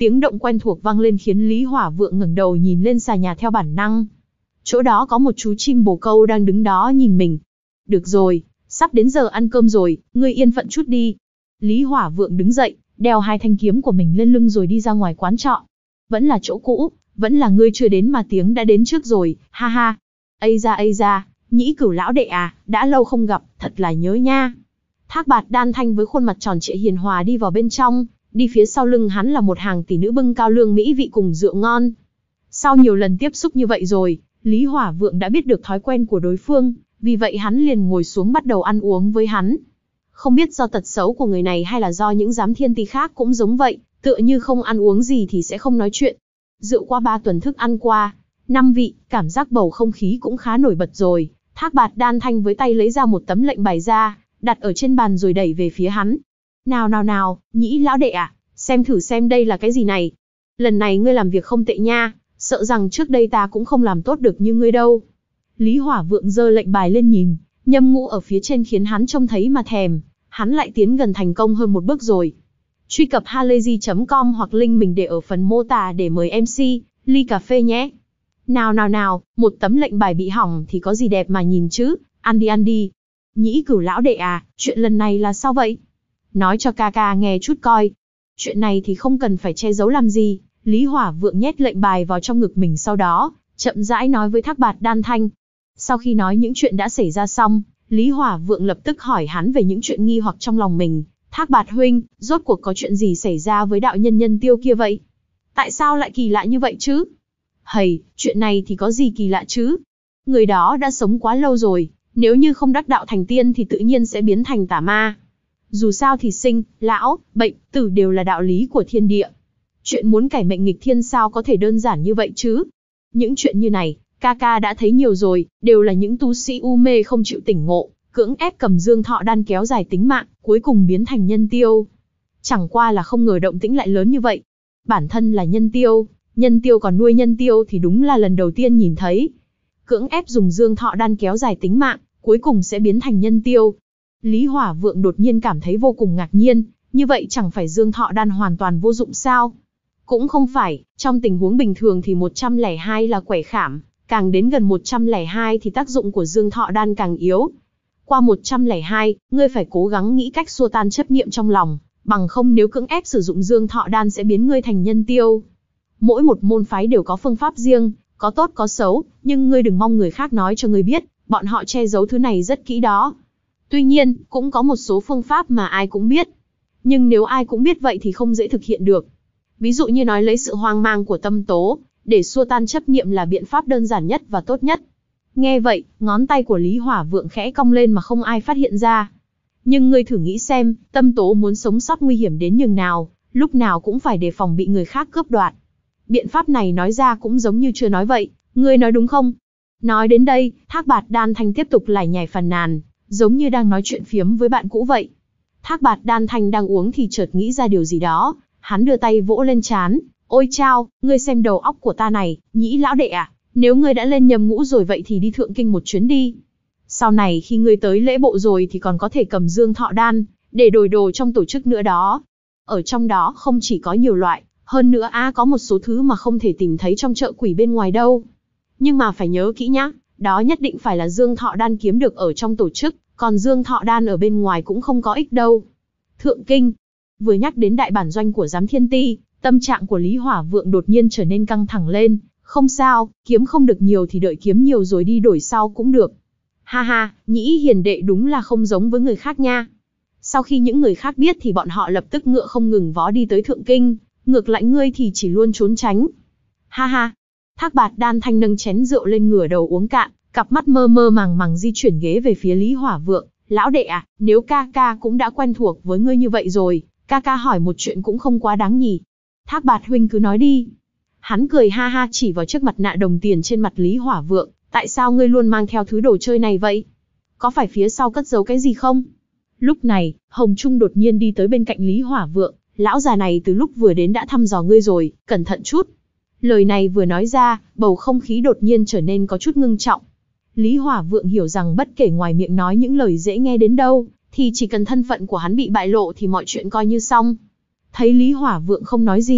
Tiếng động quen thuộc vang lên khiến Lý Hỏa Vượng ngẩng đầu nhìn lên xà nhà theo bản năng. Chỗ đó có một chú chim bồ câu đang đứng đó nhìn mình. Được rồi, sắp đến giờ ăn cơm rồi, ngươi yên phận chút đi. Lý Hỏa Vượng đứng dậy, đeo hai thanh kiếm của mình lên lưng rồi đi ra ngoài quán trọ. Vẫn là chỗ cũ, vẫn là ngươi chưa đến mà tiếng đã đến trước rồi, ha ha. Ây da ây da, Nhĩ Cửu lão đệ à, đã lâu không gặp, thật là nhớ nha. Thác Bạt Đan Thanh với khuôn mặt tròn trịa hiền hòa đi vào bên trong, đi phía sau lưng hắn là một hàng tỷ nữ bưng cao lương mỹ vị cùng rượu ngon. Sau nhiều lần tiếp xúc như vậy rồi, Lý Hỏa Vượng đã biết được thói quen của đối phương, vì vậy hắn liền ngồi xuống bắt đầu ăn uống với hắn. Không biết do tật xấu của người này hay là do những giám thiên ti khác cũng giống vậy, tựa như không ăn uống gì thì sẽ không nói chuyện. Rượu qua ba tuần thức ăn qua, năm vị, cảm giác bầu không khí cũng khá nổi bật rồi. Thác Bạt Đan Thanh với tay lấy ra một tấm lệnh bài ra, đặt ở trên bàn rồi đẩy về phía hắn. Nào nào nào, Nhĩ lão đệ à, xem thử xem đây là cái gì này. Lần này ngươi làm việc không tệ nha, sợ rằng trước đây ta cũng không làm tốt được như ngươi đâu. Lý Hỏa Vượng giơ lệnh bài lên nhìn, nhâm ngũ ở phía trên khiến hắn trông thấy mà thèm, hắn lại tiến gần thành công hơn một bước rồi. Truy cập halayzi chấm com hoặc link mình để ở phần mô tả để mời em xê, ly cà phê nhé. Nào nào nào, một tấm lệnh bài bị hỏng thì có gì đẹp mà nhìn chứ, ăn đi ăn đi. Nhĩ Cửu lão đệ à, chuyện lần này là sao vậy? Nói cho ca ca nghe chút coi. Chuyện này thì không cần phải che giấu làm gì. Lý Hỏa Vượng nhét lệnh bài vào trong ngực mình sau đó, chậm rãi nói với Thác Bạt Đan Thanh. Sau khi nói những chuyện đã xảy ra xong, Lý Hỏa Vượng lập tức hỏi hắn về những chuyện nghi hoặc trong lòng mình. Thác Bạt huynh, rốt cuộc có chuyện gì xảy ra với đạo nhân Nhân Tiêu kia vậy? Tại sao lại kỳ lạ như vậy chứ? Hầy, chuyện này thì có gì kỳ lạ chứ? Người đó đã sống quá lâu rồi, nếu như không đắc đạo thành tiên thì tự nhiên sẽ biến thành tà ma. Dù sao thì sinh, lão, bệnh, tử đều là đạo lý của thiên địa. Chuyện muốn cải mệnh nghịch thiên sao có thể đơn giản như vậy chứ? Những chuyện như này, ca ca đã thấy nhiều rồi, đều là những tu sĩ u mê không chịu tỉnh ngộ, cưỡng ép cầm dương thọ đan kéo dài tính mạng, cuối cùng biến thành nhân tiêu. Chẳng qua là không ngờ động tĩnh lại lớn như vậy. Bản thân là nhân tiêu, nhân tiêu còn nuôi nhân tiêu thì đúng là lần đầu tiên nhìn thấy. Cưỡng ép dùng dương thọ đan kéo dài tính mạng, cuối cùng sẽ biến thành nhân tiêu. Lý Hỏa Vượng đột nhiên cảm thấy vô cùng ngạc nhiên, như vậy chẳng phải dương thọ đan hoàn toàn vô dụng sao? Cũng không phải, trong tình huống bình thường thì một trăm lẻ hai là quẻ khảm, càng đến gần một trăm lẻ hai thì tác dụng của dương thọ đan càng yếu. Qua một trăm lẻ hai, ngươi phải cố gắng nghĩ cách xua tan chấp niệm trong lòng, bằng không nếu cưỡng ép sử dụng dương thọ đan sẽ biến ngươi thành nhân tiêu. Mỗi một môn phái đều có phương pháp riêng, có tốt có xấu, nhưng ngươi đừng mong người khác nói cho ngươi biết, bọn họ che giấu thứ này rất kỹ đó. Tuy nhiên, cũng có một số phương pháp mà ai cũng biết. Nhưng nếu ai cũng biết vậy thì không dễ thực hiện được. Ví dụ như nói lấy sự hoang mang của tâm tố, để xua tan chấp niệm là biện pháp đơn giản nhất và tốt nhất. Nghe vậy, ngón tay của Lý Hỏa Vượng khẽ cong lên mà không ai phát hiện ra. Nhưng ngươi thử nghĩ xem, tâm tố muốn sống sót nguy hiểm đến nhường nào, lúc nào cũng phải đề phòng bị người khác cướp đoạt. Biện pháp này nói ra cũng giống như chưa nói vậy, ngươi nói đúng không? Nói đến đây, Thác Bạt Đan Thanh tiếp tục lải nhải phàn nàn, giống như đang nói chuyện phiếm với bạn cũ vậy. Thác Bạt Đan Thanh đang uống thì chợt nghĩ ra điều gì đó, hắn đưa tay vỗ lên trán, ôi chao, ngươi xem đầu óc của ta này, Nhĩ lão đệ à, nếu ngươi đã lên nhầm ngũ rồi vậy thì đi thượng kinh một chuyến đi. Sau này khi ngươi tới lễ bộ rồi thì còn có thể cầm dương thọ đan, để đổi đồ trong tổ chức nữa đó. Ở trong đó không chỉ có nhiều loại, hơn nữa á có một số thứ mà không thể tìm thấy trong chợ quỷ bên ngoài đâu. Nhưng mà phải nhớ kỹ nhá, đó nhất định phải là dương thọ đan kiếm được ở trong tổ chức, còn dương thọ đan ở bên ngoài cũng không có ích đâu. Thượng kinh, vừa nhắc đến đại bản doanh của giám thiên ti, tâm trạng của Lý Hỏa Vượng đột nhiên trở nên căng thẳng lên. Không sao, kiếm không được nhiều thì đợi kiếm nhiều rồi đi đổi sau cũng được. Ha ha, Nhĩ hiền đệ đúng là không giống với người khác nha. Sau khi những người khác biết thì bọn họ lập tức ngựa không ngừng vó đi tới thượng kinh, ngược lại ngươi thì chỉ luôn trốn tránh. Ha ha. Thác Bạt Đan Thanh nâng chén rượu lên ngửa đầu uống cạn, cặp mắt mơ mơ màng màng di chuyển ghế về phía Lý Hỏa Vượng. Lão đệ à, nếu ca ca cũng đã quen thuộc với ngươi như vậy rồi, ca ca hỏi một chuyện cũng không quá đáng nhỉ. Thác Bạt huynh cứ nói đi. Hắn cười ha ha chỉ vào chiếc mặt nạ đồng tiền trên mặt Lý Hỏa Vượng. Tại sao ngươi luôn mang theo thứ đồ chơi này vậy? Có phải phía sau cất giấu cái gì không? Lúc này, Hồng Trung đột nhiên đi tới bên cạnh Lý Hỏa Vượng. Lão già này từ lúc vừa đến đã thăm dò ngươi rồi, cẩn thận chút. Lời này vừa nói ra, bầu không khí đột nhiên trở nên có chút ngưng trọng. Lý Hỏa Vượng hiểu rằng bất kể ngoài miệng nói những lời dễ nghe đến đâu, thì chỉ cần thân phận của hắn bị bại lộ thì mọi chuyện coi như xong. Thấy Lý Hỏa Vượng không nói gì,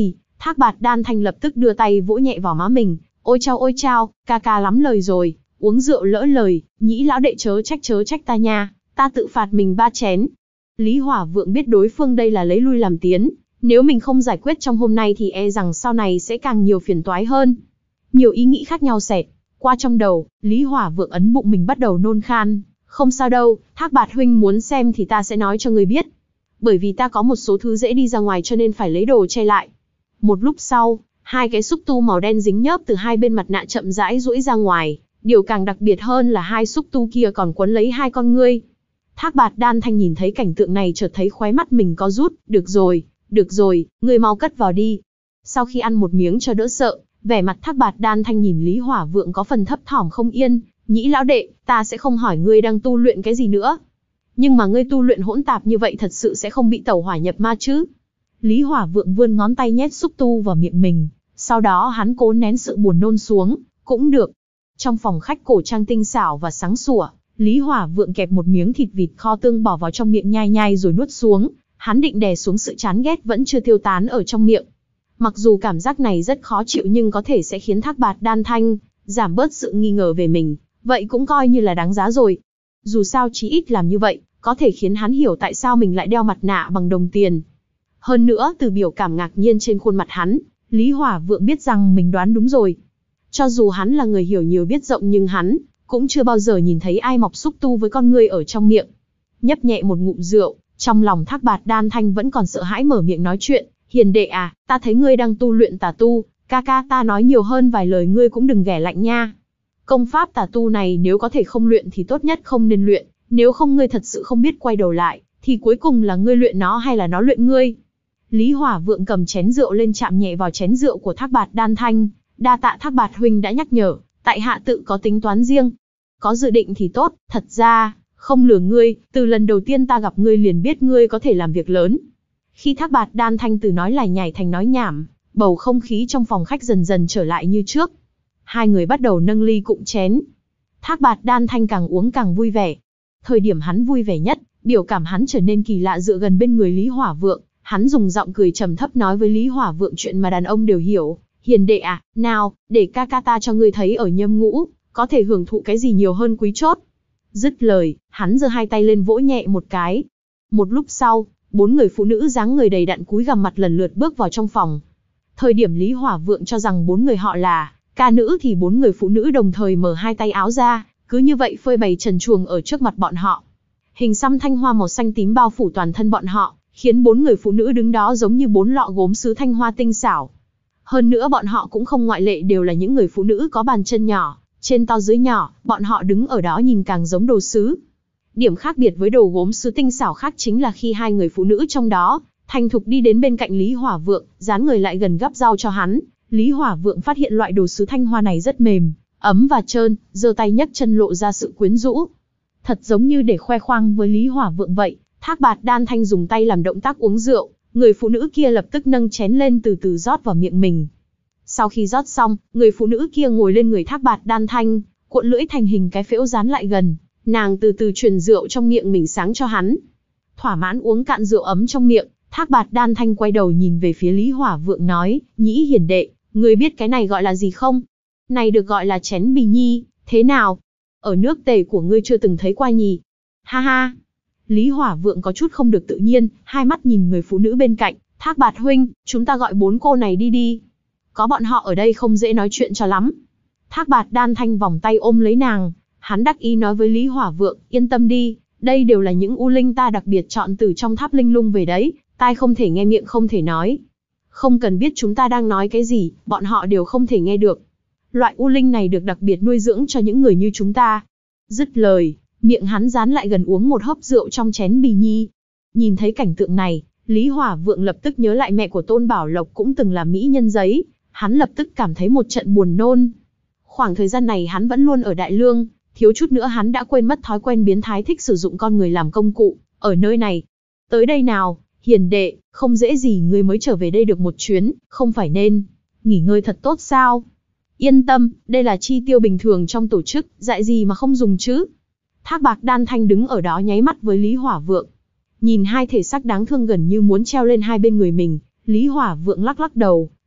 Thác Bạt Đan Thanh lập tức đưa tay vỗ nhẹ vào má mình, ôi chao ôi chao, ca ca lắm lời rồi, uống rượu lỡ lời, Nhĩ lão đệ chớ trách chớ trách ta nha, ta tự phạt mình ba chén. Lý Hỏa Vượng biết đối phương đây là lấy lui làm tiến, nếu mình không giải quyết trong hôm nay thì e rằng sau này sẽ càng nhiều phiền toái hơn. Nhiều ý nghĩ khác nhau xẹt qua trong đầu, Lý Hỏa Vượng ấn bụng mình bắt đầu nôn khan, không sao đâu, Thác Bạt huynh muốn xem thì ta sẽ nói cho ngươi biết. Bởi vì ta có một số thứ dễ đi ra ngoài cho nên phải lấy đồ che lại. Một lúc sau, hai cái xúc tu màu đen dính nhớp từ hai bên mặt nạ chậm rãi duỗi ra ngoài, điều càng đặc biệt hơn là hai xúc tu kia còn quấn lấy hai con ngươi. Thác Bạt Đan Thanh nhìn thấy cảnh tượng này chợt thấy khóe mắt mình có rút, được rồi, được rồi, ngươi mau cất vào đi. Sau khi ăn một miếng cho đỡ sợ, vẻ mặt Thác Bạt Đan Thanh nhìn Lý Hỏa Vượng có phần thấp thỏm không yên, Nhĩ lão đệ, ta sẽ không hỏi ngươi đang tu luyện cái gì nữa. Nhưng mà ngươi tu luyện hỗn tạp như vậy thật sự sẽ không bị tẩu hỏa nhập ma chứ? Lý Hỏa Vượng vươn ngón tay nhét xúc tu vào miệng mình, sau đó hắn cố nén sự buồn nôn xuống, cũng được. Trong phòng khách cổ trang tinh xảo và sáng sủa, Lý Hỏa Vượng kẹp một miếng thịt vịt kho tương bỏ vào trong miệng nhai nhai rồi nuốt xuống, hắn định đè xuống sự chán ghét vẫn chưa tiêu tán ở trong miệng. Mặc dù cảm giác này rất khó chịu nhưng có thể sẽ khiến Thác Bạt Đan Thanh giảm bớt sự nghi ngờ về mình, vậy cũng coi như là đáng giá rồi. Dù sao chí ít làm như vậy, có thể khiến hắn hiểu tại sao mình lại đeo mặt nạ bằng đồng tiền. Hơn nữa từ biểu cảm ngạc nhiên trên khuôn mặt hắn, Lý Hỏa Vượng biết rằng mình đoán đúng rồi. Cho dù hắn là người hiểu nhiều biết rộng nhưng hắn cũng chưa bao giờ nhìn thấy ai mọc xúc tu với con ngươi ở trong miệng. Nhấp nhẹ một ngụm rượu, trong lòng Thác Bạt Đan Thanh vẫn còn sợ hãi mở miệng nói chuyện. Hiền đệ à, ta thấy ngươi đang tu luyện tà tu, ca ca ta nói nhiều hơn vài lời ngươi cũng đừng ghẻ lạnh nha. Công pháp tà tu này nếu có thể không luyện thì tốt nhất không nên luyện, nếu không ngươi thật sự không biết quay đầu lại, thì cuối cùng là ngươi luyện nó hay là nó luyện ngươi. Lý Hỏa Vượng cầm chén rượu lên chạm nhẹ vào chén rượu của Thác Bạt Đan Thanh, đa tạ Thác Bạt huynh đã nhắc nhở, tại hạ tự có tính toán riêng. Có dự định thì tốt, thật ra, không lừa ngươi, từ lần đầu tiên ta gặp ngươi liền biết ngươi có thể làm việc lớn. Khi Thác Bạt Đan Thanh từ nói lải nhải thành nói nhảm, bầu không khí trong phòng khách dần dần trở lại như trước. Hai người bắt đầu nâng ly cụng chén. Thác Bạt Đan Thanh càng uống càng vui vẻ. Thời điểm hắn vui vẻ nhất, biểu cảm hắn trở nên kỳ lạ dựa gần bên người Lý Hỏa Vượng. Hắn dùng giọng cười trầm thấp nói với Lý Hỏa Vượng chuyện mà đàn ông đều hiểu. Hiền đệ à, nào, để ca ca ta cho ngươi thấy ở nhâm ngũ, có thể hưởng thụ cái gì nhiều hơn quý chốt. Dứt lời, hắn giơ hai tay lên vỗ nhẹ một cái. Một lúc sau, bốn người phụ nữ dáng người đầy đặn cúi gằm mặt lần lượt bước vào trong phòng. Thời điểm Lý Hỏa Vượng cho rằng bốn người họ là ca nữ thì bốn người phụ nữ đồng thời mở hai tay áo ra, cứ như vậy phơi bày trần truồng ở trước mặt bọn họ. Hình xăm thanh hoa màu xanh tím bao phủ toàn thân bọn họ, khiến bốn người phụ nữ đứng đó giống như bốn lọ gốm sứ thanh hoa tinh xảo. Hơn nữa bọn họ cũng không ngoại lệ đều là những người phụ nữ có bàn chân nhỏ, trên to dưới nhỏ, bọn họ đứng ở đó nhìn càng giống đồ sứ. Điểm khác biệt với đồ gốm sứ tinh xảo khác chính là khi hai người phụ nữ trong đó, thành thục đi đến bên cạnh Lý Hỏa Vượng, dán người lại gần gắp rau cho hắn. Lý Hỏa Vượng phát hiện loại đồ sứ thanh hoa này rất mềm, ấm và trơn, giơ tay nhấc chân lộ ra sự quyến rũ. Thật giống như để khoe khoang với Lý Hỏa Vượng vậy. Thác Bạt Đan Thanh dùng tay làm động tác uống rượu, người phụ nữ kia lập tức nâng chén lên từ từ rót vào miệng mình. Sau khi rót xong, người phụ nữ kia ngồi lên người Thác Bạt Đan Thanh, cuộn lưỡi thành hình cái phễu dán lại gần, nàng từ từ truyền rượu trong miệng mình sáng cho hắn. Thỏa mãn uống cạn rượu ấm trong miệng, Thác Bạt Đan Thanh quay đầu nhìn về phía Lý Hỏa Vượng nói, Nhĩ hiền đệ, ngươi biết cái này gọi là gì không? Này được gọi là chén bì nhi, thế nào? Ở nước Tề của ngươi chưa từng thấy qua nhỉ? Ha ha! Lý Hỏa Vượng có chút không được tự nhiên, hai mắt nhìn người phụ nữ bên cạnh, Thác Bạt huynh, chúng ta gọi bốn cô này đi đi. Có bọn họ ở đây không dễ nói chuyện cho lắm. Thác Bạt Đan Thanh vòng tay ôm lấy nàng, hắn đắc ý nói với Lý Hỏa Vượng, yên tâm đi, đây đều là những u linh ta đặc biệt chọn từ trong tháp linh lung về đấy, tai không thể nghe miệng không thể nói. Không cần biết chúng ta đang nói cái gì, bọn họ đều không thể nghe được. Loại u linh này được đặc biệt nuôi dưỡng cho những người như chúng ta. Dứt lời, miệng hắn dán lại gần uống một hớp rượu trong chén bì nhi. Nhìn thấy cảnh tượng này, Lý Hỏa Vượng lập tức nhớ lại mẹ của Tôn Bảo Lộc cũng từng là mỹ nhân giấy, hắn lập tức cảm thấy một trận buồn nôn. Khoảng thời gian này hắn vẫn luôn ở Đại Lương, thiếu chút nữa hắn đã quên mất thói quen biến thái thích sử dụng con người làm công cụ, ở nơi này. Tới đây nào, hiền đệ, không dễ gì ngươi mới trở về đây được một chuyến, không phải nên nghỉ ngơi thật tốt sao? Yên tâm, đây là chi tiêu bình thường trong tổ chức, dại gì mà không dùng chứ? Thác Bạt Đan Thanh đứng ở đó nháy mắt với Lý Hỏa Vượng. Nhìn hai thể xác đáng thương gần như muốn treo lên hai bên người mình, Lý Hỏa Vượng lắc lắc đầu,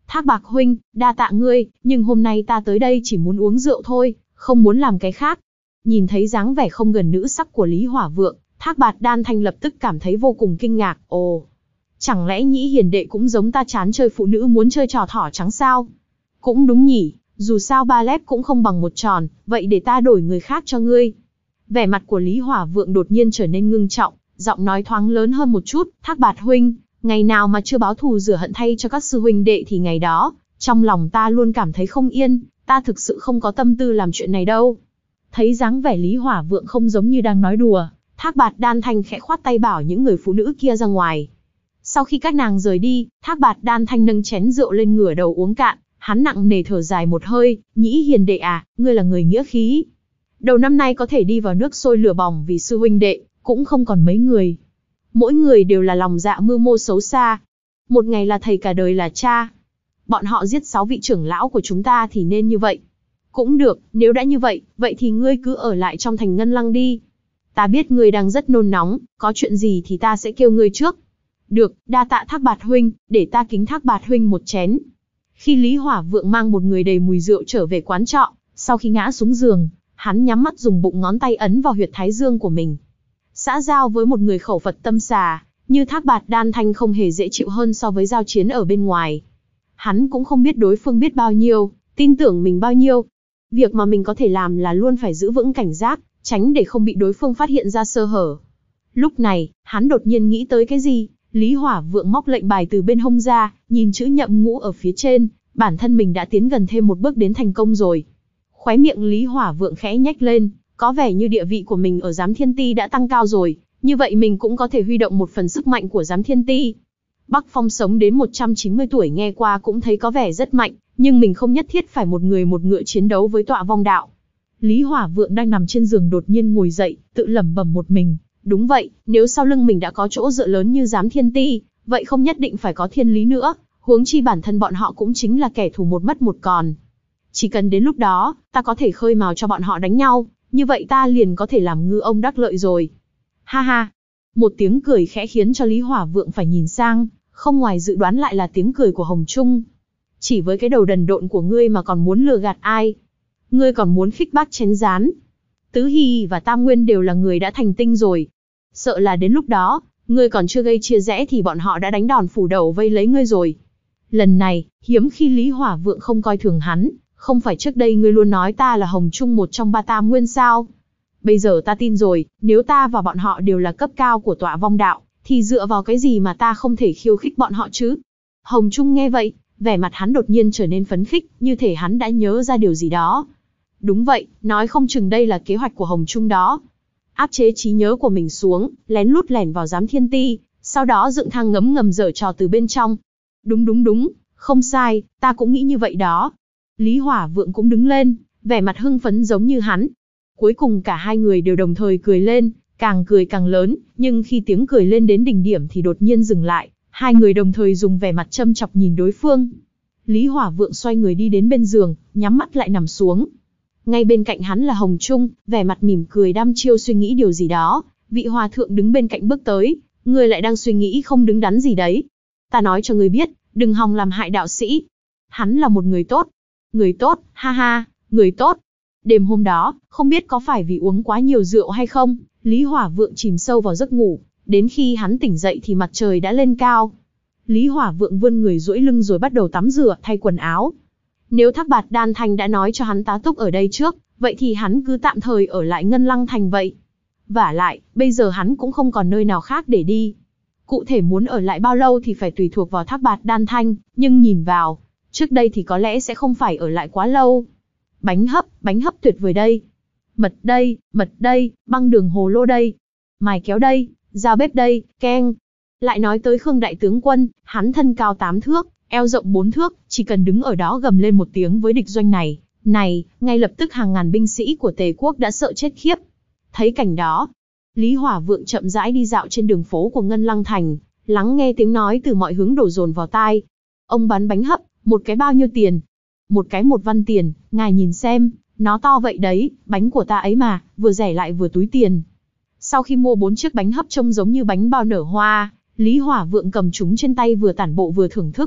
Thác Bạc huynh, đa tạ ngươi, nhưng hôm nay ta tới đây chỉ muốn uống rượu thôi, không muốn làm cái khác. Nhìn thấy dáng vẻ không gần nữ sắc của Lý Hỏa Vượng, Thác Bạt Đan Thanh lập tức cảm thấy vô cùng kinh ngạc. Ồ, chẳng lẽ Nhĩ hiền đệ cũng giống ta chán chơi phụ nữ muốn chơi trò thỏ trắng sao? Cũng đúng nhỉ, dù sao ba lép cũng không bằng một tròn, vậy để ta đổi người khác cho ngươi. Vẻ mặt của Lý Hỏa Vượng đột nhiên trở nên ngưng trọng, giọng nói thoáng lớn hơn một chút. Thác Bạt huynh, ngày nào mà chưa báo thù rửa hận thay cho các sư huynh đệ thì ngày đó, trong lòng ta luôn cảm thấy không yên, ta thực sự không có tâm tư làm chuyện này đâu. Thấy dáng vẻ Lý Hỏa Vượng không giống như đang nói đùa, Thác Bạt Đan Thanh khẽ khoát tay bảo những người phụ nữ kia ra ngoài. Sau khi các nàng rời đi, Thác Bạt Đan Thanh nâng chén rượu lên ngửa đầu uống cạn, hắn nặng nề thở dài một hơi. Nhĩ hiền đệ à, ngươi là người nghĩa khí. Đầu năm nay có thể đi vào nước sôi lửa bỏng vì sư huynh đệ, cũng không còn mấy người. Mỗi người đều là lòng dạ mưu mô xấu xa. Một ngày là thầy cả đời là cha. Bọn họ giết sáu vị trưởng lão của chúng ta thì nên như vậy. Cũng được, nếu đã như vậy, vậy thì ngươi cứ ở lại trong thành Ngân Lăng đi. Ta biết ngươi đang rất nôn nóng, có chuyện gì thì ta sẽ kêu ngươi trước. Được, đa tạ Thác Bạt huynh, để ta kính Thác Bạt huynh một chén. Khi Lý Hỏa Vượng mang một người đầy mùi rượu trở về quán trọ, sau khi ngã xuống giường, hắn nhắm mắt dùng bụng ngón tay ấn vào huyệt thái dương của mình. Xã giao với một người khẩu Phật tâm xà, như Thác Bạt Đan Thanh không hề dễ chịu hơn so với giao chiến ở bên ngoài. Hắn cũng không biết đối phương biết bao nhiêu, tin tưởng mình bao nhiêu. Việc mà mình có thể làm là luôn phải giữ vững cảnh giác, tránh để không bị đối phương phát hiện ra sơ hở. Lúc này, hắn đột nhiên nghĩ tới cái gì, Lý Hỏa Vượng móc lệnh bài từ bên hông ra, nhìn chữ Nhậm Ngũ ở phía trên, bản thân mình đã tiến gần thêm một bước đến thành công rồi. Khóe miệng Lý Hỏa Vượng khẽ nhếch lên, có vẻ như địa vị của mình ở Giám Thiên Ti đã tăng cao rồi, như vậy mình cũng có thể huy động một phần sức mạnh của Giám Thiên Ti. Bắc Phong sống đến một trăm chín mươi tuổi nghe qua cũng thấy có vẻ rất mạnh, nhưng mình không nhất thiết phải một người một ngựa chiến đấu với Tọa Vong Đạo. Lý Hỏa Vượng đang nằm trên giường đột nhiên ngồi dậy, tự lẩm bẩm một mình. Đúng vậy, nếu sau lưng mình đã có chỗ dựa lớn như Giám Thiên Ti, vậy không nhất định phải có thiên lý nữa, huống chi bản thân bọn họ cũng chính là kẻ thù một mất một còn. Chỉ cần đến lúc đó, ta có thể khơi mào cho bọn họ đánh nhau, như vậy ta liền có thể làm ngư ông đắc lợi rồi. Ha ha! Một tiếng cười khẽ khiến cho Lý Hỏa Vượng phải nhìn sang, không ngoài dự đoán lại là tiếng cười của Hồng Trung. Chỉ với cái đầu đần độn của ngươi mà còn muốn lừa gạt ai? Ngươi còn muốn khích bác chén gián? Tứ Hy và Tam Nguyên đều là người đã thành tinh rồi. Sợ là đến lúc đó, ngươi còn chưa gây chia rẽ thì bọn họ đã đánh đòn phủ đầu vây lấy ngươi rồi. Lần này, hiếm khi Lý Hỏa Vượng không coi thường hắn, không phải trước đây ngươi luôn nói ta là Hồng Trung một trong ba Tam Nguyên sao? Bây giờ ta tin rồi, nếu ta và bọn họ đều là cấp cao của Tọa Vong Đạo, thì dựa vào cái gì mà ta không thể khiêu khích bọn họ chứ? Hồng Trung nghe vậy, vẻ mặt hắn đột nhiên trở nên phấn khích, như thể hắn đã nhớ ra điều gì đó. Đúng vậy, nói không chừng đây là kế hoạch của Hồng Trung đó. Áp chế trí nhớ của mình xuống, lén lút lẻn vào Giám Thiên Ti, sau đó dựng thang ngấm ngầm giở trò từ bên trong. Đúng đúng đúng, không sai, ta cũng nghĩ như vậy đó. Lý Hỏa Vượng cũng đứng lên, vẻ mặt hưng phấn giống như hắn. Cuối cùng cả hai người đều đồng thời cười lên, càng cười càng lớn, nhưng khi tiếng cười lên đến đỉnh điểm thì đột nhiên dừng lại, hai người đồng thời dùng vẻ mặt châm chọc nhìn đối phương. Lý Hỏa Vượng xoay người đi đến bên giường, nhắm mắt lại nằm xuống. Ngay bên cạnh hắn là Hồng Trung, vẻ mặt mỉm cười đăm chiêu suy nghĩ điều gì đó. Vị hòa thượng đứng bên cạnh bước tới, ngươi lại đang suy nghĩ không đứng đắn gì đấy. Ta nói cho ngươi biết, đừng hòng làm hại đạo sĩ. Hắn là một người tốt. Người tốt, ha ha, người tốt. Đêm hôm đó, không biết có phải vì uống quá nhiều rượu hay không, Lý Hỏa Vượng chìm sâu vào giấc ngủ, đến khi hắn tỉnh dậy thì mặt trời đã lên cao. Lý Hỏa Vượng vươn người duỗi lưng rồi bắt đầu tắm rửa, thay quần áo. Nếu Thác Bạt Đan Thanh đã nói cho hắn tá túc ở đây trước, vậy thì hắn cứ tạm thời ở lại Ngân Lăng Thành vậy. Vả lại, bây giờ hắn cũng không còn nơi nào khác để đi. Cụ thể muốn ở lại bao lâu thì phải tùy thuộc vào Thác Bạt Đan Thanh, nhưng nhìn vào, trước đây thì có lẽ sẽ không phải ở lại quá lâu. Bánh hấp, bánh hấp tuyệt vời đây. Mật đây, mật đây, băng đường hồ lô đây. Mài kéo đây, dao bếp đây, keng. Lại nói tới Khương Đại Tướng Quân, hắn thân cao tám thước, eo rộng bốn thước, chỉ cần đứng ở đó gầm lên một tiếng với địch doanh này, này, ngay lập tức hàng ngàn binh sĩ của Tề quốc đã sợ chết khiếp. Thấy cảnh đó, Lý Hỏa Vượng chậm rãi đi dạo trên đường phố của Ngân Lăng Thành, lắng nghe tiếng nói từ mọi hướng đổ dồn vào tai. Ông bán bánh hấp, một cái bao nhiêu tiền? Một cái một văn tiền, ngài nhìn xem, nó to vậy đấy, bánh của ta ấy mà, vừa rẻ lại vừa túi tiền. Sau khi mua bốn chiếc bánh hấp trông giống như bánh bao nở hoa, Lý Hỏa Vượng cầm chúng trên tay vừa tản bộ vừa thưởng thức.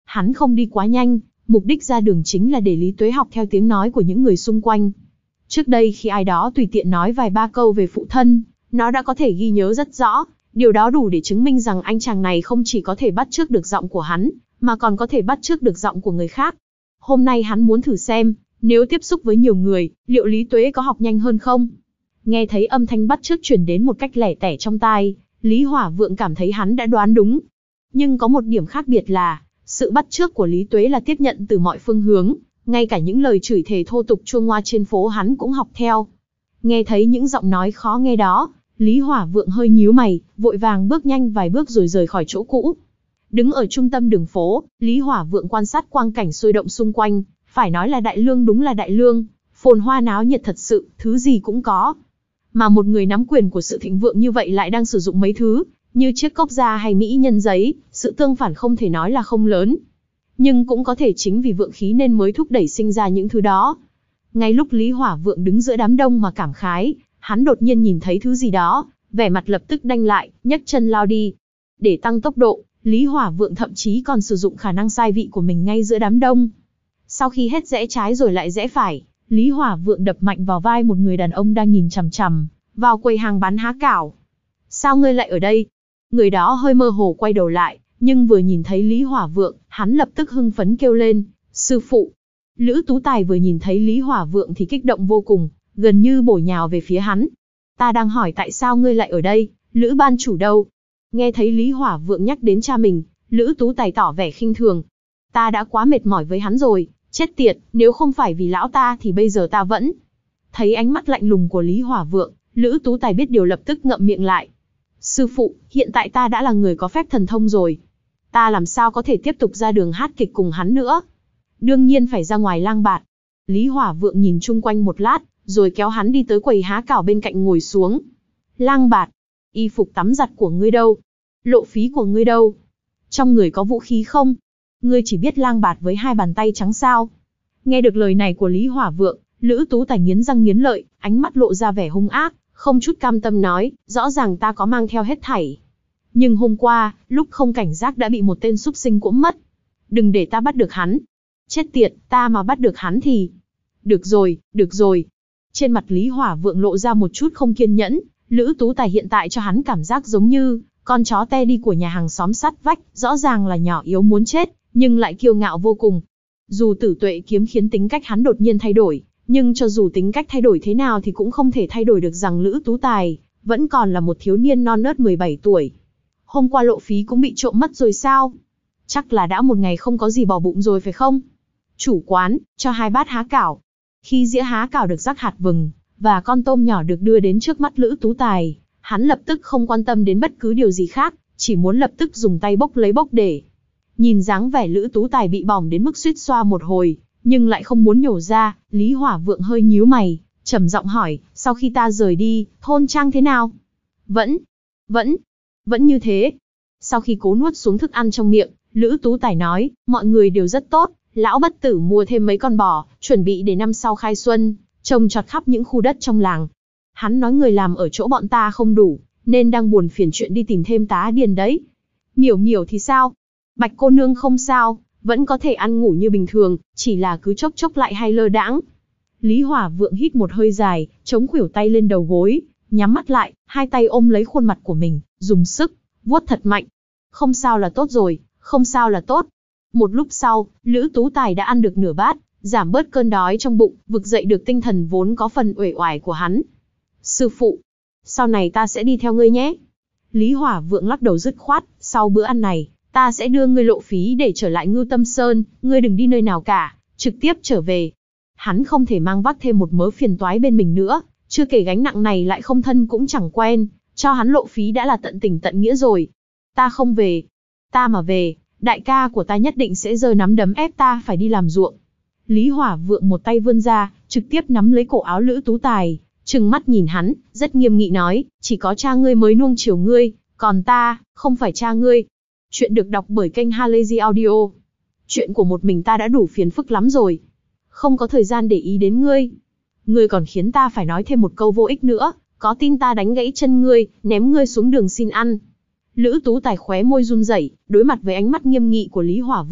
Hắn không đi quá nhanh, mục đích ra đường chính là để Lý Tuế học theo tiếng nói của những người xung quanh. Trước đây khi ai đó tùy tiện nói vài ba câu về phụ thân, nó đã có thể ghi nhớ rất rõ, điều đó đủ để chứng minh rằng anh chàng này không chỉ có thể bắt chước được giọng của hắn, mà còn có thể bắt chước được giọng của người khác. Hôm nay hắn muốn thử xem, nếu tiếp xúc với nhiều người, liệu Lý Tuế có học nhanh hơn không? Nghe thấy âm thanh bắt chước truyền đến một cách lẻ tẻ trong tai, Lý Hỏa Vượng cảm thấy hắn đã đoán đúng. Nhưng có một điểm khác biệt là, sự bắt chước của Lý Tuế là tiếp nhận từ mọi phương hướng, ngay cả những lời chửi thề thô tục chua ngoa trên phố hắn cũng học theo. Nghe thấy những giọng nói khó nghe đó, Lý Hỏa Vượng hơi nhíu mày, vội vàng bước nhanh vài bước rồi rời khỏi chỗ cũ. Đứng ở trung tâm đường phố, Lý Hỏa Vượng quan sát quang cảnh sôi động xung quanh, phải nói là Đại Lương đúng là Đại Lương, phồn hoa náo nhiệt thật sự, thứ gì cũng có. Mà một người nắm quyền của sự thịnh vượng như vậy lại đang sử dụng mấy thứ, như chiếc cốc da hay mỹ nhân giấy, sự tương phản không thể nói là không lớn. Nhưng cũng có thể chính vì vượng khí nên mới thúc đẩy sinh ra những thứ đó. Ngay lúc Lý Hỏa Vượng đứng giữa đám đông mà cảm khái, hắn đột nhiên nhìn thấy thứ gì đó, vẻ mặt lập tức đanh lại, nhấc chân lao đi. Để tăng tốc độ, Lý Hỏa Vượng thậm chí còn sử dụng khả năng sai vị của mình ngay giữa đám đông. Sau khi hết rẽ trái rồi lại rẽ phải, Lý Hỏa Vượng đập mạnh vào vai một người đàn ông đang nhìn chằm chằm vào quầy hàng bán há cảo. Sao ngươi lại ở đây? Người đó hơi mơ hồ quay đầu lại, nhưng vừa nhìn thấy Lý Hỏa Vượng, hắn lập tức hưng phấn kêu lên, sư phụ. Lữ Tú Tài vừa nhìn thấy Lý Hỏa Vượng thì kích động vô cùng, gần như bổ nhào về phía hắn. Ta đang hỏi tại sao ngươi lại ở đây, Lữ ban chủ đâu? Nghe thấy Lý Hỏa Vượng nhắc đến cha mình, Lữ Tú Tài tỏ vẻ khinh thường. Ta đã quá mệt mỏi với hắn rồi, chết tiệt, nếu không phải vì lão ta thì bây giờ ta vẫn. Thấy ánh mắt lạnh lùng của Lý Hỏa Vượng, Lữ Tú Tài biết điều lập tức ngậm miệng lại. Sư phụ, hiện tại ta đã là người có phép thần thông rồi. Ta làm sao có thể tiếp tục ra đường hát kịch cùng hắn nữa? Đương nhiên phải ra ngoài lang bạt. Lý Hỏa Vượng nhìn chung quanh một lát, rồi kéo hắn đi tới quầy há cảo bên cạnh ngồi xuống. Lang bạt, y phục tắm giặt của ngươi đâu? Lộ phí của ngươi đâu? Trong người có vũ khí không? Ngươi chỉ biết lang bạt với hai bàn tay trắng sao? Nghe được lời này của Lý Hỏa Vượng, Lữ Tú Tài nghiến răng nghiến lợi, ánh mắt lộ ra vẻ hung ác, không chút cam tâm nói, rõ ràng ta có mang theo hết thảy. Nhưng hôm qua, lúc không cảnh giác đã bị một tên súc sinh cuỗm mất. Đừng để ta bắt được hắn. Chết tiệt, ta mà bắt được hắn thì... Được rồi, được rồi. Trên mặt Lý Hỏa Vượng lộ ra một chút không kiên nhẫn, Lữ Tú Tài hiện tại cho hắn cảm giác giống như con chó Teddy của nhà hàng xóm sát vách, rõ ràng là nhỏ yếu muốn chết, nhưng lại kiêu ngạo vô cùng. Dù tử tuệ kiếm khiến tính cách hắn đột nhiên thay đổi, nhưng cho dù tính cách thay đổi thế nào thì cũng không thể thay đổi được rằng Lữ Tú Tài vẫn còn là một thiếu niên non nớt mười bảy tuổi. Hôm qua lộ phí cũng bị trộm mất rồi sao? Chắc là đã một ngày không có gì bỏ bụng rồi phải không? Chủ quán, cho hai bát há cảo. Khi dĩa há cảo được rắc hạt vừng, và con tôm nhỏ được đưa đến trước mắt Lữ Tú Tài, hắn lập tức không quan tâm đến bất cứ điều gì khác, chỉ muốn lập tức dùng tay bốc lấy bốc để. Nhìn dáng vẻ Lữ Tú Tài bị bỏng đến mức suýt xoa một hồi, nhưng lại không muốn nhổ ra, Lý Hỏa Vượng hơi nhíu mày, trầm giọng hỏi, sau khi ta rời đi, thôn trang thế nào? Vẫn, vẫn, vẫn như thế. Sau khi cố nuốt xuống thức ăn trong miệng, Lữ Tú Tài nói, mọi người đều rất tốt, lão bất tử mua thêm mấy con bò, chuẩn bị để năm sau khai xuân, trồng trọt khắp những khu đất trong làng. Hắn nói người làm ở chỗ bọn ta không đủ, nên đang buồn phiền chuyện đi tìm thêm tá điền đấy. Miểu Miểu thì sao? Bạch cô nương không sao, vẫn có thể ăn ngủ như bình thường, chỉ là cứ chốc chốc lại hay lơ đãng. Lý Hỏa Vượng hít một hơi dài, chống khuỷu tay lên đầu gối, nhắm mắt lại, hai tay ôm lấy khuôn mặt của mình, dùng sức vuốt thật mạnh. Không sao là tốt rồi, không sao là tốt. Một lúc sau, Lữ Tú Tài đã ăn được nửa bát, giảm bớt cơn đói trong bụng, vực dậy được tinh thần vốn có phần uể oải của hắn. Sư phụ, sau này ta sẽ đi theo ngươi nhé. Lý Hỏa Vượng lắc đầu dứt khoát, sau bữa ăn này, ta sẽ đưa ngươi lộ phí để trở lại Ngưu Tâm Sơn, ngươi đừng đi nơi nào cả, trực tiếp trở về. Hắn không thể mang vác thêm một mớ phiền toái bên mình nữa, chưa kể gánh nặng này lại không thân cũng chẳng quen, cho hắn lộ phí đã là tận tình tận nghĩa rồi. Ta không về. Ta mà về, đại ca của ta nhất định sẽ giơ nắm đấm ép ta phải đi làm ruộng. Lý Hỏa Vượng một tay vươn ra, trực tiếp nắm lấy cổ áo Lữ Tú Tài, trừng mắt nhìn hắn, rất nghiêm nghị nói, chỉ có cha ngươi mới nuông chiều ngươi, còn ta, không phải cha ngươi. Chuyện được đọc bởi kênh Halazy Audio. Chuyện của một mình ta đã đủ phiền phức lắm rồi. Không có thời gian để ý đến ngươi. Ngươi còn khiến ta phải nói thêm một câu vô ích nữa, có tin ta đánh gãy chân ngươi, ném ngươi xuống đường xin ăn. Lữ Tú Tài khóe môi run rẩy, đối mặt với ánh mắt nghiêm nghị của Lý Hỏa Vượng,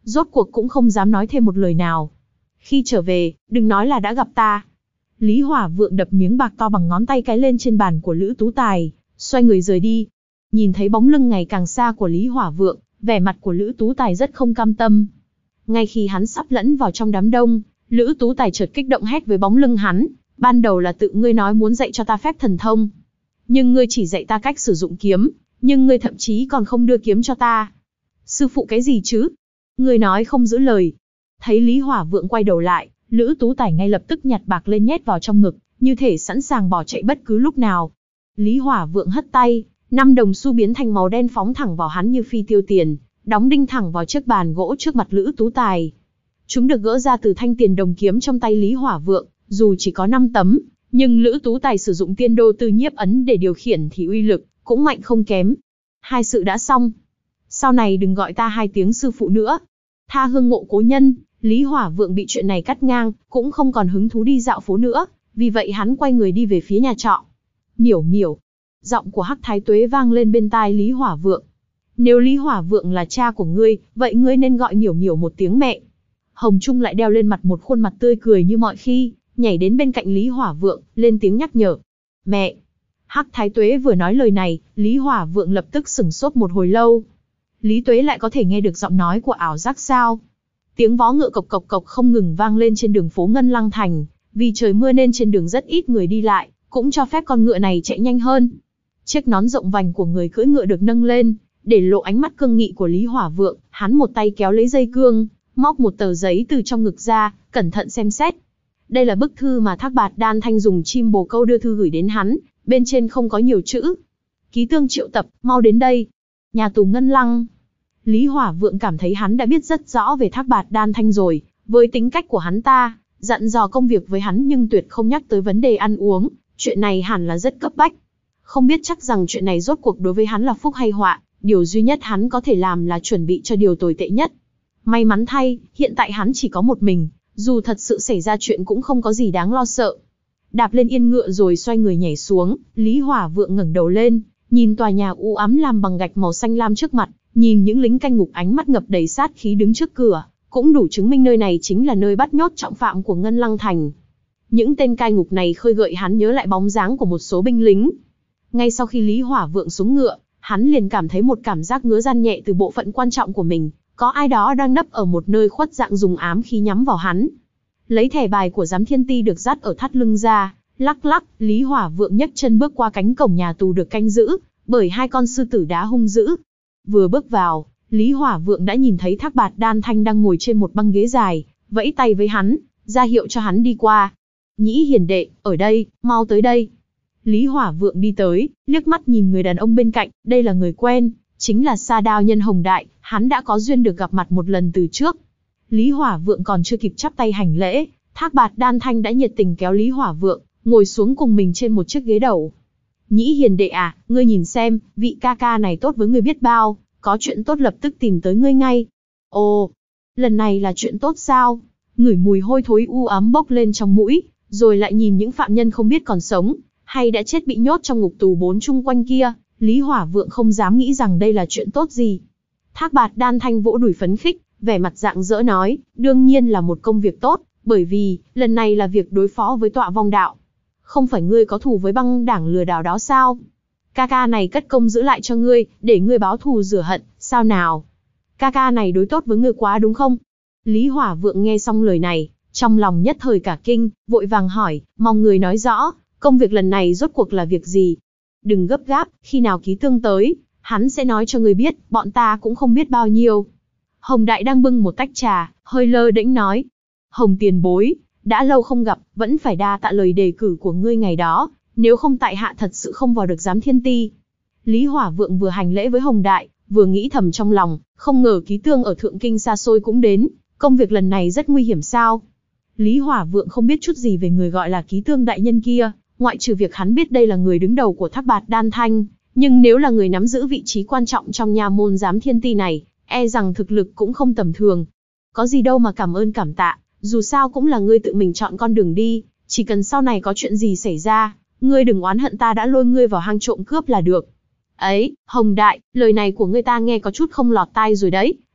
rốt cuộc cũng không dám nói thêm một lời nào. Khi trở về, đừng nói là đã gặp ta. Lý Hỏa Vượng đập miếng bạc to bằng ngón tay cái lên trên bàn của Lữ Tú Tài, xoay người rời đi. Nhìn thấy bóng lưng ngày càng xa của Lý Hỏa Vượng, vẻ mặt của Lữ Tú Tài rất không cam tâm. Ngay khi hắn sắp lẫn vào trong đám đông, Lữ Tú Tài chợt kích động hét với bóng lưng hắn, ban đầu là tự ngươi nói muốn dạy cho ta phép thần thông. Nhưng ngươi chỉ dạy ta cách sử dụng kiếm, nhưng ngươi thậm chí còn không đưa kiếm cho ta. Sư phụ cái gì chứ? Ngươi nói không giữ lời. Thấy Lý Hỏa Vượng quay đầu lại, Lữ Tú Tài ngay lập tức nhặt bạc lên nhét vào trong ngực, như thể sẵn sàng bỏ chạy bất cứ lúc nào. Lý Hỏa Vượng hất tay, năm đồng xu biến thành màu đen phóng thẳng vào hắn như phi tiêu tiền, đóng đinh thẳng vào chiếc bàn gỗ trước mặt Lữ Tú Tài. Chúng được gỡ ra từ thanh tiền đồng kiếm trong tay Lý Hỏa Vượng, dù chỉ có năm tấm, nhưng Lữ Tú Tài sử dụng tiên đô tư nhiếp ấn để điều khiển thì uy lực cũng mạnh không kém. Hai sự đã xong. Sau này đừng gọi ta hai tiếng sư phụ nữa. Tha hương ngộ cố nhân. Lý Hỏa Vượng bị chuyện này cắt ngang, cũng không còn hứng thú đi dạo phố nữa, vì vậy hắn quay người đi về phía nhà trọ. Miểu miểu. Giọng của Hắc Thái Tuế vang lên bên tai Lý Hỏa Vượng. Nếu Lý Hỏa Vượng là cha của ngươi, vậy ngươi nên gọi miểu miểu một tiếng mẹ. Hồng Trung lại đeo lên mặt một khuôn mặt tươi cười như mọi khi, nhảy đến bên cạnh Lý Hỏa Vượng, lên tiếng nhắc nhở. Mẹ. Hắc Thái Tuế vừa nói lời này, Lý Hỏa Vượng lập tức sửng sốt một hồi lâu. Lý Tuế lại có thể nghe được giọng nói của ảo giác sao? Tiếng vó ngựa cộc cộc cộc không ngừng vang lên trên đường phố Ngân Lăng Thành, vì trời mưa nên trên đường rất ít người đi lại, cũng cho phép con ngựa này chạy nhanh hơn. Chiếc nón rộng vành của người cưỡi ngựa được nâng lên, để lộ ánh mắt cương nghị của Lý Hỏa Vượng, hắn một tay kéo lấy dây cương, móc một tờ giấy từ trong ngực ra, cẩn thận xem xét. Đây là bức thư mà Thác Bạt Đan Thanh dùng chim bồ câu đưa thư gửi đến hắn, bên trên không có nhiều chữ. Ký tương triệu tập, mau đến đây. Nhà tù Ngân Lăng. Lý Hỏa Vượng cảm thấy hắn đã biết rất rõ về Thác Bạt Đan Thanh rồi, với tính cách của hắn ta, dặn dò công việc với hắn nhưng tuyệt không nhắc tới vấn đề ăn uống, chuyện này hẳn là rất cấp bách. Không biết chắc rằng chuyện này rốt cuộc đối với hắn là phúc hay họa, điều duy nhất hắn có thể làm là chuẩn bị cho điều tồi tệ nhất. May mắn thay, hiện tại hắn chỉ có một mình, dù thật sự xảy ra chuyện cũng không có gì đáng lo sợ. Đạp lên yên ngựa rồi xoay người nhảy xuống, Lý Hỏa Vượng ngẩng đầu lên, nhìn tòa nhà u ám làm bằng gạch màu xanh lam trước mặt, nhìn những lính canh ngục ánh mắt ngập đầy sát khí đứng trước cửa, cũng đủ chứng minh nơi này chính là nơi bắt nhốt trọng phạm của Ngân Lăng Thành. Những tên cai ngục này khơi gợi hắn nhớ lại bóng dáng của một số binh lính. Ngay sau khi Lý Hỏa Vượng xuống ngựa, hắn liền cảm thấy một cảm giác ngứa ran nhẹ từ bộ phận quan trọng của mình, có ai đó đang nấp ở một nơi khuất dạng dùng ám khí nhắm vào hắn. Lấy thẻ bài của giám thiên ti được dắt ở thắt lưng ra, lắc lắc, Lý Hỏa Vượng nhấc chân bước qua cánh cổng nhà tù được canh giữ bởi hai con sư tử đá hung dữ. Vừa bước vào, Lý Hỏa Vượng đã nhìn thấy Thác Bạt Đan Thanh đang ngồi trên một băng ghế dài, vẫy tay với hắn, ra hiệu cho hắn đi qua. Nhĩ hiền đệ, ở đây, mau tới đây. Lý Hỏa Vượng đi tới, liếc mắt nhìn người đàn ông bên cạnh, đây là người quen, chính là Sa Đao Nhân Hồng Đại, hắn đã có duyên được gặp mặt một lần từ trước. Lý Hỏa Vượng còn chưa kịp chắp tay hành lễ, Thác Bạt Đan Thanh đã nhiệt tình kéo Lý Hỏa Vượng, ngồi xuống cùng mình trên một chiếc ghế đầu. Nhĩ hiền đệ à, ngươi nhìn xem, vị ca ca này tốt với ngươi biết bao, có chuyện tốt lập tức tìm tới ngươi ngay. Ồ, lần này là chuyện tốt sao? Ngửi mùi hôi thối u ám bốc lên trong mũi, rồi lại nhìn những phạm nhân không biết còn sống, hay đã chết bị nhốt trong ngục tù bốn chung quanh kia, Lý Hỏa Vượng không dám nghĩ rằng đây là chuyện tốt gì. Thác Bạt Đan Thanh vỗ đùi phấn khích, vẻ mặt rạng rỡ nói, đương nhiên là một công việc tốt, bởi vì, lần này là việc đối phó với tọa vong đạo. Không phải ngươi có thù với băng đảng lừa đảo đó sao? Ca ca này cất công giữ lại cho ngươi, để ngươi báo thù rửa hận, sao nào? Ca ca này đối tốt với ngươi quá đúng không? Lý Hỏa Vượng nghe xong lời này, trong lòng nhất thời cả kinh, vội vàng hỏi, mong người nói rõ, công việc lần này rốt cuộc là việc gì? Đừng gấp gáp, khi nào ký tương tới, hắn sẽ nói cho ngươi biết, bọn ta cũng không biết bao nhiêu. Hồng Đại đang bưng một tách trà, hơi lơ đễnh nói. Hồng tiền bối, đã lâu không gặp, vẫn phải đa tạ lời đề cử của ngươi ngày đó, nếu không tại hạ thật sự không vào được giám thiên ti. Lý Hỏa Vượng vừa hành lễ với Hồng Đại, vừa nghĩ thầm trong lòng, không ngờ ký tương ở Thượng Kinh xa xôi cũng đến, công việc lần này rất nguy hiểm sao? Lý Hỏa Vượng không biết chút gì về người gọi là ký tương đại nhân kia, ngoại trừ việc hắn biết đây là người đứng đầu của Thác Bạt Đan Thanh, nhưng nếu là người nắm giữ vị trí quan trọng trong nha môn giám thiên ti này, e rằng thực lực cũng không tầm thường. Có gì đâu mà cảm ơn cảm tạ, dù sao cũng là ngươi tự mình chọn con đường đi, chỉ cần sau này có chuyện gì xảy ra, ngươi đừng oán hận ta đã lôi ngươi vào hang trộm cướp là được. Ấy, Hồng Đại, lời này của ngươi ta nghe có chút không lọt tai rồi đấy,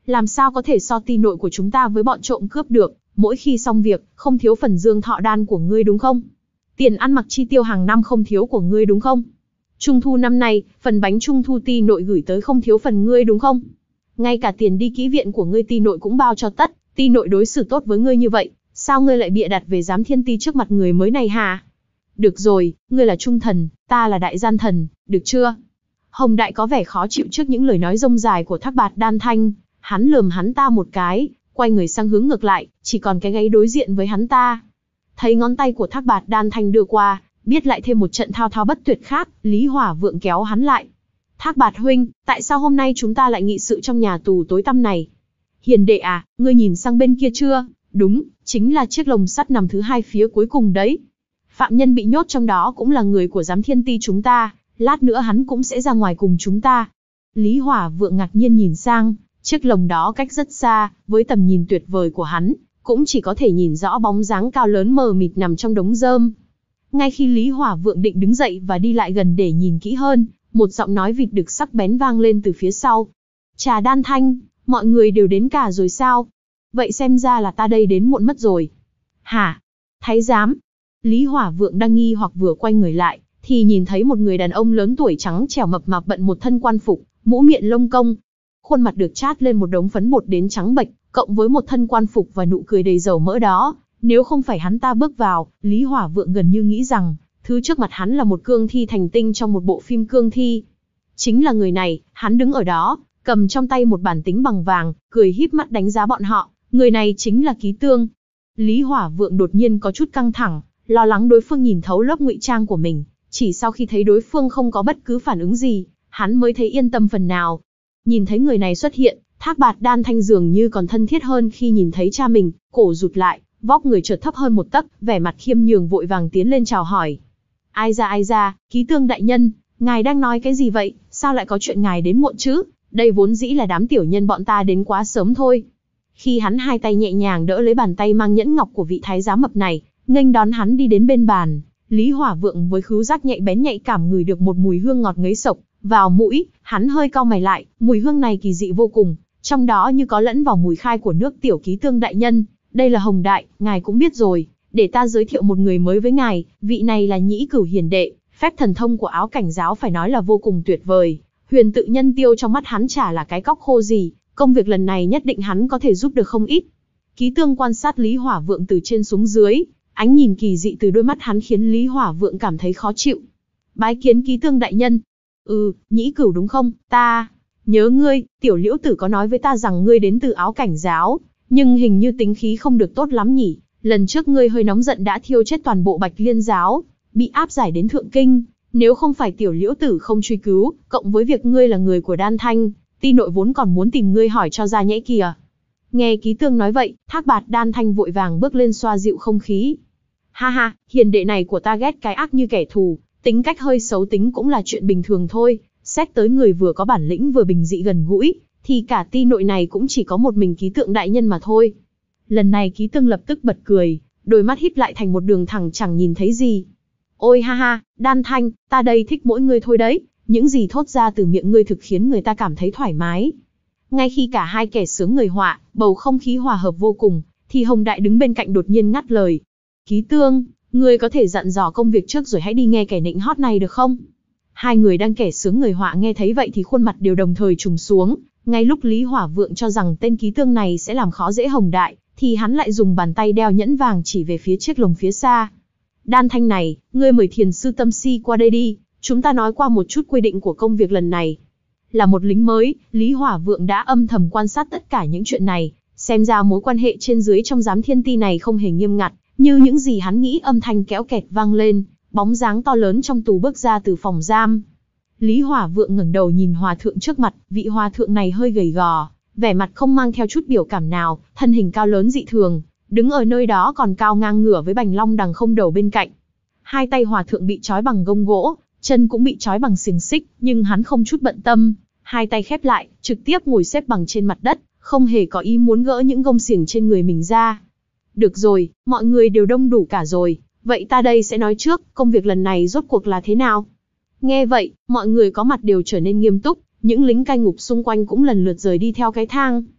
Làm sao có thể so ti nội của chúng ta với bọn trộm cướp được, mỗi khi xong việc, không thiếu phần dương thọ đan của ngươi đúng không? Tiền ăn mặc chi tiêu hàng năm không thiếu của ngươi đúng không? Trung thu năm nay, phần bánh trung thu ti nội gửi tới không thiếu phần ngươi đúng không? Ngay cả tiền đi kỹ viện của ngươi ti nội cũng bao cho tất, ti nội đối xử tốt với ngươi như vậy, sao ngươi lại bịa đặt về giám thiên ti trước mặt người mới này hả? Được rồi, ngươi là trung thần, ta là đại gian thần, được chưa? Hồng Đại có vẻ khó chịu trước những lời nói rông dài của Thác Bạt Đan Thanh, hắn lườm hắn ta một cái, quay người sang hướng ngược lại, chỉ còn cái gáy đối diện với hắn ta. Thấy ngón tay của Thác Bạt Đan Thanh đưa qua, biết lại thêm một trận thao thao bất tuyệt khác, Lý Hỏa Vượng kéo hắn lại. Thác Bạt huynh, tại sao hôm nay chúng ta lại nghị sự trong nhà tù tối tăm này? Hiền đệ à, ngươi nhìn sang bên kia chưa? Đúng, chính là chiếc lồng sắt nằm thứ hai phía cuối cùng đấy. Phạm nhân bị nhốt trong đó cũng là người của giám thiên ti chúng ta, lát nữa hắn cũng sẽ ra ngoài cùng chúng ta. Lý Hỏa Vượng ngạc nhiên nhìn sang, chiếc lồng đó cách rất xa, với tầm nhìn tuyệt vời của hắn, cũng chỉ có thể nhìn rõ bóng dáng cao lớn mờ mịt nằm trong đống rơm. Ngay khi Lý Hỏa Vượng định đứng dậy và đi lại gần để nhìn kỹ hơn, một giọng nói vịt đực sắc bén vang lên từ phía sau. Trà Đan Thanh, mọi người đều đến cả rồi sao? Vậy xem ra là ta đây đến muộn mất rồi. Hả? Thái giám? Lý Hỏa Vượng đang nghi hoặc vừa quay người lại, thì nhìn thấy một người đàn ông lớn tuổi trắng trẻo mập mạp bận một thân quan phục, mũ miệng lông công. Khuôn mặt được chát lên một đống phấn bột đến trắng bệch, cộng với một thân quan phục và nụ cười đầy dầu mỡ đó. Nếu không phải hắn ta bước vào, Lý Hỏa Vượng gần như nghĩ rằng, thứ trước mặt hắn là một cương thi thành tinh trong một bộ phim cương thi. Chính là người này, hắn đứng ở đó, cầm trong tay một bản tính bằng vàng, cười híp mắt đánh giá bọn họ, người này chính là Ký Tương. Lý Hỏa Vượng đột nhiên có chút căng thẳng, lo lắng đối phương nhìn thấu lớp ngụy trang của mình, chỉ sau khi thấy đối phương không có bất cứ phản ứng gì, hắn mới thấy yên tâm phần nào. Nhìn thấy người này xuất hiện, Thác Bạt Đan Thanh dường như còn thân thiết hơn khi nhìn thấy cha mình, cổ rụt lại, vóc người chợt thấp hơn một tấc, vẻ mặt khiêm nhường vội vàng tiến lên chào hỏi. Ai ra ai ra, Ký Tương đại nhân, ngài đang nói cái gì vậy, sao lại có chuyện ngài đến muộn chứ, đây vốn dĩ là đám tiểu nhân bọn ta đến quá sớm thôi. Khi hắn hai tay nhẹ nhàng đỡ lấy bàn tay mang nhẫn ngọc của vị thái giám mập này, nghênh đón hắn đi đến bên bàn, Lý Hỏa Vượng với khứu giác nhạy bén nhạy cảm ngửi được một mùi hương ngọt ngấy sộc vào mũi, hắn hơi cau mày lại, mùi hương này kỳ dị vô cùng, trong đó như có lẫn vào mùi khai của nước tiểu. Ký Tương đại nhân, đây là Hồng Đại, ngài cũng biết rồi, để ta giới thiệu một người mới với ngài, vị này là Nhĩ Cửu hiền đệ, phép thần thông của Áo Cảnh giáo phải nói là vô cùng tuyệt vời, huyền tự nhân tiêu trong mắt hắn chả là cái cóc khô gì, công việc lần này nhất định hắn có thể giúp được không ít. Ký Tương quan sát Lý Hỏa Vượng từ trên xuống dưới, ánh nhìn kỳ dị từ đôi mắt hắn khiến Lý Hỏa Vượng cảm thấy khó chịu. Bái kiến Ký Tương đại nhân. Ừ, Nhĩ Cửu đúng không, ta nhớ ngươi, tiểu liễu tử có nói với ta rằng ngươi đến từ Áo Cảnh giáo, nhưng hình như tính khí không được tốt lắm nhỉ, lần trước ngươi hơi nóng giận đã thiêu chết toàn bộ Bạch Liên giáo, bị áp giải đến Thượng Kinh, nếu không phải tiểu liễu tử không truy cứu, cộng với việc ngươi là người của Đan Thanh, ti nội vốn còn muốn tìm ngươi hỏi cho ra nhẽ kìa. Nghe Ký Tương nói vậy, Thác Bạt Đan Thanh vội vàng bước lên xoa dịu không khí. Ha ha, hiền đệ này của ta ghét cái ác như kẻ thù, tính cách hơi xấu tính cũng là chuyện bình thường thôi, xét tới người vừa có bản lĩnh vừa bình dị gần gũi, thì cả ti nội này cũng chỉ có một mình Ký Tương đại nhân mà thôi. Lần này Ký Tương lập tức bật cười, đôi mắt híp lại thành một đường thẳng chẳng nhìn thấy gì. Ôi ha ha, Đan Thanh, ta đây thích mỗi ngươi thôi đấy, những gì thốt ra từ miệng ngươi thực khiến người ta cảm thấy thoải mái. Ngay khi cả hai kẻ sướng người họa, bầu không khí hòa hợp vô cùng, thì Hồng Đại đứng bên cạnh đột nhiên ngắt lời. Ký Tương, ngươi có thể dặn dò công việc trước rồi hãy đi nghe kẻ nịnh hót này được không? Hai người đang kẻ sướng người họa nghe thấy vậy thì khuôn mặt đều đồng thời trùng xuống, ngay lúc Lý Hỏa Vượng cho rằng tên Ký Tương này sẽ làm khó dễ Hồng Đại, thì hắn lại dùng bàn tay đeo nhẫn vàng chỉ về phía chiếc lồng phía xa. Đan Thanh này, ngươi mời thiền sư Tâm Si qua đây đi, chúng ta nói qua một chút quy định của công việc lần này. Là một lính mới, Lý Hỏa Vượng đã âm thầm quan sát tất cả những chuyện này, xem ra mối quan hệ trên dưới trong giám thiên ti này không hề nghiêm ngặt, như những gì hắn nghĩ. Âm thanh kéo kẹt vang lên, bóng dáng to lớn trong tù bước ra từ phòng giam. Lý Hỏa Vượng ngẩng đầu nhìn hòa thượng trước mặt, vị hòa thượng này hơi gầy gò, vẻ mặt không mang theo chút biểu cảm nào, thân hình cao lớn dị thường, đứng ở nơi đó còn cao ngang ngửa với bành long đằng không đầu bên cạnh. Hai tay hòa thượng bị trói bằng gông gỗ, chân cũng bị trói bằng xiềng xích, nhưng hắn không chút bận tâm, hai tay khép lại, trực tiếp ngồi xếp bằng trên mặt đất, không hề có ý muốn gỡ những gông xiềng trên người mình ra. Được rồi, mọi người đều đông đủ cả rồi, vậy ta đây sẽ nói trước, công việc lần này rốt cuộc là thế nào? Nghe vậy, mọi người có mặt đều trở nên nghiêm túc, những lính cai ngục xung quanh cũng lần lượt rời đi theo cái thang.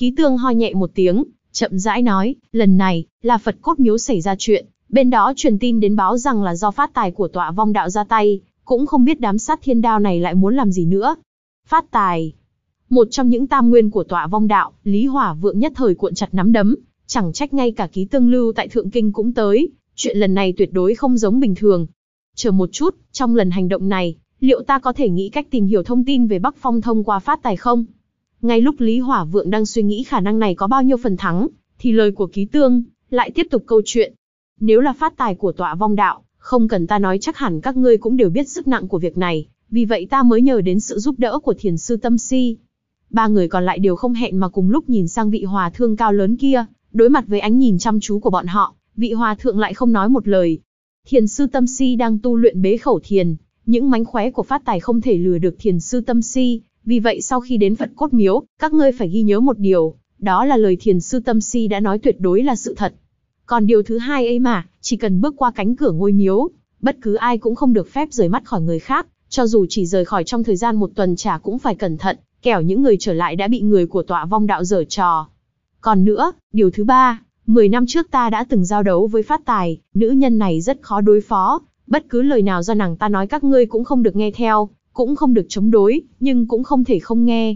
Ký Tương ho nhẹ một tiếng, chậm rãi nói, lần này, là Phật cốt miếu xảy ra chuyện, bên đó truyền tin đến báo rằng là do phát tài của tọa vong đạo ra tay, cũng không biết đám sát thiên đao này lại muốn làm gì nữa. Phát tài. Một trong những tam nguyên của tọa vong đạo, Lý Hỏa Vượng nhất thời cuộn chặt nắm đấm, chẳng trách ngay cả Ký Tương lưu tại Thượng Kinh cũng tới, chuyện lần này tuyệt đối không giống bình thường. Chờ một chút, trong lần hành động này, liệu ta có thể nghĩ cách tìm hiểu thông tin về Bắc Phong thông qua phát tài không? Ngay lúc Lý Hỏa Vượng đang suy nghĩ khả năng này có bao nhiêu phần thắng, thì lời của Ký Tương lại tiếp tục câu chuyện. Nếu là phát tài của tọa vong đạo, không cần ta nói chắc hẳn các ngươi cũng đều biết sức nặng của việc này, vì vậy ta mới nhờ đến sự giúp đỡ của thiền sư Tâm Si. Ba người còn lại đều không hẹn mà cùng lúc nhìn sang vị hòa thượng cao lớn kia, đối mặt với ánh nhìn chăm chú của bọn họ, vị hòa thượng lại không nói một lời. Thiền sư Tâm Si đang tu luyện bế khẩu thiền, những mánh khóe của phát tài không thể lừa được thiền sư Tâm Si, vì vậy sau khi đến Phật cốt miếu, các ngươi phải ghi nhớ một điều, đó là lời thiền sư Tâm Si đã nói tuyệt đối là sự thật. Còn điều thứ hai ấy mà, chỉ cần bước qua cánh cửa ngôi miếu, bất cứ ai cũng không được phép rời mắt khỏi người khác, cho dù chỉ rời khỏi trong thời gian một tuần chả cũng phải cẩn thận, kẻo những người trở lại đã bị người của tọa vong đạo giở trò. Còn nữa, điều thứ ba, mười năm trước ta đã từng giao đấu với phát tài, nữ nhân này rất khó đối phó, bất cứ lời nào do nàng ta nói các ngươi cũng không được nghe theo, cũng không được chống đối, nhưng cũng không thể không nghe.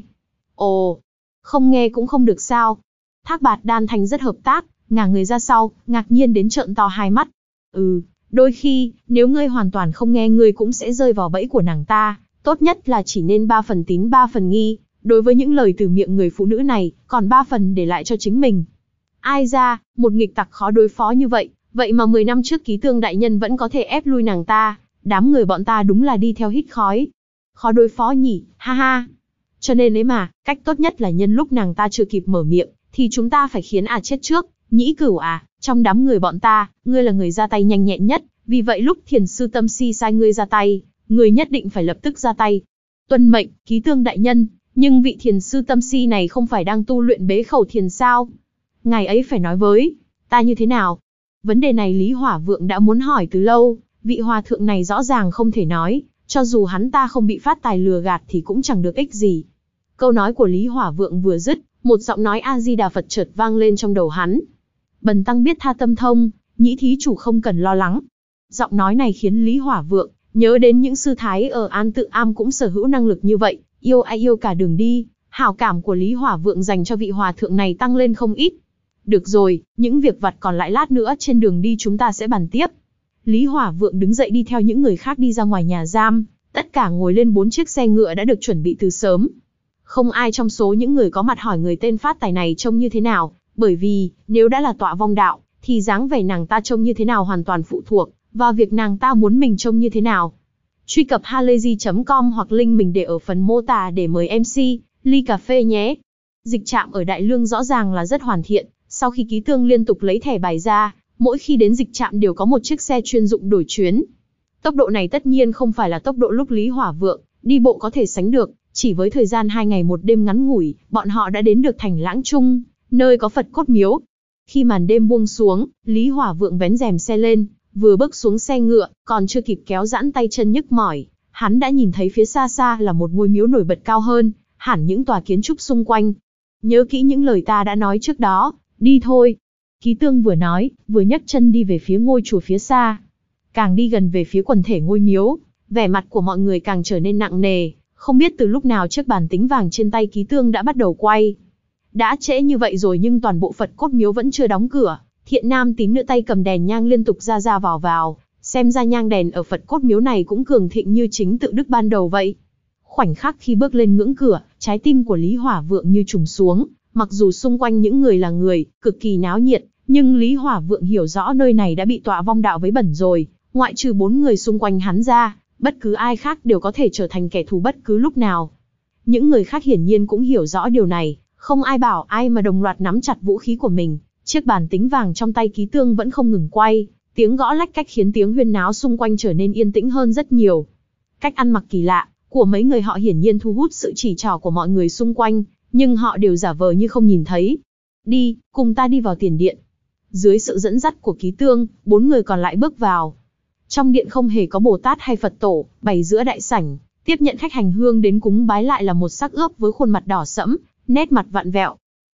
Ồ, không nghe cũng không được sao? Thác Bạt Đan Thành rất hợp tác, ngả người ra sau, ngạc nhiên đến trợn to hai mắt. Ừ, đôi khi, nếu ngươi hoàn toàn không nghe ngươi cũng sẽ rơi vào bẫy của nàng ta, tốt nhất là chỉ nên ba phần tín ba phần nghi, đối với những lời từ miệng người phụ nữ này, còn ba phần để lại cho chính mình. Ai ra, một nghịch tặc khó đối phó như vậy, vậy mà mười năm trước Ký Tương đại nhân vẫn có thể ép lui nàng ta, đám người bọn ta đúng là đi theo hít khói. Khó đối phó nhỉ, ha ha. Cho nên ấy mà, cách tốt nhất là nhân lúc nàng ta chưa kịp mở miệng, thì chúng ta phải khiến à chết trước. Nhĩ Cửu à, trong đám người bọn ta, ngươi là người ra tay nhanh nhẹn nhất, vì vậy lúc thiền sư Tâm Si sai ngươi ra tay, ngươi nhất định phải lập tức ra tay. Tuân mệnh, Ký Tương đại nhân, nhưng vị thiền sư Tâm Si này không phải đang tu luyện bế khẩu thiền sao? Ngài ấy phải nói với ta như thế nào? Vấn đề này Lý Hỏa Vượng đã muốn hỏi từ lâu, vị hòa thượng này rõ ràng không thể nói, cho dù hắn ta không bị phát tài lừa gạt thì cũng chẳng được ích gì. Câu nói của Lý Hỏa Vượng vừa dứt, một giọng nói A Di Đà Phật chợt vang lên trong đầu hắn. Bần tăng biết tha tâm thông, nhĩ thí chủ không cần lo lắng. Giọng nói này khiến Lý Hỏa Vượng nhớ đến những sư thái ở An Tự Am cũng sở hữu năng lực như vậy, yêu ai yêu cả đường đi. Hảo cảm của Lý Hỏa Vượng dành cho vị hòa thượng này tăng lên không ít. Được rồi, những việc vặt còn lại lát nữa trên đường đi chúng ta sẽ bàn tiếp. Lý Hỏa Vượng đứng dậy đi theo những người khác đi ra ngoài nhà giam, tất cả ngồi lên bốn chiếc xe ngựa đã được chuẩn bị từ sớm. Không ai trong số những người có mặt hỏi người tên phát tài này trông như thế nào, bởi vì, nếu đã là tọa vong đạo, thì dáng vẻ nàng ta trông như thế nào hoàn toàn phụ thuộc vào việc nàng ta muốn mình trông như thế nào. Truy cập halayzi chấm com hoặc link mình để ở phần mô tả để mời em xê, ly cà phê nhé. Dịch trạm ở Đại Lương rõ ràng là rất hoàn thiện, sau khi Ký Tương liên tục lấy thẻ bài ra, mỗi khi đến dịch trạm đều có một chiếc xe chuyên dụng đổi chuyến. Tốc độ này tất nhiên không phải là tốc độ lúc Lý Hỏa Vượng đi bộ có thể sánh được, chỉ với thời gian hai ngày một đêm ngắn ngủi, bọn họ đã đến được thành Lãng Trung, nơi có Phật cốt miếu. Khi màn đêm buông xuống, Lý Hỏa Vượng vén rèm xe lên, vừa bước xuống xe ngựa, còn chưa kịp kéo giãn tay chân nhức mỏi, hắn đã nhìn thấy phía xa xa là một ngôi miếu nổi bật cao hơn hẳn những tòa kiến trúc xung quanh. Nhớ kỹ những lời ta đã nói trước đó, đi thôi. Ký Tương vừa nói, vừa nhấc chân đi về phía ngôi chùa phía xa. Càng đi gần về phía quần thể ngôi miếu, vẻ mặt của mọi người càng trở nên nặng nề, không biết từ lúc nào chiếc bàn tính vàng trên tay Ký Tương đã bắt đầu quay. Đã trễ như vậy rồi nhưng toàn bộ Phật cốt miếu vẫn chưa đóng cửa, thiện nam tín nữ tay cầm đèn nhang liên tục ra ra vào vào, xem ra nhang đèn ở Phật cốt miếu này cũng cường thịnh như chính tự đức ban đầu vậy. Khoảnh khắc khi bước lên ngưỡng cửa, trái tim của Lý Hỏa Vượng như trùng xuống, mặc dù xung quanh những người là người, cực kỳ náo nhiệt, nhưng Lý Hỏa Vượng hiểu rõ nơi này đã bị tọa vong đạo vấy bẩn rồi, ngoại trừ bốn người xung quanh hắn ra, bất cứ ai khác đều có thể trở thành kẻ thù bất cứ lúc nào. Những người khác hiển nhiên cũng hiểu rõ điều này, không ai bảo ai mà đồng loạt nắm chặt vũ khí của mình, chiếc bàn tính vàng trong tay Ký Tương vẫn không ngừng quay, tiếng gõ lách cách khiến tiếng huyên náo xung quanh trở nên yên tĩnh hơn rất nhiều. Cách ăn mặc kỳ lạ của mấy người họ hiển nhiên thu hút sự chỉ trỏ của mọi người xung quanh, nhưng họ đều giả vờ như không nhìn thấy. Đi, cùng ta đi vào tiền điện. Dưới sự dẫn dắt của Ký Tương, bốn người còn lại bước vào. Trong điện không hề có Bồ Tát hay Phật tổ, bày giữa đại sảnh, tiếp nhận khách hành hương đến cúng bái lại là một xác ướp với khuôn mặt đỏ sẫm, nét mặt vặn vẹo.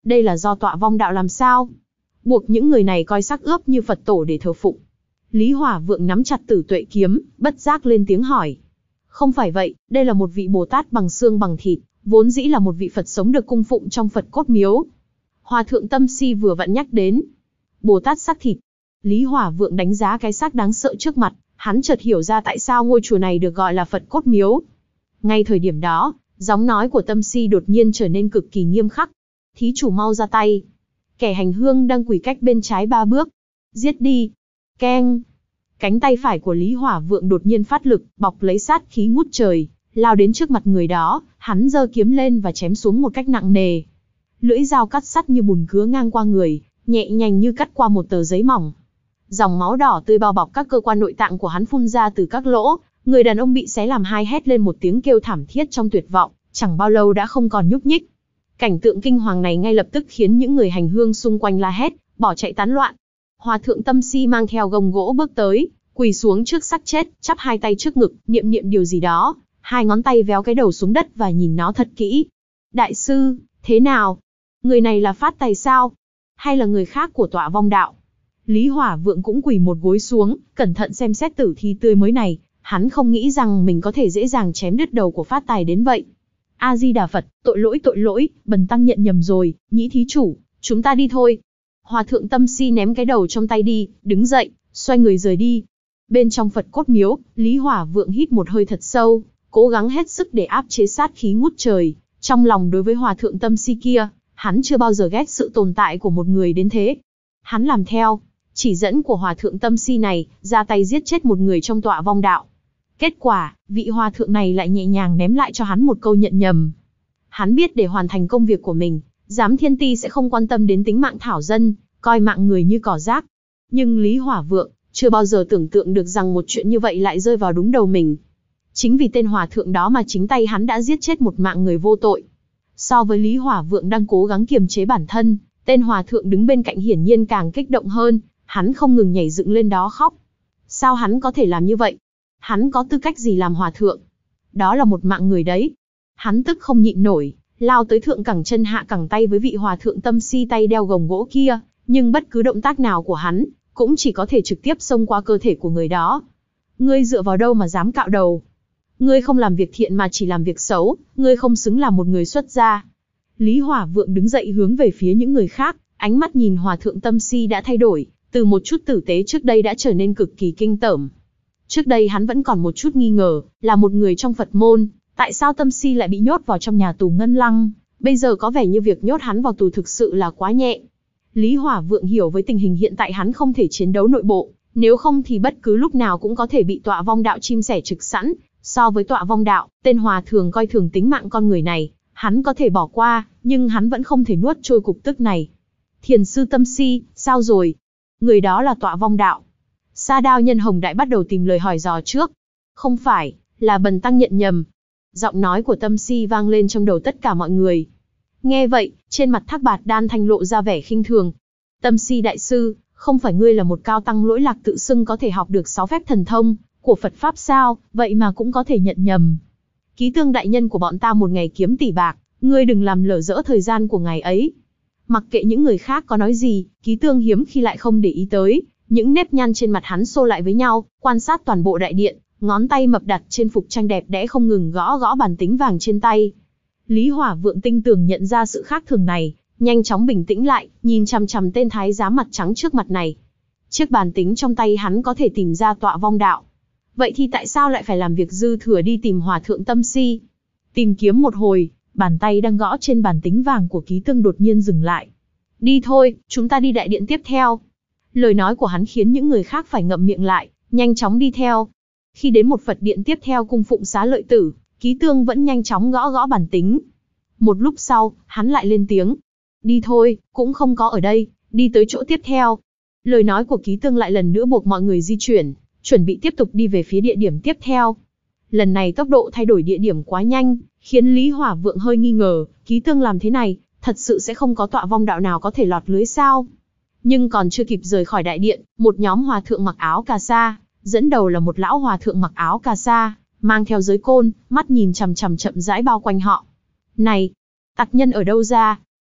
Đây là do tọa vong đạo làm sao? Buộc những người này coi xác ướp như Phật tổ để thờ phụng. Lý Hỏa Vượng nắm chặt Tử Tuệ kiếm, bất giác lên tiếng hỏi. Không phải vậy, đây là một vị Bồ Tát bằng xương bằng thịt, vốn dĩ là một vị Phật sống được cung phụng trong Phật cốt miếu. Hòa thượng Tâm Si vừa vặn nhắc đến. Bồ Tát xác thịt. Lý Hỏa Vượng đánh giá cái xác đáng sợ trước mặt, hắn chợt hiểu ra tại sao ngôi chùa này được gọi là Phật cốt miếu. Ngay thời điểm đó, giọng nói của Tâm Si đột nhiên trở nên cực kỳ nghiêm khắc. Thí chủ mau ra tay. Kẻ hành hương đang quỳ cách bên trái ba bước. Giết đi. Keng. Cánh tay phải của Lý Hỏa Vượng đột nhiên phát lực, bọc lấy sát khí ngút trời, lao đến trước mặt người đó, hắn giơ kiếm lên và chém xuống một cách nặng nề. Lưỡi dao cắt sắt như bùn cứa ngang qua người, nhẹ nhàng như cắt qua một tờ giấy mỏng. Dòng máu đỏ tươi bao bọc các cơ quan nội tạng của hắn phun ra từ các lỗ, người đàn ông bị xé làm hai hét lên một tiếng kêu thảm thiết trong tuyệt vọng, chẳng bao lâu đã không còn nhúc nhích. Cảnh tượng kinh hoàng này ngay lập tức khiến những người hành hương xung quanh la hét, bỏ chạy tán loạn. Hòa thượng Tâm Si mang theo gông gỗ bước tới, quỳ xuống trước xác chết, chắp hai tay trước ngực, niệm niệm điều gì đó, hai ngón tay véo cái đầu xuống đất và nhìn nó thật kỹ. Đại sư, thế nào? Người này là Phát Tài sao? Hay là người khác của tọa vong đạo? Lý Hỏa Vượng cũng quỳ một gối xuống, cẩn thận xem xét tử thi tươi mới này, hắn không nghĩ rằng mình có thể dễ dàng chém đứt đầu của Phát Tài đến vậy. A-di-đà Phật, tội lỗi tội lỗi, bần tăng nhận nhầm rồi, nhĩ thí chủ, chúng ta đi thôi. Hòa thượng Tâm Si ném cái đầu trong tay đi, đứng dậy, xoay người rời đi. Bên trong Phật cốt miếu, Lý Hỏa Vượng hít một hơi thật sâu, cố gắng hết sức để áp chế sát khí ngút trời. Trong lòng đối với Hòa thượng Tâm Si kia, hắn chưa bao giờ ghét sự tồn tại của một người đến thế. Hắn làm theo chỉ dẫn của Hòa thượng Tâm Si này, ra tay giết chết một người trong tọa vong đạo. Kết quả, vị hòa thượng này lại nhẹ nhàng ném lại cho hắn một câu nhận nhầm. Hắn biết để hoàn thành công việc của mình, Giám Thiên Ti sẽ không quan tâm đến tính mạng thảo dân, coi mạng người như cỏ rác. Nhưng Lý Hỏa Vượng chưa bao giờ tưởng tượng được rằng một chuyện như vậy lại rơi vào đúng đầu mình. Chính vì tên hòa thượng đó mà chính tay hắn đã giết chết một mạng người vô tội. So với Lý Hỏa Vượng đang cố gắng kiềm chế bản thân, tên hòa thượng đứng bên cạnh hiển nhiên càng kích động hơn, hắn không ngừng nhảy dựng lên đó khóc. Sao hắn có thể làm như vậy? Hắn có tư cách gì làm hòa thượng? Đó là một mạng người đấy. Hắn tức không nhịn nổi, lao tới thượng cẳng chân hạ cẳng tay với vị hòa thượng Tâm Si tay đeo gồng gỗ kia, nhưng bất cứ động tác nào của hắn cũng chỉ có thể trực tiếp xông qua cơ thể của người đó. Ngươi dựa vào đâu mà dám cạo đầu? Ngươi không làm việc thiện mà chỉ làm việc xấu, ngươi không xứng làm một người xuất gia. Lý Hỏa Vượng đứng dậy hướng về phía những người khác, ánh mắt nhìn hòa thượng Tâm Si đã thay đổi, từ một chút tử tế trước đây đã trở nên cực kỳ kinh tởm. Trước đây hắn vẫn còn một chút nghi ngờ, là một người trong Phật môn, tại sao Tâm Si lại bị nhốt vào trong nhà tù Ngân Lăng, bây giờ có vẻ như việc nhốt hắn vào tù thực sự là quá nhẹ. Lý Hỏa Vượng hiểu với tình hình hiện tại hắn không thể chiến đấu nội bộ, nếu không thì bất cứ lúc nào cũng có thể bị tọa vong đạo chim sẻ trực sẵn. So với tọa vong đạo, tên hòa thường coi thường tính mạng con người này, hắn có thể bỏ qua, nhưng hắn vẫn không thể nuốt trôi cục tức này. Thiền sư Tâm Si, sao rồi? Người đó là tọa vong đạo. Sa Đao Nhân Hồng Đại bắt đầu tìm lời hỏi dò trước. Không phải, là bần tăng nhận nhầm. Giọng nói của Tâm Si vang lên trong đầu tất cả mọi người. Nghe vậy, trên mặt Thác Bạt Đan Thanh lộ ra vẻ khinh thường. Tâm Si đại sư, không phải ngươi là một cao tăng lỗi lạc tự xưng có thể học được sáu phép thần thông của Phật Pháp sao, vậy mà cũng có thể nhận nhầm. Ký Tương đại nhân của bọn ta một ngày kiếm tỷ bạc, ngươi đừng làm lỡ dỡ thời gian của ngài ấy. Mặc kệ những người khác có nói gì, Ký Tương hiếm khi lại không để ý tới, những nếp nhăn trên mặt hắn xô lại với nhau, quan sát toàn bộ đại điện, ngón tay mập đặt trên phục tranh đẹp đẽ không ngừng gõ gõ bàn tính vàng trên tay. Lý Hỏa Vượng tinh tường nhận ra sự khác thường này, nhanh chóng bình tĩnh lại, nhìn chằm chằm tên thái giám mặt trắng trước mặt này. Chiếc bàn tính trong tay hắn có thể tìm ra tọa vong đạo. Vậy thì tại sao lại phải làm việc dư thừa đi tìm hòa thượng Tâm Si? Tìm kiếm một hồi, bàn tay đang gõ trên bàn tính vàng của Ký Tương đột nhiên dừng lại. Đi thôi, chúng ta đi đại điện tiếp theo. Lời nói của hắn khiến những người khác phải ngậm miệng lại, nhanh chóng đi theo. Khi đến một Phật điện tiếp theo cung phụng Xá Lợi Tử, Ký Tương vẫn nhanh chóng gõ gõ bàn tính. Một lúc sau, hắn lại lên tiếng. Đi thôi, cũng không có ở đây, đi tới chỗ tiếp theo. Lời nói của Ký Tương lại lần nữa buộc mọi người di chuyển, chuẩn bị tiếp tục đi về phía địa điểm tiếp theo. Lần này tốc độ thay đổi địa điểm quá nhanh, khiến Lý Hỏa Vượng hơi nghi ngờ, Ký Tương làm thế này, thật sự sẽ không có tọa vong đạo nào có thể lọt lưới sao? Nhưng còn chưa kịp rời khỏi đại điện, một nhóm hòa thượng mặc áo cà sa, dẫn đầu là một lão hòa thượng mặc áo cà sa, mang theo giới côn, mắt nhìn chằm chằm chậm rãi bao quanh họ. Này, tặc nhân ở đâu ra?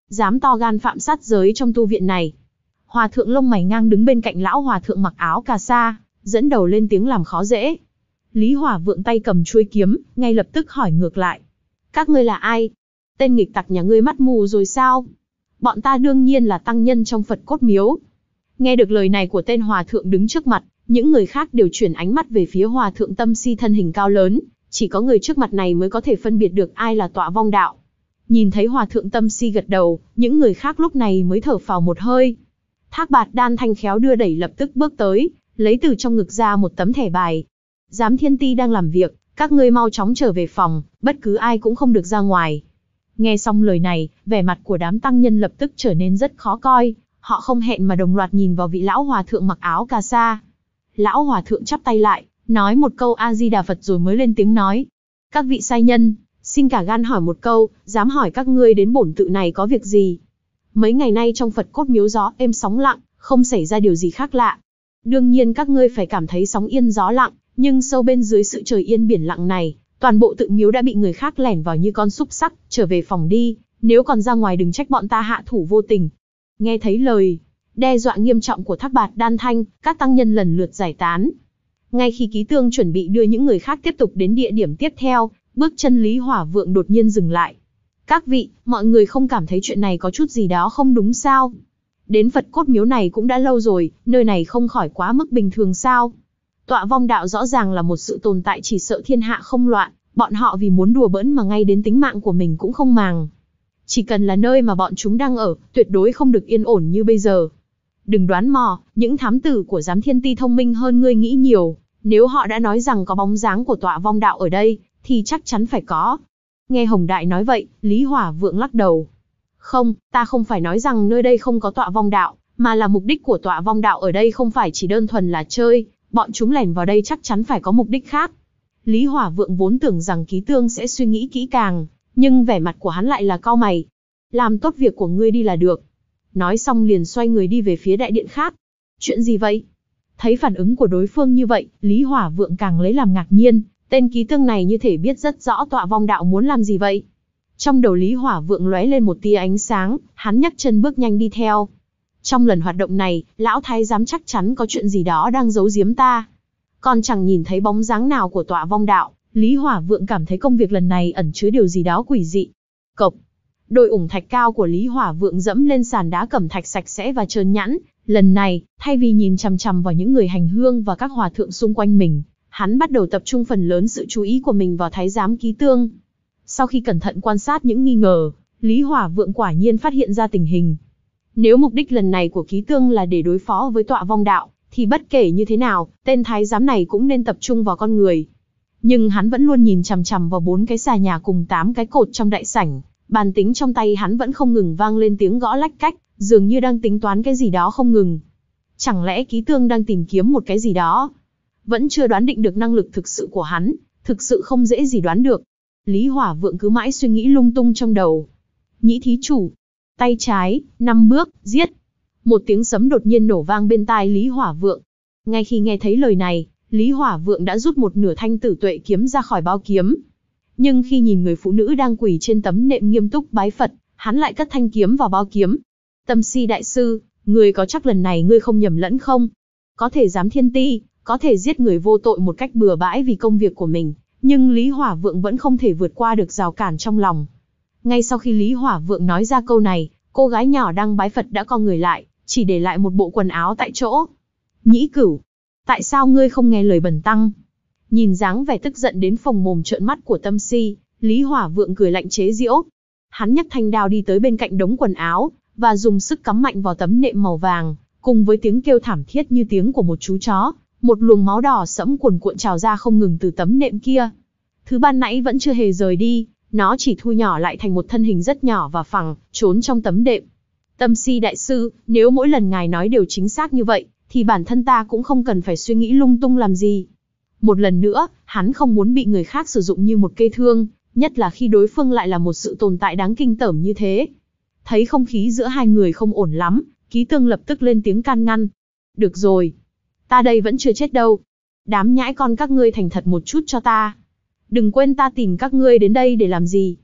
Dám to gan phạm sát giới trong tu viện này. Hòa thượng lông mày ngang đứng bên cạnh lão hòa thượng mặc áo cà sa, dẫn đầu lên tiếng làm khó dễ. Lý Hỏa Vượng tay cầm chuôi kiếm, ngay lập tức hỏi ngược lại. Các ngươi là ai? Tên nghịch tặc nhà ngươi mắt mù rồi sao? Bọn ta đương nhiên là tăng nhân trong Phật cốt miếu. Nghe được lời này của tên hòa thượng đứng trước mặt, những người khác đều chuyển ánh mắt về phía hòa thượng Tâm Si thân hình cao lớn, chỉ có người trước mặt này mới có thể phân biệt được ai là Tọa Vong Đạo. Nhìn thấy hòa thượng Tâm Si gật đầu, những người khác lúc này mới thở phào một hơi. Thác Bạt Đan Thanh khéo đưa đẩy lập tức bước tới, lấy từ trong ngực ra một tấm thẻ bài. Giám Thiên Ti đang làm việc, các ngươi mau chóng trở về phòng, bất cứ ai cũng không được ra ngoài. Nghe xong lời này, vẻ mặt của đám tăng nhân lập tức trở nên rất khó coi, họ không hẹn mà đồng loạt nhìn vào vị lão hòa thượng mặc áo cà sa. Lão hòa thượng chắp tay lại, nói một câu A Di Đà Phật rồi mới lên tiếng nói. Các vị sai nhân, xin cả gan hỏi một câu, dám hỏi các ngươi đến bổn tự này có việc gì? Mấy ngày nay trong Phật cốt miếu gió êm sóng lặng, không xảy ra điều gì khác lạ. Đương nhiên các ngươi phải cảm thấy sóng yên gió lặng, nhưng sâu bên dưới sự trời yên biển lặng này, toàn bộ tự miếu đã bị người khác lẻn vào như con súc sắc, trở về phòng đi, nếu còn ra ngoài đừng trách bọn ta hạ thủ vô tình. Nghe thấy lời đe dọa nghiêm trọng của Thác Bạt Đan Thanh, các tăng nhân lần lượt giải tán. Ngay khi Ký Tương chuẩn bị đưa những người khác tiếp tục đến địa điểm tiếp theo, bước chân Lý Hỏa Vượng đột nhiên dừng lại. Các vị, mọi người không cảm thấy chuyện này có chút gì đó không đúng sao? Đến Phật cốt miếu này cũng đã lâu rồi, nơi này không khỏi quá mức bình thường sao? Tọa Vong Đạo rõ ràng là một sự tồn tại chỉ sợ thiên hạ không loạn, bọn họ vì muốn đùa bỡn mà ngay đến tính mạng của mình cũng không màng. Chỉ cần là nơi mà bọn chúng đang ở, tuyệt đối không được yên ổn như bây giờ. Đừng đoán mò, những thám tử của Giám Thiên Ti thông minh hơn ngươi nghĩ nhiều, nếu họ đã nói rằng có bóng dáng của Tọa Vong Đạo ở đây, thì chắc chắn phải có. Nghe Hồng Đại nói vậy, Lý Hỏa Vượng lắc đầu. Không, ta không phải nói rằng nơi đây không có Tọa Vong Đạo, mà là mục đích của Tọa Vong Đạo ở đây không phải chỉ đơn thuần là chơi, bọn chúng lẻn vào đây chắc chắn phải có mục đích khác. Lý Hỏa Vượng vốn tưởng rằng Ký Tương sẽ suy nghĩ kỹ càng, nhưng vẻ mặt của hắn lại là cau mày. Làm tốt việc của ngươi đi là được. Nói xong liền xoay người đi về phía đại điện khác. Chuyện gì vậy? Thấy phản ứng của đối phương như vậy, Lý Hỏa Vượng càng lấy làm ngạc nhiên, tên Ký Tương này như thể biết rất rõ Tọa Vong Đạo muốn làm gì vậy. Trong đầu Lý Hỏa Vượng lóe lên một tia ánh sáng, hắn nhấc chân bước nhanh đi theo. Trong lần hoạt động này, lão thái giám chắc chắn có chuyện gì đó đang giấu giếm ta. Còn chẳng nhìn thấy bóng dáng nào của Tọa Vong Đạo, Lý Hỏa Vượng cảm thấy công việc lần này ẩn chứa điều gì đó quỷ dị. Cộc. Đôi ủng thạch cao của Lý Hỏa Vượng dẫm lên sàn đá cẩm thạch sạch sẽ và trơn nhẵn. Lần này, thay vì nhìn chằm chằm vào những người hành hương và các hòa thượng xung quanh mình, hắn bắt đầu tập trung phần lớn sự chú ý của mình vào thái giám Ký Tương. Sau khi cẩn thận quan sát những nghi ngờ, Lý Hỏa Vượng quả nhiên phát hiện ra tình hình. Nếu mục đích lần này của Ký Tương là để đối phó với Tọa Vong Đạo, thì bất kể như thế nào, tên thái giám này cũng nên tập trung vào con người. Nhưng hắn vẫn luôn nhìn chằm chằm vào bốn cái xà nhà cùng tám cái cột trong đại sảnh, bàn tính trong tay hắn vẫn không ngừng vang lên tiếng gõ lách cách, dường như đang tính toán cái gì đó không ngừng. Chẳng lẽ Ký Tương đang tìm kiếm một cái gì đó? Vẫn chưa đoán định được năng lực thực sự của hắn, thực sự không dễ gì đoán được. Lý Hỏa Vượng cứ mãi suy nghĩ lung tung trong đầu. Nhĩ thí chủ, tay trái, năm bước, giết. Một tiếng sấm đột nhiên nổ vang bên tai Lý Hỏa Vượng. Ngay khi nghe thấy lời này, Lý Hỏa Vượng đã rút một nửa thanh tử tuệ kiếm ra khỏi bao kiếm. Nhưng khi nhìn người phụ nữ đang quỳ trên tấm nệm nghiêm túc bái Phật, hắn lại cất thanh kiếm vào bao kiếm. Tâm Si đại sư, ngươi có chắc lần này ngươi không nhầm lẫn không? Có thể Giám Thiên Ti, có thể giết người vô tội một cách bừa bãi vì công việc của mình, nhưng Lý Hỏa Vượng vẫn không thể vượt qua được rào cản trong lòng. Ngay sau khi Lý Hỏa Vượng nói ra câu này, cô gái nhỏ đang bái Phật đã co người lại, chỉ để lại một bộ quần áo tại chỗ. Nhĩ Cửu, tại sao ngươi không nghe lời bần tăng? Nhìn dáng vẻ tức giận đến phồng mồm trợn mắt của Tâm Si, Lý Hỏa Vượng cười lạnh chế giễu. Hắn nhấc thanh đao đi tới bên cạnh đống quần áo, và dùng sức cắm mạnh vào tấm nệm màu vàng, cùng với tiếng kêu thảm thiết như tiếng của một chú chó, một luồng máu đỏ sẫm cuồn cuộn trào ra không ngừng từ tấm nệm kia. Thứ ban nãy vẫn chưa hề rời đi, nó chỉ thu nhỏ lại thành một thân hình rất nhỏ và phẳng, trốn trong tấm nệm. Tâm Si đại sư, nếu mỗi lần ngài nói đều chính xác như vậy, thì bản thân ta cũng không cần phải suy nghĩ lung tung làm gì. Một lần nữa, hắn không muốn bị người khác sử dụng như một cây thương, nhất là khi đối phương lại là một sự tồn tại đáng kinh tởm như thế. Thấy không khí giữa hai người không ổn lắm, Ký Tương lập tức lên tiếng can ngăn. Được rồi, ta đây vẫn chưa chết đâu. Đám nhãi con các ngươi thành thật một chút cho ta. Đừng quên ta tìm các ngươi đến đây để làm gì.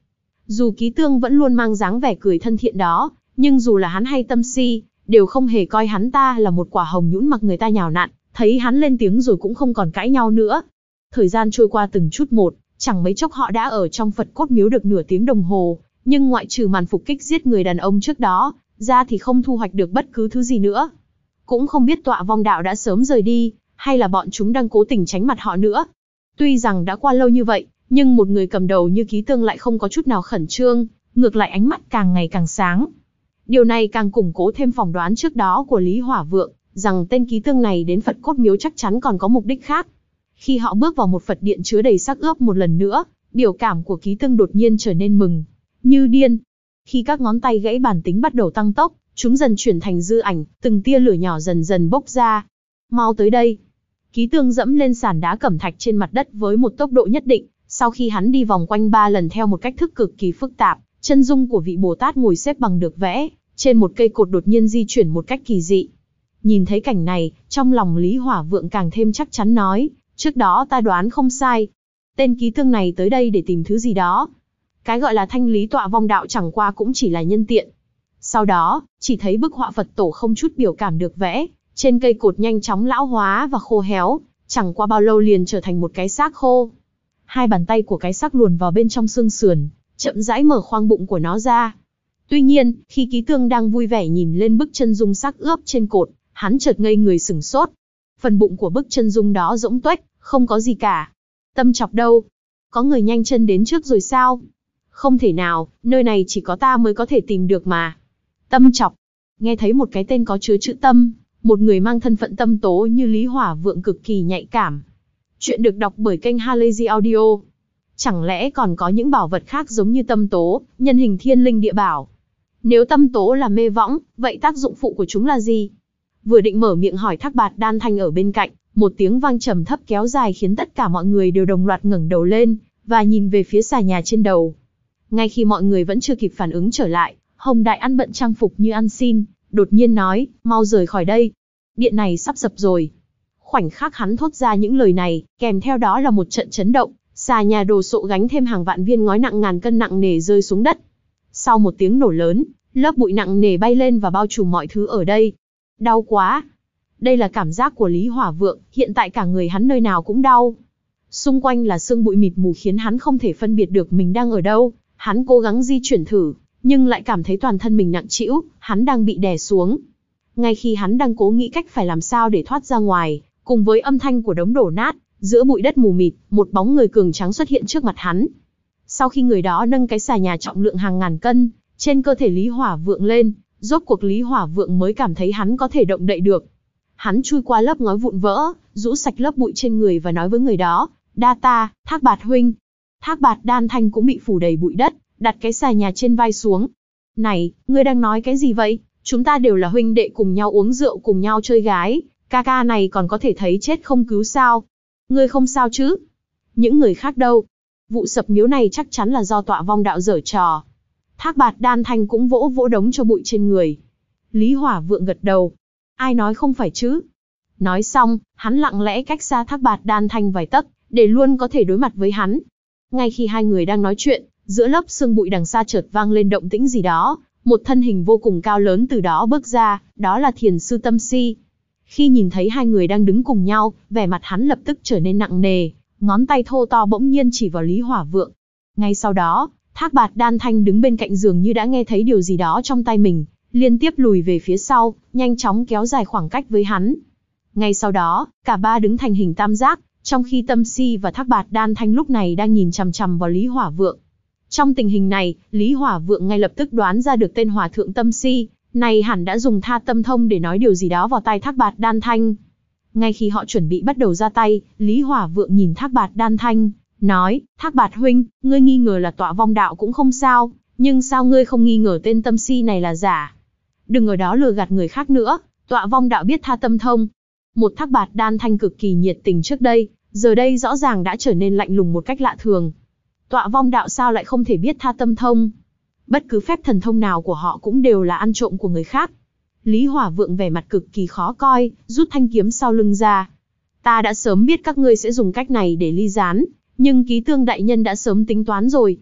Dù Ký Tương vẫn luôn mang dáng vẻ cười thân thiện đó, nhưng dù là hắn hay Tâm Si, đều không hề coi hắn ta là một quả hồng nhũn mặc người ta nhào nặn, thấy hắn lên tiếng rồi cũng không còn cãi nhau nữa. Thời gian trôi qua từng chút một, chẳng mấy chốc họ đã ở trong Phật cốt miếu được nửa tiếng đồng hồ, nhưng ngoại trừ màn phục kích giết người đàn ông trước đó, ra thì không thu hoạch được bất cứ thứ gì nữa. Cũng không biết Tọa Vong Đạo đã sớm rời đi, hay là bọn chúng đang cố tình tránh mặt họ nữa. Tuy rằng đã qua lâu như vậy, nhưng một người cầm đầu như Ký Tương lại không có chút nào khẩn trương, ngược lại ánh mắt càng ngày càng sáng. Điều này càng củng cố thêm phỏng đoán trước đó của Lý Hỏa Vượng, rằng tên Ký Tương này đến Phật cốt miếu chắc chắn còn có mục đích khác. Khi họ bước vào một Phật điện chứa đầy xác ướp một lần nữa, biểu cảm của Ký Tương đột nhiên trở nên mừng như điên. Khi các ngón tay gãy bàn tính bắt đầu tăng tốc, chúng dần chuyển thành dư ảnh, từng tia lửa nhỏ dần dần bốc ra. Mau tới đây. Ký Tương dẫm lên sàn đá cẩm thạch trên mặt đất với một tốc độ nhất định, sau khi hắn đi vòng quanh ba lần theo một cách thức cực kỳ phức tạp, chân dung của vị Bồ Tát ngồi xếp bằng được vẽ trên một cây cột đột nhiên di chuyển một cách kỳ dị. Nhìn thấy cảnh này, trong lòng Lý Hỏa Vượng càng thêm chắc chắn nói, trước đó ta đoán không sai. Tên Ký Tương này tới đây để tìm thứ gì đó. Cái gọi là thanh lý Tọa Vong Đạo chẳng qua cũng chỉ là nhân tiện. Sau đó, chỉ thấy bức họa Phật tổ không chút biểu cảm được vẽ trên cây cột nhanh chóng lão hóa và khô héo, chẳng qua bao lâu liền trở thành một cái xác khô. Hai bàn tay của cái xác luồn vào bên trong xương sườn, chậm rãi mở khoang bụng của nó ra. Tuy nhiên, khi Ký Tương đang vui vẻ nhìn lên bức chân dung xác ướp trên cột, hắn chợt ngây người sửng sốt. Phần bụng của bức chân dung đó rỗng tuếch, không có gì cả. Tâm Chọc đâu? Có người nhanh chân đến trước rồi sao? Không thể nào, nơi này chỉ có ta mới có thể tìm được mà. Tâm Chọc. Nghe thấy một cái tên có chứa chữ tâm, một người mang thân phận tâm tố như Lý Hỏa Vượng cực kỳ nhạy cảm. Chuyện được đọc bởi kênh Halazy Audio. Chẳng lẽ còn có những bảo vật khác giống như tâm tố, nhân hình thiên linh địa bảo? Nếu tâm tố là mê võng, vậy tác dụng phụ của chúng là gì? Vừa định mở miệng hỏi Thác Bạt Đan Thanh ở bên cạnh, một tiếng vang trầm thấp kéo dài khiến tất cả mọi người đều đồng loạt ngẩng đầu lên, và nhìn về phía xà nhà trên đầu. Ngay khi mọi người vẫn chưa kịp phản ứng trở lại, Hồng Đại Ăn bận trang phục như ăn xin, đột nhiên nói, mau rời khỏi đây. Điện này sắp sập rồi. Khoảnh khắc hắn thốt ra những lời này, kèm theo đó là một trận chấn động, xà nhà đồ sộ gánh thêm hàng vạn viên ngói nặng ngàn cân nặng nề rơi xuống đất. Sau một tiếng nổ lớn, lớp bụi nặng nề bay lên và bao trùm mọi thứ ở đây. Đau quá. Đây là cảm giác của Lý Hỏa Vượng, hiện tại cả người hắn nơi nào cũng đau. Xung quanh là sương bụi mịt mù khiến hắn không thể phân biệt được mình đang ở đâu. Hắn cố gắng di chuyển thử, nhưng lại cảm thấy toàn thân mình nặng trĩu, hắn đang bị đè xuống. Ngay khi hắn đang cố nghĩ cách phải làm sao để thoát ra ngoài, cùng với âm thanh của đống đổ nát, giữa bụi đất mù mịt, một bóng người cường tráng xuất hiện trước mặt hắn. Sau khi người đó nâng cái xà nhà trọng lượng hàng ngàn cân trên cơ thể Lý Hỏa Vượng lên, rốt cuộc Lý Hỏa Vượng mới cảm thấy hắn có thể động đậy được. Hắn chui qua lớp ngói vụn vỡ, rũ sạch lớp bụi trên người và nói với người đó, đa ta, Thác Bạt huynh. Thác Bạt Đan Thanh cũng bị phủ đầy bụi đất, đặt cái xà nhà trên vai xuống. Này, ngươi đang nói cái gì vậy? Chúng ta đều là huynh đệ cùng nhau uống rượu cùng nhau chơi gái, ca ca này còn có thể thấy chết không cứu sao? Ngươi không sao chứ? Những người khác đâu? Vụ sập miếu này chắc chắn là do Tọa Vong Đạo giở trò. Thác Bạt Đan Thanh cũng vỗ vỗ đống cho bụi trên người. Lý Hỏa Vượng gật đầu. Ai nói không phải chứ? Nói xong, hắn lặng lẽ cách xa Thác Bạt Đan Thanh vài tấc, để luôn có thể đối mặt với hắn. Ngay khi hai người đang nói chuyện, giữa lớp sương bụi đằng xa chợt vang lên động tĩnh gì đó, một thân hình vô cùng cao lớn từ đó bước ra, đó là Thiền sư Tâm Si. Khi nhìn thấy hai người đang đứng cùng nhau, vẻ mặt hắn lập tức trở nên nặng nề, ngón tay thô to bỗng nhiên chỉ vào Lý Hỏa Vượng. Ngay sau đó, Thác Bạt Đan Thanh đứng bên cạnh giường như đã nghe thấy điều gì đó trong tay mình, liên tiếp lùi về phía sau, nhanh chóng kéo dài khoảng cách với hắn. Ngay sau đó, cả ba đứng thành hình tam giác, trong khi Tâm Si và Thác Bạt Đan Thanh lúc này đang nhìn chằm chằm vào Lý Hỏa Vượng. Trong tình hình này, Lý Hỏa Vượng ngay lập tức đoán ra được tên Hòa Thượng Tâm Si này hẳn đã dùng Tha Tâm Thông để nói điều gì đó vào tai Thác Bạt Đan Thanh. Ngay khi họ chuẩn bị bắt đầu ra tay, Lý Hỏa Vượng nhìn Thác Bạt Đan Thanh, nói, Thác Bạt huynh, ngươi nghi ngờ là Tọa Vong Đạo cũng không sao, nhưng sao ngươi không nghi ngờ tên Tâm Si này là giả? Đừng ở đó lừa gạt người khác nữa, Tọa Vong Đạo biết Tha Tâm Thông. Một Thác Bạt Đan Thanh cực kỳ nhiệt tình trước đây, giờ đây rõ ràng đã trở nên lạnh lùng một cách lạ thường. Tọa Vong Đạo sao lại không thể biết Tha Tâm Thông? Bất cứ phép thần thông nào của họ cũng đều là ăn trộm của người khác. Lý Hỏa Vượng vẻ mặt cực kỳ khó coi, rút thanh kiếm sau lưng ra. Ta đã sớm biết các ngươi sẽ dùng cách này để ly gián, nhưng Ký Tương đại nhân đã sớm tính toán rồi.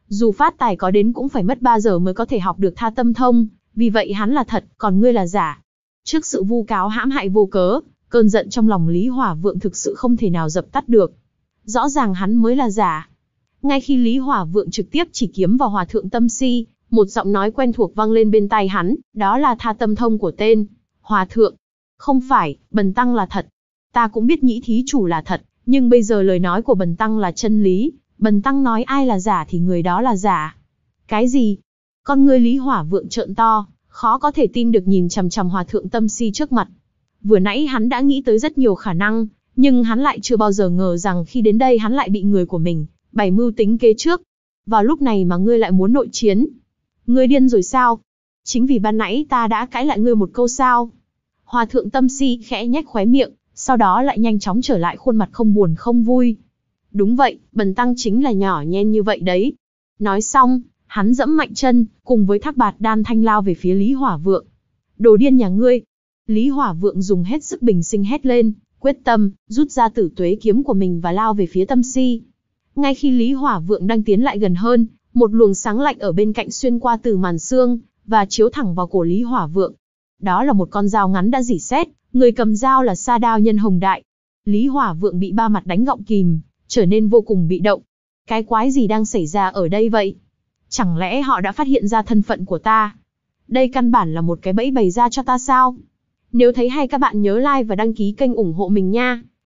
Dù phát tài có đến cũng phải mất ba giờ mới có thể học được Tha Tâm Thông, vì vậy hắn là thật, còn ngươi là giả. Trước sự vu cáo hãm hại vô cớ, cơn giận trong lòng Lý Hỏa Vượng thực sự không thể nào dập tắt được. Rõ ràng hắn mới là giả. Ngay khi Lý Hỏa Vượng trực tiếp chỉ kiếm vào Hòa Thượng Tâm Si, một giọng nói quen thuộc vang lên bên tai hắn, đó là Tha Tâm Thông của tên Hòa Thượng. Không phải, Bần Tăng là thật. Ta cũng biết Nhĩ thí chủ là thật, nhưng bây giờ lời nói của Bần Tăng là chân lý. Bần Tăng nói ai là giả thì người đó là giả. Cái gì? Con ngươi Lý Hỏa Vượng trợn to, khó có thể tin được nhìn chằm chằm Hòa Thượng Tâm Si trước mặt. Vừa nãy hắn đã nghĩ tới rất nhiều khả năng, nhưng hắn lại chưa bao giờ ngờ rằng khi đến đây hắn lại bị người của mình bày mưu tính kế trước. Vào lúc này mà ngươi lại muốn nội chiến. Ngươi điên rồi sao? Chính vì ban nãy ta đã cãi lại ngươi một câu sao? Hòa Thượng Tâm Si khẽ nhếch khóe miệng, sau đó lại nhanh chóng trở lại khuôn mặt không buồn không vui. Đúng vậy, Bần Tăng chính là nhỏ nhen như vậy đấy. Nói xong, hắn giẫm mạnh chân, cùng với Thác Bạt Đan Thanh lao về phía Lý Hỏa Vượng. Đồ điên nhà ngươi! Lý Hỏa Vượng dùng hết sức bình sinh hét lên, quyết tâm, rút ra Tử Tuế kiếm của mình và lao về phía Tâm Si. Ngay khi Lý Hỏa Vượng đang tiến lại gần hơn, một luồng sáng lạnh ở bên cạnh xuyên qua từ màn xương, và chiếu thẳng vào cổ Lý Hỏa Vượng. Đó là một con dao ngắn đã rỉ sét, người cầm dao là Sa Đao Nhân Hồng Đại. Lý Hỏa Vượng bị ba mặt đánh gọng kìm, trở nên vô cùng bị động. Cái quái gì đang xảy ra ở đây vậy? Chẳng lẽ họ đã phát hiện ra thân phận của ta? Đây căn bản là một cái bẫy bày ra cho ta sao? Nếu thấy hay các bạn nhớ like và đăng ký kênh ủng hộ mình nha.